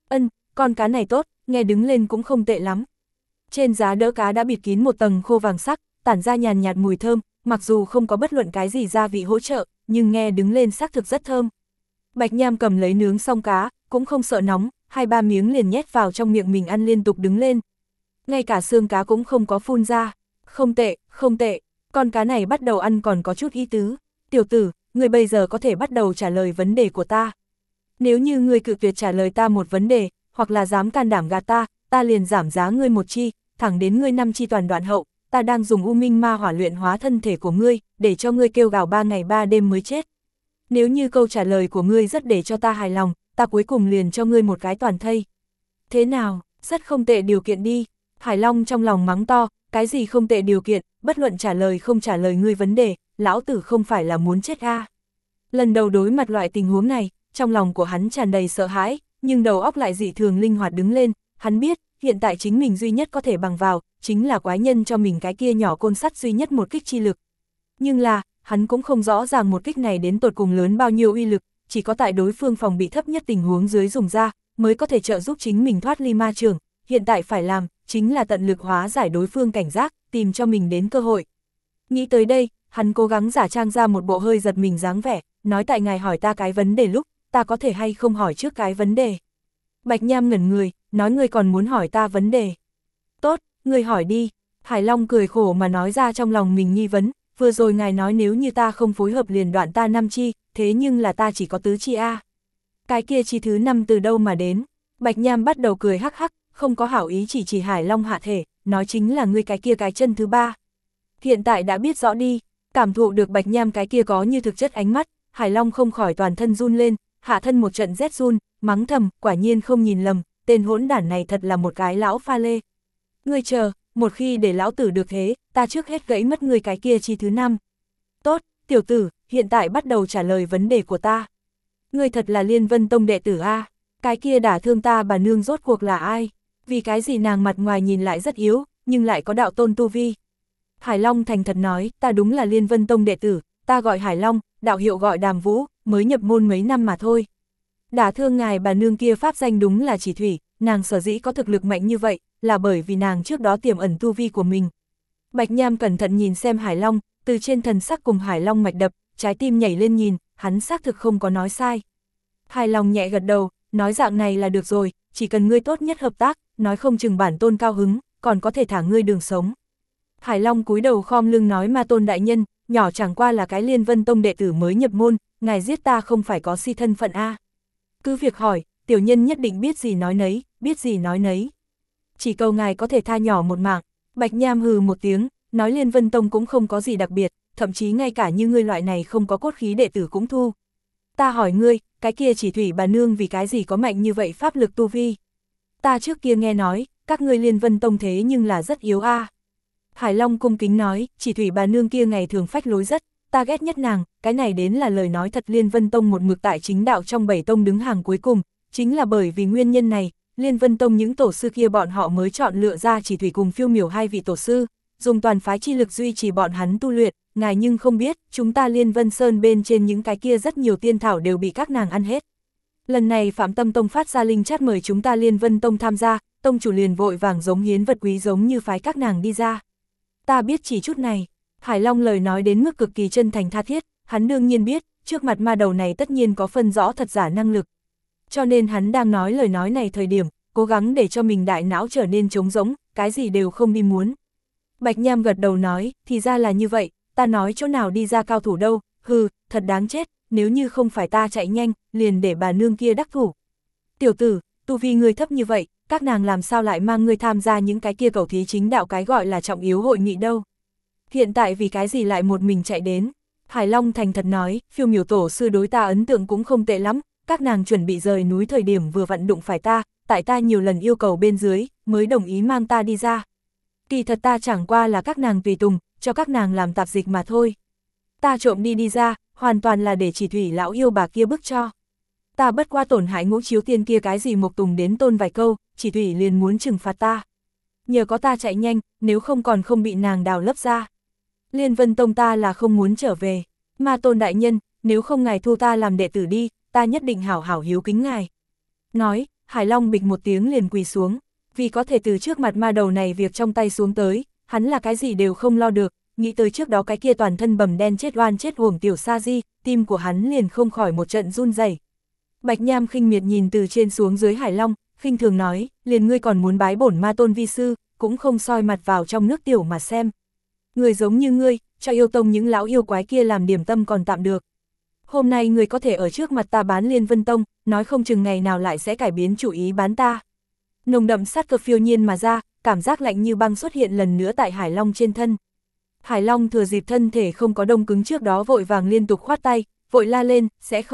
Con cá này tốt, nghe đứng lên cũng không tệ lắm. Trên giá đỡ cá đã bịt kín một tầng khô vàng sắc, tản ra nhàn nhạt mùi thơm, mặc dù không có bất luận cái gì gia vị hỗ trợ, nhưng nghe đứng lên xác thực rất thơm. Bạch Nham cầm lấy nướng xong cá, cũng không sợ nóng, 2-3 miếng liền nhét vào trong miệng mình ăn liên tục đứng lên. Ngay cả xương cá cũng không có phun ra. Không tệ, con cá này bắt đầu ăn còn có chút ý tứ. Tiểu tử, ngươi bây giờ có thể bắt đầu trả lời vấn đề của ta. Nếu như ngươi cự tuyệt trả lời ta một vấn đề, hoặc là dám can đảm gạt ta liền giảm giá ngươi một chi, thẳng đến ngươi 5 chi toàn đoạn hậu, ta đang dùng U Minh Ma Hỏa luyện hóa thân thể của ngươi, để cho ngươi kêu gào 3 ngày 3 đêm mới chết. Nếu như câu trả lời của ngươi rất để cho ta hài lòng, ta cuối cùng liền cho ngươi một cái toàn thây. Thế nào, rất không tệ điều kiện đi. Hải Long trong lòng mắng to, cái gì không tệ điều kiện, bất luận trả lời không trả lời ngươi vấn đề, lão tử không phải là muốn chết a. Lần đầu đối mặt loại tình huống này, trong lòng của hắn tràn đầy sợ hãi, nhưng đầu óc lại dị thường linh hoạt đứng lên, hắn biết, hiện tại chính mình duy nhất có thể bằng vào, chính là quái nhân cho mình cái kia nhỏ côn sắt duy nhất một kích chi lực. Nhưng là, hắn cũng không rõ ràng một kích này đến tột cùng lớn bao nhiêu uy lực, chỉ có tại đối phương phòng bị thấp nhất tình huống dưới dùng ra, mới có thể trợ giúp chính mình thoát ly ma trường. Hiện tại phải làm, chính là tận lực hóa giải đối phương cảnh giác, tìm cho mình đến cơ hội. Nghĩ tới đây, hắn cố gắng giả trang ra một bộ hơi giật mình dáng vẻ, nói tại ngài hỏi ta cái vấn đề lúc, ta có thể hay không hỏi trước cái vấn đề. Bạch Nham ngẩn người, nói ngươi còn muốn hỏi ta vấn đề. Tốt, ngươi hỏi đi. Hải Long cười khổ mà nói ra trong lòng mình nghi vấn, vừa rồi ngài nói nếu như ta không phối hợp liền đoạn ta 5 chi, thế nhưng là ta chỉ có tứ chi a. Cái kia chi thứ 5 từ đâu mà đến? Bạch Nham bắt đầu cười hắc hắc, không có hảo ý chỉ Hải Long hạ thể, nói chính là ngươi cái kia cái chân thứ 3. Hiện tại đã biết rõ đi, cảm thụ được Bạch Nham cái kia có như thực chất ánh mắt, Hải Long không khỏi toàn thân run lên, hạ thân một trận rét run, mắng thầm, quả nhiên không nhìn lầm, tên hỗn đản này thật là một cái lão pha lê. Ngươi chờ, một khi để lão tử được thế, ta trước hết gãy mất ngươi cái kia chi thứ 5. Tốt, tiểu tử, hiện tại bắt đầu trả lời vấn đề của ta. Ngươi thật là Liên Vân Tông đệ tử a? Cái kia đả thương ta bà nương rốt cuộc là ai? Vì cái gì nàng mặt ngoài nhìn lại rất yếu, nhưng lại có đạo tôn tu vi? Hải Long thành thật nói, ta đúng là Liên Vân Tông đệ tử, ta gọi Hải Long, đạo hiệu gọi Đàm Vũ, mới nhập môn mấy năm mà thôi. Đả thương ngài bà nương kia pháp danh đúng là Chỉ Thủy, nàng sở dĩ có thực lực mạnh như vậy, là bởi vì nàng trước đó tiềm ẩn tu vi của mình. Bạch Nham cẩn thận nhìn xem Hải Long, từ trên thần sắc cùng Hải Long mạch đập, trái tim nhảy lên nhìn, hắn xác thực không có nói sai. Hải Long nhẹ gật đầu, nói dạng này là được rồi, chỉ cần ngươi tốt nhất hợp tác, nói không chừng bản tôn cao hứng, còn có thể thả ngươi đường sống. Hải Long cúi đầu khom lưng nói ma tôn đại nhân, nhỏ chẳng qua là cái Liên Vân Tông đệ tử mới nhập môn, ngài giết ta không phải có si thân phận a. Cứ việc hỏi, tiểu nhân nhất định biết gì nói nấy, biết gì nói nấy. Chỉ cầu ngài có thể tha nhỏ một mạng. Bạch Nham hừ một tiếng, nói Liên Vân Tông cũng không có gì đặc biệt, thậm chí ngay cả như ngươi loại này không có cốt khí đệ tử cũng thu. Ta hỏi ngươi, cái kia Chỉ Thủy bà nương vì cái gì có mạnh như vậy pháp lực tu vi? Ta trước kia nghe nói, các ngươi Liên Vân Tông thế nhưng là rất yếu a. Hải Long cung kính nói, Chỉ Thủy bà nương kia ngày thường phách lối rất, ta ghét nhất nàng, cái này đến là lời nói thật. Liên Vân Tông một mực tại chính đạo trong 7 tông đứng hàng cuối cùng, chính là bởi vì nguyên nhân này, Liên Vân Tông những tổ sư kia bọn họ mới chọn lựa ra Chỉ Thủy cùng Phiêu Miểu 2 vị tổ sư, dùng toàn phái chi lực duy trì bọn hắn tu luyện, ngài nhưng không biết, chúng ta Liên Vân Sơn bên trên những cái kia rất nhiều tiên thảo đều bị các nàng ăn hết. Lần này Phạm Tâm Tông phát ra linh chat mời chúng ta Liên Vân Tông tham gia, tông chủ liền vội vàng giống hiến vật quý giống như phái các nàng đi ra. Ta biết chỉ chút này. Hải Long lời nói đến mức cực kỳ chân thành tha thiết, hắn đương nhiên biết, trước mặt ma đầu này tất nhiên có phân rõ thật giả năng lực. Cho nên hắn đang nói lời nói này thời điểm, cố gắng để cho mình đại não trở nên trống rỗng, cái gì đều không đi muốn. Bạch Nham gật đầu nói, thì ra là như vậy, ta nói chỗ nào đi ra cao thủ đâu, hừ, thật đáng chết, nếu như không phải ta chạy nhanh, liền để bà nương kia đắc thủ. Tiểu tử, tu vi ngươi thấp như vậy, các nàng làm sao lại mang ngươi tham gia những cái kia cầu thí chính đạo cái gọi là trọng yếu hội nghị đâu. Hiện tại vì cái gì lại một mình chạy đến? Hải Long thành thật nói, Phiêu Miểu tổ sư đối ta ấn tượng cũng không tệ lắm, các nàng chuẩn bị rời núi thời điểm vừa vặn đụng phải ta, tại ta nhiều lần yêu cầu bên dưới, mới đồng ý mang ta đi ra. Kỳ thật ta chẳng qua là các nàng tùy tùng, cho các nàng làm tạp dịch mà thôi. Ta trộm đi ra, hoàn toàn là để chỉ thủy lão yêu bà kia bức cho. Ta bất qua tổn hại Ngũ Chiếu Tiên kia cái gì Mộc Tùng đến tôn vài câu, chỉ thủy liền muốn trừng phạt ta. Nhờ có ta chạy nhanh, nếu không còn không bị nàng đào lấp ra. Liên Vân Tông ta là không muốn trở về. Ma Tôn đại nhân, nếu không ngài thu ta làm đệ tử đi, ta nhất định hảo hảo hiếu kính ngài. Nói, Hải Long bịch một tiếng liền quỳ xuống, vì có thể từ trước mặt ma đầu này việc trong tay xuống tới, hắn là cái gì đều không lo được, nghĩ tới trước đó cái kia toàn thân bầm đen chết oan chết uổng tiểu sa di, tim của hắn liền không khỏi một trận run rẩy. Bạch Nham khinh miệt nhìn từ trên xuống dưới Hải Long, khinh thường nói, liền ngươi còn muốn bái bổn ma tôn vi sư, cũng không soi mặt vào trong nước tiểu mà xem. Người giống như ngươi, cho yêu tông những lão yêu quái kia làm điểm tâm còn tạm được. Hôm nay ngươi có thể ở trước mặt ta bán Liên Vân Tông, nói không chừng ngày nào lại sẽ cải biến chủ ý bán ta. Nồng đậm sát cơ phiêu nhiên mà ra, cảm giác lạnh như băng xuất hiện lần nữa tại Hải Long trên thân. Hải Long thừa dịp thân thể không có đông cứng trước đó vội vàng liên tục khoát tay, vội la lên,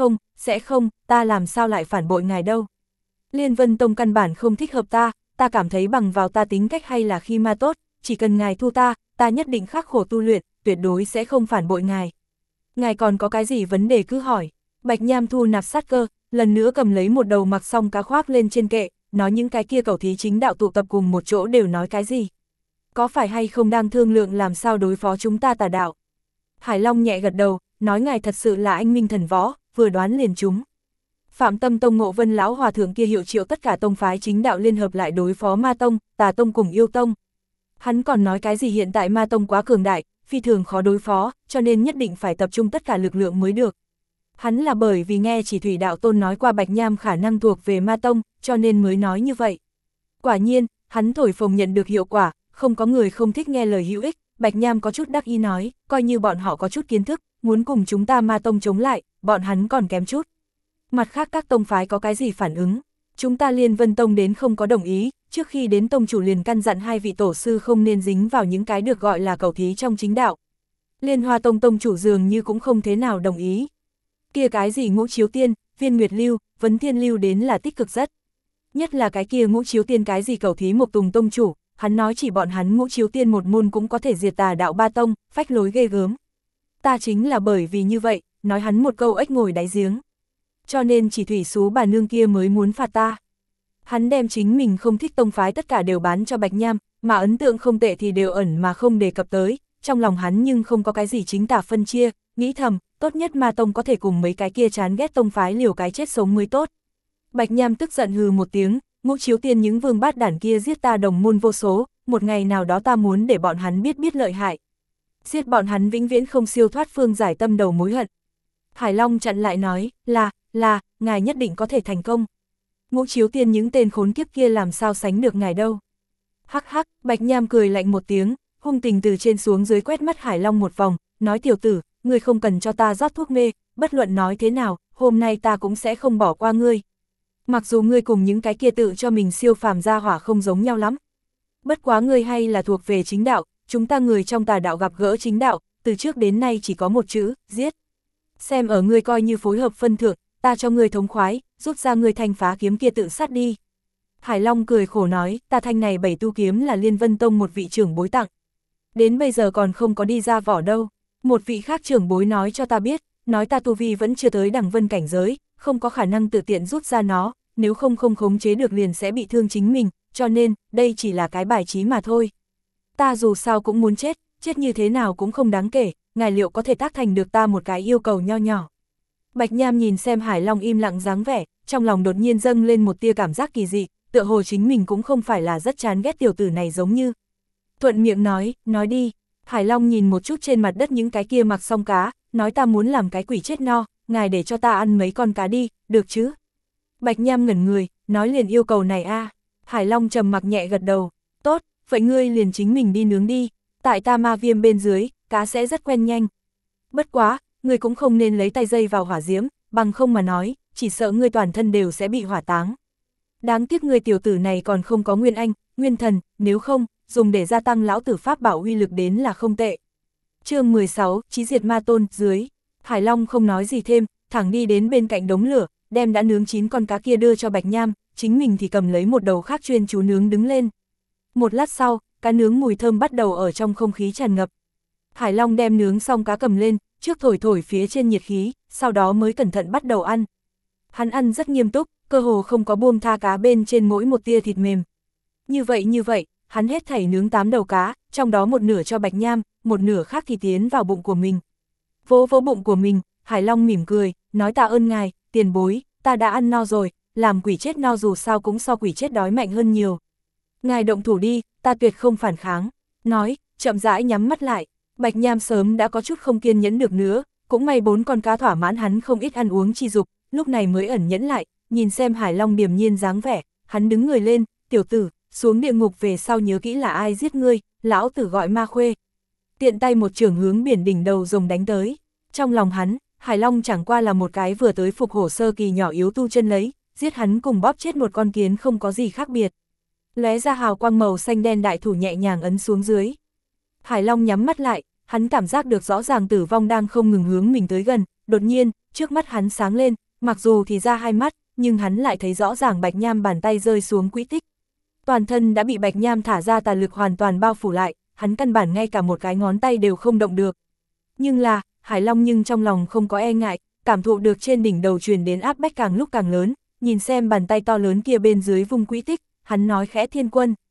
sẽ không, ta làm sao lại phản bội ngài đâu. Liên Vân Tông căn bản không thích hợp ta cảm thấy bằng vào ta tính cách hay là khi ma tốt, chỉ cần ngài thu ta nhất định khắc khổ tu luyện, tuyệt đối sẽ không phản bội ngài. Ngài còn có cái gì vấn đề cứ hỏi. Bạch Nham thu nạp sát cơ, lần nữa cầm lấy một đầu mặc xong cá khoác lên trên kệ, nói những cái kia cầu thí chính đạo tụ tập cùng một chỗ đều nói cái gì. Có phải hay không đang thương lượng làm sao đối phó chúng ta tà đạo? Hải Long nhẹ gật đầu, nói ngài thật sự là anh minh thần võ, vừa đoán liền chúng. Phạm Tâm Tông Ngộ Vân lão hòa thượng kia hiệu triệu tất cả tông phái chính đạo liên hợp lại đối phó Ma Tông, Tà Tông cùng Yêu Tông. Hắn còn nói cái gì hiện tại Ma Tông quá cường đại, phi thường khó đối phó, cho nên nhất định phải tập trung tất cả lực lượng mới được. Hắn là bởi vì nghe chỉ thủy đạo tôn nói qua Bạch Nham khả năng thuộc về Ma Tông, cho nên mới nói như vậy. Quả nhiên, hắn thổi phồng nhận được hiệu quả, không có người không thích nghe lời hữu ích. Bạch Nham có chút đắc ý nói, coi như bọn họ có chút kiến thức, muốn cùng chúng ta Ma Tông chống lại, bọn hắn còn kém chút. Mặt khác các tông phái có cái gì phản ứng, chúng ta Liên Vân Tông đến không có đồng ý, trước khi đến tông chủ liền căn dặn hai vị tổ sư không nên dính vào những cái được gọi là cầu thí trong chính đạo. Liên Hoa Tông tông chủ dường như cũng không thế nào đồng ý. Kia cái gì Ngũ Chiếu Tiên, Viên Nguyệt Lưu, Vấn Thiên Lưu đến là tích cực rất. Nhất là cái kia Ngũ Chiếu Tiên cái gì cầu thí Mộc Tùng tông chủ, hắn nói chỉ bọn hắn Ngũ Chiếu Tiên một môn cũng có thể diệt tà đạo ba tông, phách lối ghê gớm. Ta chính là bởi vì như vậy, nói hắn một câu ếch ngồi đáy giếng. Cho nên chỉ thủy xú bà nương kia mới muốn phạt ta. Hắn đem chính mình không thích tông phái tất cả đều bán cho Bạch Nham, mà ấn tượng không tệ thì đều ẩn mà không đề cập tới, trong lòng hắn nhưng không có cái gì chính tả phân chia, nghĩ thầm, tốt nhất Ma Tông có thể cùng mấy cái kia chán ghét tông phái liều cái chết sống mới tốt. Bạch Nham tức giận hừ một tiếng, Ngũ Chiếu Tiên những vương bát đản kia giết ta đồng môn vô số, một ngày nào đó ta muốn để bọn hắn biết lợi hại. Giết bọn hắn vĩnh viễn không siêu thoát phương giải tâm đầu mối hận. Hải Long chặn lại nói, là, ngài nhất định có thể thành công. Ngũ Chiếu Tiên những tên khốn kiếp kia làm sao sánh được ngài đâu. Hắc hắc, Bạch Nham cười lạnh một tiếng, hung tình từ trên xuống dưới quét mắt Hải Long một vòng, nói tiểu tử, ngươi không cần cho ta rót thuốc mê, bất luận nói thế nào, hôm nay ta cũng sẽ không bỏ qua ngươi. Mặc dù ngươi cùng những cái kia tự cho mình siêu phàm gia hỏa không giống nhau lắm. Bất quá ngươi hay là thuộc về chính đạo, chúng ta người trong tà đạo gặp gỡ chính đạo, từ trước đến nay chỉ có một chữ, giết. Xem ở ngươi coi như phối hợp phân thượng, ta cho ngươi thống khoái, rút ra ngươi thanh phá kiếm kia tự sát đi. Hải Long cười khổ nói, ta thanh này 7 tu kiếm là Liên Vân Tông một vị trưởng bối tặng. Đến bây giờ còn không có đi ra vỏ đâu. Một vị khác trưởng bối nói cho ta biết, nói ta tu vi vẫn chưa tới đẳng vân cảnh giới, không có khả năng tự tiện rút ra nó, nếu không khống chế được liền sẽ bị thương chính mình, cho nên, đây chỉ là cái bài trí mà thôi. Ta dù sao cũng muốn chết như thế nào cũng không đáng kể, ngài liệu có thể tác thành được ta một cái yêu cầu nho nhỏ. Bạch Nham nhìn xem Hải Long im lặng dáng vẻ, trong lòng đột nhiên dâng lên một tia cảm giác kỳ dị, tựa hồ chính mình cũng không phải là rất chán ghét tiểu tử này giống như. Thuận miệng nói đi. Hải Long nhìn một chút trên mặt đất những cái kia mặc xong cá, nói ta muốn làm cái quỷ chết no, ngài để cho ta ăn mấy con cá đi, được chứ? Bạch Nham ngẩn người, nói liền yêu cầu này a. Hải Long trầm mặc nhẹ gật đầu, tốt, vậy ngươi liền chính mình đi nướng đi, tại ta ma viêm bên dưới, cá sẽ rất quen nhanh. Bất quá, ngươi cũng không nên lấy tay dây vào hỏa diễm, bằng không mà nói, chỉ sợ ngươi toàn thân đều sẽ bị hỏa táng. Đáng tiếc ngươi tiểu tử này còn không có nguyên anh, nguyên thần, nếu không, dùng để gia tăng lão tử pháp bảo uy lực đến là không tệ. Chương 16, Chí diệt ma tôn, dưới. Hải Long không nói gì thêm, thẳng đi đến bên cạnh đống lửa, đem đã nướng 9 con cá kia đưa cho Bạch Nham, chính mình thì cầm lấy một đầu khác chuyên chú nướng đứng lên. Một lát sau, cá nướng mùi thơm bắt đầu ở trong không khí tràn ngập. Hải Long đem nướng xong cá cầm lên, trước thổi thổi phía trên nhiệt khí, sau đó mới cẩn thận bắt đầu ăn. Hắn ăn rất nghiêm túc, cơ hồ không có buông tha cá bên trên mỗi một tia thịt mềm. Như vậy, hắn hết thảy nướng 8 đầu cá, trong đó một nửa cho Bạch Nham, một nửa khác thì tiến vào bụng của mình. Vỗ vỗ bụng của mình, Hải Long mỉm cười, nói tạ ơn ngài, tiền bối, ta đã ăn no rồi, làm quỷ chết no dù sao cũng so quỷ chết đói mạnh hơn nhiều. Ngài động thủ đi, ta tuyệt không phản kháng. Nói, chậm rãi nhắm mắt lại, Bạch Nham sớm đã có chút không kiên nhẫn được nữa, cũng may 4 con cá thỏa mãn hắn không ít ăn uống chi dục, lúc này mới ẩn nhẫn lại, nhìn xem Hải Long điềm nhiên dáng vẻ, hắn đứng người lên, tiểu tử, xuống địa ngục về sau nhớ kỹ là ai giết ngươi, lão tử gọi ma khuê. Tiện tay một chưởng hướng biển đỉnh đầu rồng đánh tới. Trong lòng hắn, Hải Long chẳng qua là một cái vừa tới phục hổ sơ kỳ nhỏ yếu tu chân lấy, giết hắn cùng bóp chết một con kiến không có gì khác biệt. Lóe ra hào quang màu xanh đen đại thủ nhẹ nhàng ấn xuống dưới. Hải Long nhắm mắt lại, hắn cảm giác được rõ ràng tử vong đang không ngừng hướng mình tới gần, đột nhiên, trước mắt hắn sáng lên, mặc dù thì ra hai mắt, nhưng hắn lại thấy rõ ràng Bạch Nham bàn tay rơi xuống quỹ tích. Toàn thân đã bị Bạch Nham thả ra tà lực hoàn toàn bao phủ lại, hắn căn bản ngay cả một cái ngón tay đều không động được. Nhưng là, Hải Long nhưng trong lòng không có e ngại, cảm thụ được trên đỉnh đầu truyền đến áp bách càng lúc càng lớn, nhìn xem bàn tay to lớn kia bên dưới vung quỹ tích, hắn nói khẽ thiên quân.